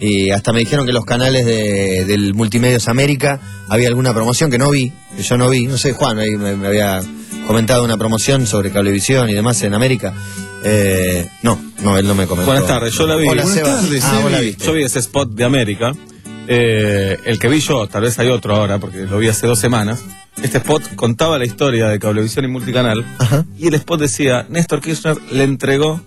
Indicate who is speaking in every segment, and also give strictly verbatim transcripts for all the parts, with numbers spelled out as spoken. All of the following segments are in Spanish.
Speaker 1: Y hasta me dijeron que los canales de, del Multimedios América había alguna promoción que no vi, que yo no vi. No sé, Juan ahí me, me había comentado una promoción sobre Cablevisión y demás en América. Eh, no, no, él no me comentó.
Speaker 2: Buenas tardes, yo la vi.
Speaker 1: Hola,
Speaker 2: Buenas
Speaker 1: Seba.
Speaker 2: tardes,
Speaker 1: Ah, vos la
Speaker 2: vi.
Speaker 1: viste.
Speaker 2: Yo vi ese spot de América. Eh, el que vi yo, tal vez hay otro ahora, porque lo vi hace dos semanas. Este spot contaba la historia de Cablevisión y Multicanal.
Speaker 1: Ajá.
Speaker 2: Y el spot decía, Néstor Kirchner le entregó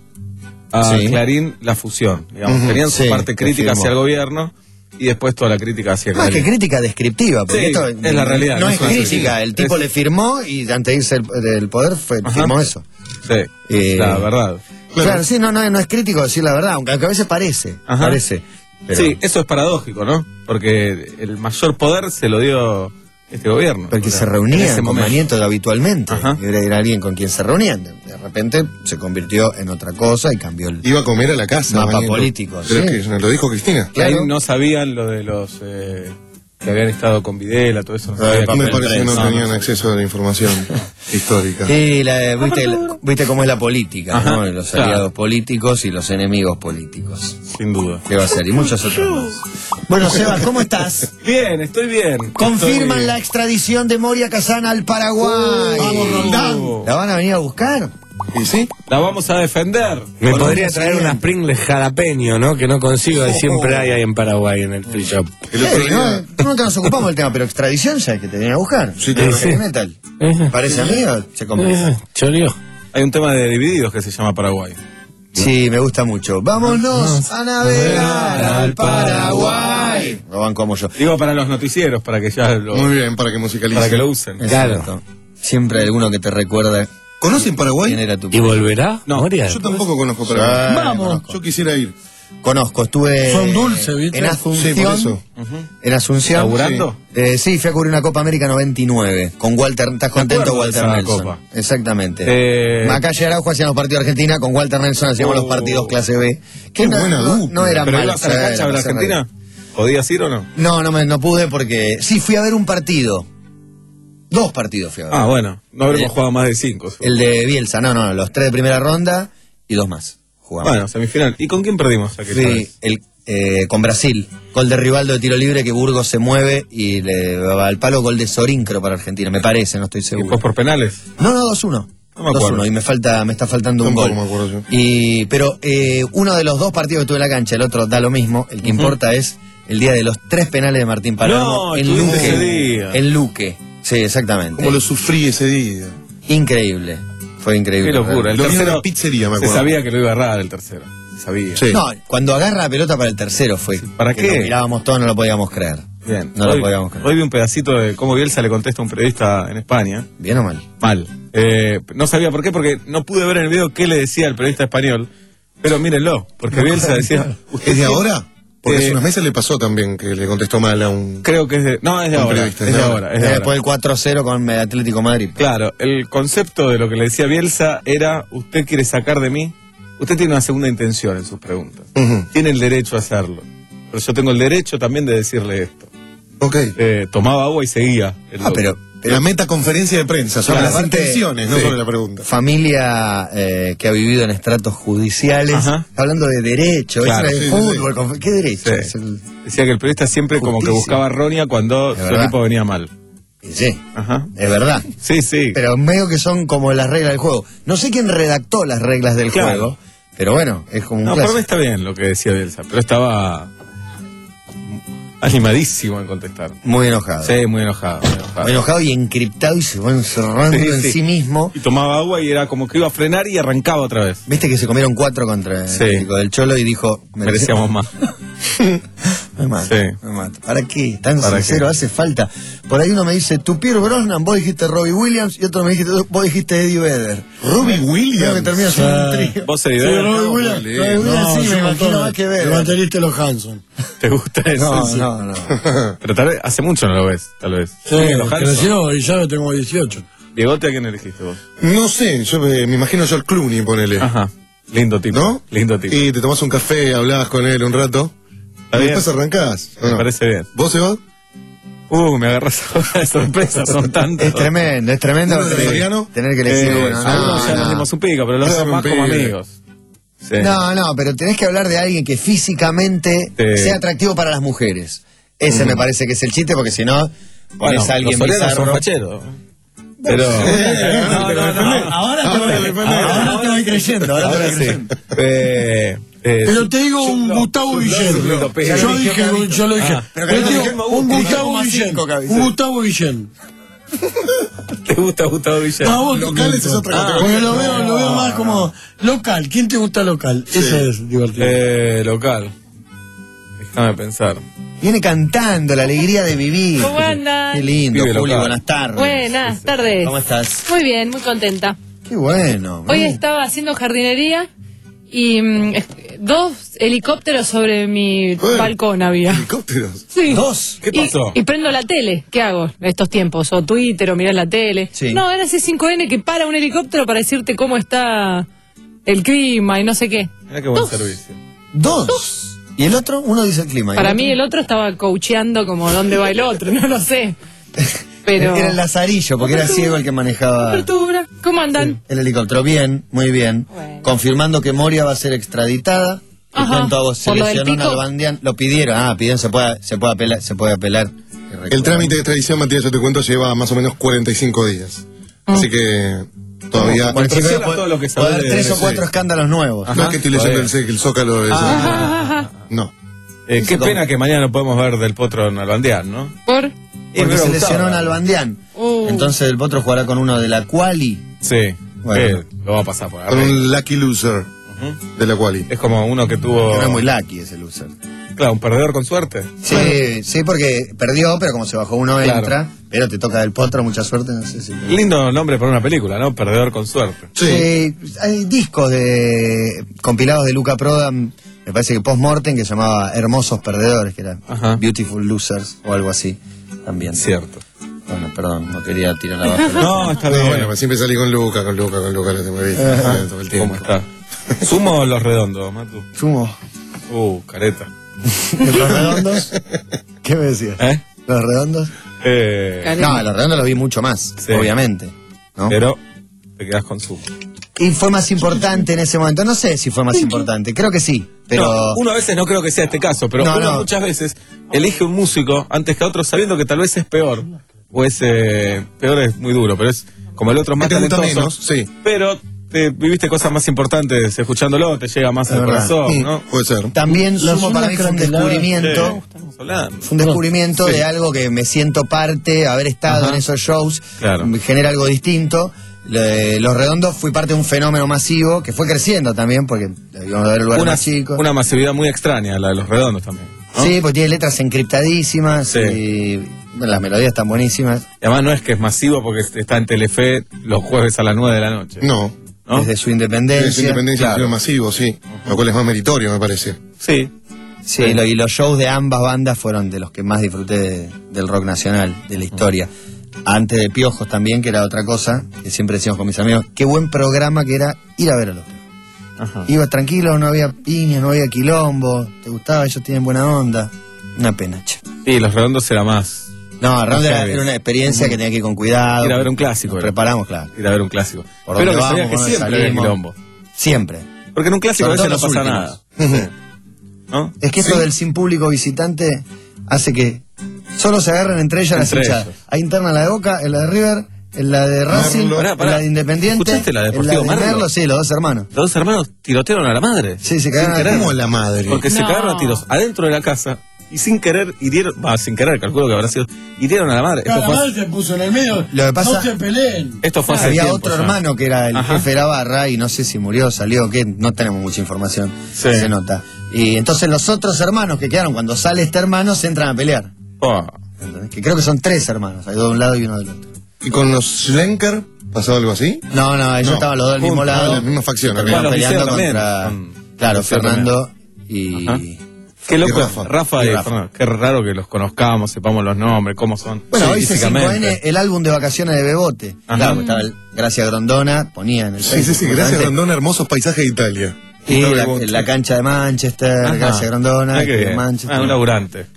Speaker 2: a
Speaker 1: Sí.
Speaker 2: Clarín la fusión. Digamos,
Speaker 1: Ujú,
Speaker 2: tenían su
Speaker 1: sí,
Speaker 2: parte crítica
Speaker 1: confirmo.
Speaker 2: hacia el gobierno y después toda la crítica hacia
Speaker 1: No, es
Speaker 2: Clarín.
Speaker 1: que crítica descriptiva, porque
Speaker 2: Sí,
Speaker 1: esto
Speaker 2: es la realidad,
Speaker 1: no
Speaker 2: no
Speaker 1: es
Speaker 2: es una
Speaker 1: crítica,
Speaker 2: crítica.
Speaker 1: el tipo
Speaker 2: Es-
Speaker 1: le firmó y antes de irse del, del poder fue,
Speaker 2: Ajá.
Speaker 1: firmó eso.
Speaker 2: Sí,
Speaker 1: Eh,
Speaker 2: la verdad.
Speaker 1: Claro, sí, no, no, no es crítico decir la verdad, aunque, aunque a veces parece,
Speaker 2: Ajá.
Speaker 1: parece. Pero,
Speaker 2: Sí, eso es paradójico, ¿no? Porque el mayor poder se lo dio este gobierno.
Speaker 1: porque
Speaker 2: O sea,
Speaker 1: se
Speaker 2: en
Speaker 1: reunían
Speaker 2: ese
Speaker 1: con
Speaker 2: momento.
Speaker 1: Manieto habitualmente,
Speaker 2: Ajá.
Speaker 1: era, era alguien con quien se reunían, de, de repente se convirtió en otra cosa y cambió el
Speaker 3: Iba a comer a la casa.
Speaker 1: mapa
Speaker 3: Mañito.
Speaker 1: político.
Speaker 3: Pero
Speaker 1: sí.
Speaker 3: es que nos lo dijo Cristina.
Speaker 2: Que ahí
Speaker 1: Claro.
Speaker 2: no sabían lo de los eh, que habían estado con Videla, todo eso. No
Speaker 1: Lo del
Speaker 2: sabía
Speaker 3: A mí me
Speaker 2: que-
Speaker 3: parece que no
Speaker 2: no,
Speaker 3: tenían
Speaker 2: no sé.
Speaker 3: acceso a la información histórica.
Speaker 1: Sí, la- viste, la- viste cómo es la política,
Speaker 2: Ajá,
Speaker 1: ¿no? Los
Speaker 2: claro.
Speaker 1: aliados políticos y los enemigos políticos.
Speaker 2: Sin duda.
Speaker 1: ¿Qué va a ser? Y muchos otros más. Bueno, Seba, ¿cómo estás?
Speaker 2: Bien, estoy bien.
Speaker 1: Confirman
Speaker 2: Estoy-
Speaker 1: la extradición de Moria Kazan al Paraguay.
Speaker 2: Vamos, Roldán.
Speaker 1: ¿La van a venir a buscar?
Speaker 3: ¿Y sí?
Speaker 2: La vamos a defender.
Speaker 4: Me
Speaker 1: Con
Speaker 4: podría
Speaker 1: un
Speaker 4: traer
Speaker 1: siguiente.
Speaker 4: unas Pringles jalapeño, ¿no? Que no consigo y siempre hay ahí en Paraguay, en el free shop.
Speaker 3: El otro
Speaker 1: Eh,
Speaker 3: día-
Speaker 1: no, nunca nos ocupamos del tema, pero extradición ya hay que te vienen a buscar.
Speaker 3: Sí,
Speaker 1: Pero
Speaker 3: sí.
Speaker 1: heavy metal.
Speaker 4: Eh,
Speaker 1: ¿Parece a mí o se complica?
Speaker 4: eh, Choreó.
Speaker 2: Hay un tema de Divididos que se llama Paraguay.
Speaker 1: Sí, me gusta mucho. Vámonos a navegar al Paraguay. Lo van como yo.
Speaker 2: Digo para los noticieros, para que ya lo,
Speaker 3: Muy bien, para que musicalicen.
Speaker 2: para que lo usen.
Speaker 4: Claro.
Speaker 1: Exacto. Siempre hay alguno que te recuerda
Speaker 3: ¿Conocen Paraguay?
Speaker 1: quién era tu
Speaker 4: ¿Y volverá?
Speaker 2: No,
Speaker 4: Moria?
Speaker 3: Yo tampoco conozco Paraguay.
Speaker 1: Sí,
Speaker 3: Vamos.
Speaker 1: conozco.
Speaker 3: Yo quisiera ir.
Speaker 1: Conozco, estuve
Speaker 5: Son dulces, ¿viste?
Speaker 1: en
Speaker 3: Sí,
Speaker 1: Asunción.
Speaker 3: por eso.
Speaker 1: En Asunción.
Speaker 2: ¿Laburando?
Speaker 1: Eh, sí, fui a cubrir una Copa América noventa y nueve con Walter. ¿Estás contento,
Speaker 2: acuerdo de
Speaker 1: Walter
Speaker 2: esa
Speaker 1: Nelson?
Speaker 2: Copa.
Speaker 1: Exactamente.
Speaker 2: Eh,
Speaker 1: Macalle Araujo hacían los partidos de Argentina, con Walter Nelson hacíamos
Speaker 2: Oh.
Speaker 1: los partidos clase B. Que
Speaker 3: Qué
Speaker 1: no,
Speaker 3: buena
Speaker 1: no,
Speaker 3: dupla.
Speaker 1: no era
Speaker 2: ¿Pero
Speaker 1: mal.
Speaker 2: ibas a la cancha a ver Argentina? ¿Podías ir o no?
Speaker 1: No, no, me, no pude porque... Sí, fui a ver un partido. Dos partidos fui a ver.
Speaker 2: Ah, bueno, no habremos
Speaker 1: Eh,
Speaker 2: jugado más de cinco. seguro.
Speaker 1: El de Bielsa, no, no, los tres de primera ronda y dos más. Jugamos.
Speaker 2: Bueno, semifinal. ¿Y con quién perdimos aquella
Speaker 1: Sí,
Speaker 2: vez?
Speaker 1: el, eh, con Brasil. Gol de Rivaldo de tiro libre que Burgos se mueve y le va al palo. Gol de Sorín, creo, para Argentina, me parece, no estoy
Speaker 2: ¿Y
Speaker 1: seguro.
Speaker 2: después por penales?
Speaker 1: No, no, dos uno.
Speaker 2: No me acuerdo.
Speaker 1: dos uno, y me falta, me está faltando un
Speaker 3: Tampoco
Speaker 1: gol.
Speaker 3: me acuerdo yo.
Speaker 1: Y, pero eh, uno de los dos partidos que tuve en la cancha, el otro da lo mismo. El que importa es el día de los tres penales de Martín Palermo
Speaker 2: No,
Speaker 1: en
Speaker 2: estuviste
Speaker 1: Luque.
Speaker 2: ese día.
Speaker 1: En Luque. Sí, exactamente.
Speaker 3: Como lo sufrí ese día.
Speaker 1: Increíble. Fue increíble.
Speaker 2: Qué locura. El
Speaker 3: Lo vi en
Speaker 2: tercero,
Speaker 3: una pizzería, me
Speaker 2: se
Speaker 3: acuerdo.
Speaker 2: sabía que lo iba a errar el tercero. Se sabía.
Speaker 3: Sí.
Speaker 1: No, cuando agarra la pelota para el tercero fue.
Speaker 2: ¿Para
Speaker 1: que
Speaker 2: qué?
Speaker 1: Lo mirábamos todos, no lo podíamos creer.
Speaker 2: Bien.
Speaker 1: No
Speaker 2: hoy,
Speaker 1: lo podíamos creer.
Speaker 2: hoy vi un pedacito de cómo Bielsa le contesta a un periodista en España.
Speaker 1: ¿Bien o mal?
Speaker 2: Mal. Eh, no sabía por qué, porque no pude ver en el video qué le decía el periodista español. Pero mírenlo, porque Bielsa decía... ¿usted
Speaker 3: ¿Es de
Speaker 2: tiene-
Speaker 3: ahora? Porque
Speaker 2: Eh,
Speaker 3: hace unos meses le pasó también que le contestó mal a un...
Speaker 2: Creo que es de... No, es de
Speaker 3: Un
Speaker 2: ahora. Es
Speaker 3: periodista,
Speaker 2: de
Speaker 3: es de
Speaker 2: ahora. Es de
Speaker 1: Después
Speaker 2: ahora.
Speaker 1: el cuatro cero con el Atlético Madrid.
Speaker 2: Claro, el concepto de lo que le decía Bielsa era: usted quiere sacar de mí, usted tiene una segunda intención en sus preguntas.
Speaker 3: Ujú.
Speaker 2: Tiene el derecho a hacerlo. Pero yo tengo el derecho también de decirle esto.
Speaker 3: Ok.
Speaker 2: Eh, tomaba agua y seguía. el
Speaker 1: Ah,
Speaker 2: loco.
Speaker 1: pero, pero
Speaker 3: La metaconferencia de prensa, sobre
Speaker 1: Claro,
Speaker 3: las
Speaker 1: aparte-
Speaker 3: intenciones, no
Speaker 2: sí.
Speaker 3: sobre la pregunta.
Speaker 1: familia eh, que ha vivido en estratos judiciales,
Speaker 2: Ajá.
Speaker 1: hablando de derecho,
Speaker 2: Claro,
Speaker 1: eso era de
Speaker 3: sí, sí,
Speaker 1: fútbol, con- ¿qué derecho?
Speaker 2: Sí.
Speaker 1: Es el-
Speaker 2: Decía que el periodista siempre como que
Speaker 1: Justicia.
Speaker 2: buscaba roña cuando
Speaker 1: Es
Speaker 2: su
Speaker 1: verdad.
Speaker 2: equipo venía mal.
Speaker 1: y sí,
Speaker 2: Ajá.
Speaker 1: es verdad.
Speaker 2: Sí, sí.
Speaker 1: Pero medio que son como las reglas del juego. No sé quién redactó las reglas del
Speaker 2: Claro.
Speaker 1: juego, pero bueno, es como un
Speaker 2: No, por mí
Speaker 1: clásico.
Speaker 2: está bien lo que decía Bielsa, pero estaba animadísimo en contestar.
Speaker 1: Muy enojado.
Speaker 2: Sí, muy enojado. Muy enojado.
Speaker 1: Muy enojado y encriptado y se fue encerrando
Speaker 2: Sí,
Speaker 1: en
Speaker 2: sí.
Speaker 1: sí mismo.
Speaker 2: Y tomaba agua y era como que iba a frenar y arrancaba otra vez.
Speaker 1: Viste que se comieron cuatro contra
Speaker 2: Sí.
Speaker 1: el Atlético del Cholo y dijo...
Speaker 2: Merecíamos más.
Speaker 1: Me mata,
Speaker 2: Sí.
Speaker 1: me mata. ¿Para qué? Tan
Speaker 2: ¿Para
Speaker 1: sincero,
Speaker 2: qué?
Speaker 1: hace falta. Por ahí uno me dice, tu Pierre Brosnan, vos dijiste Robbie Williams, y otro me dijiste, vos dijiste Eddie Vedder.
Speaker 3: Robbie
Speaker 1: Creo que
Speaker 3: Williams.
Speaker 1: termina siendo un trío.
Speaker 2: ¿Vos Eddie
Speaker 5: Sí,
Speaker 2: Vedder?
Speaker 5: Robbie
Speaker 3: no,
Speaker 5: Williams.
Speaker 3: vale.
Speaker 5: Robbie Williams,
Speaker 1: No,
Speaker 5: sí,
Speaker 1: yo
Speaker 5: me
Speaker 1: me
Speaker 5: mató.
Speaker 1: imagino más que ver.
Speaker 5: El baterista de los Hanson.
Speaker 2: ¿Te gusta eso?
Speaker 1: No,
Speaker 2: Sí.
Speaker 1: no, no.
Speaker 2: Pero tal vez, hace mucho no lo ves, tal vez.
Speaker 5: Sí,
Speaker 2: ¿Los Hanson?
Speaker 5: creció y ya tengo dieciocho.
Speaker 2: Diegote, ¿a quién elegiste vos?
Speaker 3: No sé, yo eh, me imagino George Clooney, ponele.
Speaker 2: Ajá. Lindo tipo.
Speaker 3: ¿No?
Speaker 2: Lindo tipo.
Speaker 3: Y te tomás un café, hablás con él un rato.
Speaker 2: Está
Speaker 3: y
Speaker 2: bien.
Speaker 3: después arrancás. ¿o
Speaker 2: Me
Speaker 3: no?
Speaker 2: parece bien.
Speaker 3: ¿Vos, Seba?
Speaker 2: Uh, me agarras de sorpresa, son tantos.
Speaker 1: Es tremendo, es tremendo
Speaker 3: ¿Uno de
Speaker 1: tener-
Speaker 3: Mariano?
Speaker 1: tener que elegir
Speaker 2: Eh,
Speaker 1: uno.
Speaker 2: a uno
Speaker 1: No,
Speaker 2: ya
Speaker 1: no.
Speaker 2: nos dimos un pico, pero los
Speaker 3: Dame
Speaker 2: dos
Speaker 3: un
Speaker 2: más como
Speaker 3: pibe.
Speaker 2: amigos. Sí.
Speaker 1: No, no, pero tenés que hablar de alguien que físicamente
Speaker 2: Sí.
Speaker 1: sea atractivo para las mujeres. Ese me parece que es el chiste, porque si no,
Speaker 2: Bueno,
Speaker 1: pones a alguien
Speaker 2: los soleros son
Speaker 1: bizarro.
Speaker 2: facheros. Pero.
Speaker 5: No, no, no. Ahora te voy, ahora te voy creyendo. Ahora te voy creyendo.
Speaker 2: Eh, eh,
Speaker 5: Pero te digo un
Speaker 2: no,
Speaker 5: Gustavo
Speaker 2: no,
Speaker 5: Guillén.
Speaker 2: no, no, no,
Speaker 5: Yo
Speaker 2: no,
Speaker 5: dije,
Speaker 2: no,
Speaker 5: yo lo dije.
Speaker 2: ah,
Speaker 5: Pero
Speaker 1: pero
Speaker 5: te
Speaker 1: no,
Speaker 5: digo,
Speaker 1: no,
Speaker 5: un
Speaker 1: no,
Speaker 5: Gustavo
Speaker 1: no,
Speaker 5: Guillén.
Speaker 1: cinco, cabeza.
Speaker 5: Un Gustavo Guillén.
Speaker 2: ¿Te gusta Gustavo Villén?
Speaker 5: No, vos,
Speaker 3: Locales es otra
Speaker 5: Ah,
Speaker 3: categoría.
Speaker 5: porque lo veo, lo veo más como local. ¿Quién te gusta local? Ese es divertido.
Speaker 2: Eh, local. Déjame pensar.
Speaker 1: Viene cantando la alegría de vivir.
Speaker 6: ¿Cómo andan?
Speaker 1: Qué lindo,
Speaker 2: Vive
Speaker 1: Juli,
Speaker 2: local.
Speaker 1: buenas tardes.
Speaker 6: Buenas tardes.
Speaker 1: ¿Cómo estás?
Speaker 6: Muy bien, muy contenta.
Speaker 1: Qué bueno.
Speaker 6: Hoy
Speaker 1: muy-
Speaker 6: estaba haciendo jardinería y mm, es- dos helicópteros sobre mi
Speaker 3: Bueno.
Speaker 6: balcón había.
Speaker 3: Helicópteros.
Speaker 6: Sí.
Speaker 1: ¿Dos?
Speaker 2: ¿Qué
Speaker 6: Y-
Speaker 2: pasó?
Speaker 6: Y, prendo la tele. ¿Qué hago en estos tiempos? O Twitter o mirar la tele.
Speaker 1: Sí.
Speaker 6: No, era C cinco N que para un helicóptero para decirte cómo está el clima y no sé qué.
Speaker 2: Mira qué buen
Speaker 6: Dos.
Speaker 2: servicio.
Speaker 1: ¿Dos? ¿Y el otro? Uno dice el clima. ¿y
Speaker 6: Para
Speaker 1: el
Speaker 6: mí
Speaker 1: otro?
Speaker 6: el otro estaba coacheando como dónde va el otro, no lo sé. Pero...
Speaker 1: Era el Lazarillo, porque era
Speaker 6: Apertura.
Speaker 1: ciego el que manejaba
Speaker 6: Apertura. ¿Cómo andan?
Speaker 1: el helicóptero. Bien, muy bien.
Speaker 6: Bueno.
Speaker 1: Confirmando que Moria va a ser extraditada. Te
Speaker 6: Ajá.
Speaker 1: cuento a vos, se
Speaker 6: ¿Por lo del
Speaker 1: lesionó un
Speaker 6: pico?
Speaker 1: Albandián. Lo pidieron, ah, pidieron, se puede, se puede apelar. Se puede apelar.
Speaker 3: El trámite de extradición, Matías, yo te cuento, lleva más o menos cuarenta y cinco días. Así que todavía...
Speaker 1: Bueno,
Speaker 2: Pero
Speaker 1: chicos,
Speaker 2: sí,
Speaker 1: puede-
Speaker 2: todo lo que
Speaker 1: puede haber
Speaker 2: sabés
Speaker 1: tres
Speaker 2: de-
Speaker 1: o cuatro
Speaker 3: sí.
Speaker 1: escándalos nuevos.
Speaker 3: no es que estoy leyendo el,
Speaker 2: todavía.
Speaker 3: el zócalo de...
Speaker 6: Ajá.
Speaker 3: No.
Speaker 2: Eh, qué pena que mañana no podemos ver del Potro en Albandián, ¿no?
Speaker 6: ¿Por?
Speaker 2: Y
Speaker 1: Porque
Speaker 2: me
Speaker 1: se
Speaker 2: gustaba.
Speaker 1: lesionó en Albandián.
Speaker 6: Uh.
Speaker 1: Entonces el Potro jugará con uno de la Quali.
Speaker 2: Sí.
Speaker 1: Bueno.
Speaker 2: Eh, lo va a pasar por
Speaker 3: Con
Speaker 2: arriba.
Speaker 3: un lucky loser
Speaker 2: Ujú.
Speaker 3: de la quali.
Speaker 2: Es como uno que tuvo.
Speaker 1: Que no es muy lucky ese loser.
Speaker 2: Claro, un perdedor con suerte.
Speaker 1: Sí, sí, porque perdió, pero como se bajó uno
Speaker 2: Claro.
Speaker 1: entra. Pero te toca del Potro, mucha suerte, no sé si...
Speaker 2: Lindo nombre para una película, ¿no? Perdedor con suerte.
Speaker 3: Sí.
Speaker 1: Sí, hay discos de compilados de Luca Prodan, me parece que post-mortem, que se llamaba Hermosos Perdedores, que era
Speaker 2: Ajá.
Speaker 1: Beautiful Losers o algo así también.
Speaker 2: Cierto.
Speaker 1: Bueno, perdón, no quería tirar la baja.
Speaker 2: No, está
Speaker 3: No,
Speaker 2: bien.
Speaker 3: bueno, pues siempre salí con Luca, con Luca, con Luca, lo tengo ahí, todo el tiempo.
Speaker 2: ¿Cómo está? ¿Sumo o los redondos, Matu?
Speaker 1: Sumo.
Speaker 2: Uh, careta.
Speaker 1: ¿Los redondos? ¿Qué me decías?
Speaker 2: ¿Eh?
Speaker 1: ¿Los redondos?
Speaker 2: Eh,
Speaker 6: Careta.
Speaker 1: No, los redondos los vi mucho más,
Speaker 2: Sí.
Speaker 1: obviamente. ¿no?
Speaker 2: pero te quedas con sumo.
Speaker 1: Y fue más importante en ese momento. No sé si fue más importante, creo que sí, pero...
Speaker 2: No, uno a veces no creo que sea este caso, pero
Speaker 1: No,
Speaker 2: uno
Speaker 1: no.
Speaker 2: muchas veces elige un músico antes que a otro sabiendo que tal vez es peor. O es eh, peor es muy duro, pero es como el otro es más
Speaker 3: Que te gusta
Speaker 2: talentoso.
Speaker 3: menos, sí.
Speaker 2: Pero te viviste cosas más importantes escuchándolo, te llega más
Speaker 1: Es
Speaker 2: al
Speaker 1: verdad.
Speaker 2: corazón,
Speaker 3: Mm,
Speaker 2: ¿no?
Speaker 3: Puede ser.
Speaker 1: También
Speaker 5: La
Speaker 1: Sumo
Speaker 5: zona
Speaker 1: para mí fue un
Speaker 5: craquelada.
Speaker 1: descubrimiento...
Speaker 2: Estamos hablando.
Speaker 1: Fue un descubrimiento
Speaker 2: Sí.
Speaker 1: de algo que me siento parte, haber estado
Speaker 2: Ajá.
Speaker 1: en esos shows,
Speaker 2: Claro.
Speaker 1: me genera algo distinto. Le- Los Redondos fui parte de un fenómeno masivo que fue creciendo también, porque íbamos a ver lugares
Speaker 2: Una,
Speaker 1: más chicos.
Speaker 2: una masividad muy extraña, la de los redondos también. ¿no?
Speaker 1: Sí, porque tiene letras encriptadísimas
Speaker 2: Sí.
Speaker 1: y bueno, las melodías están buenísimas.
Speaker 2: Y además no es que es masivo porque está en Telefe los jueves a las nueve de la noche.
Speaker 3: No.
Speaker 2: ¿no?
Speaker 1: Desde su
Speaker 3: Es
Speaker 1: independencia.
Speaker 3: independencia
Speaker 2: claro.
Speaker 3: es masivo, sí. Lo cual es más meritorio, me parece.
Speaker 2: Sí.
Speaker 1: Sí, lo- y los shows de ambas bandas fueron de los que más disfruté de- del rock nacional, de la historia. Antes de Piojos también, que era otra cosa, que siempre decíamos con mis amigos, qué buen programa que era ir a ver a los Piojos.
Speaker 2: Ajá.
Speaker 1: Ibas tranquilo, no había piñas, no había quilombo, te gustaba, ellos tienen buena onda. Una pena, che.
Speaker 2: Sí, los redondos era más.
Speaker 1: No, realmente era,
Speaker 2: Heavy.
Speaker 1: era una experiencia que tenía que ir con cuidado.
Speaker 2: Ir a ver un clásico.
Speaker 1: Nos
Speaker 2: era.
Speaker 1: preparamos, claro.
Speaker 2: Ir a ver un clásico.
Speaker 1: Por
Speaker 2: Pero
Speaker 1: dónde
Speaker 2: que
Speaker 1: vamos,
Speaker 2: sabías que
Speaker 1: por dónde
Speaker 2: siempre había
Speaker 1: salimos.
Speaker 2: quilombo.
Speaker 1: Siempre.
Speaker 2: Porque en un clásico a
Speaker 1: Sobre
Speaker 2: veces no
Speaker 1: todo
Speaker 2: pasa
Speaker 1: los
Speaker 2: nada. ¿No?
Speaker 1: Es que esto del sin público visitante hace que solo se agarren entre ellas las
Speaker 2: Entre
Speaker 1: hinchadas.
Speaker 2: ellos.
Speaker 1: Hay interna en la de Boca, en la de River, en la de Racing,
Speaker 3: Pará,
Speaker 1: en
Speaker 2: pará.
Speaker 1: la de Independiente,
Speaker 2: ¿Escuchaste la de
Speaker 1: en
Speaker 2: Deportivo
Speaker 1: de
Speaker 2: Merlo?
Speaker 1: Merlo, sí, los dos hermanos.
Speaker 2: Los dos hermanos tirotearon a la madre.
Speaker 1: Sí, se cagaron
Speaker 2: Sin
Speaker 1: a
Speaker 2: querer.
Speaker 3: Como la madre.
Speaker 2: Porque se
Speaker 6: No.
Speaker 2: cagaron a tiros adentro de la casa y sin querer hirieron. Va, sin querer, calculo que habrá sido. Hirieron a la madre. Esto
Speaker 5: Cada
Speaker 2: fue,
Speaker 5: mal se puso en el medio.
Speaker 1: Lo que pasa-
Speaker 5: No se peleen.
Speaker 2: esto fue hace
Speaker 1: Había
Speaker 2: tiempo
Speaker 1: otro
Speaker 2: ya.
Speaker 1: hermano que era el
Speaker 2: Ajá.
Speaker 1: jefe de la barra y no sé si murió, salió, que no tenemos mucha información,
Speaker 2: Sí.
Speaker 1: se nota. Y entonces los otros hermanos que quedaron cuando sale este hermano se entran a pelear.
Speaker 2: Oh,
Speaker 1: ¿Entendés? Que creo que son tres hermanos, hay dos de un lado y uno del otro.
Speaker 3: ¿Y con los Schlenker pasó algo así?
Speaker 1: No, no, ellos
Speaker 3: No,
Speaker 1: estaban los dos del mismo
Speaker 3: juntos,
Speaker 1: lado.
Speaker 3: la misma facción,
Speaker 1: Terminaron
Speaker 2: ok. Bueno,
Speaker 1: peleando
Speaker 2: los hicieron
Speaker 1: contra,
Speaker 2: también.
Speaker 1: claro,
Speaker 2: Los hicieron
Speaker 1: Fernando y...
Speaker 2: Ajá. Qué loco,
Speaker 3: Y
Speaker 2: Rafa,
Speaker 3: Rafa.
Speaker 2: y,
Speaker 1: Y Rafa.
Speaker 2: Fernando. Qué raro que los conozcamos, sepamos los nombres, cómo son.
Speaker 1: Bueno,
Speaker 2: Sí,
Speaker 1: hoy C cinco N, el álbum de vacaciones de Bebote.
Speaker 2: Ajá.
Speaker 1: Claro, estaba el Gracia Grondona, ponía en el
Speaker 3: Sí, sí, sí. Gracias, Rondón, hermosos paisajes de Italia.
Speaker 1: Y
Speaker 3: Estaba
Speaker 1: la,
Speaker 3: el bote.
Speaker 1: la cancha de Manchester,
Speaker 2: Ajá.
Speaker 1: Gracia Grondona,
Speaker 2: Ah,
Speaker 1: que
Speaker 2: qué
Speaker 1: de
Speaker 2: bien.
Speaker 1: Manchester.
Speaker 2: Ah, un laburante.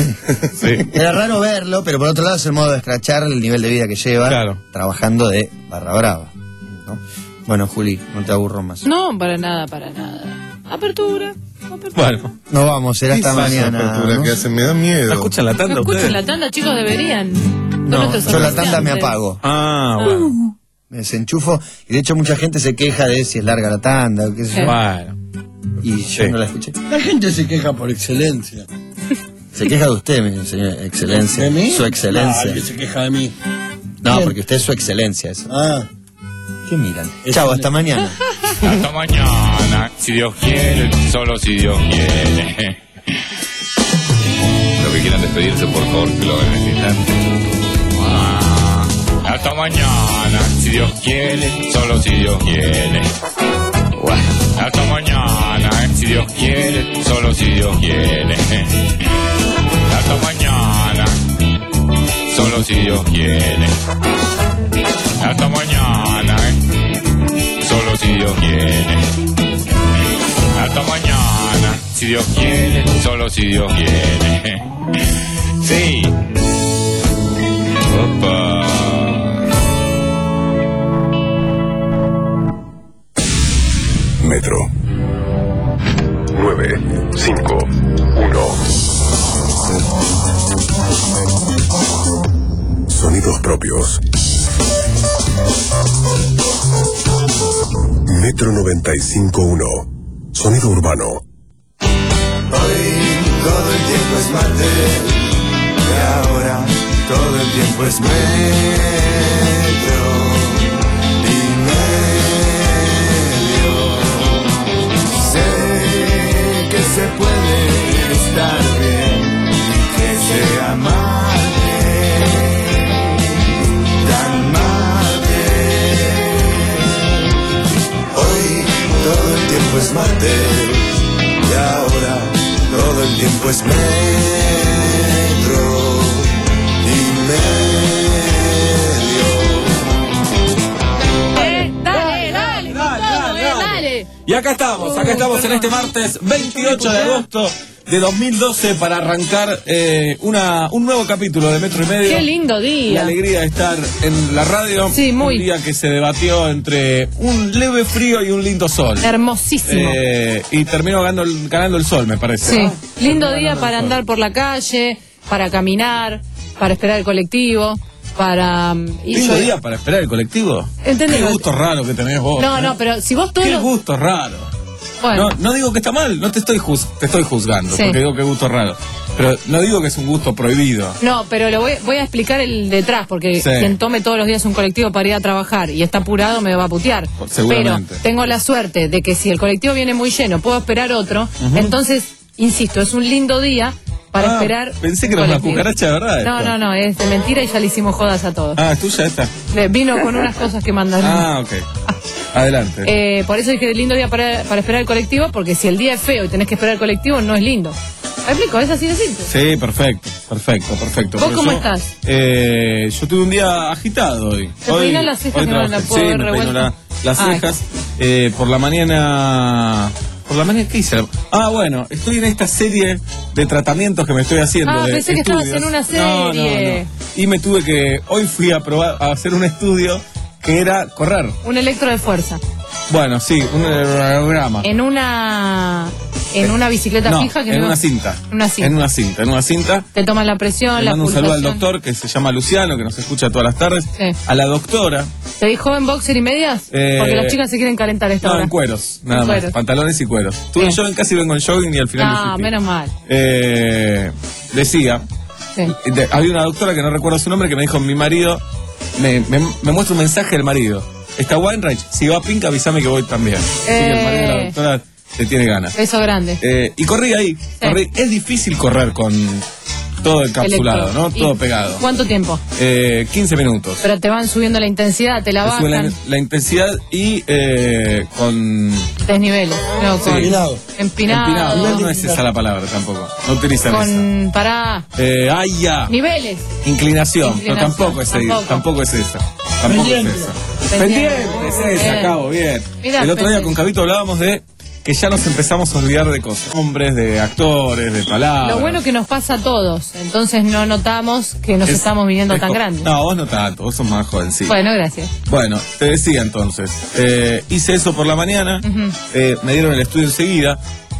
Speaker 2: Sí.
Speaker 1: Era raro verlo, pero por otro lado es el modo de escrachar el nivel de vida que lleva
Speaker 2: Claro.
Speaker 1: trabajando de barra brava. ¿no? Bueno, Juli, no te aburro más.
Speaker 6: No, para nada, para nada. Apertura. Apertura.
Speaker 2: Bueno,
Speaker 1: No vamos, será hasta mañana.
Speaker 3: Apertura
Speaker 1: ¿no?
Speaker 3: que hacen, me da miedo.
Speaker 2: ¿no escuchan la
Speaker 6: No
Speaker 2: tanda
Speaker 6: escuchan
Speaker 2: ustedes?
Speaker 6: la tanda, chicos, deberían. Son
Speaker 1: No,
Speaker 6: nuestros
Speaker 1: yo la tanda me
Speaker 6: oficiantes.
Speaker 1: apago.
Speaker 2: Ah, bueno.
Speaker 1: Me desenchufo. Y de hecho mucha gente se queja de si es larga la tanda o qué sé yo.
Speaker 2: Bueno.
Speaker 1: Y yo
Speaker 2: Sí.
Speaker 1: no la escuché.
Speaker 5: La gente se queja por excelencia.
Speaker 1: Se queja de usted, mi señor excelencia.
Speaker 5: ¿De mí?
Speaker 1: Su excelencia.
Speaker 5: Ah, que se queja de mí.
Speaker 1: No,
Speaker 5: ¿Quién?
Speaker 1: porque usted es su excelencia. Eso.
Speaker 5: Ah,
Speaker 1: ¿Qué miran?
Speaker 5: Excelente.
Speaker 1: Chao, hasta mañana.
Speaker 7: Hasta mañana, si Dios quiere, solo si Dios quiere. Los que quieran despedirse, por favor, que lo hagan en este instante. Ah, hasta mañana, si Dios quiere, solo si Dios quiere. Bueno, hasta mañana, si Dios quiere, solo si Dios quiere. Hasta mañana, solo si Dios quiere. Hasta mañana, solo si Dios quiere. Hasta mañana, si Dios quiere, solo si Dios quiere. Sí. Opa.
Speaker 8: Metro nueve cinco uno. Sonidos propios. Metro noventa y cinco uno. Sonido urbano.
Speaker 9: Hoy todo el tiempo es martes y ahora todo el tiempo es metro y medio. Sé que se puede estar bien y que sea martes, tan martes. Hoy todo el tiempo es martes y ahora todo el tiempo es metro y medio.
Speaker 6: Eh, dale, dale, dale, dale, dale.
Speaker 2: Y acá estamos, acá estamos en este martes veintiocho de agosto de dos mil doce para arrancar eh, una, un nuevo capítulo de Metro y Medio.
Speaker 6: Qué lindo
Speaker 2: La
Speaker 6: día.
Speaker 2: alegría de estar en la radio.
Speaker 6: Sí, muy.
Speaker 2: Un día que se debatió entre un leve frío y un lindo sol.
Speaker 6: Hermosísimo.
Speaker 2: Eh, y terminó ganando el, ganando el sol, me parece.
Speaker 6: Sí,
Speaker 2: ¿no?
Speaker 6: lindo
Speaker 2: Terminó
Speaker 6: día
Speaker 2: ganando
Speaker 6: para
Speaker 2: el sol.
Speaker 6: andar por la calle, para caminar, para esperar el colectivo, para... um, y
Speaker 2: Lindo
Speaker 6: yo-
Speaker 2: día para esperar el colectivo.
Speaker 6: Entendí.
Speaker 2: Qué gusto raro que tenés vos.
Speaker 6: No,
Speaker 2: ¿eh?
Speaker 6: no, pero si vos todos
Speaker 2: Qué
Speaker 6: los...
Speaker 2: gusto raro.
Speaker 6: Bueno,
Speaker 2: No, no digo que está mal, no te estoy juz- te estoy juzgando,
Speaker 6: Sí.
Speaker 2: porque digo que gusto raro. Pero no digo que es un gusto prohibido.
Speaker 6: no, pero lo voy, voy a explicar el detrás, porque
Speaker 2: Sí.
Speaker 6: quien tome todos los días un colectivo para ir a trabajar y está apurado me va a putear.
Speaker 2: Seguramente.
Speaker 6: Pero tengo la suerte de que si el colectivo viene muy lleno, puedo esperar otro. Entonces, insisto, es un lindo día para
Speaker 2: Ah,
Speaker 6: esperar.
Speaker 2: pensé que
Speaker 6: un
Speaker 2: era una
Speaker 6: colectivo.
Speaker 2: cucaracha de verdad.
Speaker 6: No,
Speaker 2: esto.
Speaker 6: no, no, es de mentira y ya le hicimos jodas a todos.
Speaker 2: Ah, ¿es tuya esta?
Speaker 6: Le- Vino con unas cosas que mandaron.
Speaker 2: Ah, ok. Adelante.
Speaker 6: Eh, por eso dije lindo día para, para esperar el colectivo, porque si el día es feo y tenés que esperar el colectivo, no es lindo. ¿Me explico? Es así de simple.
Speaker 2: Sí, perfecto, perfecto, perfecto.
Speaker 6: ¿Vos
Speaker 2: Pero
Speaker 6: cómo
Speaker 2: yo,
Speaker 6: estás?
Speaker 2: Eh, yo tuve un día agitado hoy.
Speaker 6: ¿Te
Speaker 2: hoy,
Speaker 6: peinás las cejas
Speaker 2: hoy
Speaker 6: que no
Speaker 2: trabajé.
Speaker 6: la puedo
Speaker 2: Sí,
Speaker 6: ver
Speaker 2: me peino
Speaker 6: revuelta?
Speaker 2: la- las
Speaker 6: Ay.
Speaker 2: cejas. Eh, por la mañana... ¿Por la mañana qué hice? Ah, bueno, estoy en esta serie de tratamientos que me estoy haciendo.
Speaker 6: Ah,
Speaker 2: de
Speaker 6: pensé que estabas
Speaker 2: estudios.
Speaker 6: en una
Speaker 2: No, no,
Speaker 6: serie.
Speaker 2: no. Y me tuve que... Hoy fui a probar, a hacer un estudio que era correr.
Speaker 6: Un electro de fuerza.
Speaker 2: Bueno, sí, un programa.
Speaker 6: En una en una bicicleta
Speaker 2: No,
Speaker 6: fija que
Speaker 2: en
Speaker 6: no-
Speaker 2: una cinta.
Speaker 6: Una cinta.
Speaker 2: En una cinta, en una cinta.
Speaker 6: Te toman la presión,
Speaker 2: Le
Speaker 6: la
Speaker 2: mando un saludo al
Speaker 6: pulsación.
Speaker 2: doctor que se llama Luciano, que nos escucha todas las tardes.
Speaker 6: Sí.
Speaker 2: A la doctora,
Speaker 6: ¿Te dijo en boxer y medias?
Speaker 2: Eh,
Speaker 6: Porque las chicas se quieren calentar esta
Speaker 2: no,
Speaker 6: hora.
Speaker 2: en cueros, nada
Speaker 6: En
Speaker 2: más.
Speaker 6: cueros.
Speaker 2: Pantalones y cueros. Tuve
Speaker 6: Bien.
Speaker 2: en jogging, casi vengo en jogging y al final
Speaker 6: Ah,
Speaker 2: desistí.
Speaker 6: menos mal.
Speaker 2: Eh, decía,
Speaker 6: Sí.
Speaker 2: de- había una doctora que no recuerdo su nombre que me dijo, mi marido, me, me, me muestra un mensaje del marido. Está Weinreich, si va a Pink avísame que voy también. Así que el marido de la
Speaker 6: Eh.
Speaker 2: doctora le tiene ganas.
Speaker 6: Beso grande.
Speaker 2: Eh, y corrí ahí, corrí. Es difícil correr con todo encapsulado,
Speaker 6: Electro.
Speaker 2: ¿no?
Speaker 6: ¿Y
Speaker 2: Todo pegado.
Speaker 6: ¿Cuánto tiempo?
Speaker 2: Eh, quince minutos.
Speaker 6: Pero te van subiendo la intensidad, te la
Speaker 2: Te sube la,
Speaker 6: bajan.
Speaker 2: la intensidad y eh, con...
Speaker 6: Desniveles. No, con
Speaker 5: Empinado.
Speaker 6: Empinado.
Speaker 2: Empinado, no es esa la palabra tampoco. No utilizan
Speaker 6: Con. Pará.
Speaker 2: esa. Eh, ¡Ay, ya!
Speaker 6: Niveles.
Speaker 2: Inclinación.
Speaker 6: Inclinación,
Speaker 2: No, tampoco es,
Speaker 6: tampoco.
Speaker 2: tampoco es esa. Tampoco
Speaker 5: Pendiente.
Speaker 2: es esa.
Speaker 6: Pendiente.
Speaker 2: Pendiente, es esa,
Speaker 6: Bien.
Speaker 2: Cabo, bien.
Speaker 6: Mirá,
Speaker 2: El otro día
Speaker 6: pendiente.
Speaker 2: con Cabito hablábamos de que ya nos empezamos a olvidar de cosas. Hombres, de actores, de palabras.
Speaker 6: Lo bueno que nos pasa a todos, entonces no notamos que nos
Speaker 2: Es-
Speaker 6: estamos viniendo
Speaker 2: es
Speaker 6: tan
Speaker 2: co-
Speaker 6: grandes.
Speaker 2: No, vos no tanto, vos sos más jovencito.
Speaker 6: Bueno, gracias.
Speaker 2: Bueno, te decía entonces, eh, hice eso por la mañana,
Speaker 6: Ujú.
Speaker 2: eh, me dieron el estudio enseguida.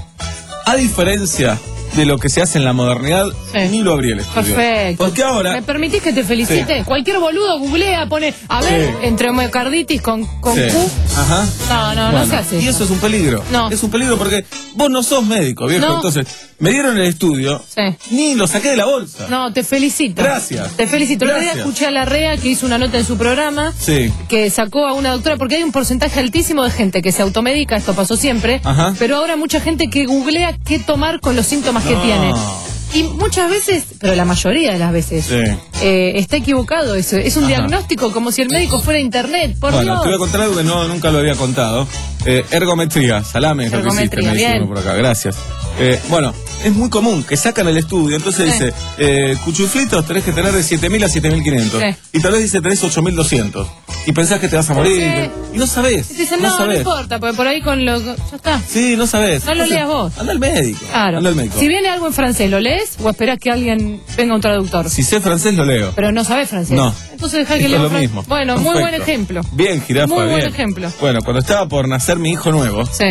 Speaker 2: A diferencia de lo que se hace en la modernidad,
Speaker 6: Sí.
Speaker 2: ni lo abrí el estudio.
Speaker 6: Perfecto.
Speaker 2: Porque ahora...
Speaker 6: ¿Me permitís que te felicite?
Speaker 2: Sí.
Speaker 6: Cualquier boludo googlea, pone, a ver,
Speaker 2: Sí.
Speaker 6: entre miocarditis con, con
Speaker 2: Sí.
Speaker 6: Q.
Speaker 2: Ajá.
Speaker 6: No, no, no
Speaker 2: Bueno,
Speaker 6: se hace.
Speaker 2: Y eso es un peligro.
Speaker 6: No.
Speaker 2: Es un peligro porque vos no sos médico, viejo.
Speaker 6: No.
Speaker 2: Entonces, me dieron el estudio,
Speaker 6: Sí.
Speaker 2: ni lo saqué de la bolsa.
Speaker 6: No, te felicito.
Speaker 2: Gracias.
Speaker 6: Te felicito. El otro día
Speaker 2: Gracias.
Speaker 6: escuché a Larrea que hizo una nota en su programa
Speaker 2: Sí.
Speaker 6: que sacó a una doctora, porque hay un porcentaje altísimo de gente que se automedica, esto pasó siempre,
Speaker 2: Ajá.
Speaker 6: pero ahora mucha gente que googlea qué tomar con los síntomas que
Speaker 2: No.
Speaker 6: tiene. Y muchas veces, pero la mayoría de las veces,
Speaker 2: Sí.
Speaker 6: eh, está equivocado eso. Es un
Speaker 2: Ajá.
Speaker 6: diagnóstico como si el médico fuera internet. Por
Speaker 2: Bueno,
Speaker 6: Dios.
Speaker 2: te voy a contar algo que no, nunca lo había contado. Eh, ergometría, salame es lo que hiciste,
Speaker 6: Ergometría,
Speaker 2: me dice
Speaker 6: bien.
Speaker 2: uno por acá, gracias. Eh, bueno, es muy común que sacan el estudio, entonces
Speaker 6: Sí.
Speaker 2: dice, eh, cuchuflitos tenés que tener de siete mil a siete mil quinientos.
Speaker 6: Sí.
Speaker 2: Y tal vez dice tenés ocho mil doscientos. Y pensás que te vas a morir.
Speaker 6: Sí.
Speaker 2: Y no sabés.
Speaker 6: Y te dicen,
Speaker 2: no,
Speaker 6: no, no,
Speaker 2: sabés.
Speaker 6: importa, porque por ahí con lo... Ya está.
Speaker 2: Sí, no sabés.
Speaker 6: No lo
Speaker 2: Entonces,
Speaker 6: leas vos.
Speaker 2: Anda al médico.
Speaker 6: Claro.
Speaker 2: Anda al médico.
Speaker 6: Si viene algo en francés, ¿lo lees o esperás que alguien venga un traductor?
Speaker 2: Si sé francés, lo leo.
Speaker 6: Pero no sabes francés.
Speaker 2: No.
Speaker 6: Entonces deja que
Speaker 2: Esto
Speaker 6: lea
Speaker 2: es lo
Speaker 6: francés.
Speaker 2: mismo.
Speaker 6: Bueno, muy
Speaker 2: Perfecto.
Speaker 6: buen ejemplo.
Speaker 2: Bien, jirafa,
Speaker 6: Muy buen
Speaker 2: bien.
Speaker 6: ejemplo.
Speaker 2: Bueno, cuando estaba por nacer mi hijo nuevo,
Speaker 6: Sí.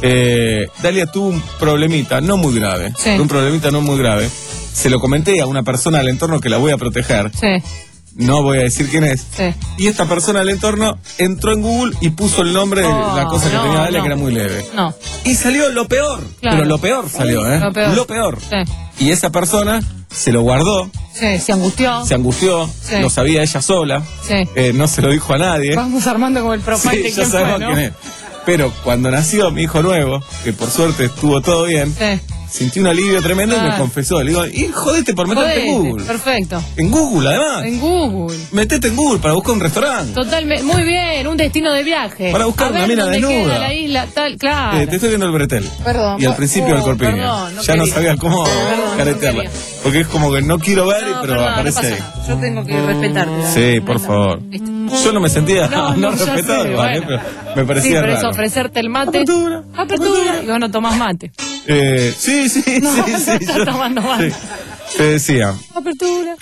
Speaker 2: eh, Dalia tuvo un problemita, no muy grave.
Speaker 6: Sí.
Speaker 2: Un problemita no muy grave. Se lo comenté a una persona del entorno que la voy a proteger.
Speaker 6: Sí.
Speaker 2: No voy a decir quién es.
Speaker 6: Sí.
Speaker 2: Y esta persona del entorno entró en Google y puso el nombre de
Speaker 6: Oh,
Speaker 2: la cosa que
Speaker 6: no,
Speaker 2: tenía Dalia,
Speaker 6: no.
Speaker 2: que era muy leve.
Speaker 6: No.
Speaker 2: Y salió lo peor.
Speaker 6: Claro.
Speaker 2: Pero lo peor salió, ¿eh?
Speaker 6: Lo peor.
Speaker 2: Lo peor.
Speaker 6: Sí.
Speaker 2: Y esa persona se lo guardó,
Speaker 6: Sí, se angustió.
Speaker 2: se angustió,
Speaker 6: Sí.
Speaker 2: lo sabía ella sola,
Speaker 6: Sí.
Speaker 2: eh, no se lo dijo a nadie.
Speaker 6: Vamos armando como el profile
Speaker 2: Sí,
Speaker 6: de
Speaker 2: ya
Speaker 6: quién
Speaker 2: sabemos
Speaker 6: fue, ¿no?
Speaker 2: quién es. Pero cuando nació mi hijo nuevo, que por suerte estuvo todo bien,
Speaker 6: Sí.
Speaker 2: sentí un alivio tremendo y me
Speaker 6: Ah.
Speaker 2: confesó. Le digo, y jodete por meterte
Speaker 6: Jodete.
Speaker 2: en Google.
Speaker 6: Perfecto.
Speaker 2: En Google, además.
Speaker 6: En Google.
Speaker 2: Metete en Google para buscar un restaurante.
Speaker 6: Totalmente. Muy bien, un destino de viaje.
Speaker 2: Para buscar
Speaker 6: A ver
Speaker 2: una mina
Speaker 6: dónde
Speaker 2: desnuda.
Speaker 6: queda la isla, tal, claro.
Speaker 2: Eh, te estoy viendo el bretel.
Speaker 6: Perdón.
Speaker 2: Y al principio
Speaker 6: Oh,
Speaker 2: el corpiño.
Speaker 6: perdón, no
Speaker 2: ya no
Speaker 6: quería.
Speaker 2: sabía cómo
Speaker 6: Perdón, no
Speaker 2: caretearla.
Speaker 6: quería.
Speaker 2: Porque es como que no quiero ver,
Speaker 6: No,
Speaker 2: pero
Speaker 6: perdón, no
Speaker 2: aparece
Speaker 6: pasa
Speaker 2: ahí.
Speaker 6: nada. Yo tengo que respetarte.
Speaker 2: Sí, por
Speaker 6: Venga.
Speaker 2: favor.
Speaker 6: Listo.
Speaker 2: Yo no me sentía
Speaker 6: No,
Speaker 2: no,
Speaker 6: no, ya
Speaker 2: respetado,
Speaker 6: sé,
Speaker 2: igual,
Speaker 6: bueno.
Speaker 2: eh, pero me parecía
Speaker 6: Sí, pero
Speaker 2: raro.
Speaker 6: es ofrecerte el mate.
Speaker 2: Apertura,
Speaker 6: Apertura. Y vos no tomás mate.
Speaker 2: Eh, sí, sí,
Speaker 6: No,
Speaker 2: sí,
Speaker 6: no
Speaker 2: sí.
Speaker 6: estás
Speaker 2: yo-
Speaker 6: tomando mate.
Speaker 2: sí. Te decía.
Speaker 6: Apertura.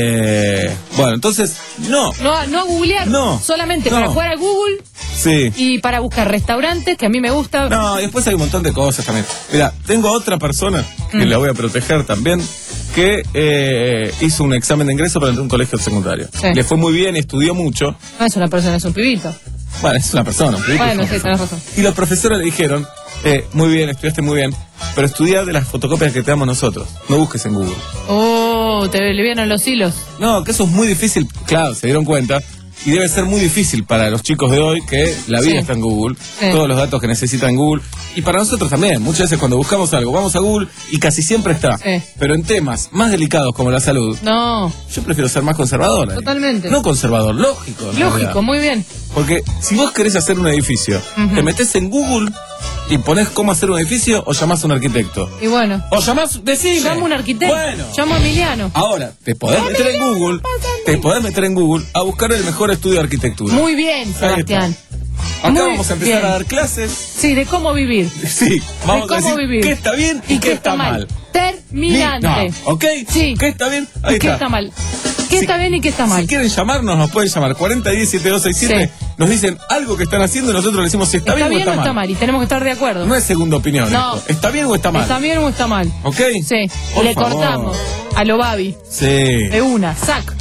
Speaker 2: Eh, bueno, entonces, no.
Speaker 6: No, no googlear.
Speaker 2: No.
Speaker 6: Solamente
Speaker 2: No.
Speaker 6: para jugar a Google
Speaker 2: Sí.
Speaker 6: y para buscar restaurantes, que a mí me gusta.
Speaker 2: No, y después hay un montón de cosas también. Mira, tengo a otra persona que
Speaker 6: Mm.
Speaker 2: la voy a proteger también, que eh, hizo un examen de ingreso para entrar a un colegio secundario.
Speaker 6: Sí.
Speaker 2: Le fue muy bien, estudió mucho.
Speaker 6: No es una persona, es un pibito.
Speaker 2: Bueno, es una persona. un pibito,
Speaker 6: Bueno,
Speaker 2: es una
Speaker 6: sí,
Speaker 2: persona.
Speaker 6: tenés razón.
Speaker 2: Y los profesores le dijeron, eh, muy bien, estudiaste muy bien, pero estudia de las fotocopias que te damos nosotros. No busques en Google.
Speaker 6: Oh, te le vieron los hilos.
Speaker 2: No, que eso es muy difícil. Claro, se dieron cuenta. Y debe ser muy difícil para los chicos de hoy que la vida
Speaker 6: Sí.
Speaker 2: está en Google,
Speaker 6: Sí.
Speaker 2: todos los datos que necesitan en Google. Y para nosotros también, muchas veces cuando buscamos algo, vamos a Google y casi siempre está.
Speaker 6: Sí.
Speaker 2: Pero en temas más delicados como la salud,
Speaker 6: No,
Speaker 2: yo prefiero ser más conservador. ahí.
Speaker 6: Totalmente.
Speaker 2: No conservador, lógico. en realidad.
Speaker 6: lógico, muy bien.
Speaker 2: Porque si vos querés hacer un edificio,
Speaker 6: Ujú.
Speaker 2: te metés en Google y ponés cómo hacer un edificio o llamás a un arquitecto.
Speaker 6: Y bueno,
Speaker 2: O llamás, decime.
Speaker 6: llamo a un arquitecto,
Speaker 2: Bueno.
Speaker 6: llamo a Emiliano.
Speaker 2: Ahora, te podés meter en Google, te podés meter en Google a buscar el mejor estudio de arquitectura.
Speaker 6: Muy bien, Sebastián.
Speaker 2: Acá
Speaker 6: Muy
Speaker 2: vamos a empezar
Speaker 6: bien.
Speaker 2: a dar clases.
Speaker 6: Sí, de cómo vivir.
Speaker 2: Sí, vamos
Speaker 6: de
Speaker 2: a
Speaker 6: cómo
Speaker 2: decir
Speaker 6: vivir.
Speaker 2: qué está bien y, qué está mal.
Speaker 6: Terminante.
Speaker 2: Ni- no, ¿ok?
Speaker 6: Sí.
Speaker 2: ¿Qué está bien? Ahí
Speaker 6: ¿Y qué
Speaker 2: está.
Speaker 6: está mal? ¿Qué
Speaker 2: Si-
Speaker 6: está bien y qué está mal?
Speaker 2: Si quieren llamarnos, nos pueden llamar cuarenta diez siete dos seis siete.
Speaker 6: Sí.
Speaker 2: Nos dicen algo que están haciendo y nosotros le decimos si está,
Speaker 6: ¿Está
Speaker 2: bien,
Speaker 6: bien
Speaker 2: o está, mal.
Speaker 6: Y tenemos que estar de acuerdo.
Speaker 2: No es segunda opinión.
Speaker 6: No.
Speaker 2: esto. ¿Está bien o está mal?
Speaker 6: ¿Está bien o está mal?
Speaker 2: ¿Ok?
Speaker 6: Sí.
Speaker 2: Por
Speaker 6: Le
Speaker 2: favor.
Speaker 6: cortamos a lo Babi.
Speaker 2: Sí.
Speaker 6: De una. Sac.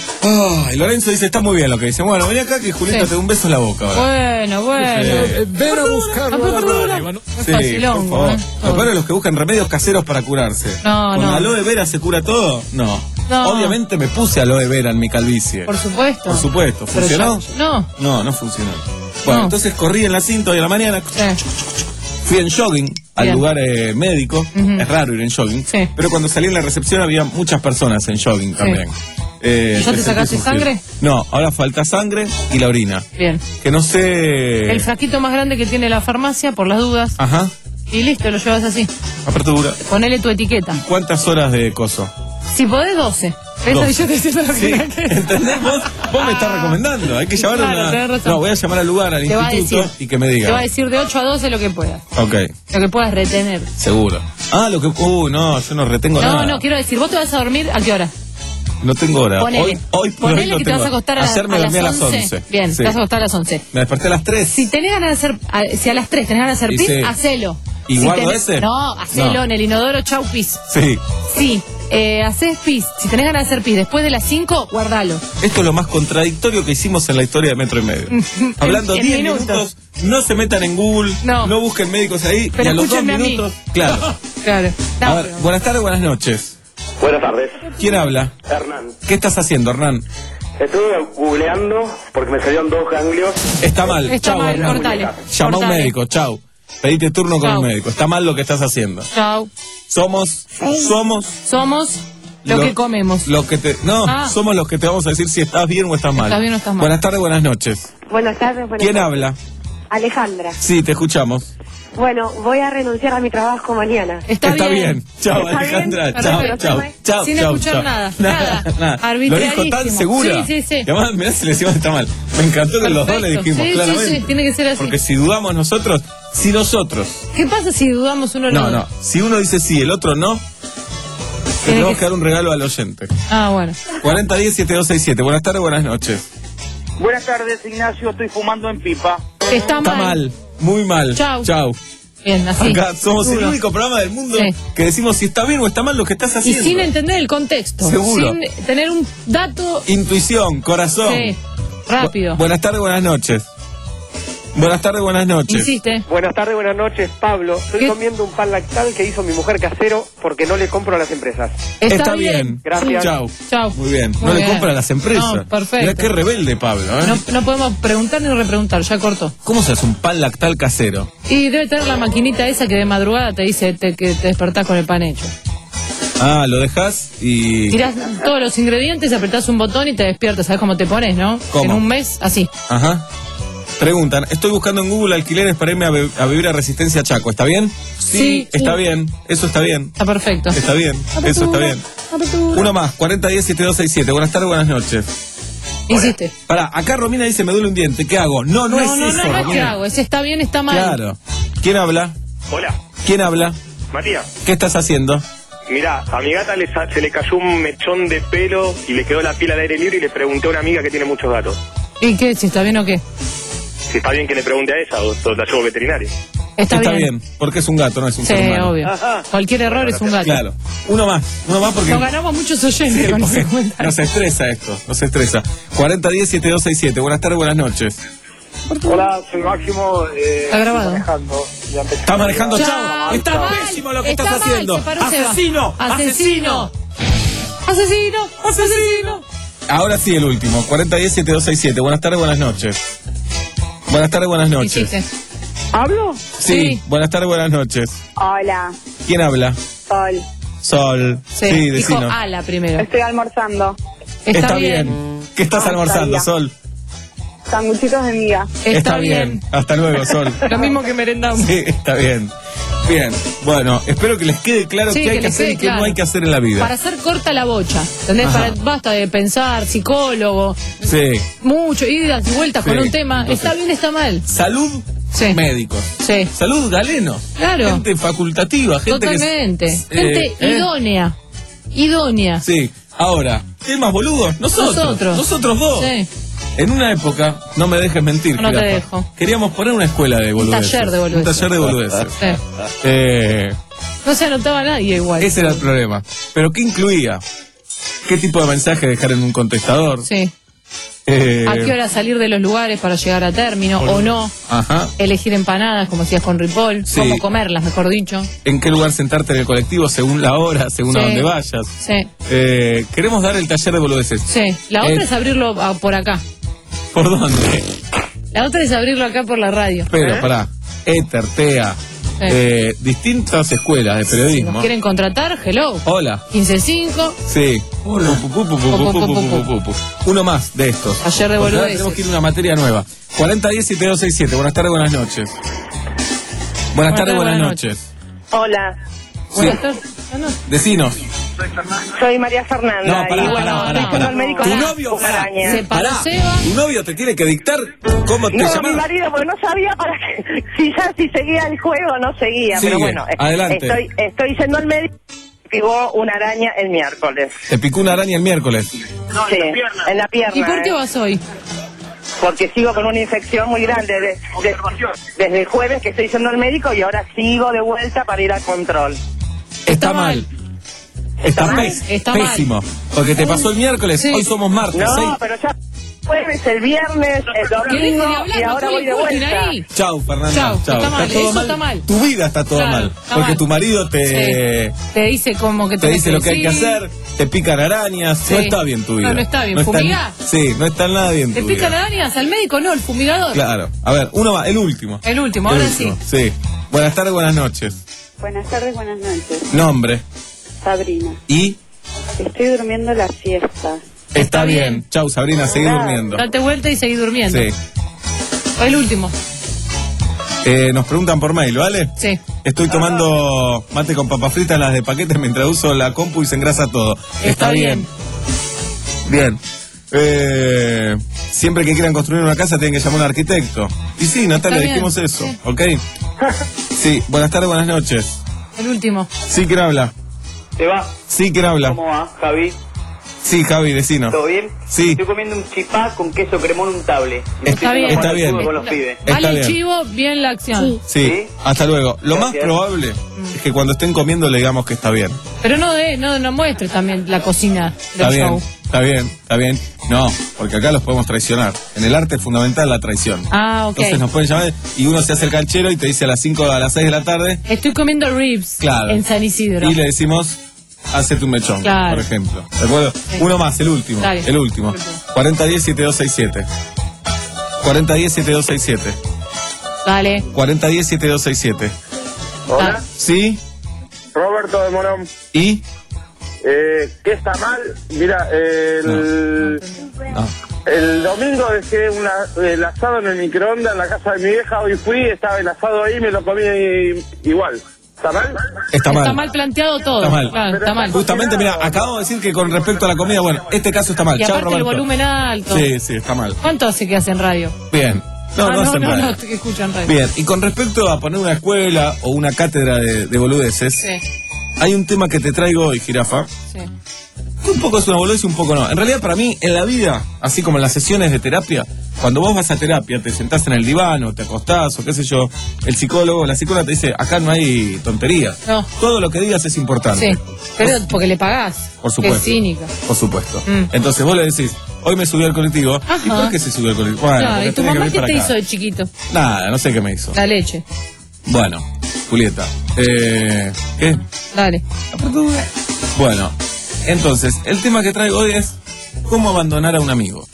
Speaker 2: Ay, Lorenzo dice, está muy bien lo que dice. Bueno, vení acá que Julieta
Speaker 6: Sí.
Speaker 2: te da un beso en la boca ahora.
Speaker 6: Bueno, bueno.
Speaker 2: Sí.
Speaker 4: Ven a buscarlo a la radio.
Speaker 6: Es
Speaker 2: Sí,
Speaker 6: facilón,
Speaker 2: por favor.
Speaker 6: ¿eh?
Speaker 2: Lo peor es los que buscan remedios caseros para curarse.
Speaker 6: No,
Speaker 2: ¿Con
Speaker 6: no.
Speaker 2: aloe vera se cura todo? No.
Speaker 6: No.
Speaker 2: Obviamente me puse aloe vera en mi calvicie.
Speaker 6: Por supuesto.
Speaker 2: Por supuesto.
Speaker 6: Pero
Speaker 2: ¿Funcionó?
Speaker 6: yo- no.
Speaker 2: No, no funcionó. Bueno,
Speaker 6: No.
Speaker 2: entonces corrí en la cinta hoy a la mañana,
Speaker 6: Sí.
Speaker 2: fui en jogging al
Speaker 6: Bien.
Speaker 2: lugar eh, médico.
Speaker 6: Ujú.
Speaker 2: Es raro ir en jogging.
Speaker 6: Sí.
Speaker 2: Pero cuando salí en la recepción había muchas personas en jogging también. Eh,
Speaker 6: ¿Y ya te
Speaker 2: entonces
Speaker 6: sacaste
Speaker 2: empiezo a
Speaker 6: sangre?
Speaker 2: decir, No, ahora falta sangre y la orina.
Speaker 6: Bien.
Speaker 2: Que no sé.
Speaker 6: El frasquito más grande que tiene la farmacia, por las dudas.
Speaker 2: Ajá.
Speaker 6: Y listo, lo llevas así.
Speaker 2: Apertura.
Speaker 6: Ponele tu etiqueta.
Speaker 2: ¿Cuántas horas de coso?
Speaker 6: Si podés, doce. Eso
Speaker 2: doce.
Speaker 6: yo te diciendo lo que
Speaker 2: Sí,
Speaker 6: tenés que decir.
Speaker 2: ¿entendés? Vos, vos me estás recomendando. Hay que llamar
Speaker 6: Claro,
Speaker 2: a
Speaker 6: tenés
Speaker 2: una.
Speaker 6: razón.
Speaker 2: No, voy a llamar al lugar, al
Speaker 6: Te va a
Speaker 2: instituto
Speaker 6: decir.
Speaker 2: y que me diga.
Speaker 6: Te va a decir de ocho a doce lo que puedas.
Speaker 2: Ok,
Speaker 6: Lo que puedas retener.
Speaker 2: seguro. Ah, lo que. Uh, no, yo no retengo
Speaker 6: No,
Speaker 2: nada.
Speaker 6: no, quiero decir, vos te vas a dormir ¿a qué hora?
Speaker 2: No tengo hora.
Speaker 6: Ponele.
Speaker 2: Hoy, hoy por
Speaker 6: Ponele
Speaker 2: hoy no
Speaker 6: que te
Speaker 2: tengo.
Speaker 6: vas a acostar a,
Speaker 2: Ayer me
Speaker 6: a
Speaker 2: dormí a
Speaker 6: las
Speaker 2: las once.
Speaker 6: Bien,
Speaker 2: Sí.
Speaker 6: te vas a acostar a las once.
Speaker 2: Me desperté a las tres.
Speaker 6: Si tenés ganas de hacer, a- si a las tres tenés ganas de hacer
Speaker 2: Y
Speaker 6: pis,
Speaker 2: sí.
Speaker 6: hacelo.
Speaker 2: ¿Y
Speaker 6: Si
Speaker 2: guardo
Speaker 6: tenés-
Speaker 2: ese?
Speaker 6: No, hacelo
Speaker 2: No.
Speaker 6: en el inodoro, chau pis.
Speaker 2: Sí.
Speaker 6: Sí, eh, haces pis. Si tenés ganas de hacer pis después de las cinco, guardalo.
Speaker 2: Esto es lo más contradictorio que hicimos en la historia de Metro y Medio. Hablando
Speaker 6: en
Speaker 2: diez
Speaker 6: minutos.
Speaker 2: minutos, no se metan en Google,
Speaker 6: No.
Speaker 2: no, busquen médicos ahí,
Speaker 6: Pero
Speaker 2: y a los dos
Speaker 6: escúchenme a mí.
Speaker 2: minutos. Claro.
Speaker 6: Claro. No,
Speaker 2: A ver,
Speaker 6: pero-
Speaker 2: buenas tardes, buenas noches.
Speaker 10: Buenas tardes,
Speaker 2: ¿Quién habla?
Speaker 10: Hernán.
Speaker 2: ¿Qué estás haciendo, Hernán?
Speaker 10: Estuve googleando porque me salieron dos ganglios.
Speaker 2: Está mal.
Speaker 6: Está
Speaker 2: Chau,
Speaker 6: mal,
Speaker 2: Hernán.
Speaker 6: cortale.
Speaker 2: Llama a un
Speaker 6: Cortale.
Speaker 2: médico, chau. Pedite turno con
Speaker 6: Chau.
Speaker 2: un médico. Está mal lo que estás haciendo.
Speaker 6: Chau.
Speaker 2: Somos, somos
Speaker 6: Somos lo, que comemos.
Speaker 2: Los que te, no,
Speaker 6: Ah.
Speaker 2: somos los que te vamos a decir si estás bien o estás mal.
Speaker 6: Estás bien o estás mal.
Speaker 2: Buenas tardes, buenas noches.
Speaker 11: Buenas tardes, buenas
Speaker 2: ¿Quién
Speaker 11: tardes.
Speaker 2: habla?
Speaker 11: Alejandra.
Speaker 2: Sí, te escuchamos.
Speaker 11: Bueno, voy a renunciar a mi trabajo mañana.
Speaker 6: Está,
Speaker 2: bien. Chao,
Speaker 11: ¿Está
Speaker 2: Alejandra.
Speaker 11: bien?
Speaker 2: Chao,
Speaker 6: Perfecto.
Speaker 2: chao, chao.
Speaker 6: Sin
Speaker 2: chao,
Speaker 6: escuchar
Speaker 2: chao.
Speaker 6: nada, nada.
Speaker 2: Lo dijo tan
Speaker 6: Arbitrariísimo.
Speaker 2: segura.
Speaker 6: Sí, sí, sí.
Speaker 2: Y además, mirá si le decimos que está mal. Me encantó que los dos le
Speaker 6: Perfecto.
Speaker 2: dijimos
Speaker 6: Sí, sí,
Speaker 2: claramente.
Speaker 6: sí, tiene que ser así.
Speaker 2: Porque si dudamos nosotros, si nosotros.
Speaker 6: ¿Qué pasa si dudamos uno o
Speaker 2: No,
Speaker 6: otro?
Speaker 2: no. Si uno dice sí, el otro no, le
Speaker 6: Tiene
Speaker 2: tenemos
Speaker 6: que-
Speaker 2: que dar un regalo al oyente.
Speaker 6: Ah, bueno.
Speaker 2: cuarenta diez siete dos seis siete. Buenas tardes, buenas noches.
Speaker 12: Buenas tardes, Ignacio. Estoy fumando en pipa.
Speaker 6: Está,
Speaker 2: Está mal. Muy mal.
Speaker 6: Chau.
Speaker 2: Chau.
Speaker 6: Bien, así.
Speaker 2: Acá somos
Speaker 6: Seguro.
Speaker 2: el único programa del mundo
Speaker 6: Sí.
Speaker 2: que decimos si está bien o está mal lo que estás
Speaker 6: Y
Speaker 2: haciendo.
Speaker 6: sin entender el contexto.
Speaker 2: Seguro.
Speaker 6: Sin tener un dato.
Speaker 2: Intuición, corazón.
Speaker 6: Sí, rápido.
Speaker 2: Bu- buenas tardes, buenas noches. Buenas tardes, buenas noches.
Speaker 6: Insiste.
Speaker 12: Buenas tardes, buenas noches, Pablo. Estoy
Speaker 6: ¿Qué?
Speaker 12: comiendo un pan lactal que hizo mi mujer casero porque no le compro a las empresas.
Speaker 2: Está, bien.
Speaker 12: Gracias.
Speaker 2: Chau.
Speaker 6: Chau.
Speaker 2: Muy bien.
Speaker 6: Muy
Speaker 2: no le
Speaker 6: bien.
Speaker 2: compra a las empresas.
Speaker 6: No, perfecto.
Speaker 2: Mirá qué rebelde, Pablo. ¿eh?
Speaker 6: No, no podemos preguntar ni repreguntar, ya cortó.
Speaker 2: ¿Cómo se hace un pan lactal casero?
Speaker 6: Y debe tener la maquinita esa que de madrugada te dice te- que te despertás con el pan hecho.
Speaker 2: Ah, lo dejas y...
Speaker 6: Tirás todos los ingredientes, apretás un botón y te despiertas. ¿Sabes cómo te pones, no?
Speaker 2: ¿Cómo?
Speaker 6: En un mes, así.
Speaker 2: Ajá. Preguntan, estoy buscando en Google alquileres para irme a, be- a vivir a Resistencia Chaco. ¿Está bien?
Speaker 6: Sí,
Speaker 2: Está
Speaker 6: sí.
Speaker 2: bien. Eso está bien.
Speaker 6: Está perfecto.
Speaker 2: Está bien. Eso está bien. Uno más, cuarenta diez siete dos seis siete. Buenas tardes, buenas noches.
Speaker 6: Hiciste.
Speaker 2: Pará, acá Romina dice me duele un diente. ¿Qué hago? No, no,
Speaker 6: No,
Speaker 2: es
Speaker 6: no, no,
Speaker 2: eso,
Speaker 6: no, es que
Speaker 2: Romina.
Speaker 6: hago. Ese está bien, está mal.
Speaker 2: Claro. ¿Quién habla?
Speaker 10: Hola,
Speaker 2: ¿Quién habla?
Speaker 10: Matías.
Speaker 2: ¿Qué estás haciendo?
Speaker 10: Mirá, a mi gata le sa- se le cayó un mechón de pelo y le quedó la piel al aire libre y le pregunté a una amiga que tiene muchos gatos.
Speaker 6: ¿Y qué? ¿Si está bien o qué?
Speaker 10: Si está bien que le pregunte a esa o, o la llevo veterinario.
Speaker 6: Está,
Speaker 2: Está
Speaker 6: bien.
Speaker 2: bien. Porque es un gato, no es un
Speaker 6: Sí,
Speaker 2: ser humano.
Speaker 6: obvio. Cualquier error es un gato.
Speaker 2: Claro. Uno más, uno más porque...
Speaker 6: Nos ganamos muchos oyentes
Speaker 2: Sí,
Speaker 6: con
Speaker 2: porque
Speaker 6: ese comentario.
Speaker 2: nos estresa esto, nos estresa. cuarenta diez siete dos seis siete. Buenas tardes, buenas noches.
Speaker 12: Hola, soy Máximo. Eh,
Speaker 6: Está grabado.
Speaker 12: manejando. Ya empecé.
Speaker 2: Está manejando,
Speaker 6: Chao.
Speaker 2: chao. Está
Speaker 6: mal.
Speaker 2: pésimo lo que
Speaker 6: Está
Speaker 2: estás
Speaker 6: mal,
Speaker 2: haciendo.
Speaker 6: se paró Seba.
Speaker 2: Asesino,
Speaker 6: Asesino. Asesino. Asesino.
Speaker 2: Ahora sí el último, cuarenta diez siete dos seis siete. Buenas tardes, buenas noches. Buenas tardes, buenas noches.
Speaker 6: Hiciste.
Speaker 11: ¿Hablo?
Speaker 2: Sí,
Speaker 6: Sí.
Speaker 2: buenas tardes, buenas noches.
Speaker 11: Hola,
Speaker 2: ¿Quién habla?
Speaker 11: Sol.
Speaker 2: Sol.
Speaker 6: Sí,
Speaker 2: Sí,
Speaker 6: dijo
Speaker 2: decinos.
Speaker 6: ala primero.
Speaker 11: Estoy almorzando.
Speaker 6: Está,
Speaker 2: ¿Qué estás
Speaker 11: Ah,
Speaker 2: almorzando,
Speaker 11: está
Speaker 2: Sol?
Speaker 11: Sanguchitos de miga.
Speaker 6: Está, bien.
Speaker 2: Hasta luego, Sol.
Speaker 6: Lo mismo que merendamos.
Speaker 2: Sí, está bien. Bien, bueno, espero que les quede claro
Speaker 6: Sí,
Speaker 2: qué
Speaker 6: que
Speaker 2: hay que
Speaker 6: les
Speaker 2: hacer
Speaker 6: quede
Speaker 2: y qué no
Speaker 6: claro.
Speaker 2: hay que hacer en la vida.
Speaker 6: Para hacer corta la bocha. ¿Entendés?
Speaker 2: Ajá.
Speaker 6: Para, basta de pensar, psicólogo,
Speaker 2: Sí.
Speaker 6: mucho, idas y vueltas
Speaker 2: Sí.
Speaker 6: con un tema.
Speaker 2: Entonces-
Speaker 6: ¿Está bien, está mal?
Speaker 2: Salud,
Speaker 6: Sí.
Speaker 2: médicos.
Speaker 6: Sí.
Speaker 2: Salud, galeno.
Speaker 6: Claro.
Speaker 2: Gente facultativa, gente
Speaker 6: Totalmente.
Speaker 2: que... es-
Speaker 6: Gente
Speaker 2: eh, ¿eh?
Speaker 6: idónea. Idónea.
Speaker 2: Sí. Ahora, ¿qué más boludos? Nosotros.
Speaker 6: Nosotros.
Speaker 2: Nosotros dos.
Speaker 6: Sí.
Speaker 2: En una época, no me dejes mentir,
Speaker 6: No te
Speaker 2: jirafa,
Speaker 6: dejo.
Speaker 2: queríamos poner una escuela de boludeces.
Speaker 6: taller de boludeces.
Speaker 2: Un taller de boludeces.
Speaker 6: Sí.
Speaker 2: Eh,
Speaker 6: No se anotaba nadie igual.
Speaker 2: ese era el problema. Pero ¿qué incluía? ¿Qué tipo de mensaje dejar en un contestador?
Speaker 6: Sí.
Speaker 2: Eh,
Speaker 6: ¿A qué hora salir de los lugares para llegar a término o no?
Speaker 2: Ajá.
Speaker 6: Elegir empanadas, como decías con Ripoll.
Speaker 2: Sí.
Speaker 6: Cómo comerlas, mejor dicho.
Speaker 2: ¿En qué lugar sentarte en el colectivo según la hora, según a
Speaker 6: Sí.
Speaker 2: dónde vayas?
Speaker 6: Sí.
Speaker 2: Eh, queremos dar el taller de boludeces.
Speaker 6: Sí. La
Speaker 2: Eh,
Speaker 6: otra es abrirlo a- por acá.
Speaker 2: ¿Por dónde?
Speaker 6: La otra es abrirlo acá por la radio.
Speaker 2: Pero,
Speaker 6: ¿Eh?
Speaker 2: pará. Éter, T E A,
Speaker 6: Sí.
Speaker 2: eh, distintas escuelas de
Speaker 6: Si
Speaker 2: periodismo.
Speaker 6: nos quieren contratar, hello.
Speaker 2: Hola.
Speaker 6: quince cinco.
Speaker 2: Sí. Pu, pu, pu, pu, pu, pu, pu, pu, pu, pu. Uno más de estos.
Speaker 6: Taller de
Speaker 2: Porque ahora
Speaker 6: boludeces.
Speaker 2: tenemos que ir a una materia nueva. cuarenta diez siete dos seis siete. Buenas tardes, buenas noches. Buenas tardes, buenas noches.
Speaker 11: Hola.
Speaker 2: Sí.
Speaker 6: Buenas tardes. Ah, no.
Speaker 2: Decinos.
Speaker 11: Soy María Fernanda.
Speaker 2: No, pará,
Speaker 11: y bueno,
Speaker 2: pará, pará,
Speaker 11: estoy yendo
Speaker 2: pará.
Speaker 11: al médico.
Speaker 2: Tu
Speaker 11: Pará,
Speaker 2: novio,
Speaker 11: una
Speaker 2: pará.
Speaker 11: araña.
Speaker 6: Se paró
Speaker 2: Pará,
Speaker 6: Seba.
Speaker 2: tu novio te tiene que dictar cómo te
Speaker 11: No, mi
Speaker 2: llamas.
Speaker 11: marido, porque no sabía para qué, si ya si seguía el juego o no seguía.
Speaker 2: Sigue,
Speaker 11: pero bueno, eh,
Speaker 2: adelante.
Speaker 11: Estoy, estoy yendo al médico. Pegó una araña el miércoles.
Speaker 2: Te picó una araña el miércoles.
Speaker 11: Sí, en la pierna.
Speaker 6: ¿Y por qué
Speaker 11: eh.
Speaker 6: vas hoy?
Speaker 11: Porque sigo con una infección muy grande de- de- desde el jueves que estoy yendo al médico y ahora sigo de vuelta para ir al control.
Speaker 2: Está mal. Está,
Speaker 11: mal.
Speaker 2: pés-
Speaker 6: Está mal.
Speaker 2: pésimo. Porque te pasó el miércoles,
Speaker 6: Sí.
Speaker 2: hoy somos martes.
Speaker 11: No,
Speaker 2: seis.
Speaker 11: pero ya jueves, el viernes, el
Speaker 6: Que deje
Speaker 11: domingo
Speaker 6: de hablar,
Speaker 11: y
Speaker 6: no
Speaker 11: ahora voy de
Speaker 6: Juli,
Speaker 11: vuelta.
Speaker 6: ahí.
Speaker 2: Chau, Fernanda.
Speaker 6: Chau,
Speaker 2: Chau.
Speaker 6: está mal, eso está mal.
Speaker 2: Tu vida está todo
Speaker 6: Claro,
Speaker 2: mal.
Speaker 6: está
Speaker 2: Porque
Speaker 6: mal.
Speaker 2: tu marido te,
Speaker 6: Te dice como que
Speaker 2: te dice lo que hay que
Speaker 6: decir.
Speaker 2: hacer, te pican arañas.
Speaker 6: Sí.
Speaker 2: No está bien tu vida.
Speaker 6: No, no está bien. ¿Fumigá?
Speaker 2: Sí, no está nada bien
Speaker 6: ¿Te
Speaker 2: tu
Speaker 6: pican
Speaker 2: vida.
Speaker 6: arañas al médico? No, el fumigador.
Speaker 2: Claro. A ver, uno más, el último.
Speaker 6: El último,
Speaker 2: El
Speaker 6: ahora
Speaker 2: último,
Speaker 6: sí.
Speaker 2: Sí. Buenas tardes, buenas noches.
Speaker 11: Buenas tardes, buenas noches.
Speaker 2: Nombre.
Speaker 11: Sabrina.
Speaker 2: Y
Speaker 11: Estoy durmiendo la siesta.
Speaker 2: está bien. Chau, Sabrina, seguí durmiendo.
Speaker 6: Date vuelta y seguí durmiendo.
Speaker 2: Sí.
Speaker 6: El último.
Speaker 2: Eh, nos preguntan por mail, ¿vale?
Speaker 6: Sí.
Speaker 2: Estoy tomando mate con papas fritas, las de paquetes, mientras uso la compu y se engrasa todo.
Speaker 6: Está bien.
Speaker 2: Bien. Eh, siempre que quieran construir una casa tienen que llamar a un arquitecto. Y sí, Natalia,
Speaker 6: Está bien,
Speaker 2: dijimos eso,
Speaker 6: sí.
Speaker 2: ¿ok? Sí, buenas tardes, buenas noches.
Speaker 6: El último.
Speaker 2: Sí, ¿quién habla?
Speaker 12: ¿Te va?
Speaker 2: Sí, ¿quién habla?
Speaker 12: ¿Cómo va, Javi?
Speaker 2: Sí, Javi, vecino.
Speaker 12: ¿Todo bien?
Speaker 2: Sí.
Speaker 12: Estoy comiendo un chipá con queso cremón untable.
Speaker 6: Está bien.
Speaker 2: Está bien.
Speaker 12: Con los pibes.
Speaker 2: Está
Speaker 6: Vale el
Speaker 2: bien.
Speaker 6: chivo, bien la acción.
Speaker 2: Sí,
Speaker 12: ¿Sí?
Speaker 2: hasta luego. Lo más
Speaker 12: Gracias.
Speaker 2: probable es que cuando estén comiendo le digamos que está bien.
Speaker 6: Pero no de, no, no muestres también la cocina del
Speaker 2: Está bien,
Speaker 6: show.
Speaker 2: está bien, está bien. No, porque acá los podemos traicionar. En el arte es fundamental la traición.
Speaker 6: Ah, ok.
Speaker 2: Entonces nos pueden llamar y uno se hace el canchero y te dice a las cinco a las seis de la tarde
Speaker 6: Estoy comiendo ribs
Speaker 2: Claro.
Speaker 6: en San Isidro.
Speaker 2: y le decimos, hacete un mechón,
Speaker 6: Claro.
Speaker 2: por ejemplo. ¿De acuerdo?
Speaker 6: Sí.
Speaker 2: Uno más, el último.
Speaker 6: Dale.
Speaker 2: El último. cuarenta diez setenta y dos sesenta y siete. cuarenta diez setenta y dos sesenta y siete.
Speaker 6: Dale.
Speaker 2: cuarenta diez setenta y dos sesenta y siete.
Speaker 10: Hola,
Speaker 2: ¿Sí?
Speaker 10: Roberto de Morón.
Speaker 2: ¿Y?
Speaker 10: Eh, ¿Qué está mal? Mira, el,
Speaker 2: No.
Speaker 10: el domingo dejé una, el asado en el microondas en la casa de mi vieja. Hoy fui, estaba el asado ahí, me lo comí i- igual. ¿Está mal?
Speaker 2: Está mal.
Speaker 6: Está mal planteado todo.
Speaker 2: Está mal.
Speaker 6: Claro, está mal.
Speaker 2: Justamente, mira, acabamos de decir que con respecto a la comida, bueno, este caso está mal.
Speaker 6: Y
Speaker 2: Chao,
Speaker 6: aparte el
Speaker 2: Roberto.
Speaker 6: volumen alto.
Speaker 2: Sí, sí, está mal.
Speaker 6: ¿Cuánto hace que hacen radio?
Speaker 2: Bien. No,
Speaker 6: Ah,
Speaker 2: no,
Speaker 6: no,
Speaker 2: hacen
Speaker 6: no,
Speaker 2: radio.
Speaker 6: no, que escuchan radio.
Speaker 2: Bien, y con respecto a poner una escuela o una cátedra de, de boludeces,
Speaker 6: Sí,
Speaker 2: hay un tema que te traigo hoy, Jirafa.
Speaker 6: sí.
Speaker 2: que Un poco es una boludez y un poco no. En realidad, para mí, en la vida, así como en las sesiones de terapia, cuando vos vas a terapia, te sentás en el diván o te acostás o qué sé yo, el psicólogo, la psicóloga te dice, acá no hay tonterías.
Speaker 6: No.
Speaker 2: Todo lo que digas es importante.
Speaker 6: Sí, pero porque le pagás.
Speaker 2: Por supuesto.
Speaker 6: Qué cínica.
Speaker 2: Por supuesto.
Speaker 6: Mm.
Speaker 2: Entonces vos le decís, hoy me subí al colectivo.
Speaker 6: Ajá.
Speaker 2: ¿Y por qué se subió al colectivo? Bueno,
Speaker 6: Claro,
Speaker 2: porque
Speaker 6: ¿y tu
Speaker 2: tenía que
Speaker 6: mamá
Speaker 2: venir
Speaker 6: qué
Speaker 2: para
Speaker 6: te
Speaker 2: acá.
Speaker 6: hizo de chiquito?
Speaker 2: Nada, no sé qué me hizo.
Speaker 6: La leche.
Speaker 2: Bueno, Julieta. Eh, ¿Qué?
Speaker 6: Dale.
Speaker 2: Bueno, entonces, el tema que traigo hoy es cómo abandonar a un amigo.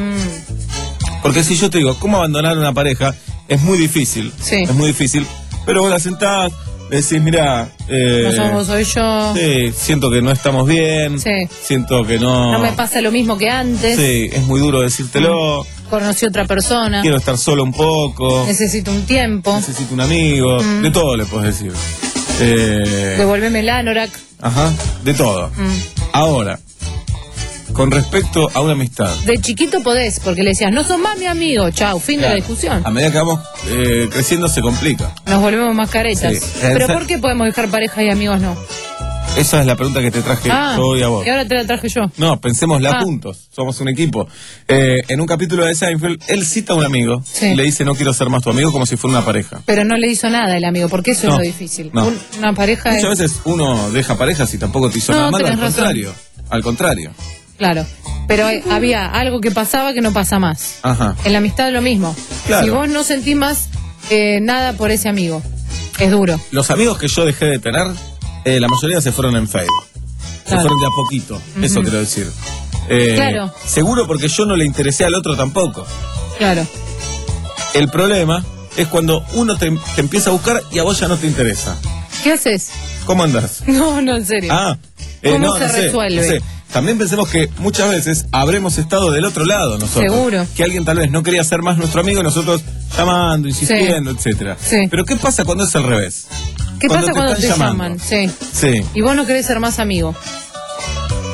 Speaker 6: Mm,
Speaker 2: Porque si yo te digo, cómo abandonar a una pareja, es muy difícil.
Speaker 6: Sí.
Speaker 2: Es muy difícil. Pero vos la sentás, le decís, mira, eh,
Speaker 6: no somos, soy yo.
Speaker 2: sí, siento que no estamos bien.
Speaker 6: Sí.
Speaker 2: Siento que no.
Speaker 6: No me pasa lo mismo que antes.
Speaker 2: Sí, es muy duro decírtelo.
Speaker 6: Conocí otra persona.
Speaker 2: Quiero estar solo un poco.
Speaker 6: Necesito un tiempo.
Speaker 2: Necesito un amigo.
Speaker 6: Mm.
Speaker 2: De todo le puedes decir. Eh,
Speaker 6: Devolveme el anorak.
Speaker 2: ajá, de todo.
Speaker 6: Mm.
Speaker 2: Ahora, con respecto a una amistad.
Speaker 6: De chiquito podés, porque le decías, no sos más mi amigo. Chau, fin de la discusión.
Speaker 2: A medida que vamos eh, creciendo se complica.
Speaker 6: Nos volvemos más caretas.
Speaker 2: Sí.
Speaker 6: Pero
Speaker 2: Esa-
Speaker 6: ¿por qué podemos dejar pareja y amigos no?
Speaker 2: Esa es la pregunta que te traje
Speaker 6: Ah,
Speaker 2: yo hoy a vos.
Speaker 6: y ahora te la traje yo.
Speaker 2: No, pensémosla
Speaker 6: Ah.
Speaker 2: juntos. Somos un equipo. Eh, en un capítulo de Seinfeld, él cita a un amigo
Speaker 6: Sí.
Speaker 2: y le dice, no quiero ser más tu amigo, como si fuera una pareja.
Speaker 6: Pero no le hizo nada el amigo, porque eso
Speaker 2: No,
Speaker 6: es lo difícil.
Speaker 2: no.
Speaker 6: Un- una pareja es...
Speaker 2: Muchas veces uno deja parejas y tampoco te hizo
Speaker 6: No,
Speaker 2: nada malo, al
Speaker 6: tenés razón.
Speaker 2: contrario. Al contrario.
Speaker 6: Claro. Pero hay- había algo que pasaba que no pasa más.
Speaker 2: Ajá.
Speaker 6: En la amistad es lo mismo.
Speaker 2: Claro.
Speaker 6: Si vos no sentís más eh, nada por ese amigo, es duro.
Speaker 2: Los amigos que yo dejé de tener, eh, la mayoría se fueron en Facebook. Se
Speaker 6: Claro.
Speaker 2: fueron de a poquito, eso quiero decir. Eh,
Speaker 6: Claro.
Speaker 2: Seguro porque yo no le interesé al otro tampoco.
Speaker 6: Claro.
Speaker 2: El problema es cuando uno te, te empieza a buscar y a vos ya no te interesa.
Speaker 6: ¿Qué haces?
Speaker 2: ¿Cómo andás?
Speaker 6: No, no, en serio.
Speaker 2: Ah, eh,
Speaker 6: ¿Cómo
Speaker 2: no,
Speaker 6: se
Speaker 2: no sé,
Speaker 6: resuelve?
Speaker 2: no sé. También pensemos que muchas veces habremos estado del otro lado nosotros.
Speaker 6: Seguro.
Speaker 2: Que alguien tal vez no quería ser más nuestro amigo y nosotros llamando, insistiendo, etcétera.
Speaker 6: Sí.
Speaker 2: Pero ¿qué pasa cuando es al revés?
Speaker 6: ¿Qué pasa cuando te
Speaker 2: están
Speaker 6: llaman?
Speaker 2: llamando.
Speaker 6: Sí.
Speaker 2: Sí.
Speaker 6: Y vos no querés ser más amigo.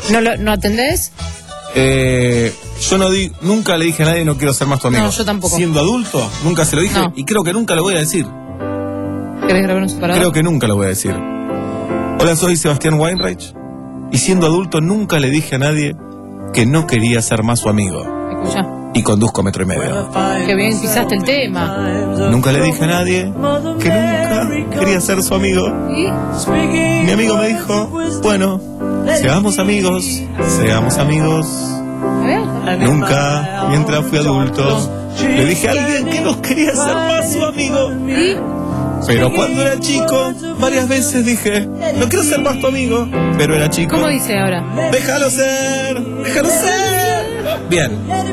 Speaker 6: ¿No, lo, ¿No atendés?
Speaker 2: Eh, yo no di, nunca le dije a nadie no quiero ser más tu amigo.
Speaker 6: No, yo tampoco.
Speaker 2: Siendo adulto, nunca se lo dije
Speaker 6: No.
Speaker 2: y creo que nunca lo voy a decir.
Speaker 6: ¿Querés grabar un separador?
Speaker 2: Creo que nunca lo voy a decir. Hola, soy Sebastián Weinreich y siendo adulto nunca le dije a nadie que no quería ser más su amigo.
Speaker 6: Escuchá.
Speaker 2: Y conduzco metro y medio.
Speaker 6: Qué bien pisaste el tema.
Speaker 2: Nunca le dije a nadie que nunca quería ser su amigo.
Speaker 6: ¿Y?
Speaker 2: Mi amigo me dijo, bueno, seamos amigos, seamos amigos.
Speaker 6: A ver, a ver.
Speaker 2: Nunca, mientras fui adulto, le dije a alguien que no quería ser más su amigo.
Speaker 6: ¿Y?
Speaker 2: Pero cuando era chico, varias veces dije, no quiero ser más tu amigo, pero era chico.
Speaker 6: ¿Cómo dice ahora?
Speaker 2: Déjalo ser, déjalo ser. Bien.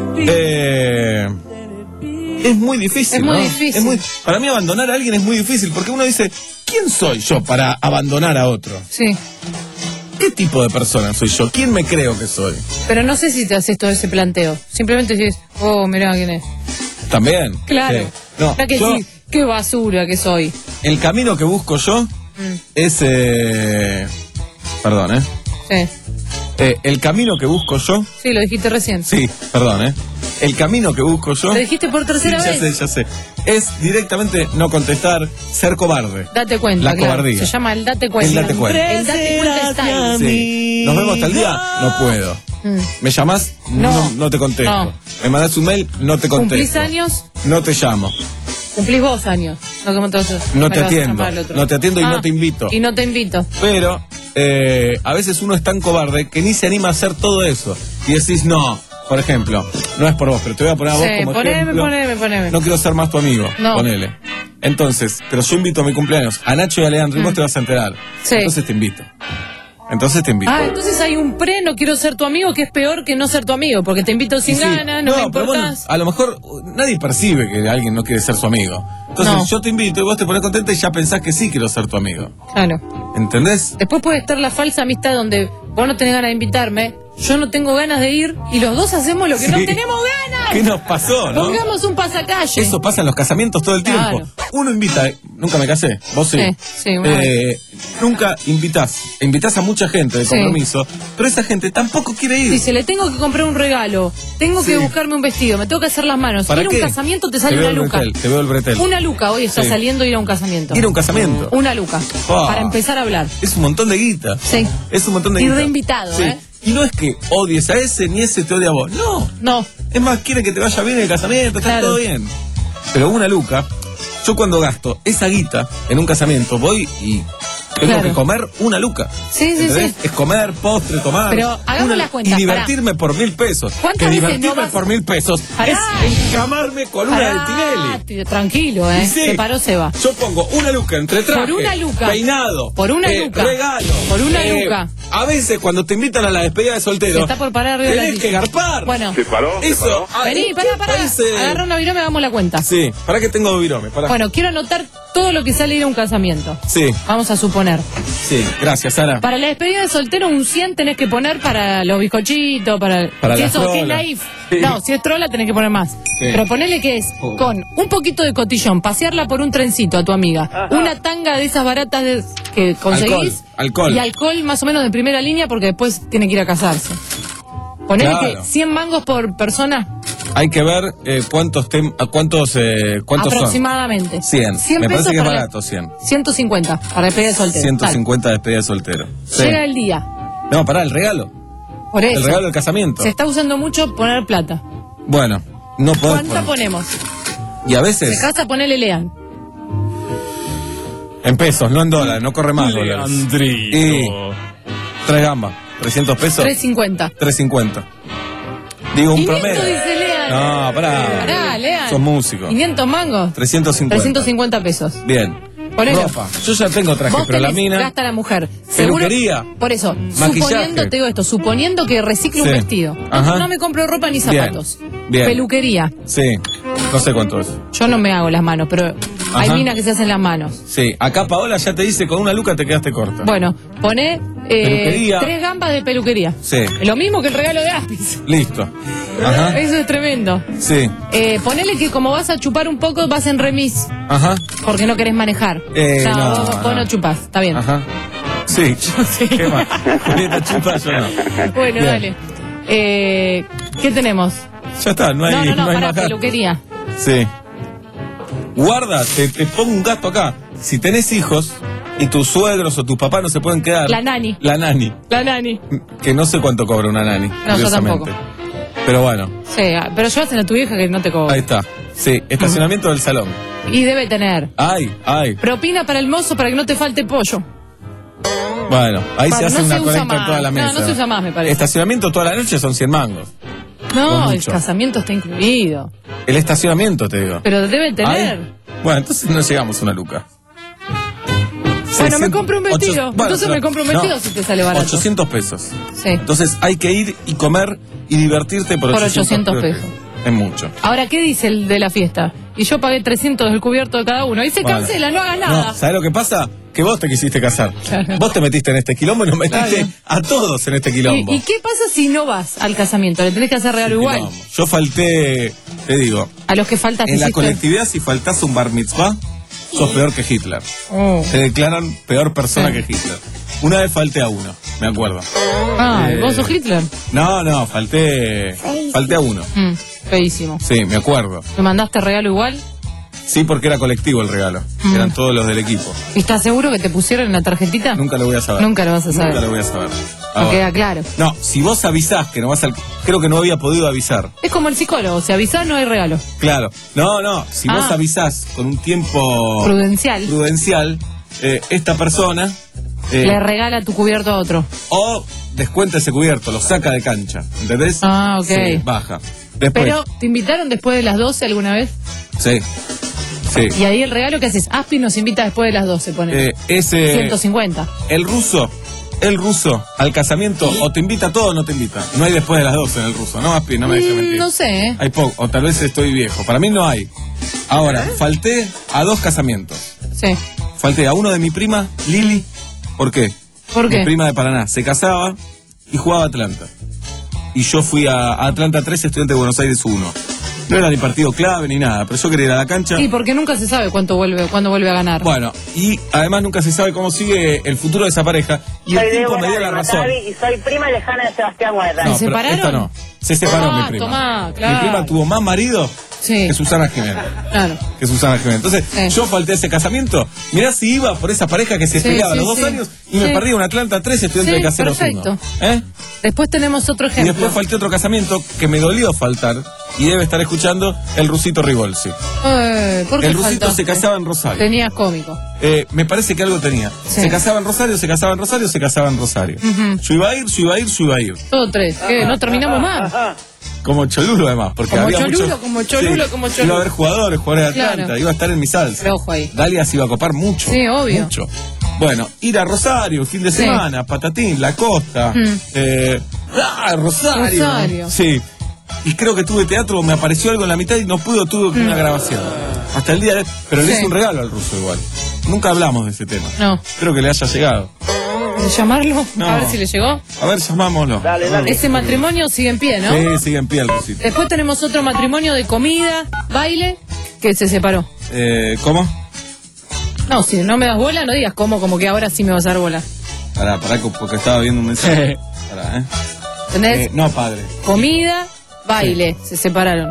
Speaker 2: Eh, es muy difícil,
Speaker 6: Es muy
Speaker 2: ¿no?
Speaker 6: difícil.
Speaker 2: Es muy- para mí abandonar a alguien es muy difícil, porque uno dice, ¿quién soy yo para abandonar a otro?
Speaker 6: Sí.
Speaker 2: ¿Qué tipo de persona soy yo? ¿Quién me creo que soy?
Speaker 6: Pero no sé si te haces todo ese planteo. Simplemente dices, oh, mirá quién es.
Speaker 2: También.
Speaker 6: Claro.
Speaker 2: Sí. No,
Speaker 6: Mirá que
Speaker 2: yo-
Speaker 6: sí, qué basura que soy.
Speaker 2: El camino que busco yo
Speaker 6: Mm,
Speaker 2: es... eh, perdón, ¿eh?
Speaker 6: sí.
Speaker 2: Eh, El camino que busco yo...
Speaker 6: Sí, lo dijiste recién.
Speaker 2: Sí, perdón, ¿eh? El camino que busco yo...
Speaker 6: Lo dijiste por tercera
Speaker 2: Sí, ya
Speaker 6: vez.
Speaker 2: sé, ya sé. Es directamente no contestar, ser cobarde.
Speaker 6: Date cuenta,
Speaker 2: La
Speaker 6: claro.
Speaker 2: cobardía.
Speaker 6: Se llama el date cuenta.
Speaker 2: El date cuenta.
Speaker 6: El date cuenta style.
Speaker 2: Sí. Nos vemos hasta el día, no puedo.
Speaker 6: Mm.
Speaker 2: ¿Me llamás? No,
Speaker 6: No.
Speaker 2: no te contesto.
Speaker 6: No.
Speaker 2: ¿Me mandás un mail? No te contesto.
Speaker 6: ¿Cumplís años?
Speaker 2: No te llamo.
Speaker 6: Cumplís vos años. No, que me vas a-
Speaker 2: No
Speaker 6: me
Speaker 2: te
Speaker 6: vas a
Speaker 2: atiendo.
Speaker 6: llamar al otro.
Speaker 2: No te atiendo y
Speaker 6: Ah,
Speaker 2: no te invito.
Speaker 6: Y no te invito.
Speaker 2: Pero eh, a veces uno es tan cobarde que ni se anima a hacer todo eso. Y decís, no, por ejemplo, no es por vos, pero te voy a poner a vos
Speaker 6: Sí,
Speaker 2: como
Speaker 6: poneme,
Speaker 2: ejemplo.
Speaker 6: poneme, poneme.
Speaker 2: No quiero ser más tu amigo,
Speaker 6: No.
Speaker 2: ponele. Entonces, pero yo invito a mi cumpleaños a Nacho y a Leandro y vos te vas a enterar.
Speaker 6: Sí.
Speaker 2: Entonces te invito. Entonces te invito.
Speaker 6: Ah, entonces hay un pre, no quiero ser tu amigo, que es peor que no ser tu amigo, porque te invito sin
Speaker 2: Sí,
Speaker 6: ganas, no, me
Speaker 2: pero bueno,
Speaker 6: importás.
Speaker 2: a lo mejor uh, nadie percibe que alguien no quiere ser su amigo. Entonces
Speaker 6: No.
Speaker 2: yo te invito y vos te pones contenta y ya pensás que sí quiero ser tu amigo.
Speaker 6: Claro.
Speaker 2: ¿Entendés?
Speaker 6: Después puede estar la falsa amistad donde vos no tenés ganas de invitarme, yo no tengo ganas de ir y los dos hacemos lo que
Speaker 2: Sí.
Speaker 6: no tenemos ganas.
Speaker 2: ¿Qué nos pasó, no?
Speaker 6: Pongamos un pasacalle.
Speaker 2: Eso pasa en los casamientos todo el
Speaker 6: Claro.
Speaker 2: tiempo. Uno invita, nunca me casé, vos sí.
Speaker 6: Sí, sí, una
Speaker 2: Eh, nunca invitás, invitás a mucha gente de
Speaker 6: Sí.
Speaker 2: compromiso, pero esa gente tampoco quiere ir.
Speaker 6: Dice, le tengo que comprar un regalo, tengo que
Speaker 2: Sí.
Speaker 6: buscarme un vestido, me tengo que hacer las manos.
Speaker 2: ¿Para
Speaker 6: Ir a
Speaker 2: qué?
Speaker 6: un casamiento te sale
Speaker 2: veo
Speaker 6: una
Speaker 2: el
Speaker 6: luca.
Speaker 2: bretel, te veo el bretel.
Speaker 6: Una luca, hoy está
Speaker 2: Sí.
Speaker 6: saliendo ir a un casamiento.
Speaker 2: Ir a un casamiento.
Speaker 6: Una luca.
Speaker 2: Ah.
Speaker 6: Para empezar a hablar.
Speaker 2: Es un montón de guita.
Speaker 6: Sí.
Speaker 2: Es un montón de
Speaker 6: Y
Speaker 2: guita.
Speaker 6: de invitado,
Speaker 2: Sí.
Speaker 6: ¿eh?
Speaker 2: Y no es que odies a ese ni ese te odia a vos. No.
Speaker 6: No.
Speaker 2: Es más, quiere que te vaya bien el casamiento, está
Speaker 6: Claro.
Speaker 2: todo bien. Pero una luca, yo cuando gasto esa guita en un casamiento, voy y tengo
Speaker 6: Claro.
Speaker 2: que comer una luca.
Speaker 6: Sí, sí,
Speaker 2: ¿Entendés?
Speaker 6: sí.
Speaker 2: Es comer, postre, tomar.
Speaker 6: Pero hagamos
Speaker 2: una-
Speaker 6: las cuentas,
Speaker 2: Y divertirme por mil pesos.
Speaker 6: ¿Cuántas
Speaker 2: Que
Speaker 6: veces
Speaker 2: divertirme
Speaker 6: no vas-
Speaker 2: por mil pesos
Speaker 6: Pará.
Speaker 2: es encamarme con una de Tinelli.
Speaker 6: Tinelli. Tranquilo, ¿eh?
Speaker 2: Y sí,
Speaker 6: Se paró Seba.
Speaker 2: Yo pongo una luca entre traje,
Speaker 6: Por una luca.
Speaker 2: peinado,
Speaker 6: Por una
Speaker 2: eh,
Speaker 6: luca.
Speaker 2: regalo.
Speaker 6: Por una
Speaker 2: eh,
Speaker 6: luca.
Speaker 2: A veces cuando te invitan a la despedida de soltero,
Speaker 6: Se está por parar arriba de la
Speaker 2: tenés
Speaker 6: silla.
Speaker 2: que garpar.
Speaker 6: Bueno.
Speaker 10: ¿Se paró? ¿Se
Speaker 2: Eso.
Speaker 10: paró?
Speaker 2: ah,
Speaker 6: Vení,
Speaker 2: ¿en
Speaker 6: pará,
Speaker 2: qué
Speaker 6: pará.
Speaker 2: países?
Speaker 6: Agarra una virome, hagamos la cuenta.
Speaker 2: Sí, para que tengo virome, para.
Speaker 6: Bueno, quiero anotar todo lo que sale ir a un casamiento.
Speaker 2: Sí,
Speaker 6: Vamos a suponer.
Speaker 2: sí, gracias, Sara.
Speaker 6: Para la despedida de soltero, un cien tenés que poner para los bizcochitos, para...
Speaker 2: Para
Speaker 6: si
Speaker 2: la
Speaker 6: eso que es
Speaker 2: trola.
Speaker 6: naif.
Speaker 2: Sí.
Speaker 6: No, si es trola tenés que poner más. Pero ponele que es
Speaker 2: Oh.
Speaker 6: con un poquito de cotillón, pasearla por un trencito a tu amiga, una tanga de esas baratas de- que conseguís
Speaker 2: Alcohol, alcohol.
Speaker 6: y alcohol más o menos de primera línea porque después tiene que ir a casarse. Ponele
Speaker 2: Claro.
Speaker 6: que cien mangos por persona
Speaker 2: Hay que ver eh, cuántos tem a cuántos eh, cuántos
Speaker 6: aproximadamente.
Speaker 2: son. cien. Me
Speaker 6: pesos
Speaker 2: parece que es
Speaker 6: para la-
Speaker 2: barato, cien.
Speaker 6: ciento cincuenta para despedida de soltero.
Speaker 2: ciento cincuenta despedida de soltero.
Speaker 6: Dale.
Speaker 2: Sí.
Speaker 6: Llega el día.
Speaker 2: No, pará, el regalo.
Speaker 6: Por eso.
Speaker 2: El regalo del casamiento.
Speaker 6: Se está usando mucho poner plata.
Speaker 2: Bueno, no podés
Speaker 6: ¿Cuánta
Speaker 2: poner.
Speaker 6: ponemos?
Speaker 2: Y a
Speaker 6: Se
Speaker 2: veces
Speaker 6: casa, ponele Lean.
Speaker 2: en pesos, no en dólares, no corre más dólares.
Speaker 4: Leandrito.
Speaker 2: Y tres gambas, trescientos pesos.
Speaker 6: tres cincuenta.
Speaker 2: tres cincuenta. Digo un
Speaker 6: quinientos
Speaker 2: promedio.
Speaker 6: dice Lean.
Speaker 2: No, pará.
Speaker 6: Pará, Lean.
Speaker 2: Sos músico.
Speaker 6: quinientos mangos.
Speaker 2: trescientos cincuenta.
Speaker 6: trescientos cincuenta pesos.
Speaker 2: Bien.
Speaker 6: Ponele.
Speaker 2: Ropa. Yo ya tengo traje,
Speaker 6: Vos
Speaker 2: pero la
Speaker 6: tenés-
Speaker 2: mina.
Speaker 6: gasta la mujer.
Speaker 2: Peluquería.
Speaker 6: Seguro- por eso,
Speaker 2: Maquillaje.
Speaker 6: suponiendo, te digo esto, suponiendo que reciclo
Speaker 2: Sí.
Speaker 6: un vestido. No,
Speaker 2: Ajá.
Speaker 6: no me compro ropa ni
Speaker 2: Bien.
Speaker 6: zapatos.
Speaker 2: Bien.
Speaker 6: Peluquería.
Speaker 2: Sí. No sé cuánto es.
Speaker 6: Yo no me hago las manos, pero hay
Speaker 2: Ajá.
Speaker 6: minas que se hacen las manos.
Speaker 2: Sí. Acá Paola ya te dice con una luca te quedaste corta.
Speaker 6: Bueno, poné eh,
Speaker 2: Peluquería.
Speaker 6: tres gambas de peluquería.
Speaker 2: Sí.
Speaker 6: Lo mismo que el regalo de Apis.
Speaker 2: Listo. Ajá.
Speaker 6: Eso es tremendo.
Speaker 2: Sí.
Speaker 6: Eh, ponele que como vas a chupar un poco, vas en remis,
Speaker 2: Ajá.
Speaker 6: porque no querés manejar.
Speaker 2: Eh,
Speaker 6: O sea,
Speaker 2: no,
Speaker 6: vos, vos
Speaker 2: no.
Speaker 6: no chupás, está bien.
Speaker 2: Ajá. Sí. ¿Qué más? Julieta chupa, yo no.
Speaker 6: Bueno,
Speaker 2: Bien.
Speaker 6: dale. Eh, ¿Qué tenemos?
Speaker 2: Ya está, no hay,
Speaker 6: no, no, no,
Speaker 2: hay
Speaker 6: para
Speaker 2: más gato.
Speaker 6: peluquería.
Speaker 2: Sí. Guarda, te, te pongo un gasto acá. Si tenés hijos y tus suegros o tus papás no se pueden quedar.
Speaker 6: La nani.
Speaker 2: La nani.
Speaker 6: La nani.
Speaker 2: Que no sé cuánto cobra una nani.
Speaker 6: yo
Speaker 2: curiosamente.
Speaker 6: tampoco.
Speaker 2: Pero bueno,
Speaker 6: Sí, pero llevasen a tu vieja que no te cobra.
Speaker 2: ahí está. Sí, estacionamiento del salón.
Speaker 6: Y debe tener.
Speaker 2: Ay, ay.
Speaker 6: Propina para el mozo para que no te falte pollo.
Speaker 2: Bueno, ahí
Speaker 6: Para-
Speaker 2: se hace
Speaker 6: no
Speaker 2: una
Speaker 6: se usa
Speaker 2: colecta en
Speaker 6: más.
Speaker 2: toda la
Speaker 6: No,
Speaker 2: mesa.
Speaker 6: no se usa más, me parece.
Speaker 2: Estacionamiento toda la noche son cien mangos.
Speaker 6: No,
Speaker 2: Con
Speaker 6: el
Speaker 2: mucho.
Speaker 6: casamiento está incluido.
Speaker 2: El estacionamiento, te digo.
Speaker 6: Pero debe tener.
Speaker 2: Ay. Bueno, entonces no llegamos a una luca.
Speaker 6: Bueno, me
Speaker 2: seiscientos
Speaker 6: compro un vestido.
Speaker 2: ocho- bueno,
Speaker 6: Entonces
Speaker 2: pero-
Speaker 6: me compro un vestido
Speaker 2: no,
Speaker 6: si te sale barato.
Speaker 2: ochocientos pesos.
Speaker 6: Sí.
Speaker 2: Entonces hay que ir y comer y divertirte por,
Speaker 6: Por ochocientos pesos.
Speaker 2: Es mucho.
Speaker 6: Ahora, ¿qué dice el de la fiesta? Y yo pagué trescientos del cubierto de cada uno. Y se
Speaker 2: Bueno.
Speaker 6: cancela, no hagas nada.
Speaker 2: No, ¿sabes lo que pasa? Que vos te quisiste casar.
Speaker 6: Claro.
Speaker 2: Vos te metiste en este quilombo y nos metiste
Speaker 6: Claro.
Speaker 2: a todos en este
Speaker 6: ¿Y,
Speaker 2: quilombo.
Speaker 6: y qué pasa si no vas al casamiento? Le tenés que hacer regalo igual.
Speaker 2: Quilombo. Yo falté, te digo,
Speaker 6: A los que faltas
Speaker 2: en la
Speaker 6: hiciste-
Speaker 2: colectividad si faltás un bar mitzvah, sos peor que Hitler.
Speaker 6: Oh.
Speaker 2: Te declaran peor persona
Speaker 6: Sí.
Speaker 2: que Hitler. Una vez falté a uno, me acuerdo.
Speaker 6: Ah,
Speaker 2: Eh,
Speaker 6: ¿vos sos Hitler?
Speaker 2: No, no, falté. Falté a uno.
Speaker 6: Mm, feísimo.
Speaker 2: Sí, me acuerdo.
Speaker 6: ¿Me mandaste regalo igual?
Speaker 2: Sí, porque era colectivo el regalo.
Speaker 6: Mm.
Speaker 2: Eran todos los del equipo.
Speaker 6: ¿Y estás seguro que te pusieron en la tarjetita?
Speaker 2: Nunca lo voy a saber.
Speaker 6: Nunca lo vas a saber.
Speaker 2: Nunca lo voy a saber.
Speaker 6: Me
Speaker 2: Ahora.
Speaker 6: queda claro.
Speaker 2: No, si vos avisás que no vas al. Creo que no había podido avisar.
Speaker 6: Es como el psicólogo, si avisás no hay regalo.
Speaker 2: Claro. No, no. Si vos
Speaker 6: Ah.
Speaker 2: avisás con un tiempo.
Speaker 6: Prudencial.
Speaker 2: Prudencial, eh, esta persona. eh,
Speaker 6: Le regala tu cubierto a otro.
Speaker 2: o descuenta ese cubierto, lo saca de cancha. ¿Entendés?
Speaker 6: Ah, ok.
Speaker 2: Sí, baja. Después.
Speaker 6: Pero, ¿te invitaron después de las doce alguna vez?
Speaker 2: Sí. Sí.
Speaker 6: Y ahí el regalo que haces, Aspi nos invita después de las doce, pone.
Speaker 2: Eh, ese.
Speaker 6: ciento cincuenta.
Speaker 2: El ruso, el ruso, al casamiento, o te invita todo o no te invita. No hay después de las doce en el ruso, ¿no, Aspi? No me dejes
Speaker 6: Mm,
Speaker 2: mentir.
Speaker 6: no sé, ¿eh?
Speaker 2: Hay poco, o tal vez estoy viejo. Para mí no hay. Ahora, falté a dos casamientos.
Speaker 6: Sí.
Speaker 2: Falté a uno de mi prima, Lili. ¿Por qué?
Speaker 6: ¿Por qué?
Speaker 2: Mi prima de Paraná. Se casaba y jugaba a Atlanta. Y yo fui a, a Atlanta tres, estudiante de Buenos Aires uno. No era ni partido clave ni nada, pero yo quería ir a la cancha.
Speaker 6: Sí, porque nunca se sabe cuánto vuelve, cuándo vuelve a ganar.
Speaker 2: Bueno, y además nunca se sabe cómo sigue el futuro de esa pareja. Y el tiempo me dio la razón.
Speaker 11: y soy prima lejana de Sebastián Huerta.
Speaker 2: No,
Speaker 6: ¿Se
Speaker 2: pero
Speaker 6: separaron?
Speaker 2: esta no. Se separó
Speaker 6: Ah,
Speaker 2: mi prima.
Speaker 6: tomá, claro.
Speaker 2: Mi prima tuvo más marido
Speaker 6: Sí.
Speaker 2: que Susana Jiménez.
Speaker 6: Claro.
Speaker 2: Que Susana Jiménez. Entonces,
Speaker 6: Sí.
Speaker 2: yo falté a ese casamiento. Mirá si iba por esa pareja que se
Speaker 6: Sí,
Speaker 2: peleaba
Speaker 6: sí,
Speaker 2: los dos
Speaker 6: sí.
Speaker 2: años y me
Speaker 6: Sí.
Speaker 2: perdí un Atlanta tres estudiante
Speaker 6: Sí,
Speaker 2: de Caseros
Speaker 6: perfecto.
Speaker 2: uno. ¿Eh?
Speaker 6: Después tenemos otro
Speaker 2: Y
Speaker 6: ejemplo.
Speaker 2: después falté a otro casamiento que me dolió faltar y debe estar escuchando el rusito Rivolsi.
Speaker 6: Eh, ¿por qué
Speaker 2: El rusito
Speaker 6: faltaste?
Speaker 2: se casaba en Rosario.
Speaker 6: Tenías cómico.
Speaker 2: Eh, me parece que algo tenía.
Speaker 6: Sí.
Speaker 2: Se casaba en Rosario, se casaba en Rosario, se casaba en Rosario.
Speaker 6: Ujú.
Speaker 2: Yo iba a ir, yo iba a ir, yo iba a ir.
Speaker 6: Todo tres. ¿Qué? ¿No terminamos más?
Speaker 2: Como Cholulo además, porque
Speaker 6: Como
Speaker 2: había
Speaker 6: Cholulo,
Speaker 2: muchos-
Speaker 6: como Cholulo,
Speaker 2: Sí,
Speaker 6: como Cholulo.
Speaker 2: Iba a haber jugadores, jugadores de
Speaker 6: Claro.
Speaker 2: Atlanta, iba a estar en mi salsa.
Speaker 6: Pero ojo ahí.
Speaker 2: Dalia se iba a copar mucho.
Speaker 6: Sí, obvio.
Speaker 2: Mucho. Bueno, ir a Rosario, fin de
Speaker 6: Sí.
Speaker 2: semana, Patatín, La Costa,
Speaker 6: Mm.
Speaker 2: eh, ah, Rosario.
Speaker 6: Rosario.
Speaker 2: Sí. Y creo que tuve teatro, me apareció algo en la mitad y no pude, tuve una grabación. Hasta el día de... Pero le
Speaker 6: Mm. Sí.
Speaker 2: hice un regalo al ruso igual. Nunca hablamos de ese tema.
Speaker 6: No.
Speaker 2: Espero que le haya llegado.
Speaker 6: ¿De llamarlo?
Speaker 2: No.
Speaker 6: A ver si le llegó.
Speaker 2: A ver, llamámoslo.
Speaker 6: Ese matrimonio sigue en pie, ¿no?
Speaker 2: Sí, sigue en pie el rusito.
Speaker 6: Después tenemos otro matrimonio de comida, baile, que se separó.
Speaker 2: Eh, ¿Cómo?
Speaker 6: No, si no me das bola, no digas cómo, como que ahora sí me vas a dar bola.
Speaker 2: Pará, pará, porque estaba viendo un mensaje. Pará, ¿eh?
Speaker 6: ¿Entendés?
Speaker 2: Eh, no, padre.
Speaker 6: Comida, baile, se separaron.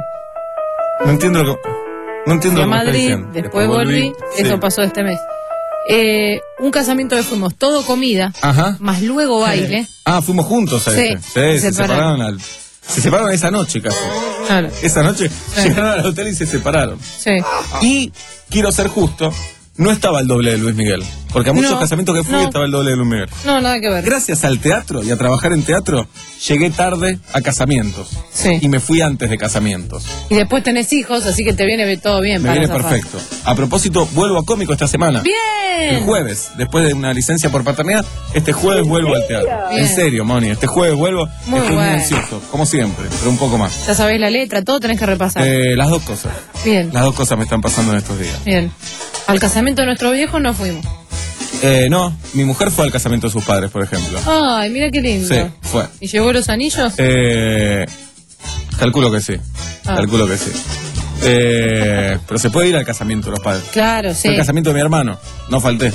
Speaker 2: No entiendo lo que. No entiendo
Speaker 6: Fui a
Speaker 2: lo que me está
Speaker 6: Madrid,
Speaker 2: diciendo.
Speaker 6: después volví,
Speaker 2: Sí.
Speaker 6: eso pasó este mes. Eh, un casamiento que fuimos todo comida,
Speaker 2: Ajá.
Speaker 6: más luego baile.
Speaker 2: Ah, fuimos juntos a
Speaker 6: Sí,
Speaker 2: ese. Sí,
Speaker 6: se
Speaker 2: se
Speaker 6: separaron.
Speaker 2: separaron. al- se separaron esa noche casi.
Speaker 6: Claro.
Speaker 2: Esa noche llegaron al hotel y se separaron.
Speaker 6: Sí.
Speaker 2: Y quiero ser justo, no estaba el doble de Luis Miguel. Porque a muchos
Speaker 6: No,
Speaker 2: casamientos que fui
Speaker 6: no.
Speaker 2: estaba el doble de Luis Miguel.
Speaker 6: No, nada que ver.
Speaker 2: Gracias al teatro y a trabajar en teatro, llegué tarde a casamientos.
Speaker 6: Sí.
Speaker 2: Y me fui antes de casamientos.
Speaker 6: Y después tenés hijos, así que te viene todo bien.
Speaker 2: Me
Speaker 6: para
Speaker 2: viene
Speaker 6: zafar.
Speaker 2: perfecto. A propósito, vuelvo a cómico esta semana.
Speaker 6: Bien.
Speaker 2: El jueves, después de una licencia por paternidad, este jueves vuelvo al teatro.
Speaker 6: Bien.
Speaker 2: En serio, Moni, este jueves vuelvo.
Speaker 6: Muy
Speaker 2: Estoy
Speaker 6: bueno.
Speaker 2: muy ansioso, como siempre, pero un poco más.
Speaker 6: Ya sabés la letra, todo tenés que repasar.
Speaker 2: Eh, las dos cosas.
Speaker 6: Bien,
Speaker 2: Las dos cosas me están pasando en estos días.
Speaker 6: bien. Al casamiento de nuestro viejo no fuimos.
Speaker 2: Eh, no, mi mujer fue al casamiento de sus padres, por ejemplo.
Speaker 6: Ay, mira qué lindo.
Speaker 2: Sí, fue.
Speaker 6: ¿Y llevó los anillos?
Speaker 2: Eh, calculo que sí.
Speaker 6: Ah.
Speaker 2: Calculo que sí. Eh, pero se puede ir al casamiento de los padres.
Speaker 6: Claro, sí.
Speaker 2: Fue el casamiento de mi hermano, no falté.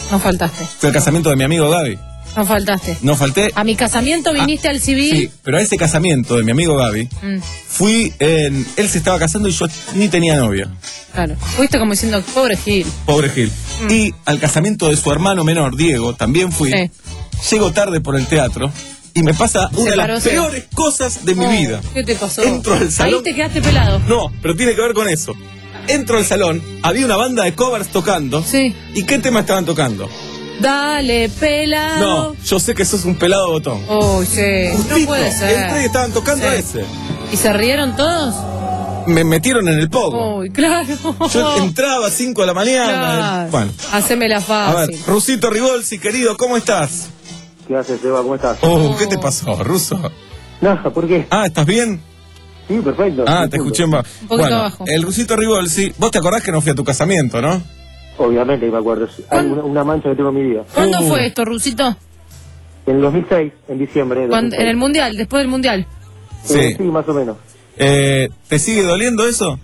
Speaker 6: No faltaste.
Speaker 2: Fui al casamiento de mi amigo Gaby.
Speaker 6: No faltaste.
Speaker 2: No falté.
Speaker 6: A mi casamiento viniste
Speaker 2: Ah,
Speaker 6: al civil.
Speaker 2: Sí, pero a ese casamiento de mi amigo Gaby,
Speaker 6: Mm,
Speaker 2: fui en... Él se estaba casando y yo ni tenía novia.
Speaker 6: claro. Fuiste como diciendo, pobre Gil.
Speaker 2: Pobre Gil.
Speaker 6: Mm.
Speaker 2: Y al casamiento de su hermano menor, Diego, también fui.
Speaker 6: Sí.
Speaker 2: Llego tarde por el teatro y me pasa una de
Speaker 6: paró,
Speaker 2: las
Speaker 6: sí.
Speaker 2: peores cosas de mi
Speaker 6: Oh,
Speaker 2: vida.
Speaker 6: ¿Qué te pasó?
Speaker 2: Entro al salón.
Speaker 6: Ahí te quedaste pelado.
Speaker 2: No, pero tiene que ver con eso. Entro al salón, había una banda de covers tocando.
Speaker 6: Sí.
Speaker 2: ¿Y qué tema estaban tocando?
Speaker 6: Dale, pelado.
Speaker 2: No, yo sé que sos un pelado botón.
Speaker 6: Oh, sí. No
Speaker 2: Justito,
Speaker 6: puede ser.
Speaker 2: entré y estaban tocando
Speaker 6: Sí.
Speaker 2: ese.
Speaker 6: ¿Y se rieron todos?
Speaker 2: Me metieron en el pogo.
Speaker 6: Uy, claro.
Speaker 2: Yo entraba a cinco de la mañana.
Speaker 6: Claro.
Speaker 2: Bueno,
Speaker 6: Hacémela
Speaker 2: a
Speaker 6: fácil.
Speaker 2: ver, Rusito Ribolsi, querido, ¿cómo estás?
Speaker 12: ¿Qué haces, Seba? ¿Cómo estás?
Speaker 2: Oh, ¿qué te pasó, Ruso?
Speaker 12: Nada, ¿por qué?
Speaker 2: Ah, ¿estás bien?
Speaker 12: Sí, perfecto.
Speaker 2: Ah,
Speaker 12: Sí,
Speaker 2: te
Speaker 12: punto.
Speaker 2: escuché en ba-
Speaker 6: Un poquito
Speaker 2: Bueno,
Speaker 6: abajo.
Speaker 2: el Rusito Ribolsi, vos te acordás que no fui a tu casamiento, ¿no?
Speaker 12: Obviamente, me acuerdo. Hay una, una mancha que tengo en mi vida.
Speaker 6: ¿Cuándo
Speaker 2: Uh.
Speaker 6: fue esto, Rusito?
Speaker 12: En el dos mil seis, en diciembre. de
Speaker 6: Cuando-
Speaker 12: dos mil seis.
Speaker 6: en el mundial, después del mundial.
Speaker 12: Eh,
Speaker 2: Sí.
Speaker 12: sí, más o menos.
Speaker 2: Eh, ¿Te sigue doliendo eso?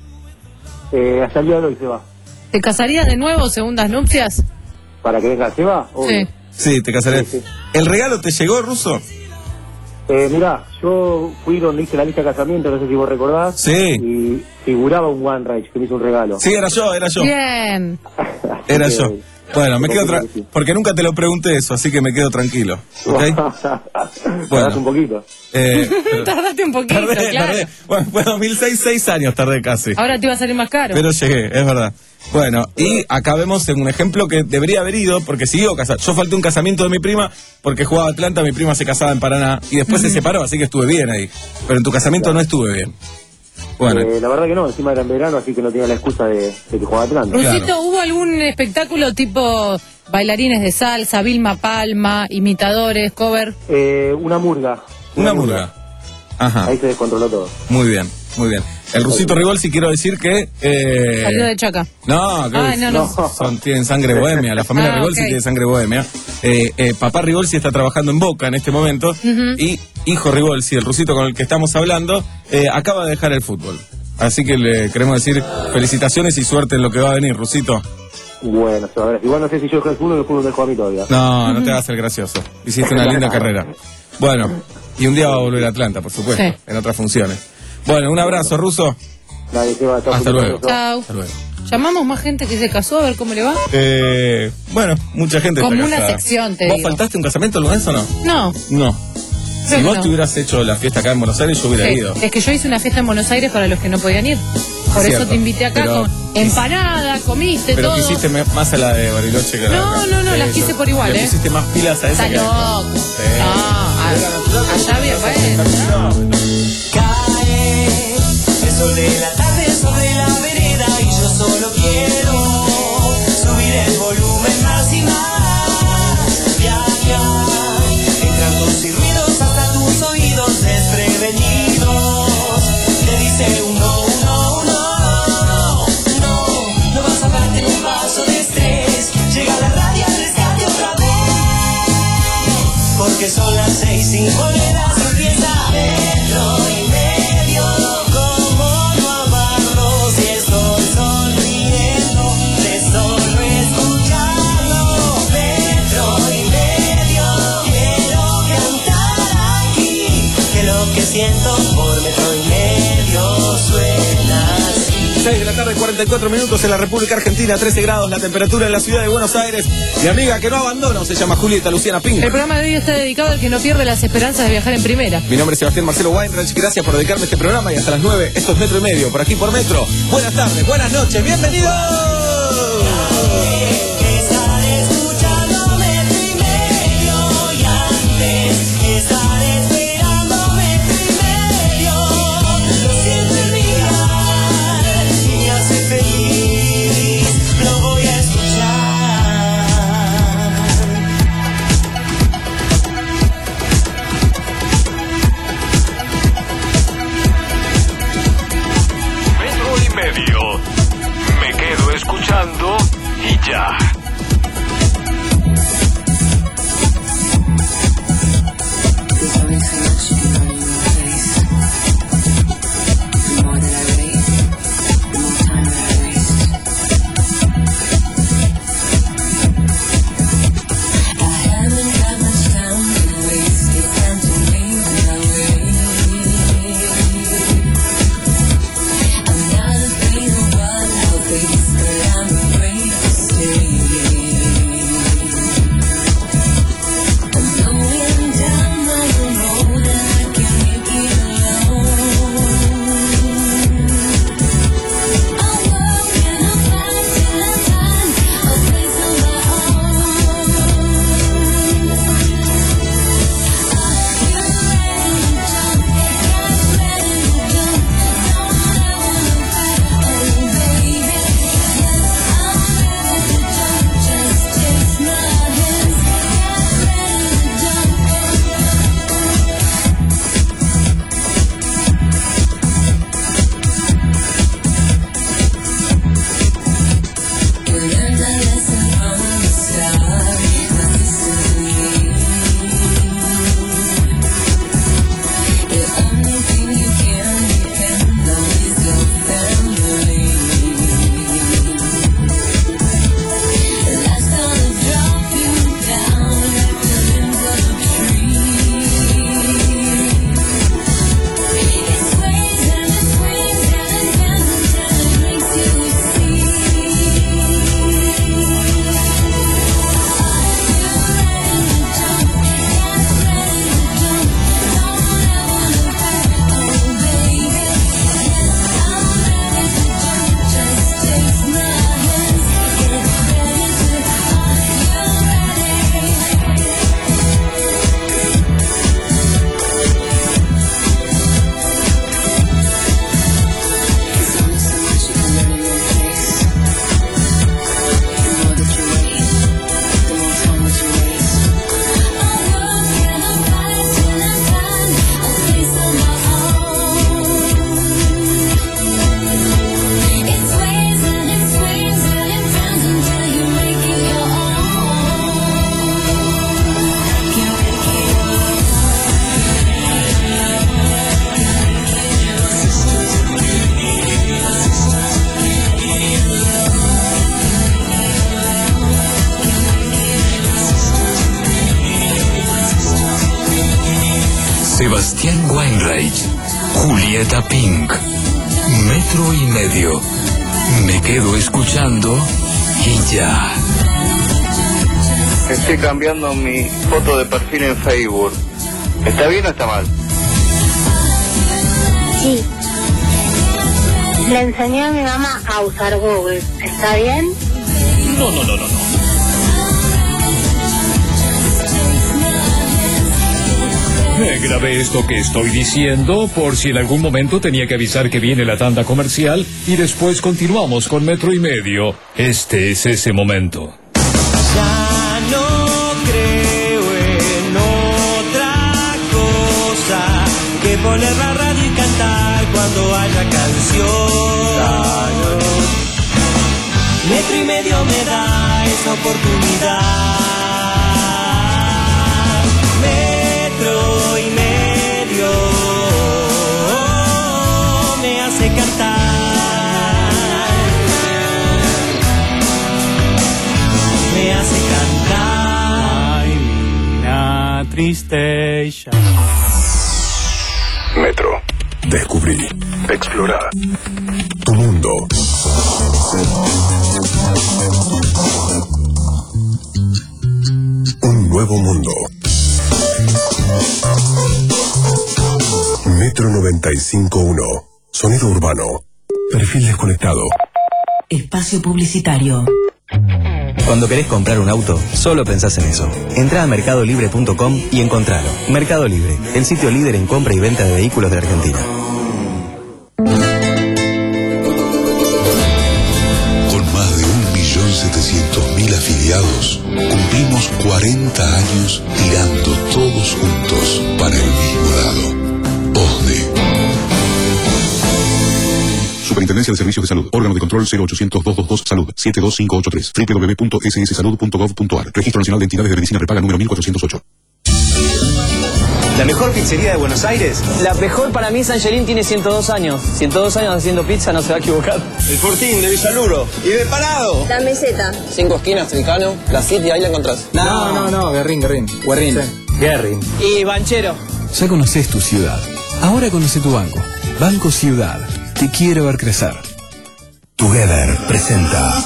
Speaker 12: Eh, hasta el día de hoy se va.
Speaker 6: ¿Te casarías de nuevo, segundas nupcias?
Speaker 12: Para que venga, ¿se va? Obvio.
Speaker 6: Sí.
Speaker 2: Sí, te casaré.
Speaker 12: Sí, sí.
Speaker 2: ¿El regalo te llegó, Ruso?
Speaker 12: Eh, mirá, yo fui donde hice la lista de casamiento, no sé si vos recordás.
Speaker 2: Sí.
Speaker 12: Y figuraba un One Rage que me hizo un regalo.
Speaker 2: Sí, era yo, era yo.
Speaker 6: Bien.
Speaker 2: Era
Speaker 12: Así
Speaker 2: yo.
Speaker 12: que-
Speaker 2: Bueno, me quedo
Speaker 12: Supongo
Speaker 2: tra-
Speaker 12: que sí.
Speaker 2: porque nunca te lo pregunté eso, así que me quedo tranquilo. ¿Ok?
Speaker 12: Tardás un poquito.
Speaker 2: Eh, pero-
Speaker 6: Tardaste un poquito,
Speaker 2: tardé,
Speaker 6: claro.
Speaker 2: tardé. Bueno, fue dos mil seis, seis años tardé casi.
Speaker 6: Ahora te iba a salir más caro.
Speaker 2: Pero llegué, es verdad. Bueno, y acá vemos en un ejemplo que debería haber ido, porque siguió casado. Yo falté un casamiento de mi prima, porque jugaba Atlanta, mi prima se casaba en Paraná, y después se separó, así que estuve bien ahí. Pero en tu casamiento no estuve bien. Bueno,
Speaker 12: Eh, la verdad que no, encima era en verano, así que no tenía la excusa de, de que jugaba Atlanta.
Speaker 6: Rusito,
Speaker 2: claro.
Speaker 6: ¿hubo algún espectáculo tipo bailarines de salsa, Vilma Palma, imitadores, cover?
Speaker 12: Eh, una murga.
Speaker 2: una murga. Ajá,
Speaker 12: Ahí se descontroló todo.
Speaker 2: muy bien, muy bien. El Rusito Ribolsi, quiero decir que... eh,
Speaker 6: Salió de Chaca.
Speaker 2: No, que
Speaker 6: Ay, no, no.
Speaker 2: Son, tienen sangre bohemia. La familia
Speaker 6: Ah,
Speaker 2: Ribolsi
Speaker 6: ok.
Speaker 2: tiene sangre bohemia. Eh, eh, papá Ribolsi está trabajando en Boca en este momento. Y hijo Ribolsi, el rusito con el que estamos hablando, eh, acaba de dejar el fútbol. Así que le queremos decir felicitaciones y suerte en lo que va a venir, Rusito.
Speaker 12: Bueno, se va a ver. Igual no sé si yo dejé el fútbol o el fútbol dejó a mí todavía.
Speaker 2: No, no te vas a hacer gracioso. Hiciste una linda carrera. Bueno, y un día va a volver a Atlanta, por supuesto,
Speaker 6: Sí.
Speaker 2: en otras funciones. Bueno, un abrazo, Ruso.
Speaker 12: Nadie se va, chao,
Speaker 2: Hasta
Speaker 12: Julio.
Speaker 2: luego.
Speaker 6: Chau.
Speaker 2: Hasta luego.
Speaker 6: Llamamos más gente que se casó a ver cómo le va.
Speaker 2: Eh, bueno, mucha gente
Speaker 6: Como
Speaker 2: está
Speaker 6: una
Speaker 2: casada.
Speaker 6: sección, te
Speaker 2: ¿Vos
Speaker 6: digo.
Speaker 2: faltaste un casamiento alguna vez o no?
Speaker 6: No.
Speaker 2: No.
Speaker 6: Creo
Speaker 2: Si
Speaker 6: que
Speaker 2: vos
Speaker 6: no.
Speaker 2: te hubieras hecho la fiesta acá en Buenos Aires, yo hubiera
Speaker 6: Sí,
Speaker 2: ido.
Speaker 6: es que yo hice una fiesta en Buenos Aires para los que no podían ir. Por
Speaker 2: Cierto,
Speaker 6: eso te invité acá
Speaker 2: pero-
Speaker 6: con empanada, comiste
Speaker 2: Pero
Speaker 6: todo.
Speaker 2: quisiste me- más a la de Bariloche que a la de
Speaker 6: No,
Speaker 2: acá.
Speaker 6: no, no, las
Speaker 2: Sí,
Speaker 6: quise
Speaker 2: yo-
Speaker 6: por igual,
Speaker 2: le
Speaker 6: ¿eh?
Speaker 2: pusiste más pilas a esa
Speaker 6: Está
Speaker 2: que a esta.
Speaker 6: loco.
Speaker 2: Sí.
Speaker 6: No, a- allá había, bueno.
Speaker 9: Cae el sol de la tarde sobre la vereda y yo solo quiero subir el volumen más y más. Viajar, entrando y ruidos hasta tus oídos desprevenidos. Te dice uno, uno, uno, no, no vas a darte un vaso de estrés. Llega la radio al rescate otra vez, porque son las seis, cinco monedas empieza metro y medio. Como no amarlo si estoy sonriendo de solo escucharlo. Metro y medio, quiero cantar aquí, que lo que siento por metro y medio suena así.
Speaker 2: seis de la tarde, cuarenta y cuatro minutos en la República Argentina, trece grados la temperatura en la ciudad de Buenos Aires. Mi amiga que no abandono se llama Julieta Luciana Pink.
Speaker 6: El programa de hoy está dedicado al que no pierde las esperanzas de viajar en primera.
Speaker 2: Mi nombre es Sebastián Marcelo Weinreich, gracias por dedicarme a este programa y hasta las nueve, esto es Metro y Medio, por aquí por Metro. Buenas tardes, buenas noches, bienvenidos.
Speaker 9: Estar escuchando metro y medio y antes estar esperando metro y medio. Lo siento el mirar y me hace feliz, lo voy a escuchar.
Speaker 8: Metro y medio. Me quedo escuchando y ya.
Speaker 13: Sebastián Weinreich, Julieta Pink, Metro y Medio. Me quedo escuchando y ya.
Speaker 14: Estoy cambiando mi foto de perfil en Facebook. ¿Está bien o está mal?
Speaker 15: Sí. Le enseñé a mi mamá a usar Google. ¿Está bien?
Speaker 16: No, no, no, no, no.
Speaker 17: Me grabé esto que estoy diciendo por si en algún momento tenía que avisar que viene la tanda comercial y después continuamos con Metro y Medio. Este es ese momento.
Speaker 9: Ya no creo en otra cosa que poner la radio y cantar cuando haya canción. Metro y Medio me da esa oportunidad. Metro y Medio me hace cantar. Me hace cantar. Ay, una tristeza.
Speaker 18: Metro. Descubrí. Explorar. Tu mundo. Un nuevo mundo. Metro noventa y cinco punto uno. Sonido urbano. Perfil desconectado.
Speaker 19: Espacio publicitario.
Speaker 20: Cuando querés comprar un auto, solo pensás en eso. Entrá a mercado libre punto com y encontralo. Mercado Libre, el sitio líder en compra y venta de vehículos de Argentina.
Speaker 21: Con más de un millón setecientos mil afiliados, cumplimos cuarenta años tirando todos juntos para el mismo lado. OSDE.
Speaker 22: Superintendencia de Servicios de Salud. Órgano de control cero ochocientos, doscientos veintidós Salud. siete dos cinco ocho tres. doble u doble u doble u punto ese ese salud punto gov punto a r. Registro Nacional de Entidades de Medicina Prepaga número mil cuatrocientos ocho.
Speaker 23: ¿La mejor pizzería de Buenos Aires? La mejor para mí, Sangelín tiene ciento dos años. ciento dos años haciendo pizza, no se va a equivocar.
Speaker 14: El Fortín de Villaluro. Y de Parado.
Speaker 15: La Meseta.
Speaker 23: Cinco esquinas, Tricano, la City, ahí la encontrás. No, no, no, Guerrín, Guerrín. Guerrín. Sí. Guerrín. Y Banchero.
Speaker 24: Ya conoces tu ciudad. Ahora conoce tu banco. Banco Ciudad. Te quiere ver crecer.
Speaker 21: Together presenta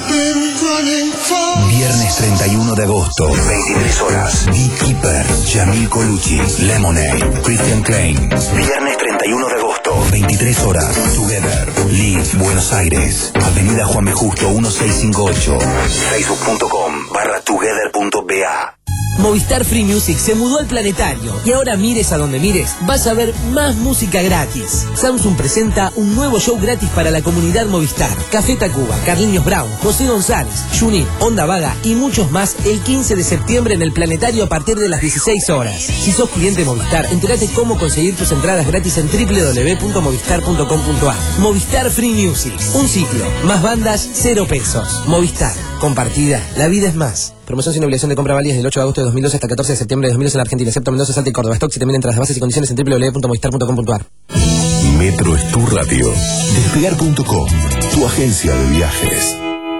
Speaker 21: Viernes treinta y uno de agosto, veintitrés horas. Beekeeper, Yamil Colucci, Lemonade, Christian Klein. Viernes treinta y uno de agosto, veintitrés horas. Together, Live, Buenos Aires. Avenida Juan B. Justo mil seiscientos cincuenta y ocho. Facebook punto com barra together punto b a.
Speaker 25: Movistar Free Music se mudó al planetario y ahora mires a donde mires, vas a ver más música gratis. Samsung presenta un nuevo show gratis para la comunidad Movistar. Café Tacuba, Carlinhos Brown, José González, Junit, Onda Vaga y muchos más el quince de septiembre en el planetario a partir de las dieciséis horas. Si sos cliente Movistar, entérate cómo conseguir tus entradas gratis en doble u doble u doble u punto movistar punto com punto a r. Movistar Free Music, un ciclo, más bandas, cero pesos. Movistar, compartida, la vida es más. Promoción sin obligación de compra válida del ocho de agosto de dos mil doce hasta el catorce de septiembre de dos mil doce en Argentina, excepto Mendoza, Salta y Córdoba. Stock siete mil entradas, bases y condiciones en doble u doble u doble u punto movistar punto com punto a r.
Speaker 21: Metro es tu radio. Despegar punto com, tu agencia de viajes.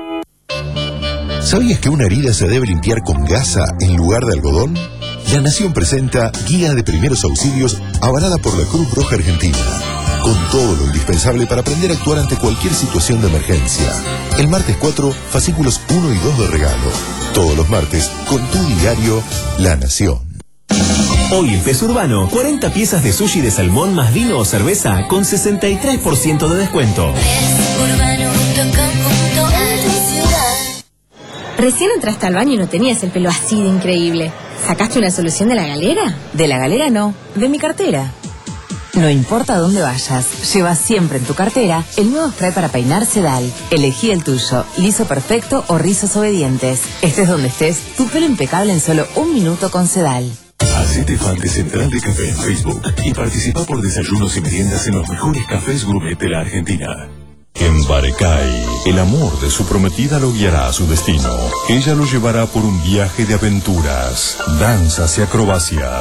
Speaker 21: ¿Sabías que una herida se debe limpiar con gasa en lugar de algodón? La Nación presenta Guía de Primeros Auxilios avalada por la Cruz Roja Argentina, con todo lo indispensable para aprender a actuar ante cualquier situación de emergencia. El martes cuatro, fascículos uno y dos de regalo. Todos los martes, con tu diario La Nación.
Speaker 26: Hoy en Peso Urbano, cuarenta piezas de sushi de salmón más vino o cerveza con sesenta y tres por ciento de descuento.
Speaker 27: Recién entraste al baño y no tenías el pelo así de increíble. ¿Sacaste una solución de la galera?
Speaker 28: De la galera no, de mi cartera. No importa dónde vayas, lleva siempre en tu cartera el nuevo spray para peinar Sedal. Elegí el tuyo, liso perfecto o rizos obedientes. Estés donde estés, tu pelo impecable en solo un minuto con Sedal.
Speaker 21: Hacete fan de Central de Café en Facebook y participa por desayunos y meriendas en los mejores cafés gourmet de la Argentina.
Speaker 29: En Barecay, el amor de su prometida lo guiará a su destino. Ella lo llevará por un viaje de aventuras, danzas y acrobacias.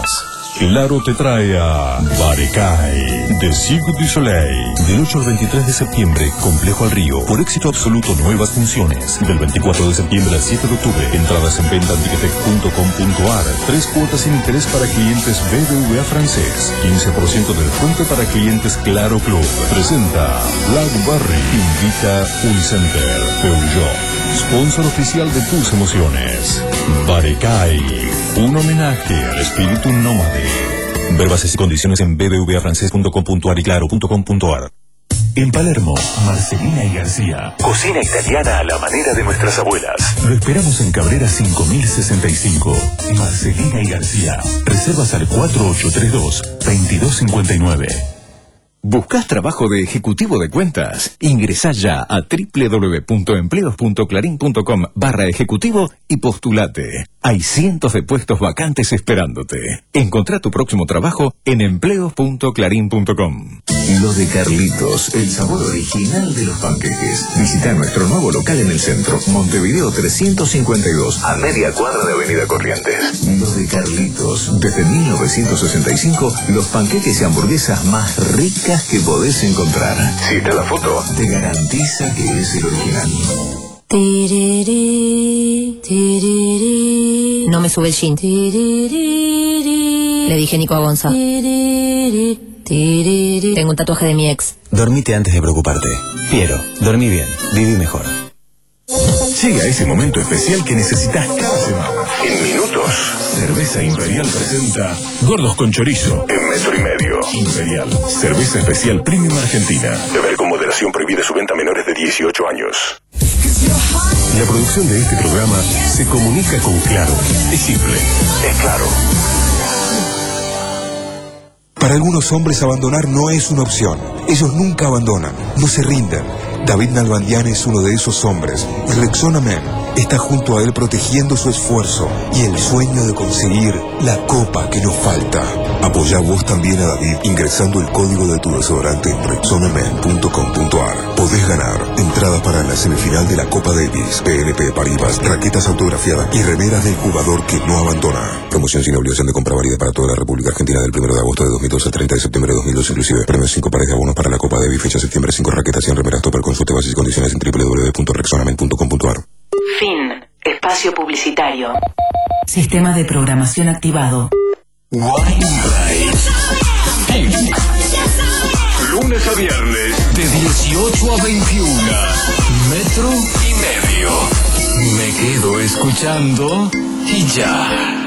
Speaker 29: Claro te trae a Barecay de Cirque du Soleil. Del ocho al veintitrés de septiembre, Complejo al Río. Por éxito absoluto, nuevas funciones. Del veinticuatro de septiembre al siete de octubre. Entradas en venta en ticketek punto com punto ar. Tres cuotas sin interés para clientes B B V A francés. quince por ciento de descuento para clientes Claro Club. Presenta Blackberry. Invita Unicenter. Peugeot. Sponsor oficial de tus emociones. Barecay. Un homenaje al espíritu nómade. Ver bases y condiciones en b b v a francés punto com punto ar y claro punto com punto ar. En Palermo, Marcelina y García. Cocina italiana a la manera de nuestras abuelas. Lo esperamos en Cabrera cinco mil sesenta y cinco. Marcelina y García. Reservas al cuatro ocho tres dos, veintidós cincuenta y nueve.
Speaker 26: ¿Buscas trabajo de ejecutivo de cuentas? Ingresá ya a w w w punto empleos punto clarín punto com barra ejecutivo y postulate. Hay cientos de puestos vacantes esperándote. Encontrá tu próximo trabajo en empleos punto clarín punto com.
Speaker 29: Lo de Carlitos, el sabor original de los panqueques. Visita nuestro nuevo local en el centro, Montevideo trescientos cincuenta y dos, a media cuadra de Avenida Corrientes. Lo de Carlitos, desde mil novecientos sesenta y cinco, los panqueques y hamburguesas más ricas que podés encontrar. Si está la foto, te garantiza que es el original.
Speaker 27: No me sube el jean. Le dije Nico a Gonza. Tengo un tatuaje de mi ex.
Speaker 20: Dormite antes de preocuparte. Piero, dormí bien, viví mejor.
Speaker 29: Llega ese momento especial que necesitas cada semana. En minutos, Cerveza Imperial presenta Gordos con Chorizo en metro y medio. Imperial, cerveza especial premium argentina. Beber con moderación, prohibida su venta a menores de dieciocho años. La producción de este programa se comunica con Claro. Es simple, es claro.
Speaker 1: Para algunos hombres abandonar no es una opción. Ellos nunca abandonan, no se rinden. David Nalbandian es uno de esos hombres y Rexona Men está junto a él protegiendo su esfuerzo y el sueño de conseguir la copa que nos falta. Apoyá vos también a David ingresando el código de tu desodorante en rexona men punto com punto ar. Podés ganar entradas para la semifinal de la Copa Davis, P N P Paribas, raquetas autografiadas y remeras del jugador que no abandona. Promoción sin obligación de compra válida para toda la República Argentina del primero de agosto de dos mil dos al treinta de septiembre de dos mil dos inclusive. Premios cinco pares de abonos para la Copa Davis, fecha septiembre, cinco raquetas, cien remeras, topper. Consulte bases y condiciones en w w w punto rexona men punto com punto ar.
Speaker 28: Fin. Espacio publicitario.
Speaker 19: Sistema de programación activado.
Speaker 8: Lunes a viernes de dieciocho a veintiuno. Metro y medio. Me quedo escuchando y ya.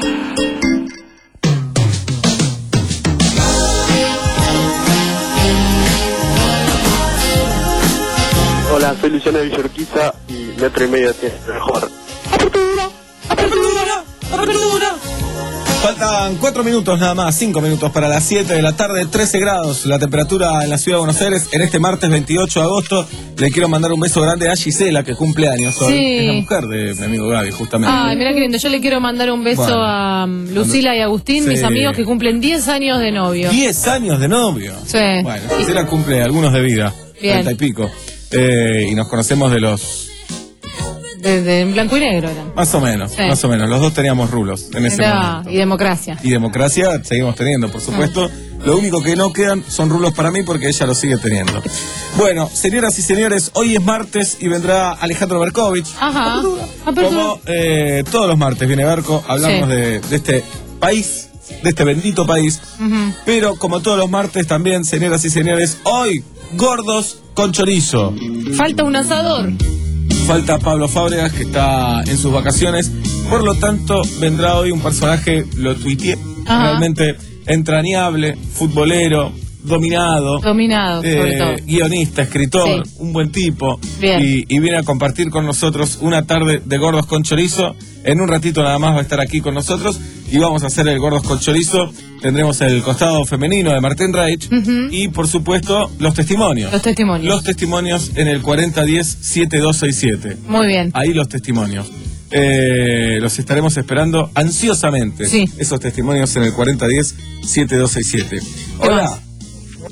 Speaker 3: Hola, soy Luciano de Villorquiza y metro y medio tiene mejor.
Speaker 2: ¡Apertura! ¡Apertura! ¡Apertura! Faltan cuatro minutos nada más, cinco minutos para las siete de la tarde, trece grados la temperatura en la ciudad de Buenos Aires. En este martes veintiocho de agosto le quiero mandar un beso grande a Gisela, que cumple años hoy.
Speaker 4: Sí.
Speaker 2: Es la mujer de mi amigo Gaby, justamente.
Speaker 4: Ay, mirá qué lindo. Yo le quiero mandar un beso
Speaker 2: Bueno.
Speaker 4: a um, Lucila y Agustín,
Speaker 2: Sí.
Speaker 4: mis amigos que cumplen diez años de novio.
Speaker 2: diez años de novio.
Speaker 4: Sí.
Speaker 2: Bueno, Gisela cumple algunos de vida,
Speaker 4: Bien.
Speaker 2: treinta y pico. Eh, y nos conocemos de los...
Speaker 4: De, de en blanco y negro eran.
Speaker 2: Más o menos,
Speaker 4: Sí.
Speaker 2: más o menos. Los dos teníamos rulos en ese
Speaker 4: Era-
Speaker 2: momento.
Speaker 4: y democracia.
Speaker 2: Y democracia seguimos teniendo, por supuesto. Lo único que no quedan son rulos para mí porque ella los sigue teniendo. Bueno, señoras y señores, hoy es martes y vendrá Alejandro Berkovich.
Speaker 4: Ajá.
Speaker 2: Como eh, todos los martes viene Berko, hablamos
Speaker 4: Sí.
Speaker 2: de, de este país, de este bendito país.
Speaker 4: Ujú.
Speaker 2: Pero como todos los martes también, señoras y señores, hoy, gordos con chorizo.
Speaker 4: Falta un asador.
Speaker 2: Falta Pablo Fábregas, que está en sus vacaciones. Por lo tanto, vendrá hoy un personaje, lo tuiteé,
Speaker 4: Ajá.
Speaker 2: realmente entrañable, futbolero, dominado.
Speaker 4: Dominado, sobre
Speaker 2: eh,
Speaker 4: todo.
Speaker 2: Guionista, escritor,
Speaker 4: Sí.
Speaker 2: un buen tipo.
Speaker 4: Bien.
Speaker 2: Y, y viene a compartir con nosotros una tarde de Gordos con Chorizo. En un ratito nada más va a estar aquí con nosotros y vamos a hacer el Gordos con Chorizo. Tendremos el costado femenino de Martín Reich
Speaker 4: Ujú.
Speaker 2: y, por supuesto, los testimonios.
Speaker 4: Los testimonios.
Speaker 2: Los testimonios en el cuarenta diez, setenta y dos sesenta y siete.
Speaker 4: Muy bien.
Speaker 2: Ahí los testimonios. Eh, los estaremos esperando ansiosamente.
Speaker 4: Sí.
Speaker 2: Esos testimonios en el cuarenta diez, setenta y dos sesenta y siete.
Speaker 4: ¿Qué
Speaker 2: Hola.
Speaker 4: más?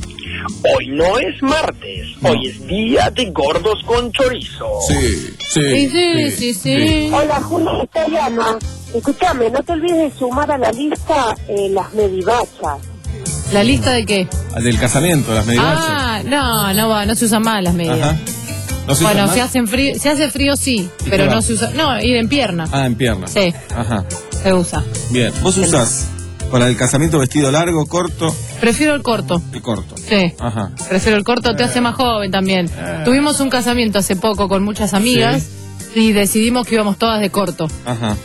Speaker 5: Hoy no es martes, no. Hoy es día de gordos con chorizo.
Speaker 2: Sí, sí,
Speaker 4: sí, sí, sí, sí.
Speaker 15: Hola, Julio Italiano. Escúchame, no te olvides de sumar a la lista eh, las medivachas.
Speaker 4: ¿La lista de qué?
Speaker 2: Del casamiento, las medivachas.
Speaker 4: Ah, no, no va, no se usan más las medias.
Speaker 2: Ajá. ¿No se
Speaker 4: bueno,
Speaker 2: usan
Speaker 4: si
Speaker 2: más?
Speaker 4: hacen frío, si hace frío sí, pero no se usa. No, ir en pierna.
Speaker 2: Ah, en pierna.
Speaker 4: Sí.
Speaker 2: Ajá.
Speaker 4: Se usa.
Speaker 2: Bien, ¿vos usás para el casamiento vestido largo, corto?
Speaker 4: Prefiero el corto.
Speaker 2: El corto.
Speaker 4: Sí.
Speaker 2: Ajá.
Speaker 4: Prefiero el corto, te hace más joven también.
Speaker 2: Eh.
Speaker 4: Tuvimos un casamiento hace poco con muchas amigas sí. y decidimos que íbamos todas de corto.
Speaker 2: Ajá.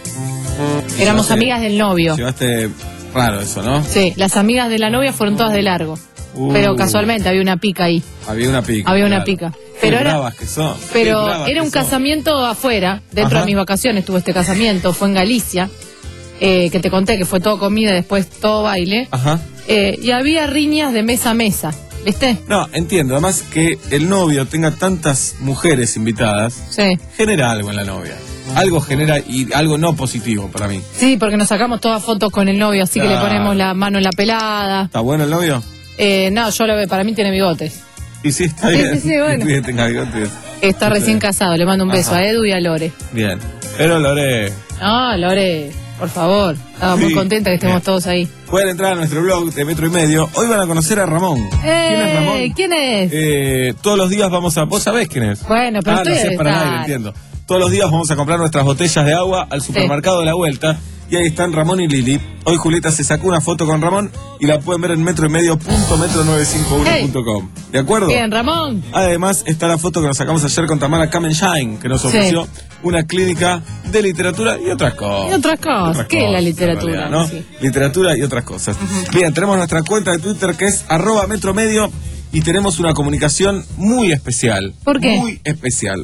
Speaker 4: Éramos
Speaker 2: Llevaste,
Speaker 4: amigas del novio.
Speaker 2: Llevaste raro eso, ¿no?
Speaker 4: Sí, las amigas de la novia fueron todas de largo. Uh. Pero casualmente había una pica ahí.
Speaker 2: Había una pica.
Speaker 4: Había una
Speaker 2: claro.
Speaker 4: pica.
Speaker 2: Qué
Speaker 4: Pero
Speaker 2: bravas
Speaker 4: era,
Speaker 2: que son.
Speaker 4: pero era un
Speaker 2: son.
Speaker 4: casamiento afuera, dentro
Speaker 2: Ajá.
Speaker 4: de mis vacaciones tuve este casamiento, fue en Galicia, eh, que te conté que fue todo comida y después todo baile.
Speaker 2: Ajá.
Speaker 4: Eh, y había riñas de mesa a mesa, ¿viste?
Speaker 2: No, entiendo. Además que el novio tenga tantas mujeres invitadas,
Speaker 4: sí.
Speaker 2: genera algo en la novia. Algo genera y algo no positivo para mí.
Speaker 4: Sí, porque nos sacamos todas fotos con el novio, así claro. que le ponemos la mano en la pelada.
Speaker 2: ¿Está bueno el novio?
Speaker 4: Eh, no, yo lo veo, para mí tiene bigotes.
Speaker 2: Y sí, está
Speaker 4: sí,
Speaker 2: bien.
Speaker 4: Sí, sí, bueno.
Speaker 2: Que tenga bigotes.
Speaker 4: Está
Speaker 2: sí,
Speaker 4: recién
Speaker 2: bien.
Speaker 4: casado, le mando un beso Ajá. a Edu y a Lore.
Speaker 2: Bien. Pero Lore...
Speaker 4: No, Lore, por favor. Estaba sí. muy contenta que estemos bien. todos ahí.
Speaker 2: Pueden entrar a nuestro blog de Metro y Medio. Hoy van a conocer a Ramón.
Speaker 4: Eh,
Speaker 2: ¿Quién es Ramón?
Speaker 4: ¿Quién es?
Speaker 2: Eh, todos los días vamos a... ¿Vos sabés quién es?
Speaker 4: Bueno, pero
Speaker 2: ah, no sé, para nadie, entiendo. Todos los días vamos a comprar nuestras botellas de agua al supermercado sí. de la vuelta. Y ahí están Ramón y Lili. Hoy Julieta se sacó una foto con Ramón y la pueden ver en metro y medio punto metro nueve cinco uno punto com. Hey. ¿De acuerdo?
Speaker 4: Bien, Ramón.
Speaker 2: Además está la foto que nos sacamos ayer con Tamara Kamenshine, que nos ofreció sí. una clínica de literatura y otras cosas.
Speaker 4: Y otras cosas. Otras
Speaker 2: ¿Qué
Speaker 4: cosas, es la literatura?
Speaker 2: Realidad, ¿no? Sí. Literatura y otras cosas. Uh-huh. Bien, tenemos nuestra cuenta de Twitter que es arroba metromedio y tenemos una comunicación muy especial.
Speaker 4: ¿Por qué?
Speaker 2: Muy especial.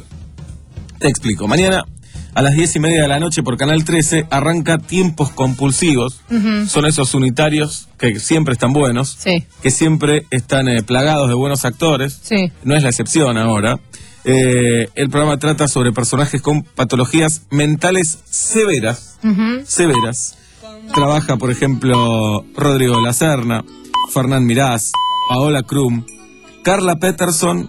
Speaker 2: Te explico. Mañana... a las diez y media de la noche por Canal trece arranca Tiempos Compulsivos. Uh-huh. Son esos unitarios que siempre están buenos,
Speaker 4: sí.
Speaker 2: que siempre están eh, plagados de buenos actores.
Speaker 4: Sí.
Speaker 2: No es la excepción ahora. Eh, el programa trata sobre personajes con patologías mentales severas. Uh-huh. Severas. Trabaja, por ejemplo, Rodrigo La Serna, Fernán Mirás, Paola Krum, Carla Peterson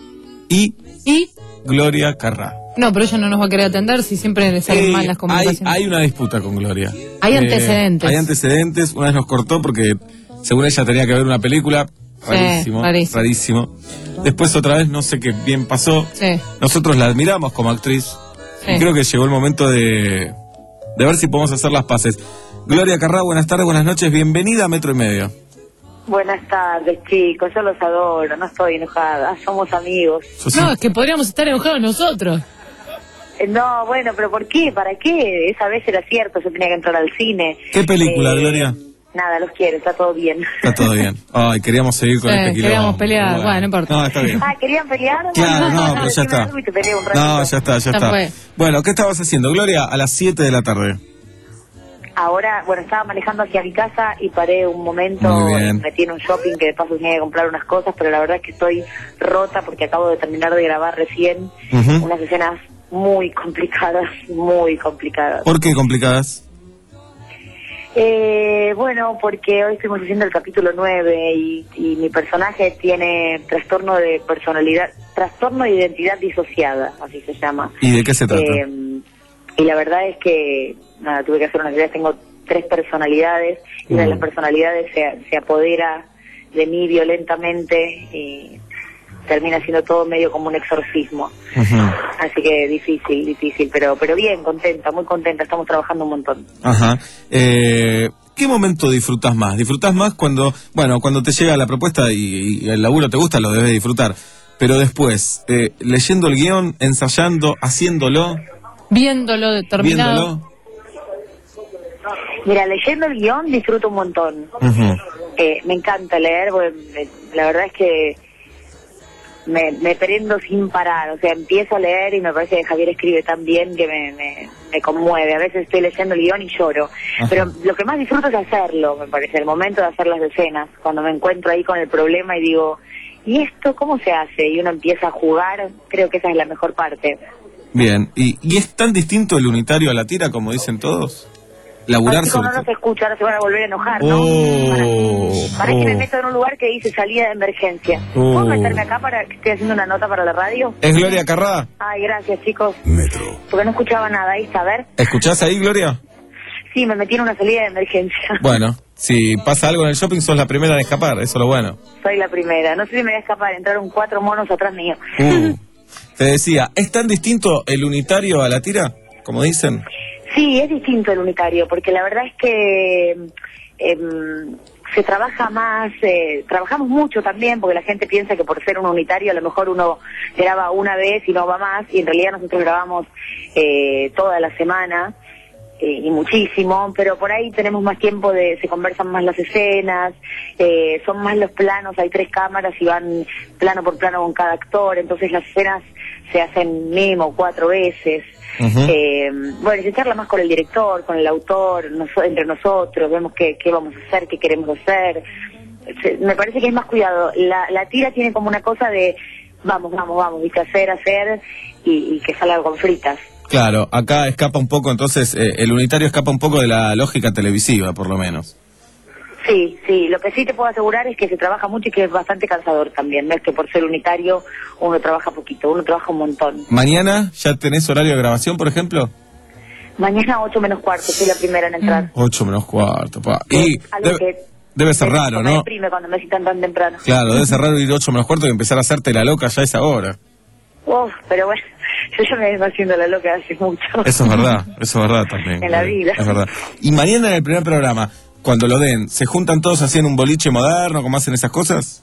Speaker 2: y,
Speaker 4: ¿Y?
Speaker 2: Gloria Carrá.
Speaker 4: No, pero ella no nos va a querer atender si siempre le salen
Speaker 2: eh,
Speaker 4: mal las comunicaciones.
Speaker 2: Hay, hay una disputa con Gloria.
Speaker 4: Hay
Speaker 2: eh,
Speaker 4: antecedentes.
Speaker 2: Hay antecedentes. Una vez nos cortó porque según ella tenía que ver una película. Rarísimo,
Speaker 4: sí, rarísimo.
Speaker 2: rarísimo. Después otra vez no sé qué bien pasó.
Speaker 4: Sí.
Speaker 2: Nosotros la admiramos como actriz. Sí. Y creo que llegó el momento de, de ver si podemos hacer las paces. Gloria Carrá, buenas tardes, buenas noches. Bienvenida a Metro y Medio.
Speaker 15: Buenas tardes, chicos. Yo los adoro. No estoy enojada. Somos amigos.
Speaker 4: No, es que podríamos estar enojados nosotros.
Speaker 15: No, bueno, pero ¿por qué? ¿Para qué? Esa vez era cierto, yo tenía que entrar al cine.
Speaker 2: ¿Qué película,
Speaker 15: eh,
Speaker 2: Gloria?
Speaker 15: Nada, los quiero, está todo bien.
Speaker 2: Está todo bien. Ay, queríamos seguir con
Speaker 4: sí,
Speaker 2: este quilombo.
Speaker 4: Queríamos pelear, bueno. bueno, no importa.
Speaker 2: No, está bien.
Speaker 15: Ah, ¿querían pelear?
Speaker 2: Claro, no, pero ya está. No, ya está, ya está. Bueno, ¿qué estabas haciendo, Gloria? A las siete de la tarde.
Speaker 15: Ahora, bueno, estaba manejando hacia mi casa y paré un momento, me metí en un shopping que de paso tenía que comprar unas cosas, pero la verdad es que estoy rota porque acabo de terminar de grabar recién uh-huh. unas escenas muy complicadas, muy complicadas.
Speaker 2: ¿Por qué complicadas?
Speaker 15: Eh, bueno, porque hoy estuvimos haciendo el capítulo nueve y, y mi personaje tiene trastorno de personalidad, trastorno de identidad disociada, así se llama.
Speaker 2: ¿Y de qué se trata?
Speaker 15: Eh, y la verdad es que, nada, tuve que hacer unas ideas, tengo tres personalidades y una de las personalidades se, se apodera de mí violentamente y termina siendo todo medio como un exorcismo. Uh-huh. Así que difícil, difícil, pero pero bien, contenta, muy contenta, estamos trabajando un montón.
Speaker 2: Ajá. Eh, ¿Qué momento disfrutás más? ¿Disfrutás más cuando, bueno, cuando te llega la propuesta y, y el laburo te gusta, lo debes disfrutar? Pero después, eh, leyendo el guión, ensayando, haciéndolo...
Speaker 4: Viéndolo terminado.
Speaker 2: Viéndolo.
Speaker 15: Mira, leyendo el guión disfruto un montón.
Speaker 2: Uh-huh.
Speaker 15: eh, me encanta leer, porque la verdad es que me, me prendo sin parar. O sea, empiezo a leer y me parece que Javier escribe tan bien que me, me, me conmueve. A veces estoy leyendo el guión y lloro. Ajá. Pero lo que más disfruto es hacerlo, me parece, el momento de hacer las escenas. Cuando me encuentro ahí con el problema y digo, ¿y esto cómo se hace? Y uno empieza a jugar, creo que esa es la mejor parte.
Speaker 2: Bien, ¿y, y es tan distinto el unitario a la tira como dicen todos? laburar
Speaker 15: Chicos,
Speaker 2: sobre
Speaker 15: no
Speaker 2: todo.
Speaker 15: nos escucha, ahora se van a volver a enojar, ¿no?
Speaker 2: Oh,
Speaker 15: Para que me
Speaker 2: oh.
Speaker 15: meto en un lugar que dice salida de emergencia.
Speaker 2: Oh.
Speaker 15: ¿Puedo meterme acá para que esté haciendo una nota para la radio?
Speaker 2: ¿Es Gloria Carrá?
Speaker 15: Ay, gracias, chicos.
Speaker 21: Metro.
Speaker 15: Porque no escuchaba nada ahí, a ver.
Speaker 2: ¿Escuchás ahí, Gloria?
Speaker 15: Sí, me metí en una salida de emergencia.
Speaker 2: Bueno, si pasa algo en el shopping, sos la primera en escapar, eso es lo bueno.
Speaker 15: Soy la primera. No sé si me voy a escapar. Entraron cuatro monos atrás mío.
Speaker 2: Uh, te decía, ¿es tan distinto el unitario a la tira? Como dicen.
Speaker 15: Sí, es distinto el unitario, porque la verdad es que eh, se trabaja más, eh, trabajamos mucho también, porque la gente piensa que por ser un unitario a lo mejor uno graba una vez y no va más, y en realidad nosotros grabamos eh, toda la semana. Eh, y muchísimo, pero por ahí tenemos más tiempo de, se conversan más las escenas, eh, son más los planos, hay tres cámaras y van plano por plano con cada actor, entonces las escenas se hacen mínimo cuatro veces. Uh-huh. eh, bueno, se charla más con el director, con el autor, noso- entre nosotros, vemos qué, qué vamos a hacer, qué queremos hacer. Se, me parece que es más cuidado. La, la tira tiene como una cosa de vamos, vamos, vamos, y que hacer, hacer y, y que salga con fritas.
Speaker 2: Claro, acá escapa un poco, entonces, eh, el unitario escapa un poco de la lógica televisiva, por lo menos.
Speaker 15: Sí, sí, lo que sí te puedo asegurar es que se trabaja mucho y que es bastante cansador también. No es que por ser unitario uno trabaja poquito, uno trabaja un montón.
Speaker 2: ¿Mañana ya tenés horario de grabación, por ejemplo?
Speaker 15: Mañana ocho menos cuarto, soy la primera en entrar.
Speaker 2: ocho menos cuarto, pa. Y
Speaker 15: Algo
Speaker 2: debe,
Speaker 15: que
Speaker 2: debe ser raro,
Speaker 15: me
Speaker 2: ¿no?
Speaker 15: deprime cuando me citan tan temprano.
Speaker 2: Claro, debe ser raro ir ocho menos cuarto y empezar a hacerte la loca ya a esa hora.
Speaker 15: Uf, pero bueno, yo ya me vengo haciendo la loca hace mucho.
Speaker 2: Eso es verdad, eso es verdad también.
Speaker 15: En la vida.
Speaker 2: Es verdad. Y mañana en el primer programa, cuando lo den, ¿se juntan todos así en un boliche moderno, como hacen esas cosas?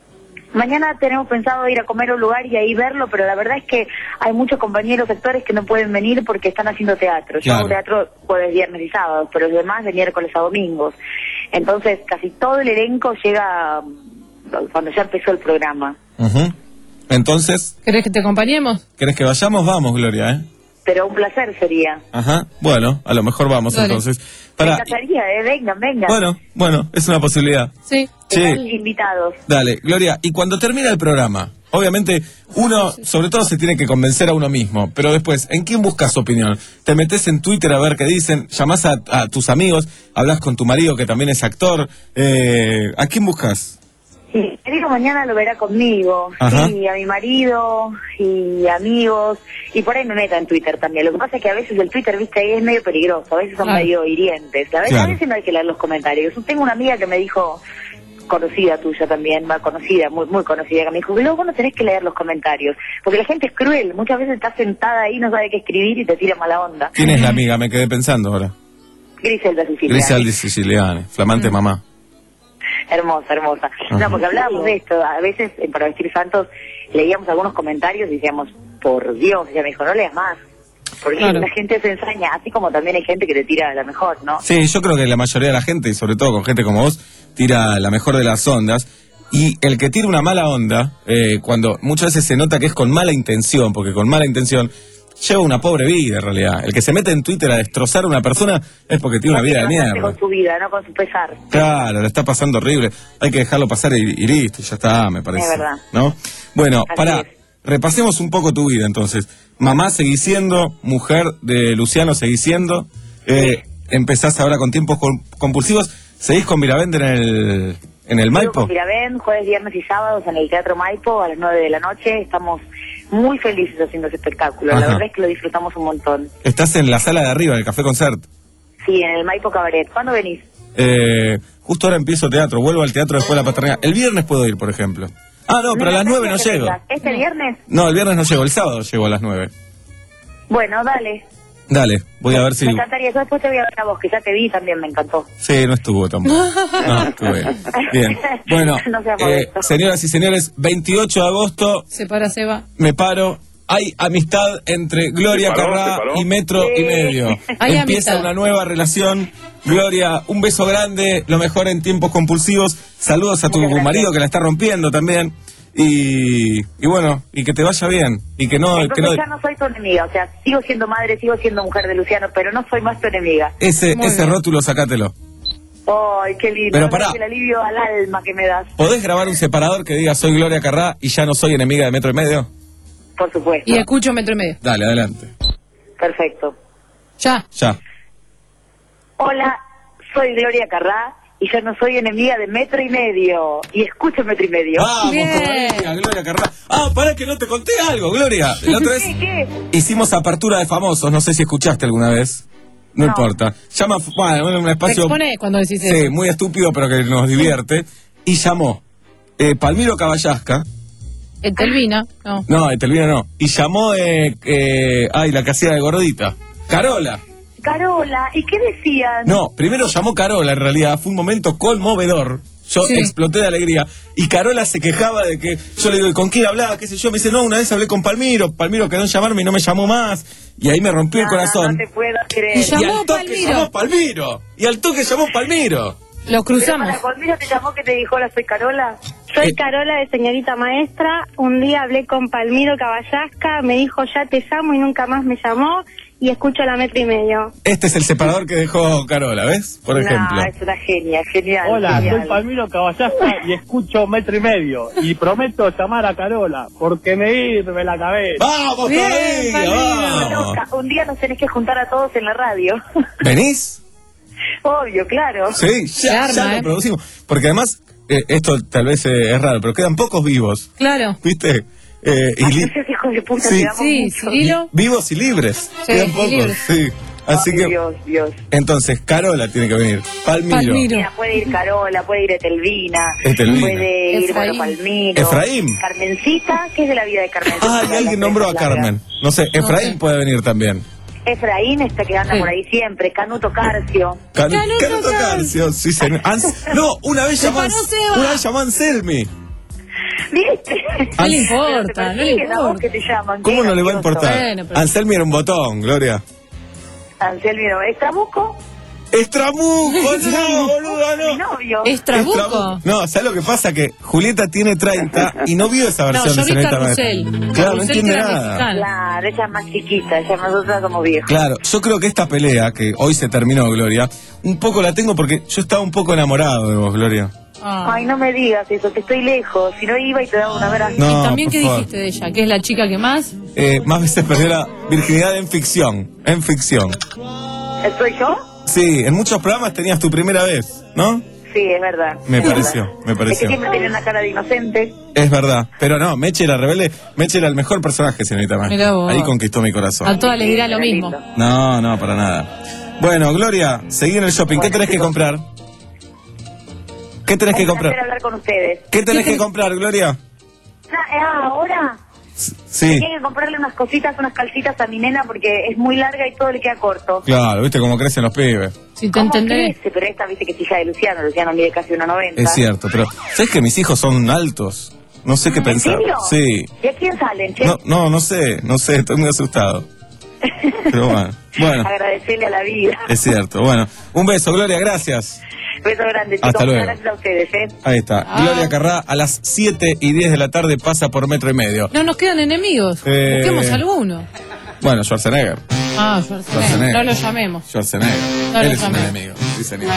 Speaker 15: Mañana tenemos pensado ir a comer a un lugar y ahí verlo, pero la verdad es que hay muchos compañeros actores que no pueden venir porque están haciendo teatro. Yo
Speaker 2: Claro.
Speaker 15: hago teatro jueves, viernes y sábados, pero los demás de miércoles a domingos. Entonces casi todo el elenco llega mm, cuando ya empezó el programa.
Speaker 2: Uh-huh. Entonces,
Speaker 4: ¿Querés que te acompañemos?
Speaker 2: ¿querés que vayamos? Vamos, Gloria, ¿eh?
Speaker 15: Pero un placer sería.
Speaker 2: Ajá, bueno, a lo mejor vamos
Speaker 4: Dale.
Speaker 2: entonces.
Speaker 15: Me
Speaker 2: Para,
Speaker 15: encantaría, ¿eh? Vengan, vengan.
Speaker 2: bueno, bueno, es una posibilidad.
Speaker 4: Sí.
Speaker 15: Están
Speaker 2: Sí,
Speaker 15: invitados.
Speaker 2: dale, Gloria, y cuando termina el programa, obviamente uno, sobre todo se tiene que convencer a uno mismo, pero después, ¿en quién buscas opinión? Te metes en Twitter a ver qué dicen, llamás a, a tus amigos, hablas con tu marido que también es actor, eh, ¿a quién buscas?
Speaker 15: Sí, el hijo mañana lo verá conmigo,
Speaker 2: Ajá.
Speaker 15: sí, a mi marido y amigos, y por ahí me meta en Twitter también. Lo que pasa es que a veces el Twitter, viste, ahí es medio peligroso, a veces son
Speaker 4: Claro.
Speaker 15: medio hirientes, a veces,
Speaker 2: Claro.
Speaker 15: a veces no hay que leer los comentarios. Tengo una amiga que me dijo, conocida tuya también, va conocida, muy muy conocida, que me dijo, luego vos no tenés que leer los comentarios, porque la gente es cruel, muchas veces está sentada ahí, no sabe qué escribir y te tira mala onda.
Speaker 2: ¿Quién es la amiga? Me quedé pensando ahora.
Speaker 15: Griselda Siciliani.
Speaker 2: Griselda Siciliani, flamante mamá.
Speaker 15: Hermosa, hermosa. No, porque hablábamos de esto. A veces, en Para Vestir Santos, leíamos algunos comentarios y decíamos, por Dios, ella me dijo, no leas más. Porque
Speaker 4: Claro.
Speaker 15: la gente se ensaña, así como también hay gente que te tira la mejor, ¿no?
Speaker 2: Sí, yo creo que la mayoría de la gente, y sobre todo con gente como vos, tira la mejor de las ondas. Y el que tira una mala onda, eh, cuando muchas veces se nota que es con mala intención, porque con mala intención lleva una pobre vida en realidad. El que se mete en Twitter a destrozar a una persona es porque tiene una vida de
Speaker 15: Bastante
Speaker 2: mierda.
Speaker 15: con su vida, no con su pesar.
Speaker 2: Claro, le está pasando horrible. Hay que dejarlo pasar y, y listo, ya está, me parece.
Speaker 15: Es verdad.
Speaker 2: ¿No? Bueno,
Speaker 15: Así
Speaker 2: para
Speaker 15: es.
Speaker 2: repasemos un poco tu vida entonces. Mamá seguís siendo, mujer de Luciano seguís siendo, eh, empezás ahora con tiempos com- compulsivos, seguís con Miravende en el, en el
Speaker 15: Sigo
Speaker 2: Maipo.
Speaker 15: con Miravén, jueves, viernes y sábados en el Teatro Maipo a las nueve de la noche. Estamos muy felices haciendo ese espectáculo.
Speaker 2: Ajá.
Speaker 15: La verdad es que lo disfrutamos un montón.
Speaker 2: Estás en la sala de arriba del Café Concert.
Speaker 15: Sí, en el Maipo Cabaret. ¿Cuándo venís?
Speaker 2: Eh, justo ahora empiezo teatro, vuelvo al teatro después de la paternidad. El viernes puedo ir, por ejemplo. Ah, no, pero a las nueve no
Speaker 15: que
Speaker 2: llego.
Speaker 15: vengas. ¿Este viernes?
Speaker 2: No, el viernes no llego, el sábado llego a las nueve.
Speaker 15: Bueno, dale.
Speaker 2: Dale, voy a ver si...
Speaker 15: Me encantaría. Yo después te voy a ver a vos, que ya te vi y también me encantó.
Speaker 2: Sí, no estuvo tampoco. No, estuvo bien. Bien. Bueno,
Speaker 15: No seas
Speaker 2: eh,
Speaker 15: modesto.
Speaker 2: señoras y señores, veintiocho de agosto,
Speaker 4: Se para, se va.
Speaker 2: me paro. Hay amistad entre Gloria
Speaker 14: Se paró,
Speaker 2: Carrá
Speaker 14: se paró.
Speaker 2: y Metro
Speaker 15: Sí.
Speaker 2: y Medio.
Speaker 4: Hay
Speaker 2: Empieza
Speaker 4: amistad.
Speaker 2: una nueva relación. Gloria, un beso grande, lo mejor en tiempos compulsivos. Saludos a tu
Speaker 15: Muchas gracias.
Speaker 2: marido que la está rompiendo también. Y, y bueno, y que te vaya bien. Y que no, que
Speaker 15: Entonces
Speaker 2: no
Speaker 15: ya no soy tu enemiga, o sea, sigo siendo madre, sigo siendo mujer de Luciano, pero no soy más tu enemiga.
Speaker 2: ese,
Speaker 4: Muy
Speaker 2: ese
Speaker 4: bien.
Speaker 2: rótulo, sacátelo.
Speaker 15: Ay, qué lindo,
Speaker 2: Pero
Speaker 15: la verdad
Speaker 2: pará.
Speaker 15: que el alivio al alma que me das,
Speaker 2: ¿Podés grabar un separador que diga soy Gloria Carrá y ya no soy enemiga de Metro y Medio?
Speaker 15: por supuesto.
Speaker 4: Y escucho metro y medio.
Speaker 2: Dale, adelante.
Speaker 15: Perfecto.
Speaker 4: Ya.
Speaker 2: Ya.
Speaker 15: Hola, soy Gloria Carrá y yo no soy enemiga de Metro y Medio. Y escucho Metro y Medio.
Speaker 2: Vamos, Gloria, Gloria Carrá. Ah, pará que no te conté algo, Gloria. La otra vez
Speaker 15: ¿Qué, qué?
Speaker 2: hicimos apertura de famosos, no sé si escuchaste alguna vez. No, no. importa. Llama, bueno, un espacio...
Speaker 4: Te exponés cuando decís
Speaker 2: sí,
Speaker 4: eso.
Speaker 2: Sí, muy estúpido, pero que nos divierte. Y llamó eh, Palmiro Caballasca.
Speaker 4: Etelvina, no.
Speaker 2: No, Etelvina no. Y llamó, eh, eh, ay, la que hacía de gordita. Carola.
Speaker 15: Carola, ¿y qué decían?
Speaker 2: No, primero llamó Carola, en realidad. Fue un momento conmovedor. Yo sí. exploté de alegría. Y Carola se quejaba de que... Yo le digo, ¿y con quién hablaba? ¿Qué sé yo? Me dice, no, una vez hablé con Palmiro. Palmiro quedó en llamarme y no me llamó más. Y ahí me rompió no, el corazón.
Speaker 15: No te puedo creer.
Speaker 4: Y llamó
Speaker 2: y al toque
Speaker 4: Palmiro.
Speaker 2: llamó Palmiro. Y al toque llamó Palmiro.
Speaker 4: Lo cruzamos.
Speaker 15: Pero para Palmiro te llamó que te dijo, hola, soy Carola.
Speaker 6: Soy
Speaker 2: Eh.
Speaker 6: Carola de Señorita Maestra. Un día hablé con Palmiro Caballasca, me dijo, ya te llamo, y nunca más me llamó. Y escucho la Metro y Medio.
Speaker 2: Este es el separador que dejó Carola, ¿ves? Por ejemplo.
Speaker 15: No, es una genia, genial.
Speaker 7: Hola,
Speaker 15: genial.
Speaker 7: soy Palmiro Caballasca y escucho Metro y Medio. Y prometo llamar a Carola, porque me hirve la cabeza.
Speaker 2: ¡Vamos,
Speaker 4: Bien,
Speaker 2: todavía! ¡Vamos!
Speaker 15: No, un día nos tenés que juntar a todos en la radio.
Speaker 2: ¿Venís?
Speaker 15: Obvio, claro.
Speaker 2: Sí, ya,
Speaker 4: arma,
Speaker 2: ya
Speaker 4: ¿eh?
Speaker 2: lo producimos. Porque además, eh, esto tal vez eh, es raro, pero quedan pocos vivos.
Speaker 4: Claro.
Speaker 2: ¿Viste? Eh, y
Speaker 15: Ay,
Speaker 2: li-
Speaker 15: esos hijos de puta,
Speaker 2: Sí.
Speaker 15: te amo
Speaker 4: Sí,
Speaker 15: mucho.
Speaker 4: Cirilo.
Speaker 2: vivos y libres.
Speaker 4: Sí,
Speaker 2: quedan
Speaker 4: y
Speaker 2: pocos,
Speaker 4: libres.
Speaker 2: sí. Así
Speaker 15: Ay,
Speaker 2: que,
Speaker 15: Dios, Dios.
Speaker 2: entonces, Carola tiene que venir. Palmiro.
Speaker 4: Palmiro.
Speaker 15: Mira, puede ir Carola, puede ir Etelvina,
Speaker 2: Etelvina.
Speaker 15: puede ir,
Speaker 4: Efraín.
Speaker 15: bueno, Palmiro.
Speaker 2: Efraín.
Speaker 15: Carmencita, ¿qué es de la vida de Carmencita?
Speaker 2: Ah, y alguien nombró a Carmen. No sé,
Speaker 4: No
Speaker 2: Efraín
Speaker 4: sé.
Speaker 2: puede venir también.
Speaker 15: Efraín está que anda
Speaker 4: Sí.
Speaker 15: por ahí siempre, Canuto Carcio.
Speaker 2: Can-
Speaker 4: Canuto
Speaker 2: Canuto Carcio, sí, señor. Ans- no, una vez
Speaker 4: Se
Speaker 2: llamó,
Speaker 4: paró Seba.
Speaker 2: una vez llamó a Anselmi.
Speaker 15: ¿Viste?
Speaker 4: No le
Speaker 2: Ans-
Speaker 4: importa, no le
Speaker 15: Es la voz
Speaker 4: importa.
Speaker 15: que te llaman.
Speaker 2: ¿Cómo
Speaker 15: qué
Speaker 2: no le va a
Speaker 15: gracioso.
Speaker 2: importar?
Speaker 4: Bueno, pero-
Speaker 2: Anselmi era un botón, Gloria.
Speaker 15: Anselmi, ¿no? ¿Es Trabuco?
Speaker 2: ¡Estrabuco! ¡No, boludo,
Speaker 15: Mi
Speaker 2: no!
Speaker 15: novio.
Speaker 4: ¿Es Trabuco?
Speaker 2: No, ¿sabes lo que pasa? Que Julieta tiene treinta y no vio esa
Speaker 4: No,
Speaker 2: versión
Speaker 4: yo
Speaker 2: de
Speaker 4: vi
Speaker 2: Señorita
Speaker 4: Carrusel.
Speaker 2: Maestra. Claro, no
Speaker 4: Carrusel
Speaker 2: entiende
Speaker 4: que era
Speaker 2: nada.
Speaker 4: mexicana.
Speaker 15: Claro, ella es más chiquita, ella nosotros somos viejos.
Speaker 2: Claro, yo creo que esta pelea, que hoy se terminó, Gloria, un poco la tengo porque yo estaba un poco enamorado de vos, Gloria.
Speaker 4: Ah.
Speaker 15: Ay, no me digas eso, que estoy lejos. Si no iba y te daba un abrazo.
Speaker 2: No,
Speaker 4: ¿Y también
Speaker 2: por
Speaker 4: qué
Speaker 2: favor.
Speaker 4: dijiste de ella? ¿Que es la chica que más?
Speaker 2: Eh, más veces perdió la virginidad en ficción. En ficción.
Speaker 15: ¿Soy yo?
Speaker 2: Sí, en muchos programas tenías tu primera vez, ¿no?
Speaker 15: Sí, es verdad.
Speaker 2: Me
Speaker 15: es
Speaker 2: pareció,
Speaker 15: verdad.
Speaker 2: me
Speaker 15: Es que
Speaker 2: pareció.
Speaker 15: siempre tenía una cara de inocente.
Speaker 2: Es verdad, pero no, Meche la rebelde, Meche era el mejor personaje, señorita
Speaker 4: Mirá
Speaker 2: Maestra.
Speaker 4: vos.
Speaker 2: Ahí conquistó mi corazón.
Speaker 4: A todas les dirá lo
Speaker 15: Era
Speaker 4: mismo.
Speaker 15: lindo.
Speaker 2: No, no, para nada. Bueno, Gloria, seguí en el shopping. ¿Qué
Speaker 15: Bueno,
Speaker 2: tenés que
Speaker 15: chicos.
Speaker 2: comprar? ¿Qué tenés que
Speaker 15: Un placer
Speaker 2: comprar?
Speaker 15: hablar con ustedes.
Speaker 2: ¿Qué tenés que comprar, Gloria?
Speaker 15: Ah, ahora
Speaker 2: Sí,
Speaker 15: tengo que comprarle unas cositas, unas calcitas a mi nena porque es muy larga y todo le queda corto.
Speaker 2: claro, viste cómo crecen los pibes.
Speaker 4: Si te
Speaker 15: ¿Cómo
Speaker 4: entendés.
Speaker 15: crece? Pero esta, viste que es hija de Luciano. Luciano mide casi uno noventa.
Speaker 2: Es cierto, pero ¿sabes que mis hijos son altos? No sé qué
Speaker 15: ¿En
Speaker 2: pensar.
Speaker 15: serio?
Speaker 2: Sí.
Speaker 15: ¿Y a quién salen, che?
Speaker 2: No, no, no sé, no sé, estoy muy asustado. Pero bueno, bueno,
Speaker 15: Agradecerle a la vida.
Speaker 2: es cierto. Bueno, un beso, Gloria, gracias.
Speaker 15: Beso grande, chicos.
Speaker 2: Hasta luego.
Speaker 15: Gracias a ustedes, ¿eh?
Speaker 2: Ahí está.
Speaker 4: Ah.
Speaker 2: Gloria Carrá a las siete y diez de la tarde pasa por metro y medio.
Speaker 4: No nos quedan enemigos.
Speaker 2: Eh.
Speaker 4: Busquemos alguno.
Speaker 2: Bueno, Schwarzenegger.
Speaker 4: Ah, Schwarzenegger.
Speaker 2: Schwarzenegger.
Speaker 4: No lo llamemos.
Speaker 2: Schwarzenegger.
Speaker 4: No
Speaker 2: Él
Speaker 4: lo
Speaker 2: es un
Speaker 4: llamé.
Speaker 2: enemigo. Sí, señor.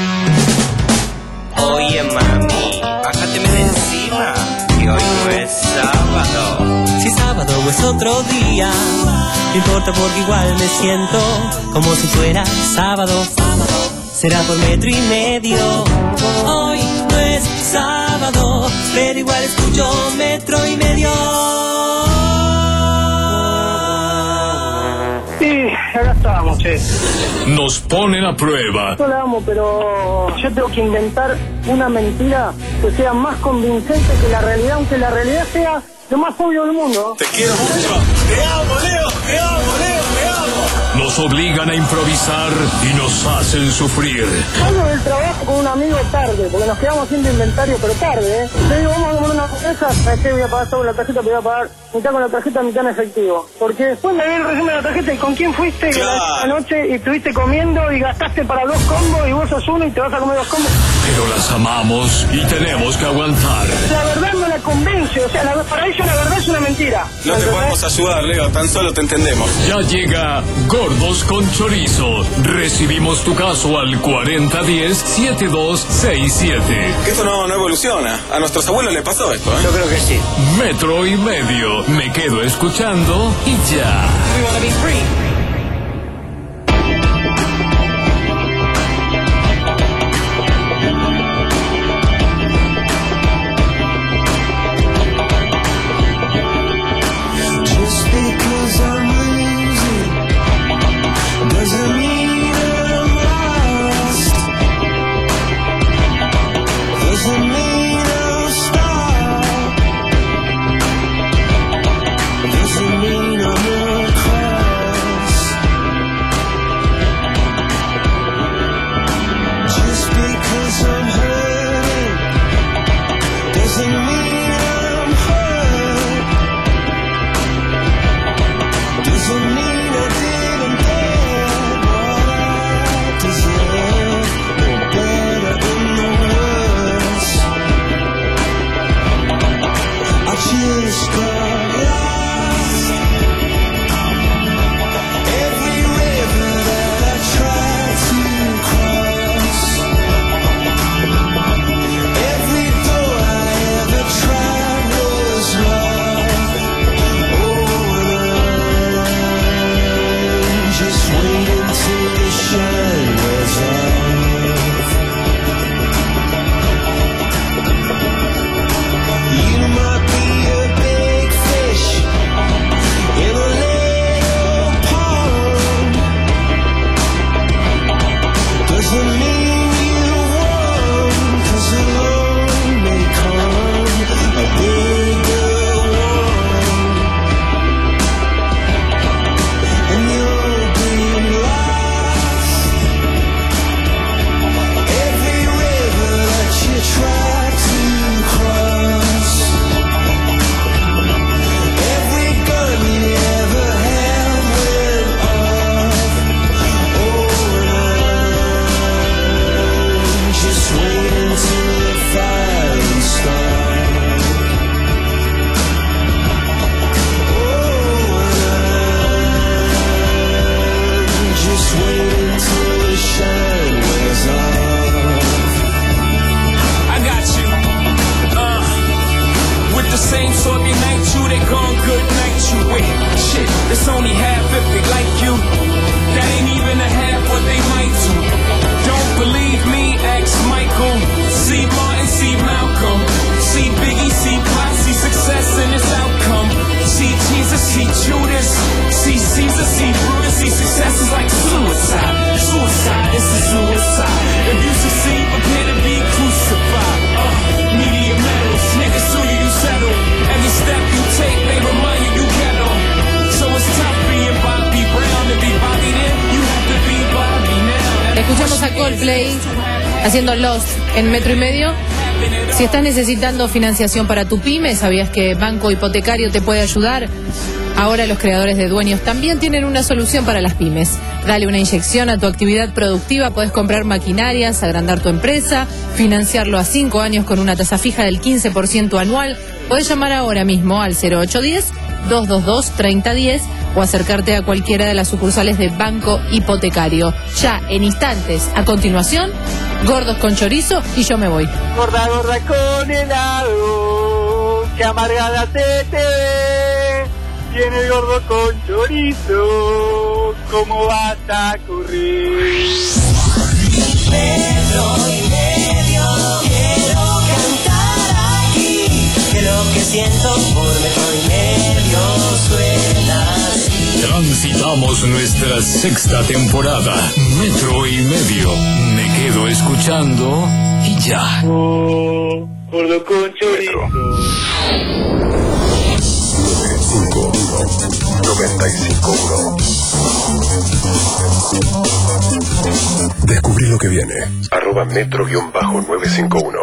Speaker 9: Oye mami, bájateme de encima, que hoy no es sábado.
Speaker 25: Si sábado es otro día, no importa porque igual me siento como si fuera sábado. Será por metro y medio. Hoy no es sábado, pero igual escucho metro y medio.
Speaker 7: Y acá estamos, che.
Speaker 8: Nos ponen a prueba.
Speaker 7: Yo la amo, pero yo tengo que inventar una mentira que sea más convincente que la realidad, aunque la realidad sea lo más obvio del mundo.
Speaker 2: Te quiero mucho. Te amo, Leo. Te amo, Leo. Te amo.
Speaker 8: Nos obligan a improvisar y nos hacen sufrir.
Speaker 7: Salgo del trabajo con un amigo tarde, porque nos quedamos haciendo inventario, pero tarde, ¿eh? Le digo, vamos a comer una hamburguesa, ¿sabes qué? Voy a pagar todo con la tarjeta, te voy a pagar mitad con la tarjeta, mitad en efectivo. Porque después me vi el resumen de la tarjeta y con quién fuiste
Speaker 2: Claro.
Speaker 7: la noche y estuviste comiendo y gastaste para dos combos y vos sos uno y te vas a comer dos combos.
Speaker 8: Pero las amamos y tenemos que aguantar.
Speaker 7: La verdad no la convence, o sea, la, para ellos la verdad es una mentira.
Speaker 2: No te podemos ayudar, Leo. Tan solo te entendemos.
Speaker 8: Ya llega Gordos con Chorizo. Recibimos tu caso al cuarenta diez setenta y dos sesenta y siete.
Speaker 2: Que esto no, no evoluciona. A nuestros abuelos les pasó esto, ¿eh?
Speaker 9: Yo creo que sí.
Speaker 8: Metro y medio. Me quedo escuchando y ya.
Speaker 25: We wanna be free.
Speaker 4: Escuchamos a Coldplay haciendo Lost en Metro y Medio. Si estás necesitando financiación para tu pyme, ¿sabías que Banco Hipotecario te puede ayudar? Ahora los creadores de Dueños también tienen una solución para las pymes. Dale una inyección a tu actividad productiva, puedes comprar maquinarias, agrandar tu empresa, financiarlo a cinco años con una tasa fija del quince por ciento anual. Puedes llamar ahora mismo al cero ocho uno cero, dos dos dos, tres cero uno cero o acercarte a cualquiera de las sucursales de Banco Hipotecario. Ya en instantes, a continuación, Gordos con Chorizo y Yo Me Voy.
Speaker 7: Gorda, gorda con helado, que amargada se te ve. Viene el gordo con chorizo, ¿cómo vas a correr?
Speaker 10: Metro y medio, quiero cantar aquí, que lo que siento por metro y medio suena así.
Speaker 8: Transitamos nuestra sexta temporada. Metro y medio. Me quedo escuchando y ya.
Speaker 7: Oh, gordo con chorizo.
Speaker 21: cinco noventa y cinco uno. Descubrí lo que viene. Arroba metro guión bajo nueve cinco uno.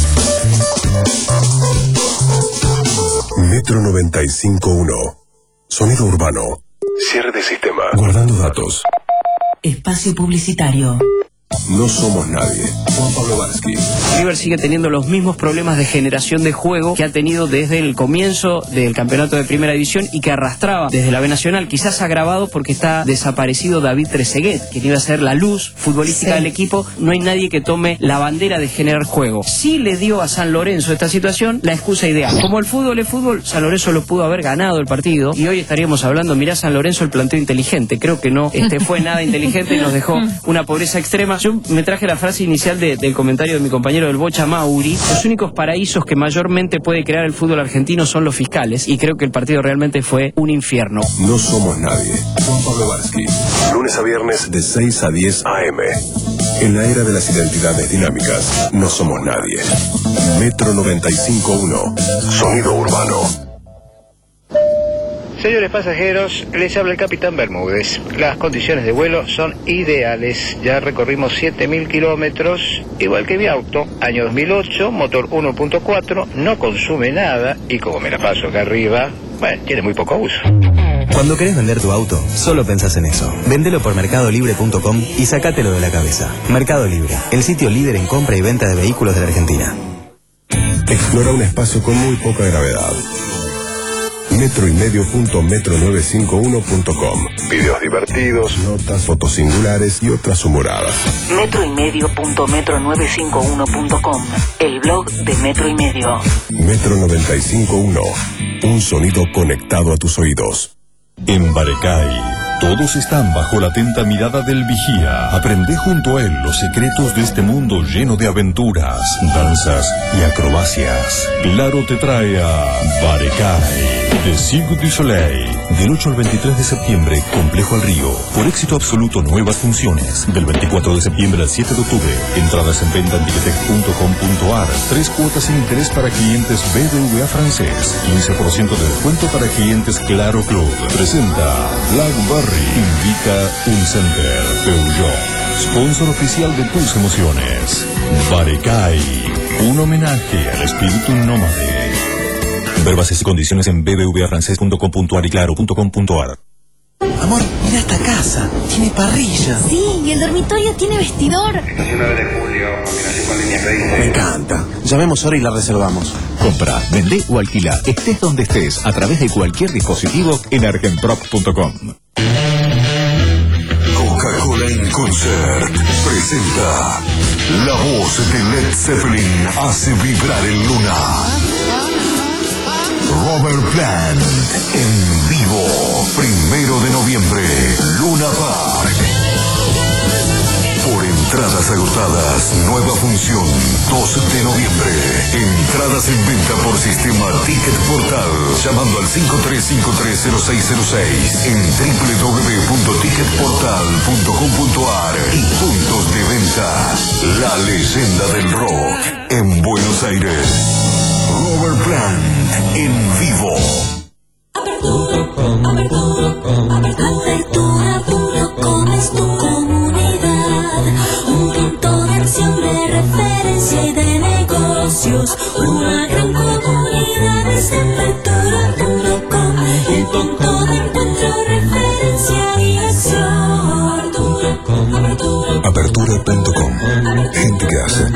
Speaker 21: Metro noventa y cinco uno. Sonido urbano. Cierre de sistema. Guardando datos.
Speaker 28: Espacio publicitario.
Speaker 21: No somos nadie. Juan Pablo Varsky.
Speaker 11: River sigue teniendo los mismos problemas de generación de juego que ha tenido desde el comienzo del campeonato de primera división y que arrastraba desde la B Nacional, quizás agravado porque está desaparecido David Trezeguet, quien iba a ser la luz futbolística sí. del equipo. No hay nadie que tome la bandera de generar juego. Sí le dio a San Lorenzo esta situación la excusa ideal. Como el fútbol es fútbol, San Lorenzo lo pudo haber ganado el partido y hoy estaríamos hablando, mirá San Lorenzo el planteo inteligente. Creo que no este fue nada inteligente y nos dejó una pobreza extrema. Yo me traje la frase inicial de, del comentario de mi compañero del Bocha, Mauri. Los únicos paraísos que mayormente puede crear el fútbol argentino son los fiscales, y creo que el partido realmente fue un infierno.
Speaker 21: No somos nadie. Juan Pablo Varsky. Lunes a viernes de seis a diez a eme. En la era de las identidades dinámicas, no somos nadie. Metro noventa y cinco uno. Sonido urbano.
Speaker 14: Señores pasajeros, les habla el capitán Bermúdez. Las condiciones de vuelo son ideales. Ya recorrimos siete mil kilómetros, igual que mi auto. Año dos mil ocho, motor uno punto cuatro, no consume nada y como me la paso acá arriba, bueno, tiene muy poco uso.
Speaker 20: Cuando querés vender tu auto, solo pensás en eso. Vendelo por mercado libre punto com y sacátelo de la cabeza. Mercado Libre, el sitio líder en compra y venta de vehículos de la Argentina.
Speaker 21: Explora un espacio con muy poca gravedad. metroymedio punto metro novecientos cincuenta y uno punto com. Videos divertidos, notas, fotos singulares y otras humoradas.
Speaker 28: metroymedio punto metro novecientos cincuenta y uno punto com, el blog de Metro y Medio.
Speaker 21: Metro noventa y cinco punto uno. Un sonido conectado a tus oídos.
Speaker 29: En Barecay, todos están bajo la atenta mirada del vigía. Aprende junto a él los secretos de este mundo lleno de aventuras, danzas y acrobacias. Claro te trae a Barecay, de Cirque du Soleil. Del ocho al veintitrés de septiembre, Complejo al Río. Por éxito absoluto, nuevas funciones. Del veinticuatro de septiembre al siete de octubre. Entradas en venta en ticketek punto com punto ar. Tres cuotas sin interés para clientes B B V A francés. quince por ciento de descuento para clientes Claro Club. Presenta Blackberry. Invita Un Center. Peugeot. Sponsor oficial de tus emociones. Barecay. Un homenaje al espíritu nómade. Ver bases y condiciones en b b v a francés punto com punto ar y claro punto com punto ar.
Speaker 12: Amor, mira esta casa. Tiene parrilla.
Speaker 27: Sí, y el dormitorio tiene vestidor.
Speaker 12: Estación nueve de julio, combinación con línea veinte. Me encanta. Llamemos ahora y la reservamos.
Speaker 13: Compra, vende o alquila, estés donde estés, a través de cualquier dispositivo en argenprop punto com.
Speaker 21: Coca-Cola en Concert presenta la voz de Led Zeppelin hace vibrar el Luna. Robert Plant en vivo, primero de noviembre, Luna Park. Por entradas agotadas, nueva función, dos de noviembre. Entradas en venta por sistema Ticket Portal, llamando al cinco tres cinco tres cero seis cero seis en doble u doble u doble u punto ticket portal punto com punto ar y puntos de venta. La leyenda del rock en Buenos Aires. Robert Plant en vivo.
Speaker 10: Apertura punto com es tu comunidad, un punto de acción de referencia y de negocios, una gran comunidad es Apertura punto com, el punto de encuentro, referencia y acción.
Speaker 21: Apertura punto com. Gente que hace.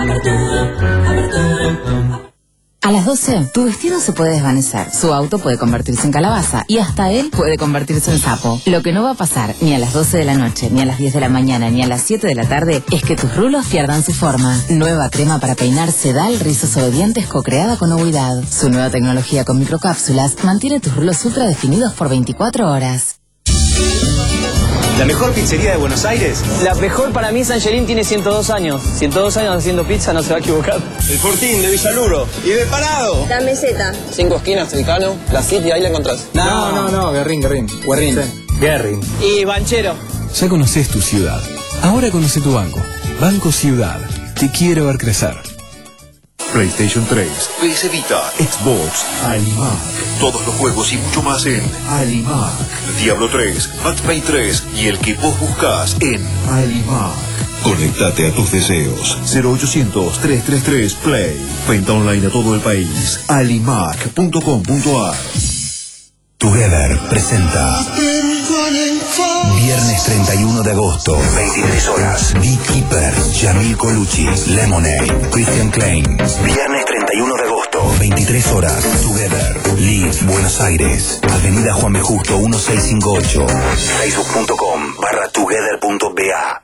Speaker 28: A las doce, tu vestido se puede desvanecer, su auto puede convertirse en calabaza y hasta él puede convertirse en sapo. Lo que no va a pasar ni a las doce de la noche, ni a las diez de la mañana, ni a las siete de la tarde es que tus rulos pierdan su forma. Nueva crema para peinar Sedal Rizos Obedientes co-creada con Ovidad. Su nueva tecnología con microcápsulas mantiene tus rulos ultra definidos por veinticuatro horas.
Speaker 16: ¿La mejor pizzería de Buenos Aires?
Speaker 17: La mejor para mí, Sangelín tiene ciento dos años. ciento dos años haciendo pizza, no se va a equivocar.
Speaker 16: El Fortín de Villaluro. ¿Y de Parado?
Speaker 27: La Meseta.
Speaker 17: Cinco esquinas, el Cano, la City, ahí la encontrás.
Speaker 16: No, no, no, Guerrín, Guerrín. Guerrín. Sí. Guerrín.
Speaker 17: Y Banchero.
Speaker 18: Ya conoces tu ciudad. Ahora conoce tu banco. Banco Ciudad. Te quiere ver crecer.
Speaker 21: PlayStation tres, P S Vita, Xbox, Alimac. Todos los juegos y mucho más en Alimac. Diablo tres, Max Payne tres y el que vos buscas en Alimac. Conéctate a tus deseos. cero ochocientos, trescientos treinta y tres, Play. Venta online a todo el país. alimac punto com punto ar. Together presenta Viernes treinta y uno de agosto, veintitrés horas. Beekeeper, Jamil Colucci, Lemonade, Christian Klein. Viernes treinta y uno de agosto, veintitrés horas. Together, Live, Buenos Aires. Avenida Juan B. Justo mil seiscientos cincuenta y ocho. Facebook punto com barra together punto b a.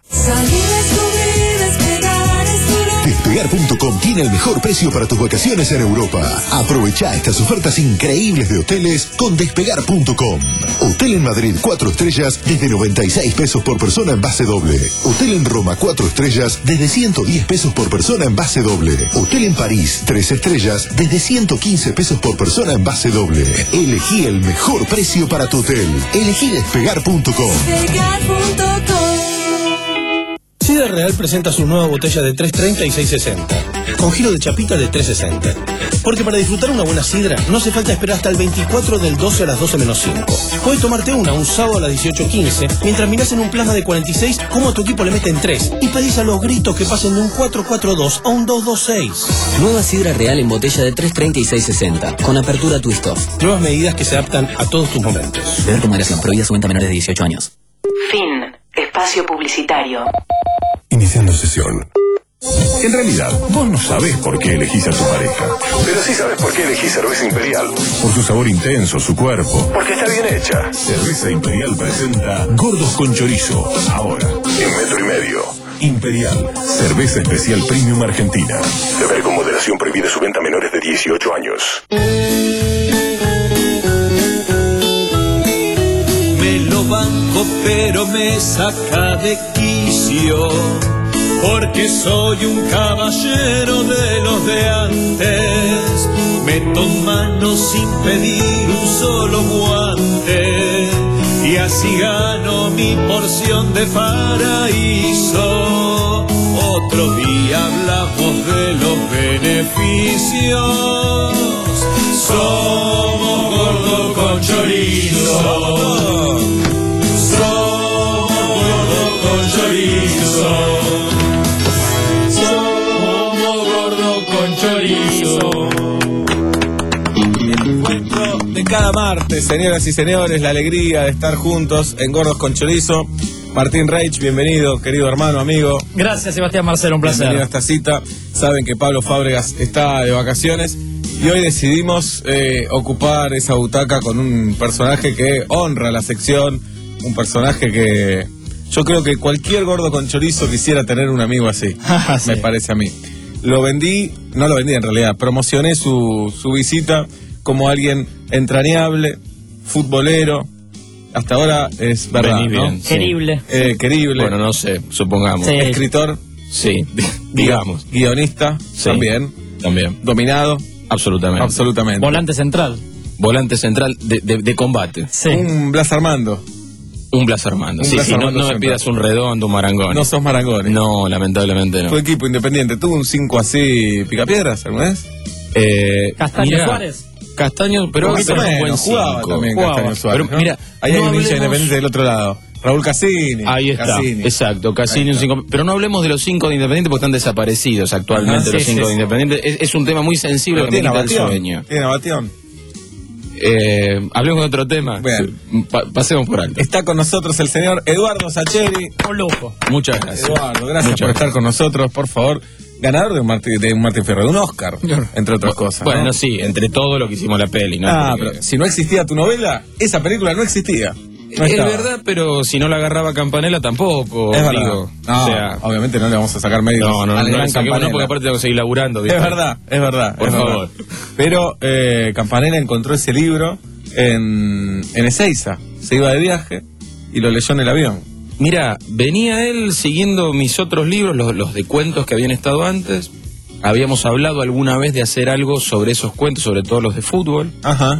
Speaker 21: Despegar punto com tiene el mejor precio para tus vacaciones en Europa. Aprovecha estas ofertas increíbles de hoteles con Despegar punto com. Hotel en Madrid cuatro estrellas desde noventa y seis pesos por persona en base doble. Hotel en Roma cuatro estrellas desde ciento diez pesos por persona en base doble. Hotel en París tres estrellas desde ciento quince pesos por persona en base doble. Elegí el mejor precio para tu hotel. Elegí Despegar punto com.
Speaker 22: Sidra Real presenta su nueva botella de tres treinta y seis sesenta, con giro de chapita de tres sesenta. Porque para disfrutar una buena sidra no hace falta esperar hasta el veinticuatro del doce a las doce menos cinco. Puedes tomarte una un sábado a las dieciocho quince, mientras mirás en un plasma de cuarenta y seis cómo a tu equipo le meten tres y pedís a los gritos que pasen de un cuatro cuatro dos a un dos dos seis.
Speaker 23: Nueva Sidra Real en botella de tres treinta y seis sesenta, con apertura twist off.
Speaker 22: Nuevas medidas que se adaptan a todos tus momentos.
Speaker 23: Beber con moderación, prohibida su venta a menores de dieciocho años.
Speaker 28: Fin. Espacio publicitario.
Speaker 21: Iniciando sesión.
Speaker 1: En realidad, vos no sabés por qué elegís a tu pareja. Pero sí sabés por qué elegís Cerveza Imperial. Por su sabor intenso, su cuerpo. Porque está bien hecha. Cerveza Imperial presenta Gordos con Chorizo. Ahora, en metro y medio. Imperial. Cerveza especial premium argentina. Beber con moderación, prohibida su venta a menores de dieciocho años.
Speaker 2: Me lo banco, pero me saca de quicio. Porque soy un caballero de los de antes. Meto mano sin pedir un solo guante. Y así gano mi porción de paraíso. Otro día hablamos de los beneficios. Somos gordos con chorizo. Somos gordos con chorizo.
Speaker 3: De cada martes, señoras y señores, la alegría de estar juntos en Gordos con Chorizo. Martín Reich, bienvenido, querido hermano, amigo.
Speaker 5: Gracias, Sebastián Marcelo, un placer.
Speaker 3: Bienvenido a esta cita. Saben que Pablo Fábregas está de vacaciones y hoy decidimos eh, ocupar esa butaca con un personaje que honra la sección, un personaje que yo creo que cualquier gordo con chorizo quisiera tener un amigo así, sí. Me parece a mí. Lo vendí, no lo vendí en realidad, promocioné su, su visita como alguien entrañable, futbolero, hasta ahora es verdad,
Speaker 5: Vení bien,
Speaker 3: ¿no?
Speaker 5: Sí. Querible.
Speaker 3: Eh, querible.
Speaker 5: Bueno, no sé, supongamos.
Speaker 3: Sí. Escritor.
Speaker 5: Sí, digamos.
Speaker 3: Guionista,
Speaker 5: sí.
Speaker 3: también.
Speaker 5: También.
Speaker 3: Dominado.
Speaker 5: Absolutamente.
Speaker 3: Absolutamente.
Speaker 5: Volante central.
Speaker 2: Volante central de, de, de combate.
Speaker 5: Sí.
Speaker 3: Un Blas Armando.
Speaker 2: Un Blas Armando.
Speaker 3: Un
Speaker 2: Sí,
Speaker 3: Blas
Speaker 2: sí,
Speaker 3: Armando
Speaker 2: no, no me
Speaker 3: central.
Speaker 2: pidas un redondo, un marangón.
Speaker 3: No sos marangones.
Speaker 2: No, lamentablemente no.
Speaker 3: Tu equipo independiente, ¿tuvo un cinco así picapiedras alguna vez?
Speaker 2: Eh,
Speaker 5: Castaño
Speaker 2: mirá,
Speaker 5: Suárez.
Speaker 2: Castaño, pero
Speaker 3: Poquito
Speaker 2: pero
Speaker 3: menos,
Speaker 2: un buen
Speaker 3: jugaba
Speaker 2: cinco.
Speaker 3: también
Speaker 2: Jugaba.
Speaker 3: Castaño Suárez,
Speaker 2: Pero
Speaker 3: ¿no?
Speaker 2: mira,
Speaker 3: ahí
Speaker 2: no
Speaker 3: hay un hincha
Speaker 2: hablemos-
Speaker 3: independiente del otro lado. Raúl Cassini.
Speaker 2: Ahí está,
Speaker 3: Cassini.
Speaker 2: exacto, Cassini un cinco. Pero no hablemos de los cinco de Independiente porque están desaparecidos actualmente.
Speaker 3: Ajá,
Speaker 2: los
Speaker 3: sí,
Speaker 2: cinco
Speaker 3: sí,
Speaker 2: de
Speaker 3: sí.
Speaker 2: Independiente. Es, es un tema muy sensible
Speaker 3: Pero
Speaker 2: que me
Speaker 3: tiene
Speaker 2: quita el
Speaker 3: Abatión.
Speaker 2: sueño.
Speaker 3: Tiene Abatión.
Speaker 2: Eh, hablemos de otro tema.
Speaker 3: Bien.
Speaker 2: Pa- pasemos por alto.
Speaker 3: Está con nosotros el señor Eduardo Sacheri.
Speaker 5: Un lujo.
Speaker 2: Muchas gracias.
Speaker 3: Eduardo, gracias
Speaker 2: Muchas
Speaker 3: por estar con nosotros, por favor. Ganador de un Martín, de un Martín Fierro, de un Oscar, entre otras cosas.
Speaker 2: Bueno,
Speaker 3: ¿no?
Speaker 2: sí, entre todo lo que hicimos la peli, ¿no?
Speaker 3: Ah,
Speaker 2: Porque-
Speaker 3: pero si no existía tu novela, esa película no existía. No
Speaker 2: es
Speaker 3: estaba.
Speaker 2: verdad, pero si no la agarraba Campanella tampoco.
Speaker 3: Es verdad.
Speaker 2: digo.
Speaker 3: No,
Speaker 2: o sea,
Speaker 3: obviamente no le vamos a sacar medios.
Speaker 2: no, no, no,
Speaker 3: al
Speaker 2: no,
Speaker 3: gran
Speaker 2: le saquemos, no,
Speaker 3: Campanella.
Speaker 2: porque aparte tengo que seguir laburando. ¿viste?
Speaker 3: Es verdad, es verdad.
Speaker 2: Por
Speaker 3: es verdad.
Speaker 2: favor.
Speaker 3: Pero eh, Campanella encontró ese libro en, en Ezeiza. Se iba de viaje y lo leyó en el avión.
Speaker 2: Mira, venía él siguiendo mis otros libros, los, los de cuentos que habían estado antes. Habíamos hablado alguna vez de hacer algo sobre esos cuentos, sobre todo los de fútbol.
Speaker 3: Ajá.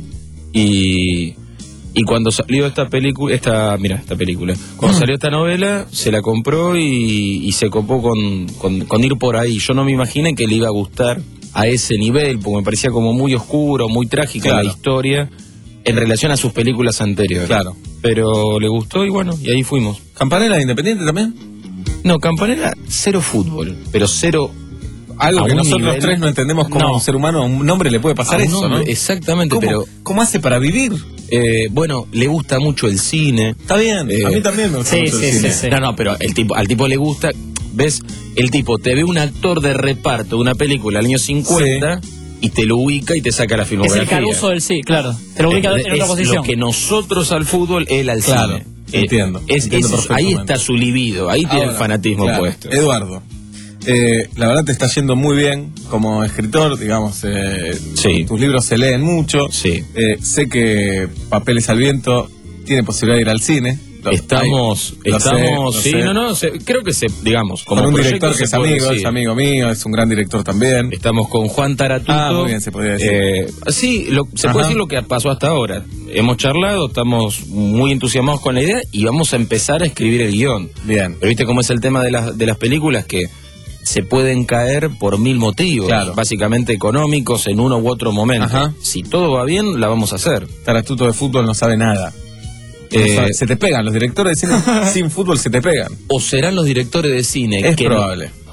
Speaker 2: Y, y cuando salió esta película, esta, mira, esta película, cuando salió esta novela, se la compró y, y se copó con, con, con ir por ahí. Yo no me imaginé que le iba a gustar a ese nivel, porque me parecía como muy oscuro, muy trágica
Speaker 3: Claro.
Speaker 2: la historia en relación a sus películas anteriores.
Speaker 3: Claro.
Speaker 2: Pero le gustó y bueno, y ahí fuimos.
Speaker 3: ¿Campanella de Independiente también?
Speaker 2: No, Campanella, cero fútbol, pero cero...
Speaker 3: Algo
Speaker 2: a
Speaker 3: que
Speaker 2: un
Speaker 3: nosotros
Speaker 2: nivel-
Speaker 3: tres no entendemos como
Speaker 2: No.
Speaker 3: un ser humano, a un hombre le puede pasar
Speaker 2: A un
Speaker 3: eso,
Speaker 2: hombre,
Speaker 3: ¿no?
Speaker 2: Exactamente,
Speaker 3: ¿Cómo,
Speaker 2: pero...
Speaker 3: ¿Cómo hace para vivir?
Speaker 2: Eh, bueno, le gusta mucho el cine.
Speaker 3: Está bien,
Speaker 2: Eh,
Speaker 3: a mí también me gusta
Speaker 5: sí,
Speaker 3: mucho
Speaker 5: sí,
Speaker 3: el
Speaker 5: sí,
Speaker 3: cine.
Speaker 5: sí.
Speaker 2: No, no, pero el tipo, al tipo le gusta, ¿ves? El tipo te ve un actor de reparto de una película del año cincuenta y te lo ubica y te saca la
Speaker 5: Es
Speaker 2: filmografía.
Speaker 5: el Caruso del sí, claro. Te lo ubica
Speaker 2: Es-
Speaker 5: en otra
Speaker 2: es
Speaker 5: posición.
Speaker 2: lo que nosotros al fútbol, él al
Speaker 3: Claro,
Speaker 2: cine.
Speaker 3: entiendo,
Speaker 2: Es,
Speaker 3: entiendo
Speaker 2: es-
Speaker 3: perfectamente.
Speaker 2: ahí está su libido, ahí tiene
Speaker 3: Ahora,
Speaker 2: el fanatismo
Speaker 3: claro,
Speaker 2: puesto.
Speaker 3: Eduardo, eh, la verdad te está yendo muy bien como escritor, digamos, eh,
Speaker 2: Sí.
Speaker 3: tus libros se leen mucho.
Speaker 2: Sí.
Speaker 3: Eh, sé que Papeles al Viento tiene posibilidad de ir al cine. Lo-
Speaker 2: Estamos,
Speaker 3: ahí, lo
Speaker 2: estamos,
Speaker 3: sé,
Speaker 2: sí,
Speaker 3: lo sé.
Speaker 2: no, no, se- creo que se, digamos, como
Speaker 3: Con un
Speaker 2: proyecto
Speaker 3: director que
Speaker 2: se
Speaker 3: es
Speaker 2: puede
Speaker 3: amigo,
Speaker 2: decir.
Speaker 3: es amigo mío, es un gran director también.
Speaker 2: Estamos con Juan Taratuto.
Speaker 3: Ah, muy bien, se podría decir.
Speaker 2: Eh, sí, lo- se
Speaker 3: Ajá.
Speaker 2: puede decir lo que pasó hasta ahora. Hemos charlado, estamos muy entusiasmados con la idea y vamos a empezar a escribir el guión.
Speaker 3: Bien.
Speaker 2: Pero viste cómo es el tema de las, de las películas que se pueden caer por mil motivos,
Speaker 3: Claro.
Speaker 2: básicamente económicos en uno u otro momento.
Speaker 3: Ajá.
Speaker 2: Si todo va bien, la vamos a hacer.
Speaker 3: Taratuto de fútbol no sabe nada. No
Speaker 2: Eh,
Speaker 3: sabe- se te pegan, los directores de cine sin fútbol se te pegan.
Speaker 2: O serán los directores de cine
Speaker 3: Es
Speaker 2: que
Speaker 3: probable.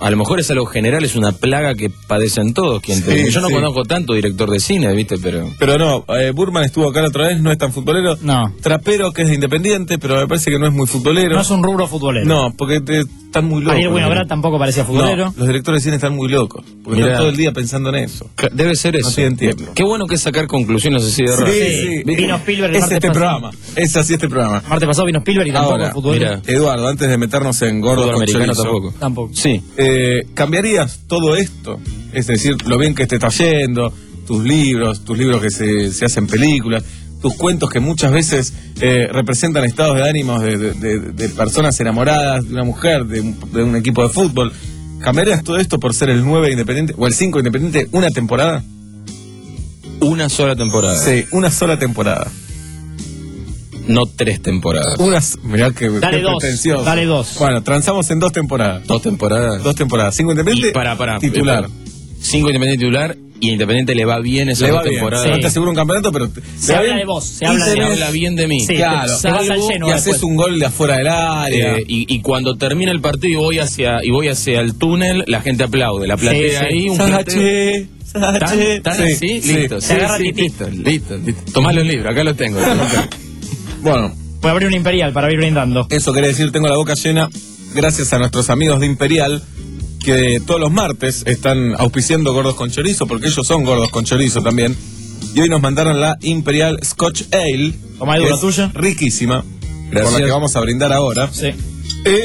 Speaker 5: a lo mejor es algo general, es una plaga que padecen todos. Quien
Speaker 3: Sí,
Speaker 5: te... Yo no
Speaker 3: sí.
Speaker 5: conozco tanto director de cine, ¿viste? Pero...
Speaker 3: Pero no, eh, Burman estuvo acá la otra vez, no es tan futbolero.
Speaker 5: No.
Speaker 3: Trapero, que es de Independiente, pero me parece que no es muy futbolero.
Speaker 4: No es un rubro futbolero.
Speaker 3: No, porque te, están muy locos.
Speaker 4: Ariel Winograd tampoco parecía futbolero.
Speaker 3: No, los directores de cine están muy locos, porque
Speaker 5: Mirá.
Speaker 3: están todo el día pensando en eso.
Speaker 5: Debe ser eso.
Speaker 3: No tienen tiempo.
Speaker 5: Qué bueno que es sacar conclusiones así de raro.
Speaker 3: Sí, sí.
Speaker 4: Vino Spielberg el
Speaker 3: Es
Speaker 4: martes
Speaker 3: este
Speaker 4: pasado.
Speaker 3: programa, es así este programa.
Speaker 4: Martes pasado vino Spielberg y tampoco
Speaker 3: Ahora,
Speaker 4: es futbolero.
Speaker 5: mira.
Speaker 3: Eduardo, antes de meternos en gordos
Speaker 5: Fútbol
Speaker 3: con
Speaker 5: americano
Speaker 3: chorizo,
Speaker 5: tampoco.
Speaker 4: Tampoco.
Speaker 5: Sí.
Speaker 3: eh, ¿cambiarías todo esto? Es decir, lo bien que te está yendo, tus libros, tus libros que se, se hacen películas, tus cuentos que muchas veces eh, representan estados de ánimos de, de- de- de personas enamoradas, de una mujer, de un, de un equipo de fútbol. ¿Cambiarías todo esto por ser el nueve Independiente o el cinco Independiente una temporada?
Speaker 5: Una sola temporada.
Speaker 3: Sí, una sola temporada.
Speaker 5: No tres temporadas.
Speaker 3: Una, mirá que,
Speaker 4: Dale
Speaker 3: qué
Speaker 4: dos,
Speaker 3: pretencioso.
Speaker 4: dale dos.
Speaker 3: Bueno, transamos en dos temporadas.
Speaker 5: Dos temporadas.
Speaker 3: Dos temporadas. Cinco Independiente,
Speaker 5: Y para, para.
Speaker 3: titular.
Speaker 5: Cinco Independiente titular y Independiente le va bien esa
Speaker 3: Le
Speaker 5: dos
Speaker 3: va bien.
Speaker 5: temporadas.
Speaker 3: No te aseguro un campeonato, pero...
Speaker 4: Se
Speaker 3: le va
Speaker 4: habla
Speaker 3: bien.
Speaker 4: de vos, se
Speaker 3: Y
Speaker 4: habla de
Speaker 5: Se
Speaker 3: tenés-
Speaker 5: habla bien de mí.
Speaker 4: Sí,
Speaker 3: Claro.
Speaker 4: se vas al
Speaker 3: Salvo
Speaker 4: lleno
Speaker 3: y
Speaker 4: después.
Speaker 3: haces un gol de afuera del área.
Speaker 5: Eh, y, y cuando termina el partido y voy hacia y voy hacia el túnel, la gente aplaude. La platea
Speaker 4: Sí, sí.
Speaker 5: ahí, un
Speaker 3: Sache,
Speaker 5: ¿Tan,
Speaker 3: Sache.
Speaker 5: tan
Speaker 3: Sí,
Speaker 5: así?
Speaker 3: sí.
Speaker 5: Listo.
Speaker 4: Se
Speaker 5: Sí,
Speaker 4: agarra
Speaker 5: sí,
Speaker 4: tití.
Speaker 5: listo, listo, listo. Tomás los libros, acá los tengo.
Speaker 3: Bueno,
Speaker 4: Voy a abrir un Imperial para ir brindando.
Speaker 3: eso quiere decir, tengo la boca llena gracias a nuestros amigos de Imperial, que todos los martes están auspiciando Gordos con Chorizo, porque ellos son Gordos con Chorizo también. Y hoy nos mandaron la Imperial Scotch Ale.
Speaker 4: Toma, Edu,
Speaker 3: que
Speaker 4: la
Speaker 3: es
Speaker 4: tuya.
Speaker 3: riquísima.
Speaker 5: Gracias.
Speaker 3: Por la que vamos a brindar ahora.
Speaker 4: Sí.
Speaker 3: Eh,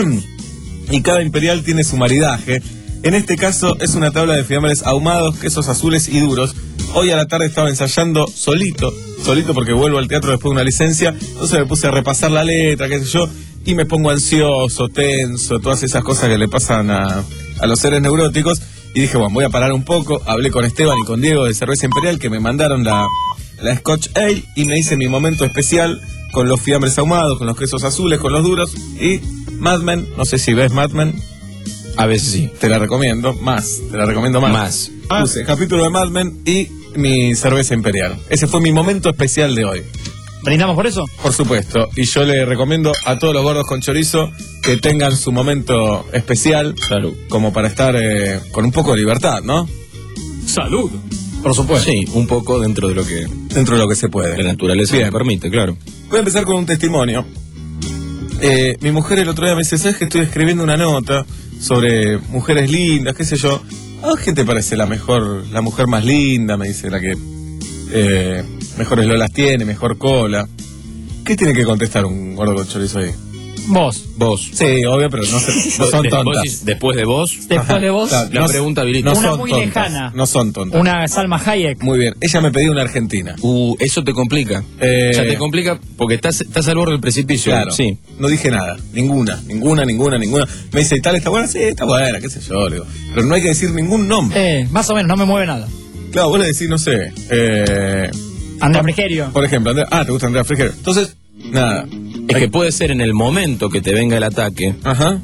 Speaker 3: y cada Imperial tiene su maridaje. En este caso es una tabla de fiambres ahumados, quesos azules y duros. Hoy a la tarde estaba ensayando solito, solito porque vuelvo al teatro después de una licencia. Entonces me puse a repasar la letra, qué sé yo, y me pongo ansioso, tenso, todas esas cosas que le pasan a, a los seres neuróticos. Y dije, bueno, voy a parar un poco. Hablé con Esteban y con Diego de Cerveza Imperial, que me mandaron la, la Scotch Ale, y me hice mi momento especial con los fiambres ahumados, con los quesos azules, con los duros, y Mad Men. No sé si ves Mad Men.
Speaker 5: A veces sí.
Speaker 3: Te la recomiendo más, te la recomiendo más.
Speaker 5: Más.
Speaker 3: Puse capítulo de Mad Men y mi cerveza imperial. Ese fue mi momento especial de hoy.
Speaker 4: ¿Brindamos por eso?
Speaker 3: Por supuesto. Y yo le recomiendo a todos los gordos con chorizo que tengan su momento especial.
Speaker 5: Salud.
Speaker 3: Como para estar eh, con un poco de libertad, ¿no?
Speaker 5: Salud.
Speaker 3: Por supuesto.
Speaker 5: Sí, un poco dentro de lo que
Speaker 3: Dentro de lo que se puede.
Speaker 5: la naturaleza
Speaker 3: Bien.
Speaker 5: me permite, claro.
Speaker 3: Voy a empezar con un testimonio. Eh, mi mujer el otro día me dice, ¿sabes que estoy escribiendo una nota sobre mujeres lindas, qué sé yo? ¿A qué te parece la mejor, la mujer más linda? Me dice, la que eh, mejores lolas tiene, mejor cola. ¿Qué tiene que contestar un gordo con chorizo ahí?
Speaker 4: Vos.
Speaker 5: Vos.
Speaker 3: Sí, obvio, pero no, se, no son
Speaker 5: De- vos
Speaker 3: tontas.
Speaker 5: decís, después de vos.
Speaker 4: Después de vos,
Speaker 3: Claro,
Speaker 5: La
Speaker 3: no-
Speaker 5: pregunta habilita.
Speaker 3: no
Speaker 4: Una
Speaker 3: son
Speaker 4: muy
Speaker 3: tontas,
Speaker 4: lejana.
Speaker 3: No son tontas.
Speaker 4: una Salma Hayek.
Speaker 3: Muy bien. Ella me pedía una argentina.
Speaker 5: Uh, eso te complica.
Speaker 3: Eh,
Speaker 5: Ya te complica porque estás, estás al borde del precipicio.
Speaker 3: Claro.
Speaker 5: Sí.
Speaker 3: No dije nada. Ninguna, ninguna, ninguna, ninguna. Me dice, ¿y tal está buena? Sí, está buena, qué sé yo. Le digo. Pero no hay que decir ningún nombre.
Speaker 4: Eh, más o menos, no me mueve nada.
Speaker 3: Claro, vos le decís, no sé. Eh,
Speaker 4: Andrea Frigerio.
Speaker 3: por ejemplo, Andrea, ah, te gusta Andrea Frigerio. Entonces, nada.
Speaker 5: Es que puede ser en el momento que te venga el ataque
Speaker 3: Ajá.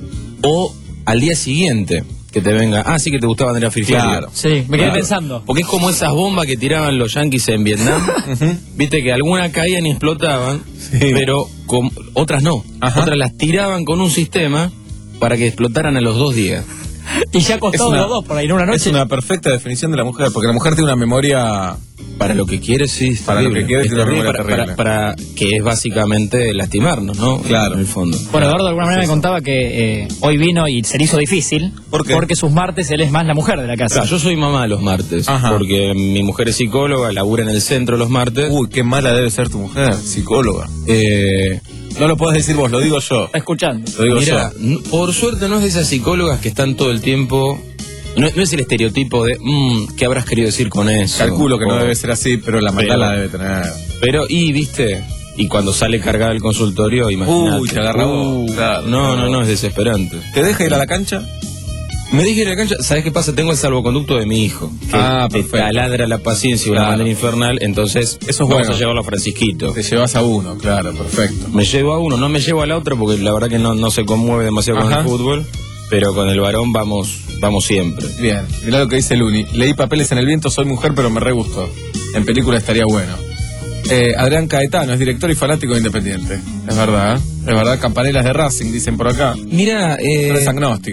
Speaker 5: o al día siguiente que te venga. Ah, sí que te gustaba Andrea Frigerio.
Speaker 3: Claro.
Speaker 4: Sí, me quedé
Speaker 5: Claro.
Speaker 4: pensando.
Speaker 5: Porque es como esas bombas que tiraban los yanquis en Vietnam. Viste que algunas caían y explotaban,
Speaker 3: Sí.
Speaker 5: pero con, otras no.
Speaker 3: Ajá.
Speaker 5: Otras las tiraban con un sistema para que explotaran a los dos días.
Speaker 4: Y ya costó
Speaker 3: Es una-
Speaker 4: los dos por ahí en una
Speaker 3: Es
Speaker 4: noche.
Speaker 3: una perfecta definición de la mujer, porque la mujer tiene una memoria.
Speaker 5: Para lo que quiere, sí. es
Speaker 3: Para lo
Speaker 5: terrible.
Speaker 3: que quiere,
Speaker 5: Es
Speaker 3: tiene una
Speaker 5: terrible,
Speaker 3: memoria
Speaker 5: para,
Speaker 3: terrible.
Speaker 5: para- para- que es básicamente lastimarnos, ¿no?
Speaker 3: Claro.
Speaker 5: En el fondo.
Speaker 4: Bueno, Eduardo de alguna manera me contaba que eh, hoy vino y se le hizo difícil.
Speaker 3: ¿Por qué?
Speaker 4: Porque sus martes él es más la mujer de la casa.
Speaker 5: Claro, yo soy mamá los martes,
Speaker 3: Ajá.
Speaker 5: porque mi mujer es psicóloga, labura en el centro los martes.
Speaker 3: Uy, qué mala debe ser tu mujer, psicóloga.
Speaker 5: Eh,
Speaker 3: No lo podés decir vos, lo digo yo.
Speaker 4: Está escuchando.
Speaker 3: Lo digo
Speaker 5: mira,
Speaker 3: yo.
Speaker 5: n- por suerte no es de esas psicólogas que están todo el tiempo. No, no es el estereotipo de, mmm, ¿qué habrás querido decir con eso?
Speaker 3: Calculo que no
Speaker 5: O-
Speaker 3: debe ser así, pero la maldad
Speaker 5: Pero-
Speaker 3: la debe tener.
Speaker 5: Pero, y viste, y cuando sale cargada el consultorio, imagínate.
Speaker 3: Uy, te agarra vos, claro,
Speaker 5: no,
Speaker 3: claro.
Speaker 5: no, no, es desesperante.
Speaker 3: ¿Te deja ir a la cancha?
Speaker 5: Me dije en la cancha, ¿sabes qué pasa? Tengo el salvoconducto de mi hijo, que
Speaker 3: Ah,
Speaker 5: te
Speaker 3: perfecto.
Speaker 5: taladra la paciencia de una
Speaker 3: Claro.
Speaker 5: manera infernal, entonces
Speaker 3: Eso es
Speaker 5: vamos
Speaker 3: bueno.
Speaker 5: a llevarlo a Francisquito.
Speaker 3: Te llevas a uno, claro, perfecto.
Speaker 5: Me llevo a uno, no me llevo a la otra porque la verdad que no, no se conmueve demasiado con
Speaker 3: Ajá.
Speaker 5: el fútbol, pero con el varón vamos, vamos siempre.
Speaker 3: Bien, mirá lo que dice Luni. Leí Papeles en el Viento, soy mujer, pero me re gustó. En película estaría bueno. Eh, Adrián Caetano es director y fanático de Independiente. Es verdad, ¿eh? Es verdad, campanelas de Racing, dicen por acá.
Speaker 5: Mira, eh,
Speaker 3: Pero es agnóstico.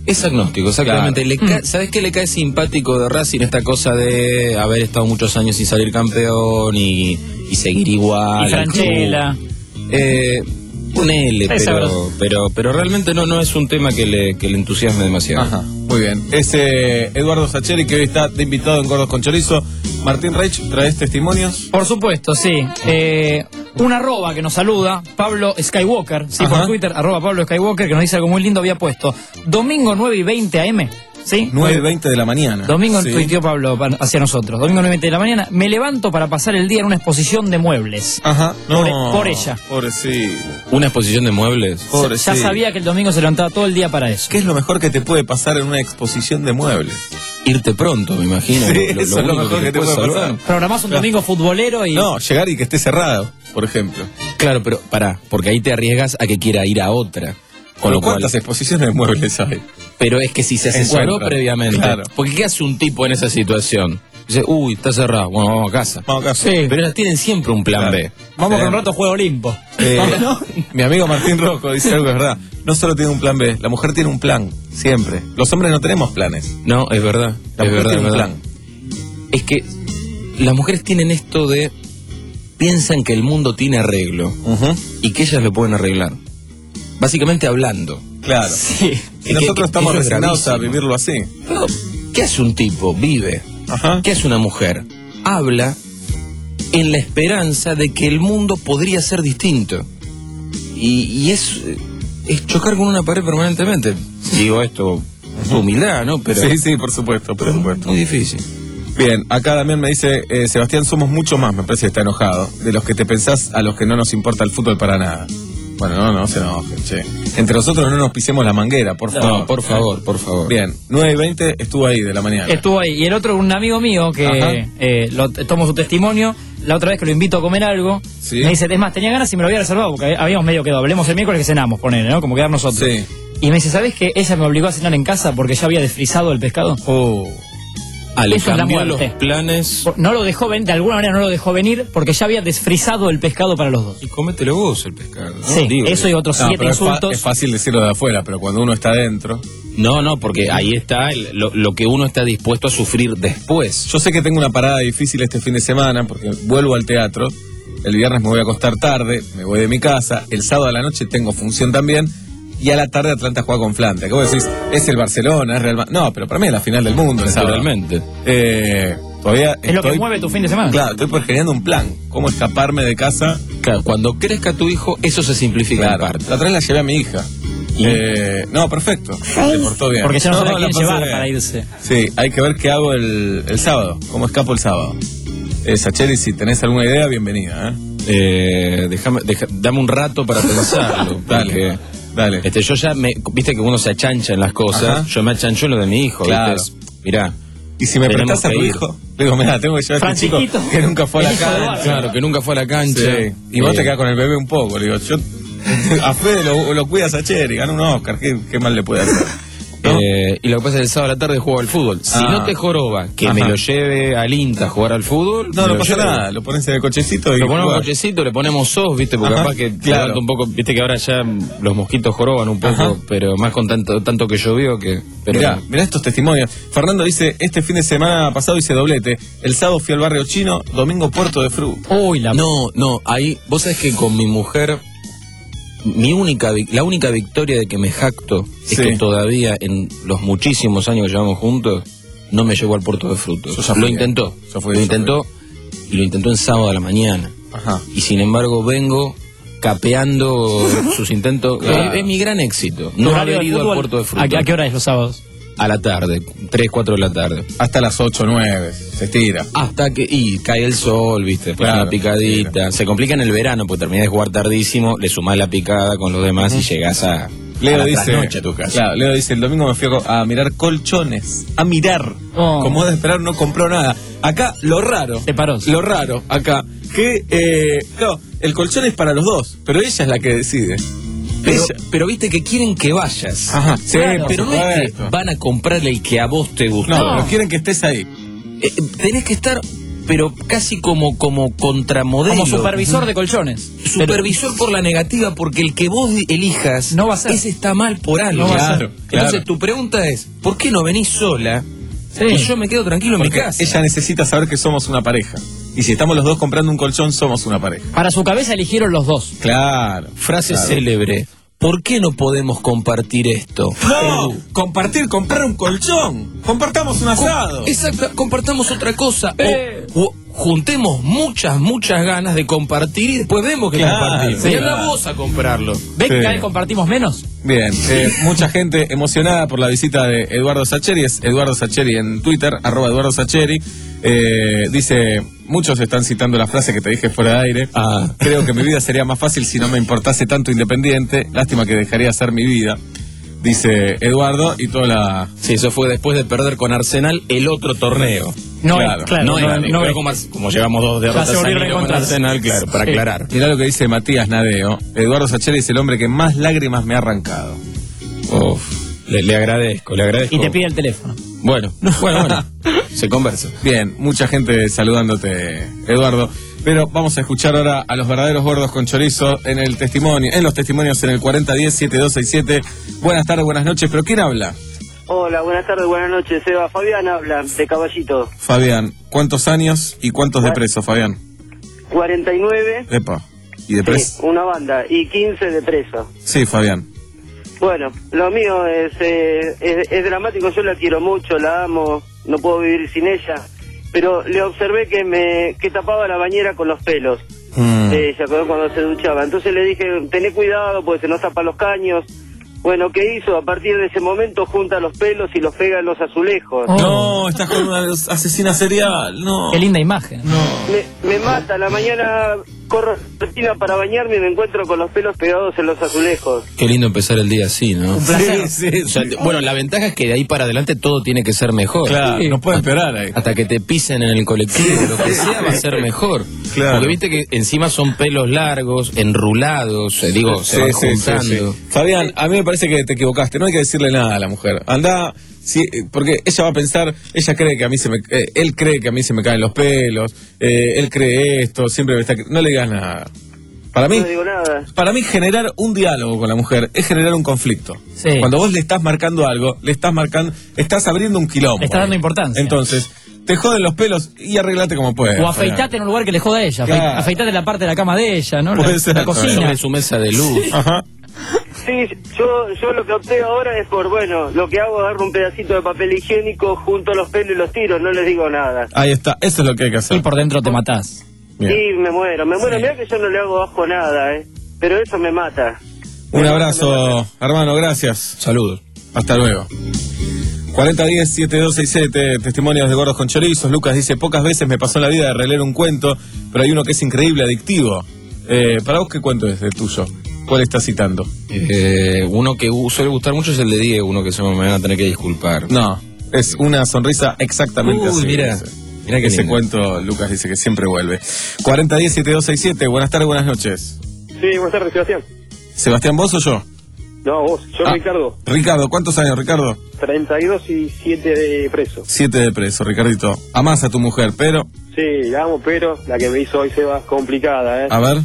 Speaker 5: Es agnóstico, exactamente.
Speaker 3: Claro.
Speaker 5: Le ca- ¿Sabes qué le cae simpático de Racing? Esta cosa de haber estado muchos años sin salir campeón y, y seguir igual.
Speaker 4: Y Franchella.
Speaker 5: Eh, ponele,
Speaker 4: Es
Speaker 5: pero,
Speaker 4: sabroso.
Speaker 5: pero pero realmente no no es un tema que le, que le entusiasme demasiado.
Speaker 3: Ajá, muy bien. Es eh, Eduardo Sacheri, que hoy está de invitado en Gordos con Chorizo. Martín Reich, ¿traes testimonios?
Speaker 4: Por supuesto, sí. Eh, un arroba que nos saluda, Pablo Skywalker, sí,
Speaker 3: Ajá.
Speaker 4: por Twitter, arroba Pablo Skywalker, que nos dice algo muy lindo, había puesto domingo nueve y veinte a eme, ¿sí?
Speaker 3: nueve y veinte de la mañana.
Speaker 4: Domingo
Speaker 3: Sí.
Speaker 4: tuiteó Pablo pa- hacia nosotros, domingo nueve y veinte de la mañana, me levanto para pasar el día en una exposición de muebles.
Speaker 3: Ajá, no.
Speaker 4: Por, por ella.
Speaker 3: Pobre sí.
Speaker 5: Una exposición de muebles.
Speaker 3: Pobre
Speaker 4: Ya
Speaker 3: sí.
Speaker 4: sabía que el domingo se levantaba todo el día para eso.
Speaker 3: ¿Qué es lo mejor que te puede pasar en una exposición de muebles?
Speaker 5: Irte pronto, me imagino.
Speaker 3: Sí,
Speaker 5: Lo- lo
Speaker 3: eso es lo
Speaker 5: único
Speaker 3: mejor que te puede
Speaker 5: salvar.
Speaker 3: pasar.
Speaker 4: Programás un domingo futbolero y...
Speaker 3: No, llegar y que esté cerrado, por ejemplo.
Speaker 5: Claro, pero pará, porque ahí te arriesgas a que quiera ir a otra. Con lo cual,
Speaker 3: ¿cuántas exposiciones de muebles hay?
Speaker 5: pero es que si se asesoró
Speaker 3: Encuentra.
Speaker 5: previamente.
Speaker 3: Claro.
Speaker 5: Porque ¿qué hace un tipo en esa situación? Dice, uy, está cerrado, bueno, vamos a casa.
Speaker 3: Vamos acá.
Speaker 4: Sí.
Speaker 5: Pero ellos tienen siempre un plan
Speaker 3: Claro.
Speaker 5: B.
Speaker 4: Vamos
Speaker 3: Sí.
Speaker 4: con un rato juego Olimpo.
Speaker 3: Eh,
Speaker 4: ¿No?
Speaker 3: Mi amigo Martín Rocco dice algo que es verdad. No solo tiene un plan B, la mujer tiene un plan, siempre. Los hombres no tenemos planes.
Speaker 5: No, es verdad.
Speaker 3: La
Speaker 5: es
Speaker 3: mujer
Speaker 5: verdad,
Speaker 3: tiene
Speaker 5: es
Speaker 3: un
Speaker 5: verdad.
Speaker 3: plan.
Speaker 5: Es que las mujeres tienen esto de piensan que el mundo tiene arreglo
Speaker 3: Ujú.
Speaker 5: y que ellas lo pueden arreglar. Básicamente hablando.
Speaker 3: Claro.
Speaker 4: Sí.
Speaker 3: Y nosotros
Speaker 5: que-
Speaker 3: estamos
Speaker 5: eso es
Speaker 3: resignados a
Speaker 5: gravísimo.
Speaker 3: vivirlo así.
Speaker 5: Pero, ¿qué hace un tipo? Vive.
Speaker 3: Ajá.
Speaker 5: ¿Qué hace una mujer? Habla en la esperanza de que el mundo podría ser distinto. Y, y es, es chocar con una pared permanentemente. Digo esto, humildad, ¿no? Pero
Speaker 3: Sí, sí, por supuesto, por supuesto.
Speaker 5: muy difícil.
Speaker 3: Bien, acá también me dice, eh, Sebastián, somos mucho más, me parece que está enojado, de los que te pensás a los que no nos importa el fútbol para nada. Bueno, no, no se enojen, che. Entre nosotros no nos pisemos la manguera, por favor.
Speaker 5: No, por favor, por favor.
Speaker 3: Bien, nueve y veinte estuvo ahí de la mañana.
Speaker 4: Estuvo ahí. Y el otro, un amigo mío que
Speaker 3: Ajá.
Speaker 4: eh, lo, tomo su testimonio. La otra vez que lo invito a comer algo,
Speaker 3: Sí.
Speaker 4: me dice, es más, tenía ganas y me lo había reservado porque habíamos medio quedado. Hablemos el miércoles que cenamos, ponele, ¿no? Como quedar nosotros.
Speaker 3: Sí.
Speaker 4: Y me dice, ¿sabes que ella me obligó a cenar en casa porque ya había desfrizado el pescado?
Speaker 3: Oh.
Speaker 5: Ah, le
Speaker 4: Eso es la
Speaker 5: cambió los
Speaker 4: muerte.
Speaker 5: planes.
Speaker 4: Por- No lo dejó venir, de alguna manera no lo dejó venir porque ya había desfrizado el pescado para los dos.
Speaker 5: Y cómetelo vos el pescado. ¿no?
Speaker 4: Sí,
Speaker 5: Digo,
Speaker 4: eso y otros
Speaker 3: No,
Speaker 4: siete
Speaker 3: pero es, fa-
Speaker 4: insultos.
Speaker 3: es fácil decirlo de afuera, pero cuando uno está adentro...
Speaker 5: No, no, porque ahí está el- lo, lo que uno está dispuesto a sufrir después.
Speaker 3: Yo sé que tengo una parada difícil este fin de semana porque vuelvo al teatro. El viernes me voy a acostar tarde, me voy de mi casa. El sábado a la noche tengo función también. Y a la tarde Atlanta juega con Flante. ¿Qué vos decís? Es el Barcelona, es Real Madrid. No, pero para mí es la final del mundo el sábado.
Speaker 5: Naturalmente.
Speaker 3: Eh, todavía
Speaker 4: Es lo que
Speaker 3: estoy-
Speaker 4: mueve tu fin de semana.
Speaker 3: Claro, estoy por generando un plan. ¿Cómo escaparme de casa?
Speaker 5: Claro, cuando crezca tu hijo, eso se simplifica
Speaker 3: Claro.
Speaker 5: en parte.
Speaker 3: La otra vez la llevé a mi hija. Eh, no, perfecto. Se portó bien.
Speaker 4: Porque ya no sabe
Speaker 3: la
Speaker 4: quién
Speaker 3: pasé
Speaker 4: llevar
Speaker 3: bien.
Speaker 4: para irse.
Speaker 3: Sí, hay que ver qué hago el, el sábado. ¿Cómo escapo el sábado? Eh, Sacheri, si tenés alguna idea, bienvenida. ¿eh?
Speaker 5: Eh, déjame, deja- dame un rato para pensarlo.
Speaker 3: Dale,
Speaker 5: porque,
Speaker 3: dale.
Speaker 5: Este, yo ya me, viste que uno se achancha en las cosas.
Speaker 3: Ajá.
Speaker 5: Yo me achancho en lo de mi hijo.
Speaker 3: Claro.
Speaker 5: ¿viste? Mirá.
Speaker 3: Y si me
Speaker 5: tenemos
Speaker 3: prestás a
Speaker 5: que
Speaker 3: tu
Speaker 5: ir.
Speaker 3: hijo, le digo, mira, tengo que llevar a este chico
Speaker 4: Francisquito.
Speaker 3: que nunca fue a la
Speaker 4: El hijo de
Speaker 3: cancha.
Speaker 4: Eduardo.
Speaker 5: Claro, que nunca fue a la cancha.
Speaker 3: Sí. Y vos
Speaker 5: Eh,
Speaker 3: te quedás con el bebé un poco. Le digo, yo a Fede lo, lo cuidas a Cher y gana un Oscar. ¿Qué, qué mal le puede hacer? ¿No?
Speaker 5: Eh, y lo que pasa es que el sábado a la tarde juego al fútbol. Si
Speaker 3: Ah.
Speaker 5: no te joroba que
Speaker 3: Ajá.
Speaker 5: me lo lleve al INTA a jugar al fútbol,
Speaker 3: No,
Speaker 5: me
Speaker 3: no
Speaker 5: lo
Speaker 3: pasa
Speaker 5: llevo.
Speaker 3: nada. Lo pones en el cochecito y
Speaker 5: Lo ponemos
Speaker 3: jugás.
Speaker 5: cochecito, le ponemos sos, viste, porque
Speaker 3: Ajá,
Speaker 5: capaz que
Speaker 3: claro.
Speaker 5: levanta un poco, viste que ahora ya los mosquitos joroban un poco,
Speaker 3: Ajá.
Speaker 5: pero más con tanto tanto que llovió que. Pero
Speaker 3: Mirá, mirá estos testimonios. Fernando dice, este fin de semana pasado hice doblete. El sábado fui al barrio chino, domingo Puerto de Fru.
Speaker 4: Uy, la...
Speaker 5: no, no, ahí, vos sabés que con mi mujer, mi única, vi- la única victoria de que me jacto es
Speaker 3: Sí.
Speaker 5: que todavía en los muchísimos años que llevamos juntos, no me llevó al puerto de frutos.
Speaker 3: Yo ya
Speaker 5: Lo
Speaker 3: fui,
Speaker 5: intentó,
Speaker 3: eh. Yo fui,
Speaker 5: lo
Speaker 3: yo
Speaker 5: intentó, y lo intentó en sábado a la mañana.
Speaker 3: Ajá.
Speaker 5: Y sin embargo vengo capeando sus intentos.
Speaker 3: Claro.
Speaker 5: Es, es mi gran éxito.
Speaker 4: ¿Tu
Speaker 5: No
Speaker 4: horario
Speaker 5: haber
Speaker 4: de
Speaker 5: ido al
Speaker 4: fútbol?
Speaker 5: puerto de
Speaker 4: ¿A,
Speaker 5: frutos.
Speaker 4: qué- a qué hora es los sábados?
Speaker 5: A la tarde, tres, cuatro de la tarde.
Speaker 3: Hasta las ocho, nueve. Se estira.
Speaker 5: Hasta que, y cae el sol, viste, pues
Speaker 3: Claro,
Speaker 5: una picadita. Se complica en el verano, porque terminás de jugar tardísimo, le sumás la picada con los demás y llegás a,
Speaker 3: Leo
Speaker 5: a la
Speaker 3: dice,
Speaker 5: trasnoche a tu casa.
Speaker 3: claro, Leo dice, el domingo me fui a, co- a mirar colchones, a mirar.
Speaker 4: Oh.
Speaker 3: Como de esperar, no compró nada. Acá, lo raro,
Speaker 4: Te paró.
Speaker 3: lo raro, acá, que, eh, claro, el colchón es para los dos, pero ella es la que decide.
Speaker 5: Pero,
Speaker 3: Ella.
Speaker 5: pero viste que quieren que vayas.
Speaker 3: Ajá, sí,
Speaker 5: Claro,
Speaker 3: por
Speaker 5: pero no es que
Speaker 3: supuesto.
Speaker 5: van a comprarle el que a vos te gusta.
Speaker 3: No, pero quieren que estés ahí.
Speaker 5: Eh, tenés que estar pero casi como, como contramodelo.
Speaker 4: Como supervisor de colchones.
Speaker 5: Supervisor por la negativa, porque el que vos elijas,
Speaker 4: no va a ser.
Speaker 5: Ese está mal por algo.
Speaker 4: No va a ser.
Speaker 5: Claro, Entonces claro. tu pregunta es, ¿por qué no venís sola? Sí. Y yo me quedo tranquilo en
Speaker 3: porque
Speaker 5: mi casa.
Speaker 3: Ella necesita saber que somos una pareja. Y si estamos los dos comprando un colchón, somos una pareja.
Speaker 4: Para su cabeza eligieron los dos.
Speaker 3: Claro.
Speaker 5: Frase
Speaker 3: claro.
Speaker 5: célebre. ¿Por qué no podemos compartir esto?
Speaker 3: No, compartir, comprar un colchón. Compartamos un asado.
Speaker 5: Com Exacto, compartamos otra cosa. Eh. O, o juntemos muchas, muchas ganas de compartir y después vemos que claro, compartimos. Sí, y anda vos a comprarlo.
Speaker 4: ¿Ven
Speaker 3: sí.
Speaker 4: que cada vez compartimos menos?
Speaker 3: Bien, eh, mucha gente emocionada por la visita de Eduardo Sacheri. Es Eduardo Sacheri en Twitter, arroba Eduardo Sacheri. Eh, dice, muchos están citando la frase que te dije fuera de aire. Ah. Creo que mi vida sería más fácil si no me importase tanto Independiente. Lástima que dejaría ser mi vida, dice Eduardo. Y toda la...
Speaker 5: Sí, eso fue después de perder con Arsenal el otro torneo.
Speaker 4: No,
Speaker 5: claro,
Speaker 4: claro,
Speaker 5: no,
Speaker 4: no,
Speaker 5: no,
Speaker 4: no,
Speaker 5: no como, como llevamos dos derrotas con Arsenal, claro, para sí. aclarar.
Speaker 3: Mirá lo que dice Matías Nadeo. Eduardo Sacheri es el hombre que más lágrimas me ha arrancado.
Speaker 5: Uf, le, le agradezco, le agradezco.
Speaker 4: Y te pide el teléfono.
Speaker 5: Bueno, bueno, bueno, se conversa.
Speaker 3: Bien, mucha gente saludándote, Eduardo. Pero vamos a escuchar ahora a los verdaderos gordos con chorizo en el testimonio, en los testimonios en el cuarenta diez, siete dos seis siete. Buenas tardes, buenas noches, pero ¿quién habla?
Speaker 6: Hola, buenas tardes, buenas noches, Seba. Fabián habla, de Caballito.
Speaker 3: Fabián, ¿cuántos años y cuántos de preso, Fabián?
Speaker 6: cuarenta y nueve.
Speaker 3: Epa, ¿y de preso?
Speaker 6: Sí, una banda, y quince de preso.
Speaker 3: Sí, Fabián.
Speaker 6: Bueno, lo mío es, eh, es, es dramático, yo la quiero mucho, la amo, no puedo vivir sin ella, pero le observé que me que tapaba la bañera con los pelos mm. de ella cuando se duchaba, entonces le dije, tené cuidado porque se nos tapan los caños. Bueno, ¿qué hizo? A partir de ese momento junta los pelos y los pega en los azulejos.
Speaker 3: Oh. No, estás con una asesina serial, no.
Speaker 4: Qué linda imagen.
Speaker 3: No.
Speaker 6: Me, me mata, a la mañana corro rutina para bañarme y me encuentro con los pelos pegados en los azulejos.
Speaker 5: Qué lindo empezar el día así, ¿no?
Speaker 4: Un placer.
Speaker 5: Sí, sí, o sea, bueno, la ventaja es que de ahí para adelante todo tiene que ser mejor.
Speaker 3: Claro, sí. No puede esperar ahí.
Speaker 5: Hasta que te pisen en el colectivo, lo que sea, va a ser mejor. Claro. Porque viste que encima son pelos largos, enrulados, eh, digo,
Speaker 3: sí,
Speaker 5: se van
Speaker 3: sí,
Speaker 5: juntando.
Speaker 3: Sí, sí. Fabián, a mí me parece que te equivocaste, no hay que decirle nada a la mujer. Andá, sí, porque ella va a pensar, ella cree que a mí se me, eh, él cree que a mí se me caen los pelos, eh, él cree esto, siempre me está, no le digas nada. Para mí,
Speaker 6: no digo nada.
Speaker 3: Para mí generar un diálogo con la mujer es generar un conflicto.
Speaker 4: Sí.
Speaker 3: Cuando vos le estás marcando algo, le estás marcando, estás abriendo un quilombo.
Speaker 4: Le estás dando importancia.
Speaker 3: Entonces, te joden los pelos y arreglate como puedes.
Speaker 4: O afeitate en un lugar que le joda a ella. Claro. Afeitate la parte de la cama de ella, ¿no?
Speaker 3: Puede
Speaker 4: la,
Speaker 3: ser,
Speaker 4: la cocina.
Speaker 5: En su mesa de luz.
Speaker 6: Sí.
Speaker 3: Ajá.
Speaker 6: Sí, yo, yo lo que opté ahora es por, bueno, lo que hago es agarro un pedacito de papel higiénico, junto los pelos y los tiro, no les digo nada.
Speaker 3: Ahí está, eso es lo que hay que hacer.
Speaker 4: Y por dentro te matás.
Speaker 6: Bien. Sí, me muero, me muero. Sí. Mirá que yo no le hago bajo nada, ¿eh? Pero eso me mata.
Speaker 3: Un abrazo, hermano, gracias.
Speaker 5: Saludos.
Speaker 3: Hasta luego. cuarenta diez, siete dos seis siete, testimonios de gordos con chorizos. Lucas dice, pocas veces me pasó en la vida de releer un cuento, pero hay uno que es increíble, adictivo. Eh, ¿Para vos qué cuento es el tuyo? ¿Cuál estás citando?
Speaker 5: Eh, uno que suele gustar mucho es el de Diego, uno que se me van a tener que disculpar.
Speaker 3: No, es una sonrisa exactamente
Speaker 5: Uy,
Speaker 3: así.
Speaker 5: mira. Mira que
Speaker 3: ese
Speaker 5: lindo.
Speaker 3: cuento, Lucas dice que siempre vuelve. cuarenta diez, siete dos seis siete, buenas tardes, buenas noches.
Speaker 7: Sí, buenas tardes, Sebastián.
Speaker 3: ¿Sebastián, vos o yo?
Speaker 7: No, vos, yo
Speaker 3: ah,
Speaker 7: Ricardo.
Speaker 3: Ricardo, ¿cuántos años, Ricardo?
Speaker 7: treinta y dos y siete de preso.
Speaker 3: siete de preso, Ricardito. Amás a tu mujer, pero...
Speaker 7: Sí, la amo, pero la que me hizo hoy se va complicada, ¿eh?
Speaker 3: A ver.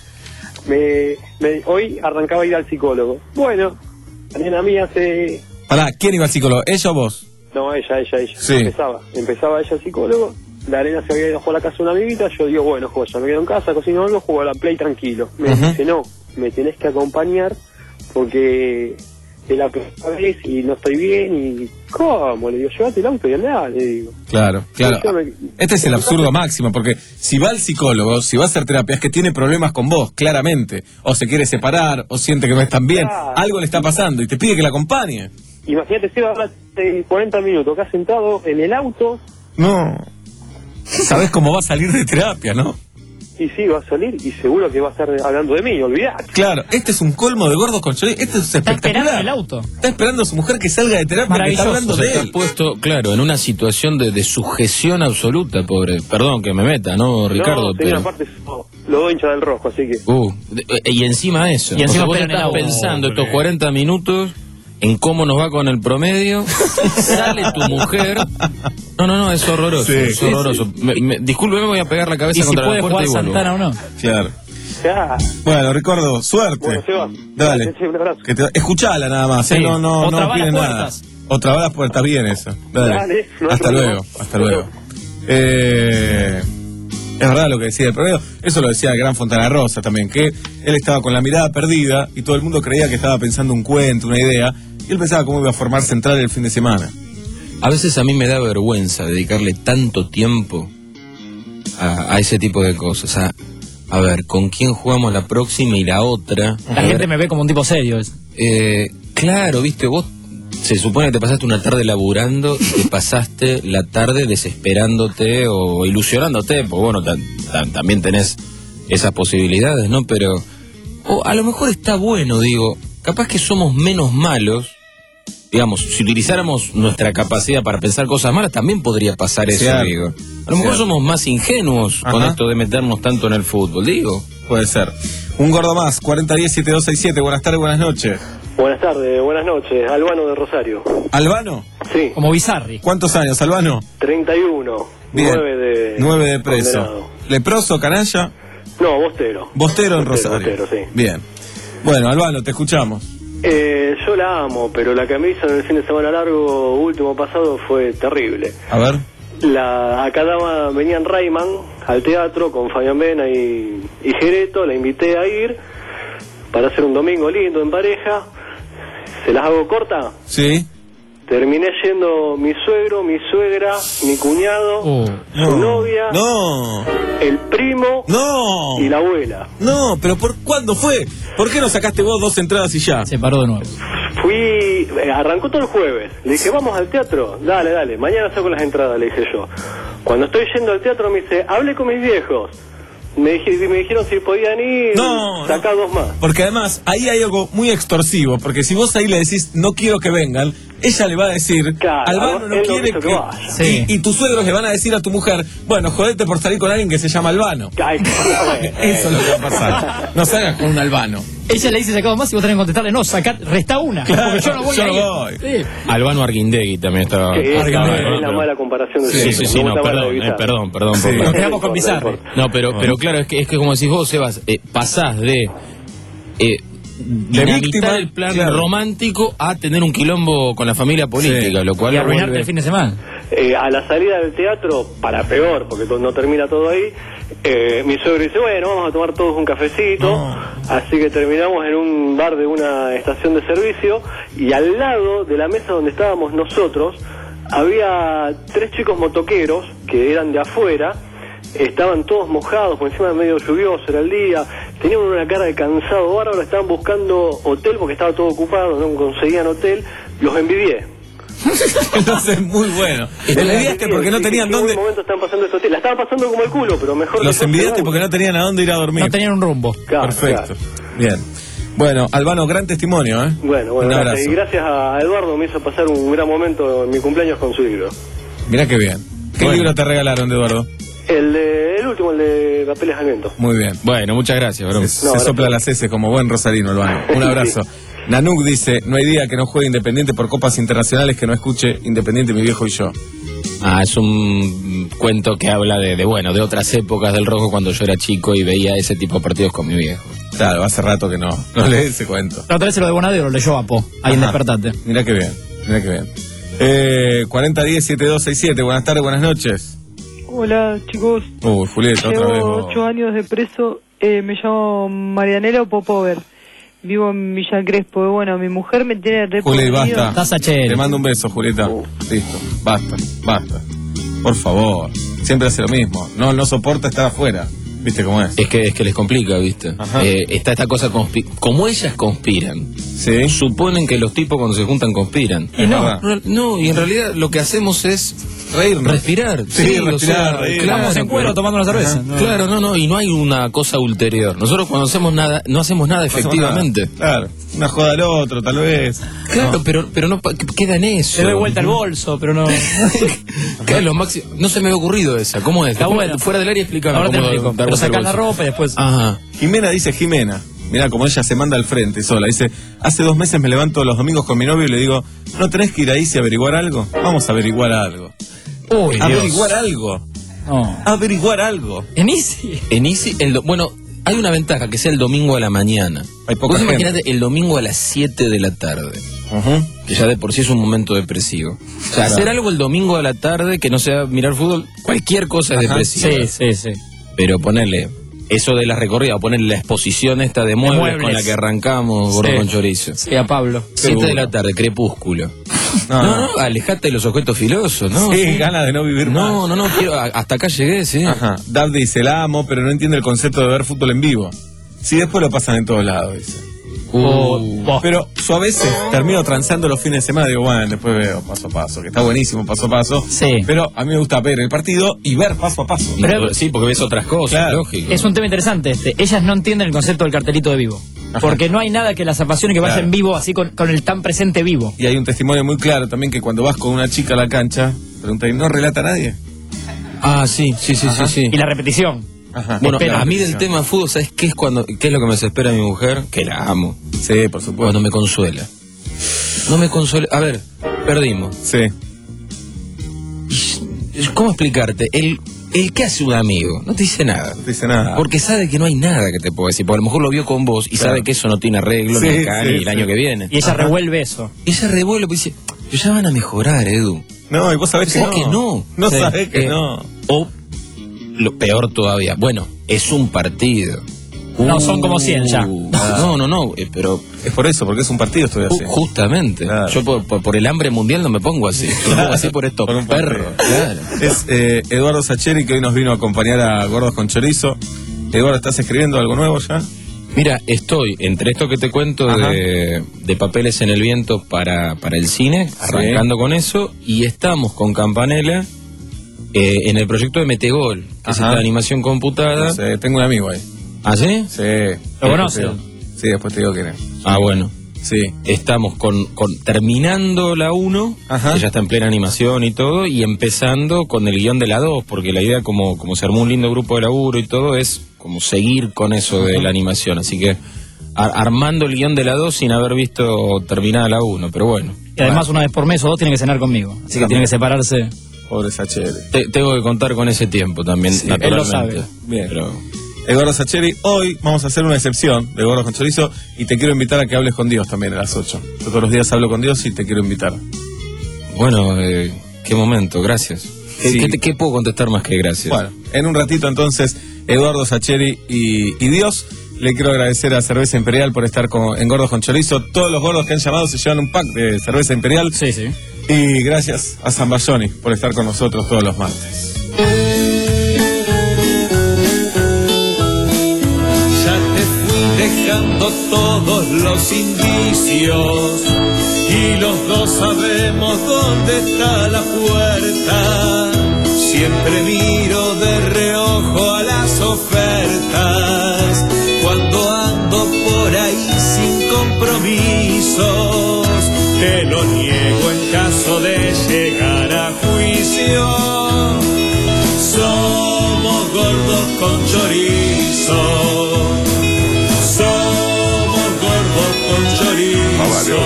Speaker 7: Me, me, hoy arrancaba a ir al psicólogo. Bueno, la nena mía se...
Speaker 3: Pará, ¿quién iba al psicólogo? ¿Ella o vos?
Speaker 7: No, ella, ella, ella.
Speaker 3: Sí.
Speaker 7: Empezaba, empezaba ella al psicólogo. La arena se había ido a jugar a la casa de una amiguita. Yo digo, bueno, joder, ya me quedo en casa, cocino algo, juego a la Play tranquilo. Me uh-huh. dice, no, me tenés que acompañar porque es la primera vez y no estoy bien. Y, ¿cómo? Le digo, llévate el auto y andá, le digo.
Speaker 3: Claro, claro. Me, este es el absurdo máximo, porque si va al psicólogo, si va a hacer terapia, es que tiene problemas con vos, claramente. O se quiere separar, o siente que no están bien. Claro. Algo le está pasando y te pide que la acompañe.
Speaker 7: Imagínate, se va a hablar cuarenta minutos acá sentado en el auto.
Speaker 3: No. Sabés cómo va a salir de terapia, ¿no?
Speaker 7: Y sí, va a salir y seguro que va a estar hablando de mí, olvidate.
Speaker 3: Claro, este es un colmo de gordos con chorizo. Este es espectacular.
Speaker 4: Está esperando el auto.
Speaker 3: Está esperando a su mujer que salga de terapia, que está hablando de él.
Speaker 5: Está puesto, claro, en una situación de, de sujeción absoluta, pobre. Perdón que me meta, ¿no, Ricardo?
Speaker 7: No, pero aparte lo doy hincha del rojo, así que...
Speaker 5: Uh, y encima eso.
Speaker 4: Y encima
Speaker 5: o sea, vos estás pensando estos cuarenta minutos en cómo nos va con el promedio, sale tu mujer. No, no, no, es horroroso,
Speaker 3: Sí.
Speaker 5: es horroroso.
Speaker 3: Sí,
Speaker 5: Me, me, disculpe, me voy a pegar la cabeza
Speaker 4: ¿Y si
Speaker 5: contra
Speaker 4: puede
Speaker 5: la puerta
Speaker 4: jugar
Speaker 5: y vuelvo.
Speaker 4: Santana o no?
Speaker 3: Claro.
Speaker 7: Ya.
Speaker 3: Bueno, Ricardo, suerte.
Speaker 7: Bueno, Seba.
Speaker 3: Dale.
Speaker 7: Sí, un abrazo.
Speaker 3: Que te, escuchala nada más,
Speaker 4: Sí.
Speaker 3: ¿eh? No, no,
Speaker 4: O
Speaker 3: no
Speaker 4: trabá
Speaker 3: piden
Speaker 4: las
Speaker 3: nada.
Speaker 4: puertas.
Speaker 3: O trabá las puertas, bien eso. Dale.
Speaker 7: Dale, no hay
Speaker 3: hasta
Speaker 7: problema.
Speaker 3: luego, hasta luego. Eh, es verdad lo que decía el promedio. Eso lo decía el gran Fontana Rosa también, que él estaba con la mirada perdida y todo el mundo creía que estaba pensando un cuento, una idea, y él pensaba cómo iba a formar Central el fin de semana.
Speaker 5: A veces a mí me da vergüenza dedicarle tanto tiempo a, a ese tipo de cosas. A, a ver, ¿con quién jugamos la próxima y la otra?
Speaker 4: La gente me ve como un tipo serio. es.
Speaker 5: Eh, claro, viste, vos se supone que te pasaste una tarde laburando y te pasaste la tarde desesperándote o ilusionándote, pues bueno, ta- ta- también tenés esas posibilidades, ¿no? Pero, o a lo mejor está bueno, digo, capaz que somos menos malos, digamos, si utilizáramos nuestra capacidad para pensar cosas malas, también podría pasar eso,
Speaker 3: Cierto.
Speaker 5: digo. A lo mejor
Speaker 3: Cierto.
Speaker 5: somos más ingenuos con
Speaker 3: Ajá.
Speaker 5: esto de meternos tanto en el fútbol, digo.
Speaker 3: Puede ser. Un gordo más, cuarenta diez siete dos seis siete. Buenas tardes, buenas noches.
Speaker 7: Buenas tardes, buenas noches. Albano de Rosario.
Speaker 3: ¿Albano?
Speaker 7: Sí.
Speaker 4: Como Bizarri.
Speaker 3: ¿Cuántos años, Albano?
Speaker 7: treinta y uno.
Speaker 3: Bien.
Speaker 7: nueve de...
Speaker 3: Nueve de preso.
Speaker 7: condenado.
Speaker 3: ¿Leproso, canalla?
Speaker 7: No, Bostero.
Speaker 3: Bostero en
Speaker 7: Bostero,
Speaker 3: Rosario.
Speaker 7: Bostero, sí.
Speaker 3: Bien. Bueno, Albano, te escuchamos.
Speaker 7: Eh, yo la amo, pero la que me hizo en el fin de semana largo último pasado fue terrible.
Speaker 3: A ver.
Speaker 7: La, acá daba, venían Rayman al teatro con Fabián Vena y, y Jereto, la invité a ir para hacer un domingo lindo en pareja. ¿Se las hago corta?
Speaker 3: Sí.
Speaker 7: Terminé yendo mi suegro, mi suegra, mi cuñado,
Speaker 4: Oh.
Speaker 7: su
Speaker 3: No.
Speaker 7: novia,
Speaker 3: No.
Speaker 7: el primo
Speaker 3: No.
Speaker 7: y la abuela.
Speaker 3: No, pero ¿por cuándo fue? ¿Por qué no sacaste vos dos entradas y ya?
Speaker 4: Se paró de nuevo.
Speaker 7: Fui, eh, arrancó todo el jueves. Le dije, vamos al teatro. Dale, dale, mañana saco las entradas, le dije yo. Cuando estoy yendo al teatro me dice, hablé con mis viejos. Me, dije, me dijeron si podían ir,
Speaker 3: No,
Speaker 7: sacar dos más.
Speaker 3: Porque además, ahí hay algo muy extorsivo, porque si vos ahí le decís, no quiero que vengan, ella le va a decir,
Speaker 7: Claro,
Speaker 3: Albano no
Speaker 7: él no
Speaker 3: quiere
Speaker 7: quiso
Speaker 3: que...
Speaker 7: que vaya.
Speaker 4: Sí.
Speaker 3: Y, y tus suegros le van a decir a tu mujer, bueno, jodete por salir con alguien que se llama Albano.
Speaker 7: Ay,
Speaker 3: Eso es lo que va a pasar. No salgas con un albano.
Speaker 4: Ella le dice sacado más y vos tenés que contestarle, no, sacar, resta una.
Speaker 3: Claro,
Speaker 4: porque yo no voy
Speaker 3: yo
Speaker 4: a
Speaker 3: no
Speaker 4: ir.
Speaker 3: voy.
Speaker 4: Sí.
Speaker 5: Albano Arguindegui también estaba.
Speaker 7: que es,
Speaker 5: estaba-
Speaker 7: la, es la
Speaker 5: pero-
Speaker 7: mala comparación de
Speaker 5: Sí, sí, sí,
Speaker 7: Me
Speaker 5: no,
Speaker 7: gusta más la de
Speaker 5: perdón, eh,
Speaker 7: Bizarre.
Speaker 5: perdón, perdón.
Speaker 3: Sí.
Speaker 5: por-
Speaker 4: Nos
Speaker 7: No
Speaker 4: quedamos con
Speaker 7: importa,
Speaker 4: Bizarri.
Speaker 7: no importa.
Speaker 5: No, pero, pero claro, es que, es que como decís vos, Sebas, eh, pasás de eh, dinamitar
Speaker 3: víctima,
Speaker 5: el plan
Speaker 3: claro.
Speaker 5: romántico a tener un quilombo con la familia política,
Speaker 3: Sí.
Speaker 5: lo cual
Speaker 4: Y
Speaker 5: lo
Speaker 4: arruinarte
Speaker 5: vuelve-
Speaker 4: el fin de semana.
Speaker 7: Eh, a la salida del teatro, para peor, porque to- no termina todo ahí, eh, mi suegro dice, bueno, vamos a tomar todos un cafecito, así que terminamos en un bar de una estación de servicio, y al lado de la mesa donde estábamos nosotros, había tres chicos motoqueros, que eran de afuera, estaban todos mojados, por encima medio lluvioso era el día, tenían una cara de cansado bárbaro, estaban buscando hotel porque estaba todo ocupado, no conseguían hotel, los envidié.
Speaker 3: Entonces, muy bueno. ¿Le envidiaste porque no tenían
Speaker 7: ¿En qué
Speaker 3: dónde?
Speaker 7: momento están pasando estos hoteles? La estaban pasando como el culo, pero mejor
Speaker 3: Los
Speaker 7: que
Speaker 3: envidiaste
Speaker 7: seguro.
Speaker 3: porque no tenían a dónde ir a dormir.
Speaker 4: No tenían un rumbo.
Speaker 7: Claro,
Speaker 3: Perfecto.
Speaker 7: claro.
Speaker 3: Bien. Bueno, Albano, gran testimonio, ¿eh?
Speaker 7: Bueno, bueno,
Speaker 3: un
Speaker 7: gracias.
Speaker 3: abrazo.
Speaker 7: Y gracias a Eduardo me hizo pasar un gran momento en mi cumpleaños con su libro.
Speaker 3: Mirá qué bien. ¿Qué
Speaker 5: Bueno.
Speaker 3: libro te regalaron, Eduardo?
Speaker 7: El, de, el último, el de Papeles al Viento.
Speaker 3: Muy bien.
Speaker 5: Bueno, muchas gracias, bro.
Speaker 3: Se,
Speaker 7: No,
Speaker 3: se
Speaker 7: gracias.
Speaker 3: sopla las heces como buen rosarino, Albano. Un abrazo. Nanuk dice, no hay día que no juegue Independiente por copas internacionales que no escuche Independiente mi viejo y yo.
Speaker 5: Ah, es un cuento que habla de, de, bueno, de otras épocas del rojo cuando yo era chico y veía ese tipo de partidos con mi viejo.
Speaker 3: Claro, hace rato que no, no lee ese cuento.
Speaker 4: La otra vez se lo de Bonadero lo leyó Apo. Ahí en
Speaker 3: Ajá.
Speaker 4: Despertate.
Speaker 3: Mirá qué bien, mirá qué bien. Eh, cuarenta diez siete dos seis siete, buenas tardes, buenas noches.
Speaker 8: Hola chicos,
Speaker 3: Uy, Julieta, otra vez.
Speaker 8: llevo
Speaker 3: vos.
Speaker 8: ocho años de preso, eh, me llamo Marianela Popover, vivo en Villa Crespo, y bueno, mi mujer me tiene re
Speaker 3: Juli,
Speaker 8: podrido.
Speaker 3: basta. Te mando un beso, Julieta. Listo, basta, basta. Por favor, siempre hace lo mismo. No, no soporta estar afuera. ¿Viste cómo es?
Speaker 5: Es que, es que les complica, ¿viste? Eh, está esta cosa, conspi- como ellas conspiran, suponen que los tipos cuando se juntan conspiran.
Speaker 3: Es
Speaker 5: no,
Speaker 3: verdad.
Speaker 5: no, no, y en realidad lo que hacemos es
Speaker 3: reírnos.
Speaker 5: Respirar.
Speaker 3: Sí,
Speaker 5: o
Speaker 3: respirar,
Speaker 5: sea,
Speaker 3: reír.
Speaker 5: claro,
Speaker 4: Vamos en cuero
Speaker 5: pero-
Speaker 4: tomando una cerveza.
Speaker 5: Ajá.
Speaker 4: No.
Speaker 5: Claro, no, no, y no hay una cosa ulterior. Nosotros cuando hacemos nada, no hacemos nada
Speaker 3: No hacemos
Speaker 5: efectivamente.
Speaker 3: nada. Claro, una joda al otro, tal vez.
Speaker 5: Claro,
Speaker 3: No.
Speaker 5: pero, pero no pa- queda en eso.
Speaker 4: Se doy vuelta al bolso, pero no.
Speaker 5: ¿Qué es lo máximo? No se me había ocurrido esa. ¿Cómo es?
Speaker 4: Está
Speaker 5: Después,
Speaker 4: bueno.
Speaker 5: Fuera del área explícame.
Speaker 4: Ahora te
Speaker 5: cómo
Speaker 4: explico.
Speaker 5: dar
Speaker 4: Pero
Speaker 5: vuelta al
Speaker 4: sacás la
Speaker 5: bolso.
Speaker 4: ropa y después.
Speaker 5: Ajá.
Speaker 3: Jimena dice Jimena. Mirá, como ella se manda al frente sola. Dice, hace dos meses me levanto los domingos con mi novio y le digo, ¿no tenés que ir ahí y averiguar algo? Vamos a averiguar algo.
Speaker 5: Uy,
Speaker 3: averiguar
Speaker 5: Dios.
Speaker 3: algo.
Speaker 5: No.
Speaker 3: Averiguar algo.
Speaker 4: En Easy.
Speaker 5: En Easy, el do- bueno, hay una ventaja, que sea el domingo a la mañana.
Speaker 3: Hay poca
Speaker 5: Vos
Speaker 3: gente.
Speaker 5: imaginate el domingo a las siete de la tarde.
Speaker 3: Uh-huh.
Speaker 5: Que ya de por sí es un momento depresivo. O sea,
Speaker 3: Claro.
Speaker 5: hacer algo el domingo a la tarde que no sea mirar fútbol, cualquier cosa es
Speaker 3: Ajá.
Speaker 5: depresiva.
Speaker 4: Sí, sí, sí.
Speaker 5: Pero ponerle eso de la recorrida, o ponerle la exposición esta de muebles,
Speaker 4: muebles.
Speaker 5: con la que arrancamos, gordo
Speaker 4: Sí.
Speaker 5: con chorizo.
Speaker 4: Sí, a Pablo.
Speaker 5: Siete de la tarde, crepúsculo.
Speaker 3: No,
Speaker 5: No,
Speaker 3: no.
Speaker 5: no, alejate de los objetos filosos, ¿no?
Speaker 3: Sí, ganas de no vivir
Speaker 5: No,
Speaker 3: más.
Speaker 5: no, no, quiero, a- hasta acá llegué, sí.
Speaker 3: Ajá. Dab dice, la amo, pero no entiende el concepto de ver fútbol en vivo. Sí, después lo pasan en todos lados, dice.
Speaker 5: Uh.
Speaker 3: Pero yo a veces termino transando los fines de semana, digo, bueno, después veo paso a paso, que está buenísimo paso a paso.
Speaker 4: Sí.
Speaker 3: Pero a mí me gusta ver el partido y ver paso a paso.
Speaker 5: Pero- sí, porque ves otras cosas,
Speaker 3: Claro.
Speaker 5: lógico.
Speaker 4: Es un tema interesante este. Ellas no entienden el concepto del cartelito de vivo.
Speaker 3: Ajá.
Speaker 4: Porque no hay nada que las apasione que vaya
Speaker 3: Claro.
Speaker 4: en vivo así con, con el tan presente vivo.
Speaker 3: Y hay un testimonio muy claro también que cuando vas con una chica a la cancha, pregunta, ¿y no relata a nadie?
Speaker 5: Ah, sí, sí, sí, sí, sí.
Speaker 4: Y la repetición.
Speaker 3: Ajá.
Speaker 5: Bueno,
Speaker 4: Espera,
Speaker 5: a mí del
Speaker 3: repetición.
Speaker 5: tema fútbol, ¿sabes qué es cuando qué es lo que me desespera a mi mujer? Que la amo.
Speaker 3: Sí, por supuesto.
Speaker 5: Cuando me consuela. No me consuela. A ver, perdimos.
Speaker 3: Sí.
Speaker 5: ¿Cómo explicarte? El, el que hace un amigo no te dice nada.
Speaker 3: No te dice nada.
Speaker 5: Porque sabe que no hay nada que te pueda decir. Porque a lo mejor lo vio con vos y
Speaker 3: Claro.
Speaker 5: sabe que eso no tiene arreglo
Speaker 3: Sí,
Speaker 5: ni acá
Speaker 3: sí,
Speaker 5: ni el
Speaker 3: sí.
Speaker 5: año que viene.
Speaker 4: Y ella
Speaker 3: Ajá.
Speaker 4: revuelve eso.
Speaker 5: Y ella revuelve pues dice, pero ya van a mejorar, Edu.
Speaker 3: No, y vos sabés que
Speaker 5: ¿Sabés
Speaker 3: no.
Speaker 5: que no?
Speaker 3: No
Speaker 5: Sí.
Speaker 3: sabés que
Speaker 5: Eh,
Speaker 3: no.
Speaker 5: O lo peor todavía. Bueno, es un partido.
Speaker 4: No, son como cien ya.
Speaker 5: Uh, No, no, no, eh, pero
Speaker 3: Es por eso, porque es un partido estoy
Speaker 5: ju-
Speaker 3: haciendo.
Speaker 5: justamente.
Speaker 3: Claro.
Speaker 5: Yo por, por- por el hambre mundial no me pongo así. Me pongo así por estos
Speaker 3: Por un
Speaker 5: perros.
Speaker 3: partido.
Speaker 5: Claro.
Speaker 3: Es eh, Eduardo Sacheri, que hoy nos vino a acompañar a Gordos con Chorizo. Eduardo, ¿estás escribiendo algo nuevo ya?
Speaker 5: Mira, estoy entre esto que te cuento
Speaker 3: Ajá.
Speaker 5: de, de Papeles en el Viento para, para el cine, arrancando con eso, y estamos con Campanella eh, en el proyecto de Metegol, que es
Speaker 3: Ajá.
Speaker 5: esta animación computada.
Speaker 3: No sé, tengo un amigo ahí.
Speaker 5: ¿Ah, sí?
Speaker 3: Sí.
Speaker 4: ¿Lo conoce?
Speaker 3: Después te digo. Sí, después te digo quién es.
Speaker 5: Ah, bueno.
Speaker 3: Sí.
Speaker 5: Estamos con, con terminando la uno,
Speaker 3: Ajá.
Speaker 5: que ya está en plena animación y todo, y empezando con el guión de la dos, porque la idea, como, como se armó un lindo grupo de laburo y todo, es como seguir con eso de la animación. Así que ar- armando el guión de la dos sin haber visto terminada la uno, pero bueno.
Speaker 4: Y además una vez por mes o dos tiene que cenar conmigo. Así que
Speaker 3: También.
Speaker 4: tiene que separarse.
Speaker 3: Pobre Sacheri.
Speaker 5: Te- tengo que contar con ese tiempo también,
Speaker 3: Sí,
Speaker 5: naturalmente.
Speaker 4: él lo sabe.
Speaker 3: Bien.
Speaker 5: Pero,
Speaker 3: Eduardo Sacheri, hoy vamos a hacer una excepción de Gordos con Chorizo y te quiero invitar a que hables con Dios también a las ocho. Yo todos los días hablo con Dios y te quiero invitar.
Speaker 5: bueno, eh, qué momento, gracias. ¿Qué,
Speaker 3: Sí.
Speaker 5: qué te- qué puedo contestar más que gracias?
Speaker 3: Bueno, en un ratito entonces, Eduardo Sacheri y, y Dios. Le quiero agradecer a Cerveza Imperial por estar con- en Gordos con Chorizo. Todos los gordos que han llamado se llevan un pack de Cerveza Imperial.
Speaker 4: Sí, sí.
Speaker 3: Y gracias a Zambayoni por estar con nosotros todos los martes.
Speaker 2: Ya te fui dejando todos los indicios y los dos sabemos dónde está la puerta. Siempre miro de reojo a las ofertas cuando ando por ahí sin compromisos. Te lo niego en caso de llegar a juicio. Somos gordos con chorizo. Somos gordos con chorizo.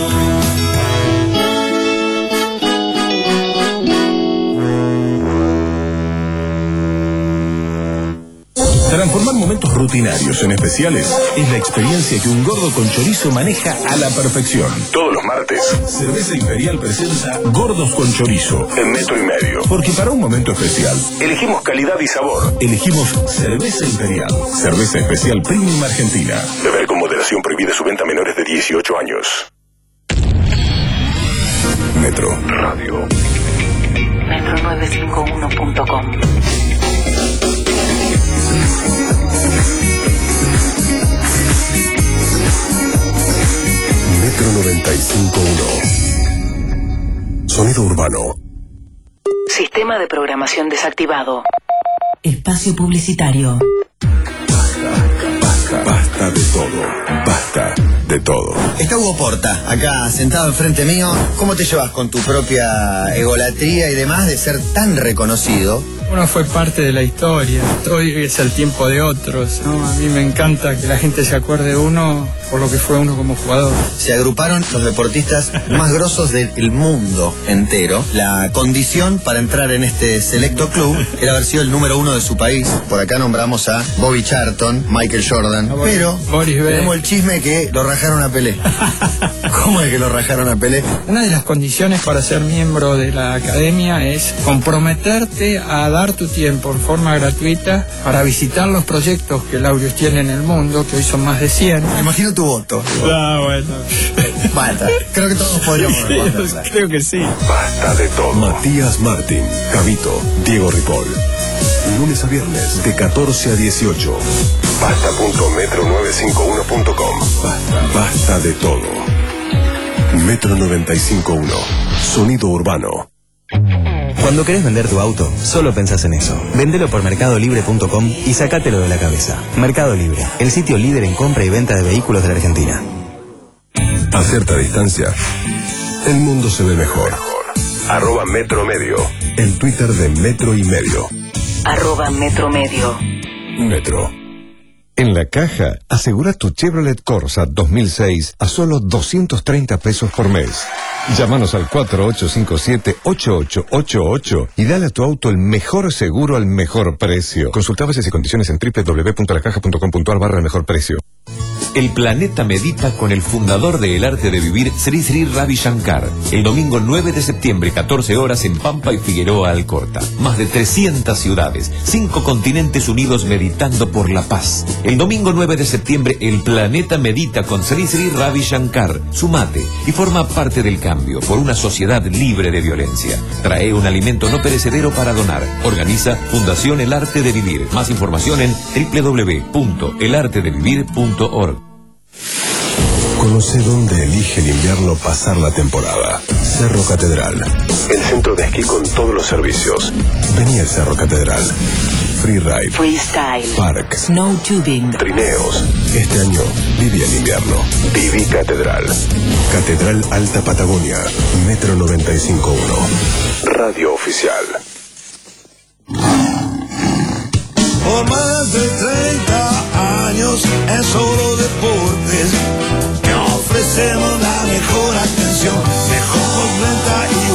Speaker 1: Transformar momentos rutinarios en especiales es la experiencia que un gordo con chorizo maneja a la perfección. Todos los martes, Cerveza Imperial presenta Gordos con Chorizo en metro y medio. Porque para un momento especial, elegimos calidad y sabor. Elegimos Cerveza Imperial, cerveza especial premium argentina. Beber con moderación, prohibida su venta a menores de dieciocho años. Metro Radio.
Speaker 28: metro novecientos cincuenta y uno punto com.
Speaker 21: Metro noventa y cinco punto uno. Sonido urbano.
Speaker 28: Sistema de programación desactivado. Espacio publicitario.
Speaker 21: Basta de todo. Basta
Speaker 1: de todo.
Speaker 9: Está Hugo Porta, acá sentado enfrente mío. ¿Cómo te llevas con tu propia egolatría y demás de ser tan reconocido?
Speaker 11: Uno fue parte de la historia, hoy es el tiempo de otros, ¿no? A mí me encanta que la gente se acuerde de uno por lo que fue uno como jugador.
Speaker 9: Se agruparon los deportistas más grosos del mundo entero. La condición para entrar en este selecto club era haber sido el número uno de su país. Por acá nombramos a Bobby Charlton, Michael Jordan,
Speaker 11: Boris,
Speaker 9: pero
Speaker 11: Boris
Speaker 9: tenemos el chisme que lo rajaron a Pelé. ¿Cómo es que lo rajaron a Pelé?
Speaker 11: Una de las condiciones para ser miembro de la academia es comprometerte a dar tu tiempo en forma gratuita para visitar los proyectos que Laureus tiene en el mundo, que hoy son más de cien.
Speaker 9: Me imagino tu voto.
Speaker 11: Ah, bueno.
Speaker 9: Basta. Creo que todos podríamos responder.
Speaker 11: Creo que sí.
Speaker 1: Basta de todo. Matías Martín, Cabito, Diego Ripoll. Lunes a viernes de catorce a dieciocho. Basta punto metro nueve cinco uno punto com. Basta. Basta de todo. Metro noventa y cinco punto uno. Sonido urbano.
Speaker 14: Cuando querés vender tu auto, solo pensás en eso. Vendelo por mercado libre punto com y sacátelo de la cabeza. Mercado Libre, el sitio líder en compra y venta de vehículos de la Argentina.
Speaker 1: A cierta distancia, el mundo se ve mejor. Arroba Metro Medio. El Twitter de Metro y Medio.
Speaker 28: Arroba Metro Medio.
Speaker 1: Metro.
Speaker 15: En La Caja, asegura tu Chevrolet Corsa dos mil seis a solo doscientos treinta pesos por mes. Llámanos al cuatro ocho cinco siete, ocho ocho ocho ocho y dale a tu auto el mejor seguro al mejor precio. Consulta bases y condiciones en doble u doble u doble u punto la caja punto com punto a r barra el mejor precio.
Speaker 13: El planeta medita con el fundador de El Arte de Vivir, Sri Sri Ravi Shankar. El domingo nueve de septiembre, catorce horas, en Pampa y Figueroa Alcorta. Más de trescientas ciudades, cinco continentes unidos meditando por la paz. El domingo nueve de septiembre, el planeta medita con Sri Sri Ravi Shankar. Sumate y forma parte del cambio por una sociedad libre de violencia. Trae un alimento no perecedero para donar. Organiza Fundación El Arte de Vivir. Más información en doble u doble u doble u punto el arte de vivir punto org.
Speaker 1: Conoce dónde elige el invierno pasar la temporada. Cerro Catedral. El centro de esquí con todos los servicios. Vení al Cerro Catedral. Freeride.
Speaker 28: Freestyle.
Speaker 1: Park.
Speaker 28: Snow tubing.
Speaker 1: Trineos. Este año viví el invierno. Viví Catedral. Catedral Alta Patagonia. Metro noventa y cinco punto uno. Radio oficial.
Speaker 2: Por más de treinta años en Solo Deportes te ofrecemos la mejor atención, mejor postventa y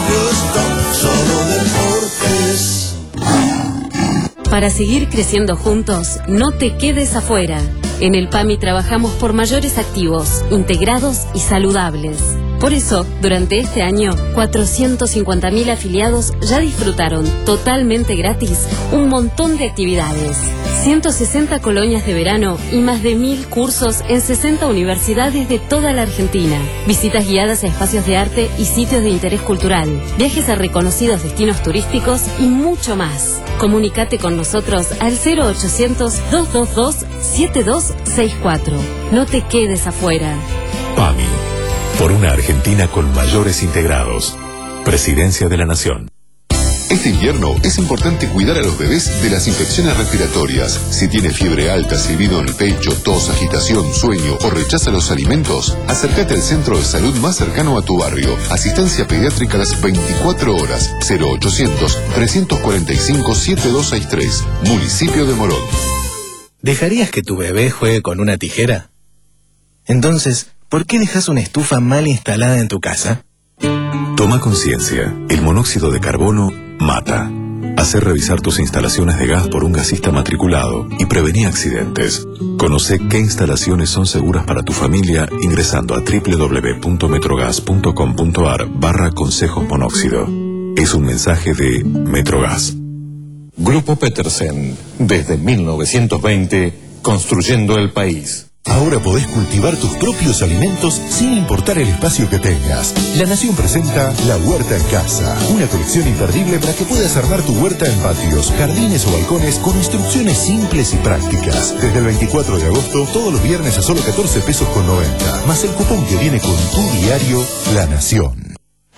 Speaker 2: un amplio stock. Solo Deportes.
Speaker 19: Para seguir creciendo juntos, no te quedes afuera. En el P A M I trabajamos por mayores activos, integrados y saludables. Por eso, durante este año, cuatrocientos cincuenta mil afiliados ya disfrutaron totalmente gratis un montón de actividades. ciento sesenta colonias de verano y más de mil cursos en sesenta universidades de toda la Argentina. Visitas guiadas a espacios de arte y sitios de interés cultural. Viajes a reconocidos destinos turísticos y mucho más. Comunicate con nosotros al cero ochocientos, doscientos veintidós, setenta y dos sesenta y cuatro. No te quedes afuera.
Speaker 1: P A M I. Por una Argentina con mayores integrados. Presidencia de la Nación.
Speaker 21: Este invierno es importante cuidar a los bebés de las infecciones respiratorias. Si tiene fiebre alta, silbido en el pecho, tos, agitación, sueño o rechaza los alimentos, acércate al centro de salud más cercano a tu barrio. Asistencia pediátrica a las veinticuatro horas. cero ochocientos, trescientos cuarenta y cinco, setenta y dos sesenta y tres. Municipio de Morón.
Speaker 22: ¿Dejarías que tu bebé juegue con una tijera? Entonces, ¿por qué dejas una estufa mal instalada en tu casa?
Speaker 1: Toma conciencia. El monóxido de carbono mata. Hacer revisar tus instalaciones de gas por un gasista matriculado y prevenir accidentes. Conoce qué instalaciones son seguras para tu familia ingresando a doble u doble u doble u punto metrogas punto com punto a r barra consejos monóxido. Es un mensaje de Metrogas.
Speaker 20: Grupo Petersen, desde mil novecientos veinte, construyendo el país.
Speaker 21: Ahora podés cultivar tus propios alimentos sin importar el espacio que tengas. La Nación presenta La Huerta en Casa, una colección imperdible para que puedas armar tu huerta en patios, jardines o balcones con instrucciones simples y prácticas. Desde el veinticuatro de agosto, todos los viernes a solo catorce pesos con noventa, más el cupón que viene con tu diario La Nación.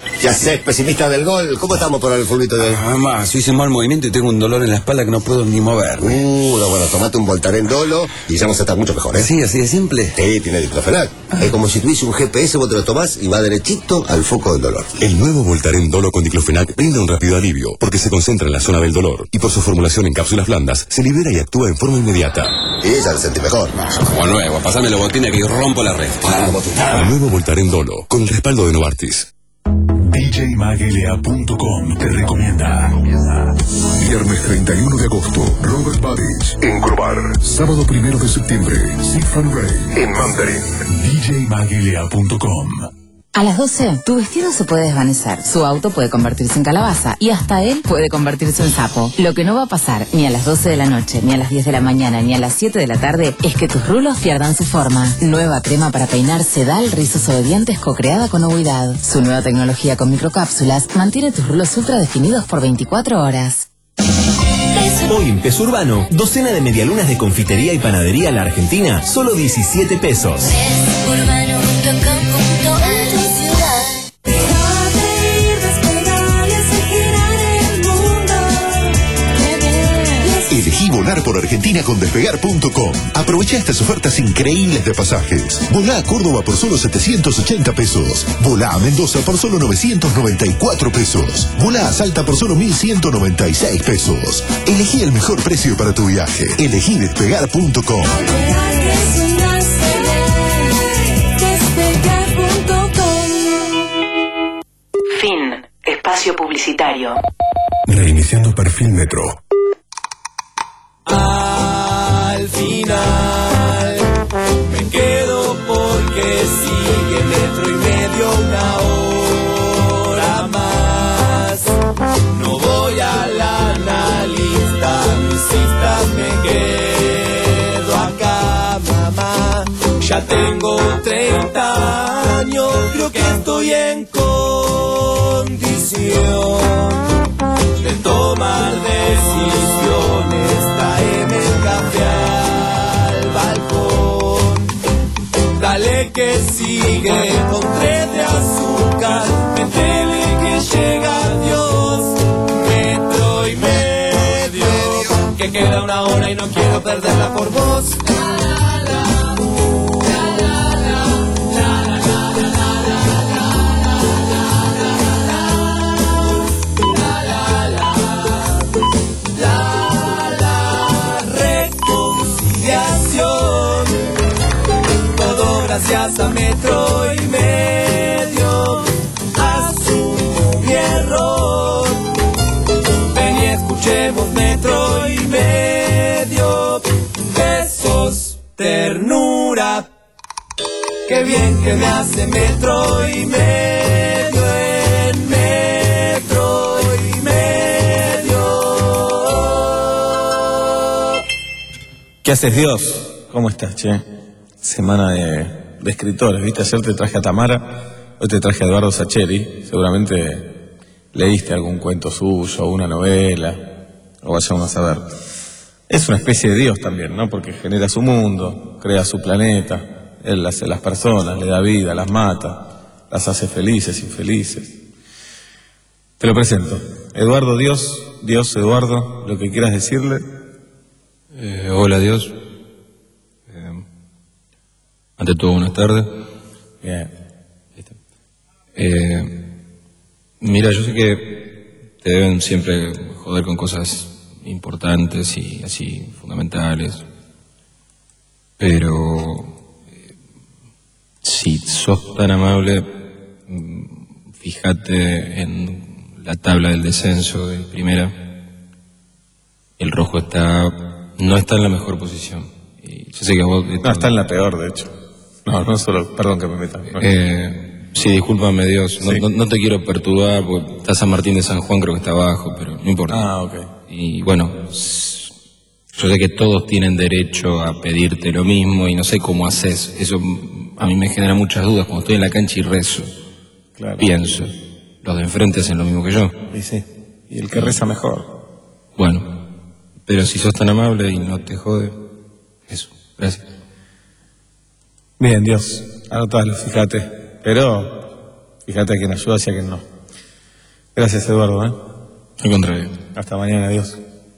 Speaker 10: Ya sé, pesimista del gol. ¿Cómo estamos por el fulbito de hoy?
Speaker 12: Además, hice mal movimiento y tengo un dolor en la espalda que no puedo ni moverme.
Speaker 10: Uh, no, bueno, tomate un Voltaren Dolo y ya vamos a estar mucho mejor, ¿eh?
Speaker 12: Sí, así de simple.
Speaker 10: Sí, tiene diclofenac. Es como si tuviese un G P S, vos te lo tomás y va derechito al foco del dolor.
Speaker 21: El nuevo Voltaren Dolo con diclofenac brinda un rápido alivio porque se concentra en la zona del dolor y por su formulación en cápsulas blandas se libera y actúa en forma inmediata.
Speaker 10: Y ya lo sentí mejor.
Speaker 12: Como nuevo, pasame la botina que yo rompo la red.
Speaker 21: El nuevo Voltaren Dolo con el respaldo de Novartis.
Speaker 1: D J Magelea punto com te recomienda. Viernes treinta y uno de agosto, Robert Babich en Crobar. Sábado primero de septiembre, Sifan Ray en Mandarin. D J Magelea punto com.
Speaker 28: A las doce, tu vestido se puede desvanecer, su auto puede convertirse en calabaza y hasta él puede convertirse en sapo. Lo que no va a pasar ni a las doce de la noche, ni a las diez de la mañana, ni a las siete de la tarde es que tus rulos pierdan su forma. Nueva crema para peinar Sedal Rizos Obedientes co-creada con Ovidad. Su nueva tecnología con microcápsulas mantiene tus rulos ultra definidos por veinticuatro horas.
Speaker 16: Hoy en Peso Urbano, docena de medialunas de confitería y panadería a la Argentina, solo diecisiete pesos.
Speaker 21: Elegí volar por Argentina con despegar punto com. Aprovecha estas ofertas increíbles de pasajes. Volá a Córdoba por solo setecientos ochenta pesos. Volá a Mendoza por solo novecientos noventa y cuatro pesos. Volá a Salta por solo mil ciento noventa y seis pesos. Elegí el mejor precio para tu viaje. Elegí despegar punto com.
Speaker 28: Fin. Espacio publicitario.
Speaker 1: Reiniciando perfil Metro.
Speaker 2: Al final me quedo porque sigue metro y medio una hora más. No voy a la analista, misistas, me quedo acá, mamá. Ya tengo treinta años, creo que estoy en condición de tomar decisiones. Traeme el café al balcón. Dale que sigue con tres de azúcar. Métele que llega Dios. Metro y medio. Que queda una hora y no quiero perderla por vos. Gracias a metro y medio, asumo mi error. Ven y escuchemos metro y medio. Besos, ternura. Qué bien que me hace metro y medio en metro y medio.
Speaker 3: ¿Qué haces, Dios? ¿Cómo estás, che? Semana de, de escritores, ¿viste? Ayer te traje a Tamara, hoy te traje a Eduardo Sacheri. Seguramente leíste algún cuento suyo, una novela, o vayamos a ver. Es una especie de Dios también, ¿no? Porque genera su mundo, crea su planeta, él hace las personas, le da vida, las mata, las hace felices, infelices. Te lo presento. Eduardo Dios, Dios Eduardo, lo que quieras decirle.
Speaker 5: Eh, hola Dios. Ante todo, buenas tardes.
Speaker 3: Bien.
Speaker 5: Eh, mira, yo sé que te deben siempre joder con cosas importantes y así fundamentales, pero eh, si sos tan amable, fíjate en la tabla del descenso de primera. El rojo está no está en la mejor posición. Y yo sé que vos...
Speaker 3: No, está en la peor, de hecho. No, no solo, perdón que me meta. No.
Speaker 5: Eh, sí, discúlpame Dios, no, sí. no, no te quiero perturbar, porque está San Martín de San Juan, creo que está abajo, pero no importa.
Speaker 3: Ah, ok.
Speaker 5: Y bueno, yo sé que todos tienen derecho a pedirte lo mismo y no sé cómo haces. Eso a mí me genera muchas dudas cuando estoy en la cancha y rezo.
Speaker 3: Claro.
Speaker 5: Pienso, los de enfrente hacen lo mismo que yo.
Speaker 3: Y sí, y el que reza mejor.
Speaker 5: Bueno, pero si sos tan amable y no te jode, eso, gracias.
Speaker 3: Bien, Dios, anotalo, fíjate. Pero fíjate a quién ayudas y a quién no. Gracias, Eduardo. ¿eh?
Speaker 5: Al contrario.
Speaker 3: Hasta mañana, adiós.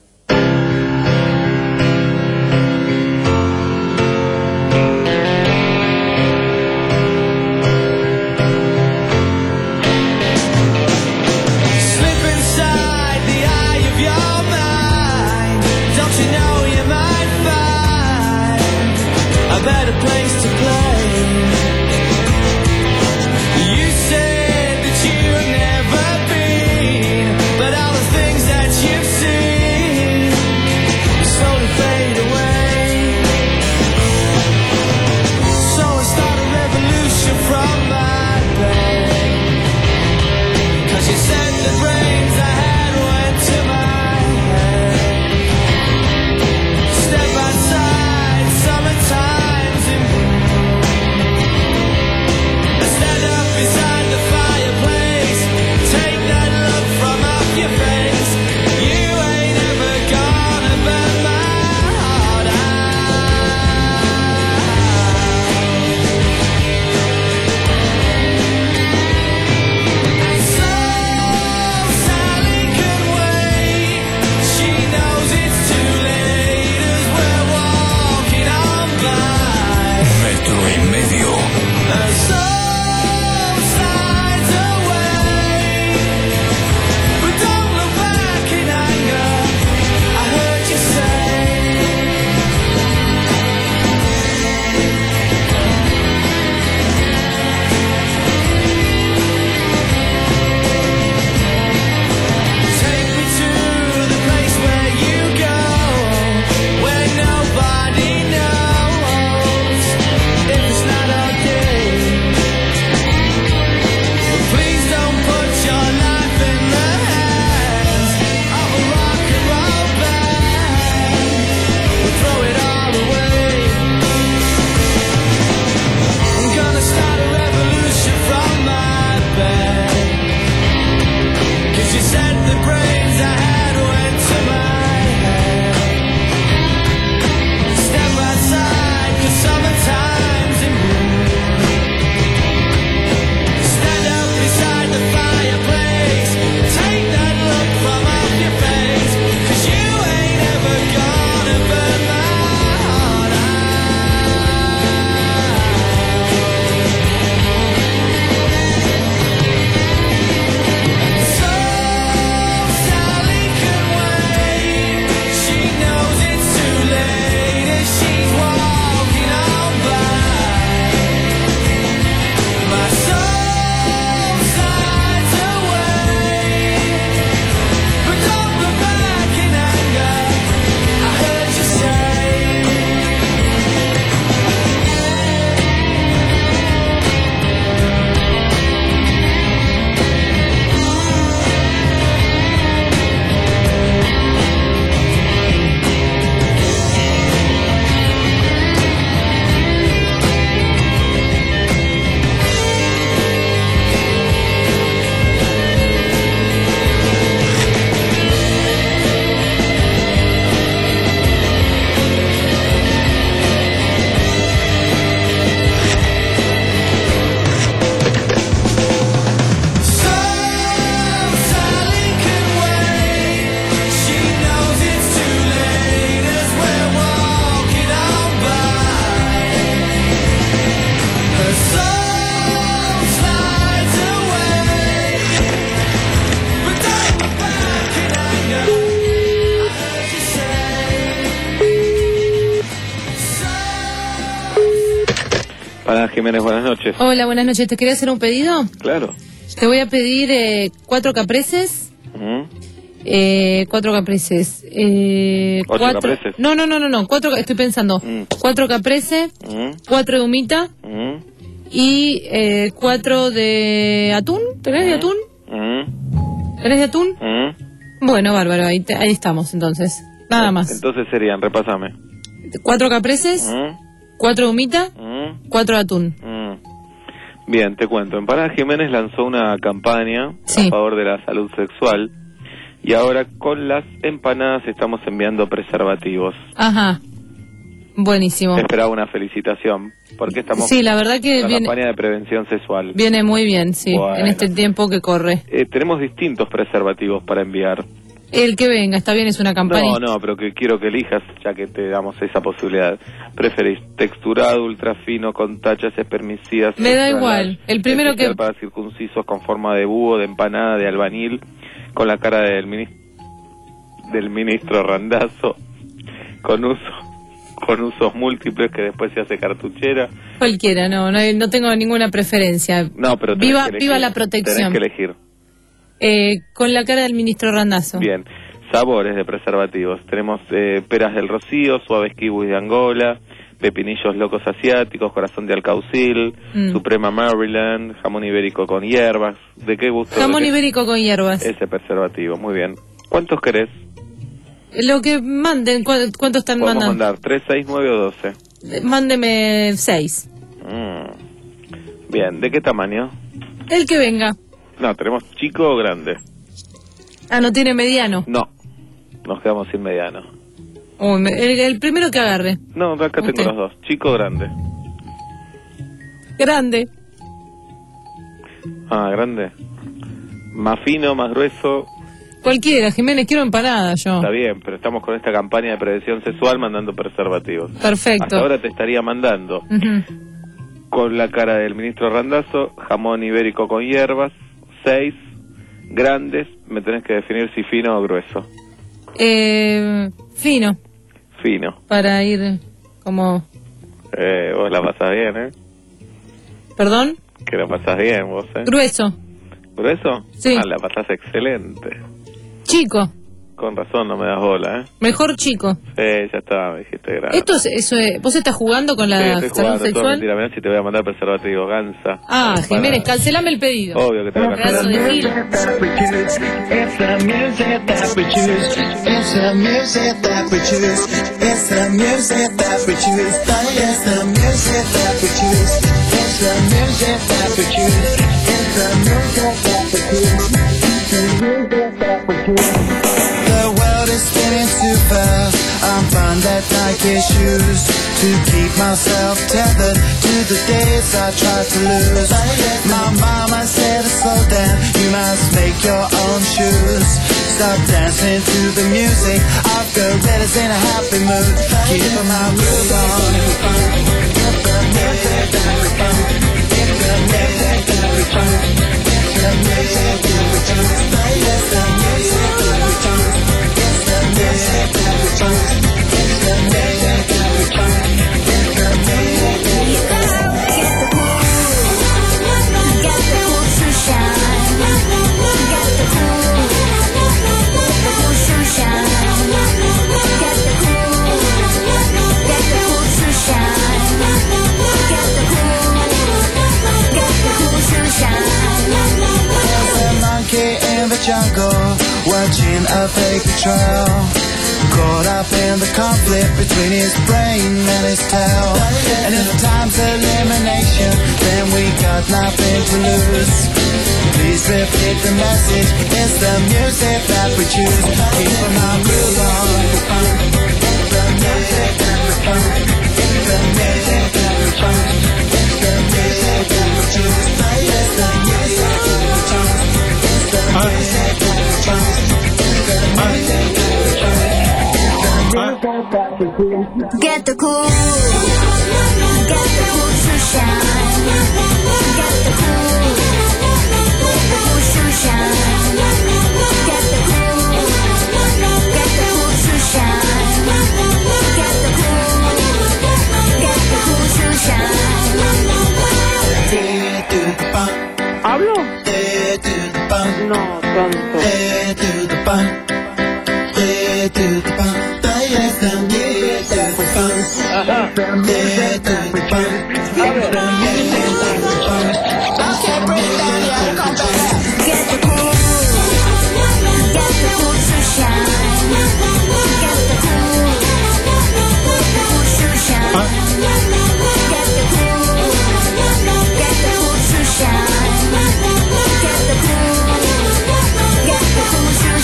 Speaker 6: Hola Jiménez, buenas noches.
Speaker 17: Hola, buenas noches. ¿Te quería hacer un pedido?
Speaker 6: Claro.
Speaker 17: Te voy a pedir eh, cuatro capreses.
Speaker 6: Uh-huh.
Speaker 17: Eh, cuatro capreses. Eh,
Speaker 6: ¿Ocho
Speaker 17: cuatro...
Speaker 6: capreses?
Speaker 17: No, no, no, no, no. Cuatro, estoy pensando.
Speaker 6: Mm.
Speaker 17: Cuatro capreses,
Speaker 6: Uh-huh.
Speaker 17: cuatro de humita
Speaker 6: Uh-huh.
Speaker 17: y eh, cuatro de atún. ¿Tenés de atún?
Speaker 6: Uh-huh.
Speaker 17: ¿Tenés de atún?
Speaker 6: Uh-huh.
Speaker 17: Bueno, bárbaro. Ahí, te- ahí estamos entonces. Nada más.
Speaker 6: Entonces serían, repásame.
Speaker 17: Cuatro capreses,
Speaker 6: Uh-huh.
Speaker 17: cuatro de humita,
Speaker 6: Uh-huh.
Speaker 17: cuatro de atún.
Speaker 6: Mm. Bien, te cuento. Empanada Jiménez lanzó una campaña
Speaker 17: Sí.
Speaker 6: a favor de la salud sexual y ahora con las empanadas estamos enviando preservativos.
Speaker 17: Ajá.
Speaker 7: Buenísimo.
Speaker 6: Esperaba una felicitación, porque estamos
Speaker 7: Sí, la verdad que
Speaker 6: en la
Speaker 7: viene,
Speaker 6: campaña de prevención sexual.
Speaker 7: viene muy bien, sí,
Speaker 6: Bueno.
Speaker 7: en este tiempo que corre.
Speaker 6: Eh, tenemos distintos preservativos para enviar.
Speaker 7: El que venga, está bien, es una campaña.
Speaker 6: No, no, pero que quiero que elijas, ya que te damos esa posibilidad. ¿Preferís texturado, ultra fino, con tachas espermicidas?
Speaker 7: Me da
Speaker 6: extra
Speaker 7: igual,
Speaker 6: large,
Speaker 7: el primero
Speaker 6: especial
Speaker 7: que...
Speaker 6: para circuncisos con forma de búho, de empanada, de albañil, con la cara del, mini... del ministro Randazzo, con uso con usos múltiples que después se hace cartuchera.
Speaker 7: Cualquiera, no, no, no tengo ninguna preferencia.
Speaker 6: No, pero tenés
Speaker 7: Viva,
Speaker 6: que elegir,
Speaker 7: viva la protección.
Speaker 6: Tenés que elegir.
Speaker 7: Eh, con la cara del ministro Randazzo.
Speaker 6: Bien, sabores de preservativos. Tenemos eh, peras del Rocío, suaves kiwis de Angola, pepinillos locos asiáticos, corazón de alcaucil,
Speaker 7: Mm.
Speaker 6: Suprema Maryland, jamón ibérico con hierbas. ¿De qué gusto?
Speaker 7: Jamón
Speaker 6: de qué-
Speaker 7: ibérico con hierbas.
Speaker 6: Ese preservativo, muy bien. ¿Cuántos querés?
Speaker 7: Lo que manden, ¿cu ¿cuánto están
Speaker 6: Podemos
Speaker 7: mandando?
Speaker 6: mandar tres, seis, nueve o doce.
Speaker 7: Eh, Mándeme seis.
Speaker 6: Mm. Bien, ¿de qué tamaño?
Speaker 7: El que venga.
Speaker 6: No, tenemos chico o grande.
Speaker 7: Ah, no tiene mediano.
Speaker 6: No, nos quedamos sin mediano.
Speaker 7: Uy, me- el, el primero que agarre.
Speaker 6: No, acá tengo
Speaker 7: Usted.
Speaker 6: los dos, chico o grande.
Speaker 7: Grande.
Speaker 6: Ah, grande. Más fino, más grueso.
Speaker 7: Cualquiera, Jiménez, quiero empanada yo.
Speaker 6: Está bien, pero estamos con esta campaña de prevención sexual mandando preservativos.
Speaker 7: Perfecto.
Speaker 6: Hasta ahora te estaría mandando
Speaker 7: Ujú.
Speaker 6: con la cara del ministro Randazzo, jamón ibérico con hierbas, seis grandes, me tenés que definir si fino o grueso.
Speaker 7: Eh, fino,
Speaker 6: Fino.
Speaker 7: para ir como...
Speaker 6: Eh, vos la pasás bien, ¿eh?
Speaker 7: ¿Perdón?
Speaker 6: Que la pasás bien vos, ¿eh?
Speaker 7: Grueso.
Speaker 6: ¿Grueso?
Speaker 7: Sí.
Speaker 6: Ah, la pasás excelente.
Speaker 7: Chico.
Speaker 6: Con razón no me das bola, ¿eh?
Speaker 7: Mejor chico.
Speaker 6: Sí, ya está, me dijiste grande.
Speaker 7: Esto es, eso es- ¿Vos estás jugando con
Speaker 6: Sí,
Speaker 7: la
Speaker 6: estoy
Speaker 7: salud
Speaker 6: jugando, todo
Speaker 7: sexual?
Speaker 6: mentira, mirá si te voy a mandar preservativo, gansa.
Speaker 7: Ah, Jiménez, cancelame el pedido.
Speaker 6: Obvio que te voy a
Speaker 7: Pedazo de gil.
Speaker 2: It's the music that we choose. It's the music that we choose. It's the music that we choose. It's the music that we choose. It's the music that we choose. It's the music that we choose. It's the music that we choose. The world is spinning too fast. I'm finding that Nike shoes to keep myself tethered to the days I tried to lose. My mama said to slow down, you must make your own shoes. Stop dancing to the music. I've got gorillas in a happy mood. Keep my groove on. It's the music that we found. It's the music that we found. It's the music that we found. It's the music that we found. It's the music that we found. It's the music that we found. It's the music that we found. Get the cool, get the cool to shine. Get the cool, get the cool to shine. Get the cool, get the cool to shine. Get the cool, get the cool to shine. There's a monkey in the jungle watching a paper trail. Caught up in the conflict between his brain and his tail. And if time's elimination, then we got nothing to lose. Please repeat the message. It's the music that we choose. Keep my groove on. It's the music that we found. It's the music that we found. It's the music that we choose. It's the music that we choose. It's the music that we choose. It's the music that we choose. Get the cool, get the cool to shine. Get the cool, get the cool to shine. Get the cool, get the cool to shine. Get the cool, get the cool to shine. ¿Hablo? No, tanto.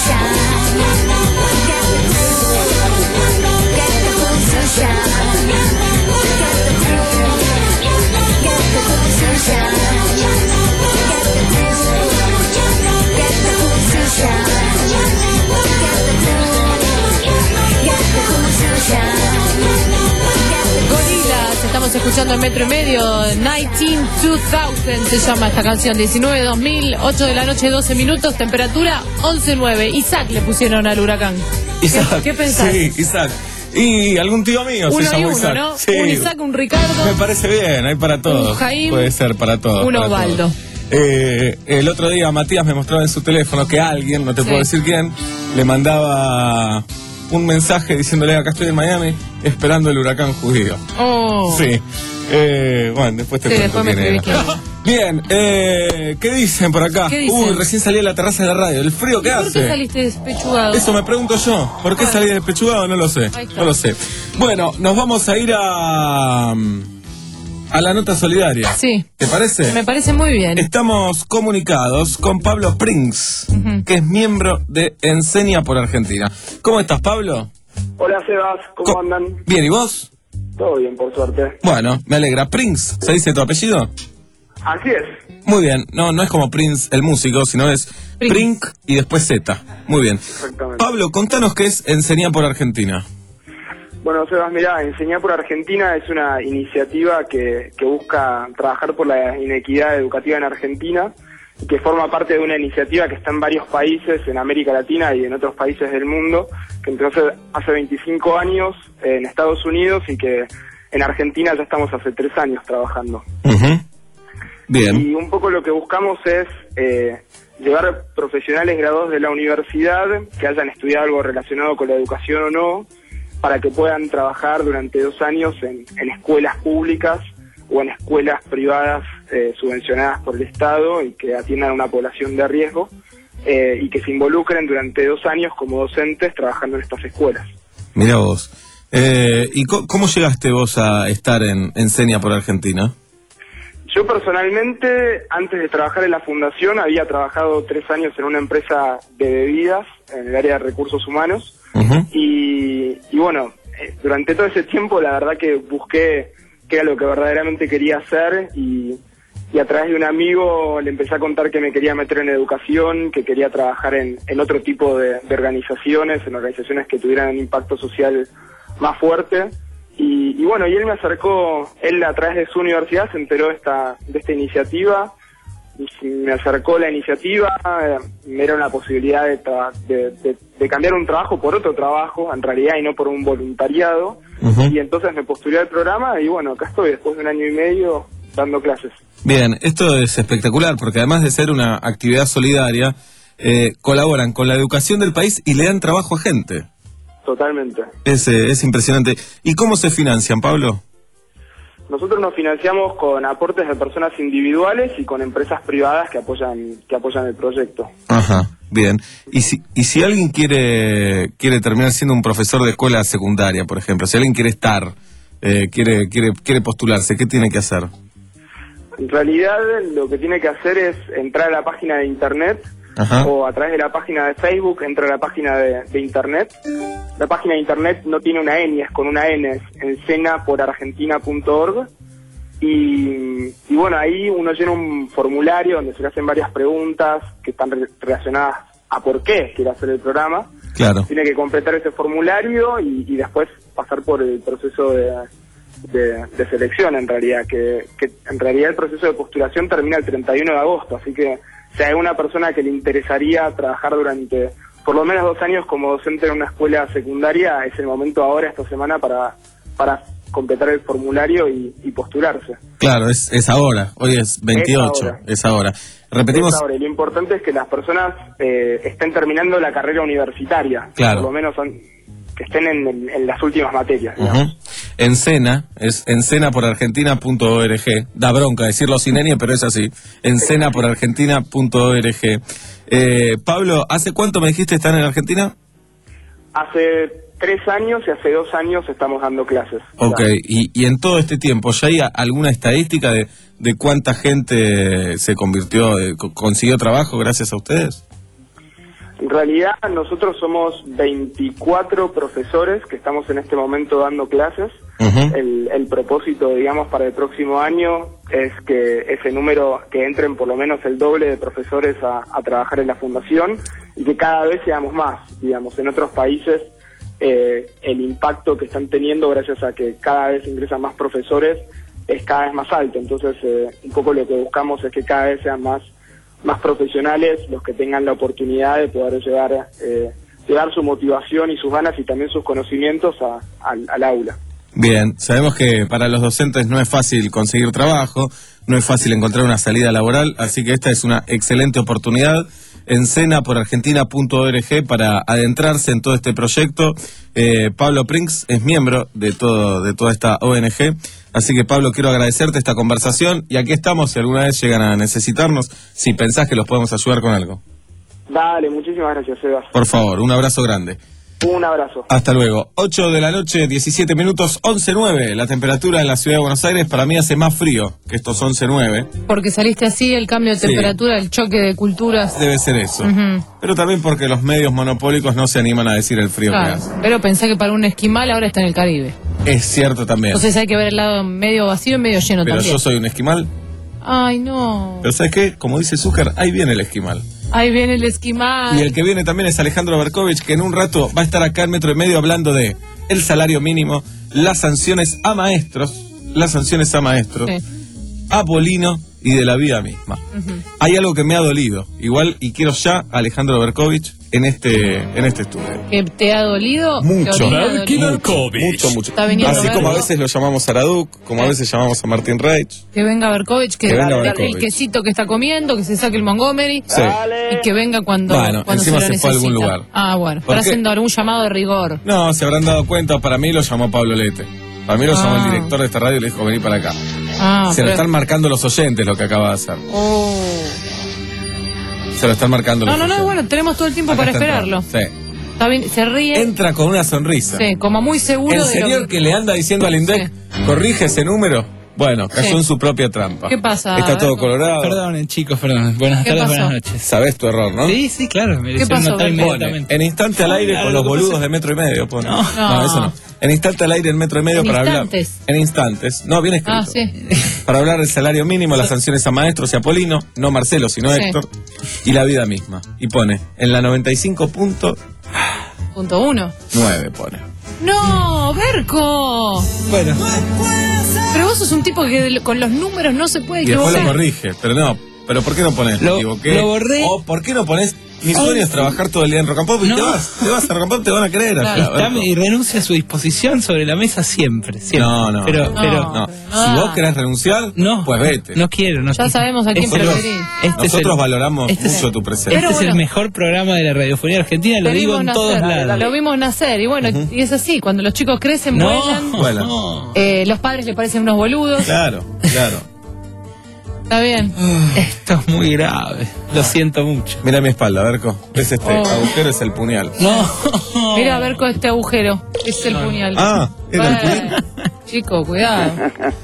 Speaker 2: Shine.
Speaker 7: estamos escuchando en Metro y Medio. diecinueve dos mil se llama esta canción. diecinueve dos mil, ocho de la noche, doce minutos. Temperatura once nueve. Isaac le pusieron al huracán.
Speaker 3: Isaac.
Speaker 7: ¿Qué, qué pensás?
Speaker 3: Sí, Isaac. Y algún tío mío
Speaker 7: uno
Speaker 3: se llama
Speaker 7: y uno,
Speaker 3: Isaac.
Speaker 7: ¿no?
Speaker 3: Sí.
Speaker 7: Un Isaac, un Ricardo.
Speaker 3: Me parece bien, hay para todos.
Speaker 7: Un Jaime.
Speaker 3: Puede ser para todos.
Speaker 7: Un
Speaker 3: para
Speaker 7: Osvaldo.
Speaker 3: todos. Eh, el otro día Matías me mostraba en su teléfono que alguien, no te
Speaker 7: Sí.
Speaker 3: puedo decir quién, le mandaba un mensaje diciéndole: acá estoy en Miami esperando el huracán judío.
Speaker 7: Oh.
Speaker 3: Sí. Eh, bueno, después te
Speaker 7: Sí,
Speaker 3: cuento
Speaker 7: después me
Speaker 3: quién
Speaker 7: escribís
Speaker 3: era. Bien, eh, ¿qué dicen por acá?
Speaker 7: ¿Qué dicen?
Speaker 3: Uy, recién salí a la terraza de la radio. ¿El frío qué
Speaker 7: ¿Por
Speaker 3: hace?
Speaker 7: qué saliste despechugado?
Speaker 3: Eso me pregunto yo. ¿Por qué salí despechugado? No lo sé.
Speaker 7: Ahí está.
Speaker 3: No lo sé. Bueno, nos vamos a ir a a la nota solidaria.
Speaker 7: Sí.
Speaker 3: ¿Te parece?
Speaker 7: Me parece muy bien.
Speaker 3: Estamos comunicados con Pablo Prins,
Speaker 7: Ujú.
Speaker 3: que es miembro de Enseña por Argentina. ¿Cómo estás, Pablo?
Speaker 4: Hola Sebas, ¿cómo andan?
Speaker 3: Bien, ¿y vos?
Speaker 4: Todo bien, por suerte.
Speaker 3: Bueno, me alegra. Prins, ¿se dice tu apellido?
Speaker 4: Así es.
Speaker 3: Muy bien, no, no es como Prince el músico, sino es Prink y después Z. Muy bien.
Speaker 4: Exactamente.
Speaker 3: Pablo, contanos qué es Enseña por Argentina.
Speaker 4: Bueno, Sebas, mirá, Enseñar por Argentina es una iniciativa que, que busca trabajar por la inequidad educativa en Argentina, que forma parte de una iniciativa que está en varios países, en América Latina y en otros países del mundo, que empezó hace veinticinco años en Estados Unidos y que en Argentina ya estamos hace tres años trabajando.
Speaker 3: Uh-huh. Bien.
Speaker 4: Y un poco lo que buscamos es eh, llevar profesionales graduados de la universidad que hayan estudiado algo relacionado con la educación o no, para que puedan trabajar durante dos años en, en escuelas públicas o en escuelas privadas eh, subvencionadas por el Estado y que atiendan a una población de riesgo eh, y que se involucren durante dos años como docentes trabajando en estas escuelas.
Speaker 3: Mira vos. Eh, ¿Y co- cómo llegaste vos a estar en Enseña por Argentina?
Speaker 4: Yo personalmente, antes de trabajar en la fundación, había trabajado tres años en una empresa de bebidas en el área de recursos humanos.
Speaker 3: Uh-huh.
Speaker 4: Y, y bueno, eh, durante todo ese tiempo la verdad que busqué qué era lo que verdaderamente quería hacer y, y a través de un amigo le empecé a contar que me quería meter en educación, que quería trabajar en, en otro tipo de, de organizaciones, en organizaciones que tuvieran un impacto social más fuerte. Y, y bueno, y él me acercó, él a través de su universidad se enteró de esta, de esta iniciativa, me acercó la iniciativa, eh, me era una posibilidad de, tra- de, de, de cambiar un trabajo por otro trabajo, en realidad, y no por un voluntariado.
Speaker 3: Uh-huh.
Speaker 4: Y entonces me postulé al programa y bueno, acá estoy después de un año y medio dando clases.
Speaker 3: Bien, esto es espectacular porque además de ser una actividad solidaria, eh, colaboran con la educación del país y le dan trabajo a gente.
Speaker 4: Totalmente.
Speaker 3: Es, eh, es impresionante. ¿Y cómo se financian, Pablo?
Speaker 4: Nosotros nos financiamos con aportes de personas individuales y con empresas privadas que apoyan que apoyan el proyecto.
Speaker 3: Ajá, bien. Y si, y si alguien quiere quiere terminar siendo un profesor de escuela secundaria, por ejemplo, si alguien quiere estar, eh, quiere quiere quiere postularse, ¿qué tiene que hacer?
Speaker 4: En realidad lo que tiene que hacer es entrar a la página de internet.
Speaker 3: Ajá.
Speaker 4: O a través de la página de Facebook, entra a la página de, de internet. La página de internet no tiene una N, es con una N, es encena por argentina punto org. Y, y bueno, ahí uno llena un formulario donde se le hacen varias preguntas que están re- relacionadas a por qué quiere hacer el programa.
Speaker 3: Claro.
Speaker 4: Tiene que completar ese formulario y, y después pasar por el proceso de, de, de selección, en realidad, que, que en realidad el proceso de postulación termina el treinta y uno de agosto, así que si hay una persona que le interesaría trabajar durante por lo menos dos años como docente en una escuela secundaria, es el momento ahora, esta semana, para, para completar el formulario y, y postularse.
Speaker 3: Claro, es, es ahora, hoy es veintiocho,
Speaker 4: ahora.
Speaker 3: es ahora. Repetimos.
Speaker 4: Es ahora, y lo importante es que las personas eh, estén terminando la carrera universitaria,
Speaker 3: Claro.
Speaker 4: por lo menos son, que estén en, en, en las últimas materias. digamos.
Speaker 3: Ujú. Encena, es encena por argentina punto org. Da bronca decirlo sin ñ, pero es así. encena por argentina punto org. Eh, Pablo, ¿hace cuánto me dijiste están en Argentina?
Speaker 4: Hace tres años y hace dos años estamos dando clases.
Speaker 3: Ok, y, y en todo este tiempo, ¿ya hay a- alguna estadística de, de cuánta gente se convirtió, eh, co- consiguió trabajo gracias a ustedes?
Speaker 4: En realidad nosotros somos veinticuatro profesores que estamos en este momento dando clases.
Speaker 3: Uh-huh.
Speaker 4: El, el propósito, digamos, para el próximo año es que ese número, que entren por lo menos el doble de profesores a, a trabajar en la fundación y que cada vez seamos más. Digamos, en otros países eh, el impacto que están teniendo gracias a que cada vez ingresan más profesores es cada vez más alto. Entonces, eh, un poco lo que buscamos es que cada vez sean más, más profesionales los que tengan la oportunidad de poder llevar, eh, llevar su motivación y sus ganas y también sus conocimientos a, a, al aula.
Speaker 3: Bien, sabemos que para los docentes no es fácil conseguir trabajo, no es fácil encontrar una salida laboral, así que esta es una excelente oportunidad en cena por argentina punto org para adentrarse en todo este proyecto. Eh, Pablo Prinks es miembro de todo de toda esta O N G, así que Pablo, quiero agradecerte esta conversación y aquí estamos si alguna vez llegan a necesitarnos, si pensás que los podemos ayudar con algo.
Speaker 4: Dale, muchísimas gracias, Sebas.
Speaker 3: Por favor, un abrazo grande.
Speaker 4: Un abrazo.
Speaker 3: Hasta luego. ocho de la noche, diecisiete minutos, once nueve. La temperatura en la ciudad de Buenos Aires para mí hace más frío que estos once nueve.
Speaker 7: Porque saliste así, el cambio de
Speaker 3: Sí.
Speaker 7: temperatura, el choque de culturas.
Speaker 3: Debe ser eso.
Speaker 7: Ujú.
Speaker 3: Pero también porque los medios monopólicos no se animan a decir el frío
Speaker 7: Claro.
Speaker 3: que hace.
Speaker 7: Pero pensé que para un esquimal ahora está en el Caribe.
Speaker 3: Es cierto también.
Speaker 7: Entonces hay que ver el lado medio vacío y medio lleno
Speaker 3: Pero
Speaker 7: también.
Speaker 3: yo soy un esquimal.
Speaker 7: Ay, no.
Speaker 3: Pero ¿sabes qué? Como dice Zucker, ahí viene el esquimal.
Speaker 7: Ahí viene el esquimal.
Speaker 3: Y el que viene también es Alejandro Berkovich, que en un rato va a estar acá en Metro y Medio hablando de el salario mínimo, las sanciones a maestros, las sanciones a maestros,
Speaker 7: Sí.
Speaker 3: a Polino y de la vida misma.
Speaker 7: Ujú.
Speaker 3: Hay algo que me ha dolido, igual, y quiero ya a Alejandro Berkovich en este, en este estudio.
Speaker 7: ¿Que te ha dolido?
Speaker 3: Mucho,
Speaker 7: ¿Te ha dolido?
Speaker 3: mucho, mucho.
Speaker 7: Está viniendo
Speaker 3: Así como a
Speaker 7: Berko.
Speaker 3: veces lo llamamos a Araduc, como a veces llamamos a Martín Reich.
Speaker 7: Que venga Berkovich, que,
Speaker 3: Que venga
Speaker 7: el-
Speaker 3: Berkovich.
Speaker 7: el quesito que está comiendo, que se saque el Montgomery.
Speaker 3: Sí.
Speaker 7: Y que venga cuando,
Speaker 3: Bueno,
Speaker 7: cuando se
Speaker 3: encima
Speaker 7: lo
Speaker 3: se fue a algún
Speaker 7: necesita.
Speaker 3: lugar.
Speaker 7: Ah, bueno.
Speaker 3: ¿Por
Speaker 7: Está
Speaker 3: qué?
Speaker 7: haciendo algún llamado de rigor.
Speaker 3: No, se habrán dado cuenta, para mí lo llamó Pablo Lete. Para mí lo llamó
Speaker 7: Ah.
Speaker 3: el director de esta radio y le dijo, vení para acá.
Speaker 7: Ah,
Speaker 3: se lo
Speaker 7: pero-
Speaker 3: están marcando los oyentes lo que acaba de hacer.
Speaker 7: Oh.
Speaker 3: Se lo están marcando
Speaker 7: No,
Speaker 3: los
Speaker 7: no, no,
Speaker 3: oyentes.
Speaker 7: bueno, tenemos todo el tiempo
Speaker 3: Acá
Speaker 7: para
Speaker 3: está
Speaker 7: esperarlo.
Speaker 3: entrando. Sí.
Speaker 7: Está bien, se ríe.
Speaker 3: Entra con una sonrisa.
Speaker 7: Sí, como muy seguro
Speaker 3: El
Speaker 7: de lo
Speaker 3: señor que le anda diciendo al INDEC, corrige ese número, bueno, cayó
Speaker 7: Sí.
Speaker 3: en su propia trampa.
Speaker 7: ¿Qué pasa?
Speaker 3: Está todo
Speaker 7: Berko?
Speaker 3: colorado.
Speaker 12: Perdonen, chicos, perdón. Buenas
Speaker 7: ¿Qué
Speaker 12: tardes,
Speaker 7: pasó?
Speaker 12: buenas noches.
Speaker 3: Sabés tu error, ¿no?
Speaker 12: Sí, sí, claro. Mereció
Speaker 7: pasó,
Speaker 12: notar
Speaker 7: Berko?
Speaker 12: inmediatamente.
Speaker 3: Pone, en instante al aire
Speaker 12: Claro,
Speaker 3: con
Speaker 12: lo
Speaker 3: los
Speaker 12: que
Speaker 3: boludos
Speaker 12: pasa-
Speaker 3: de metro y medio. Pone.
Speaker 12: No.
Speaker 3: no, eso no. En instante al aire en metro y medio
Speaker 7: En
Speaker 3: para
Speaker 7: instantes.
Speaker 3: hablar. En instantes. No, bien escrito.
Speaker 7: Ah, sí.
Speaker 3: Para hablar del salario mínimo, las sanciones a maestros y a Polino, no Marcelo, sino
Speaker 7: Sí.
Speaker 3: Héctor, y la vida misma. Y pone, en la noventa y cinco punto
Speaker 7: Punto uno.
Speaker 3: nueve pone.
Speaker 7: No, Berko.
Speaker 12: Bueno.
Speaker 7: Pero vos sos un tipo que de- con los números no se puede
Speaker 3: Y después
Speaker 7: equivocar.
Speaker 3: lo corrige, pero no. ¿Pero por qué no pones?
Speaker 12: Lo-
Speaker 3: Me equivoqué.
Speaker 12: lo borré.
Speaker 3: O ¿por qué no pones? Mi sueño es trabajar todo el día en Rock and Pop y
Speaker 12: No.
Speaker 3: te vas. Te vas a Rock and Pop, te van a creer.
Speaker 7: Claro.
Speaker 3: acá,
Speaker 12: Está
Speaker 3: Berko.
Speaker 12: y renuncia a su disposición sobre la mesa siempre. siempre.
Speaker 3: No, no.
Speaker 12: Pero,
Speaker 3: no,
Speaker 12: pero,
Speaker 3: no.
Speaker 7: Ah.
Speaker 3: Si vos querés renunciar,
Speaker 12: no.
Speaker 3: pues vete.
Speaker 12: No quiero, no
Speaker 7: Ya
Speaker 12: quiero.
Speaker 7: sabemos a quién
Speaker 3: Nosotros,
Speaker 7: preferís.
Speaker 12: Este es
Speaker 3: nosotros
Speaker 12: el-
Speaker 3: valoramos
Speaker 12: este es
Speaker 3: mucho
Speaker 12: el-
Speaker 3: tu presencia.
Speaker 12: Este
Speaker 7: Pero
Speaker 12: es el
Speaker 7: bueno.
Speaker 12: mejor programa de la radiofonía argentina, lo
Speaker 7: Te
Speaker 12: digo
Speaker 7: vimos
Speaker 12: en todos
Speaker 7: nacer,
Speaker 12: lados.
Speaker 7: Lo vimos nacer y bueno, y es así, cuando los chicos crecen,
Speaker 12: No,
Speaker 7: vuelan,
Speaker 3: Vuelan.
Speaker 12: no.
Speaker 7: eh, los padres le parecen unos boludos.
Speaker 3: Claro, claro.
Speaker 7: Está bien.
Speaker 12: Esto es muy grave. Lo siento mucho.
Speaker 3: Mira mi espalda, Berco. ¿Ves este
Speaker 7: Oh.
Speaker 3: agujero? Es el puñal.
Speaker 12: No.
Speaker 7: Mira a ver con este agujero. Es el puñal.
Speaker 3: Ah, era el
Speaker 7: Bueno,
Speaker 3: puñal.
Speaker 7: chico, cuidado.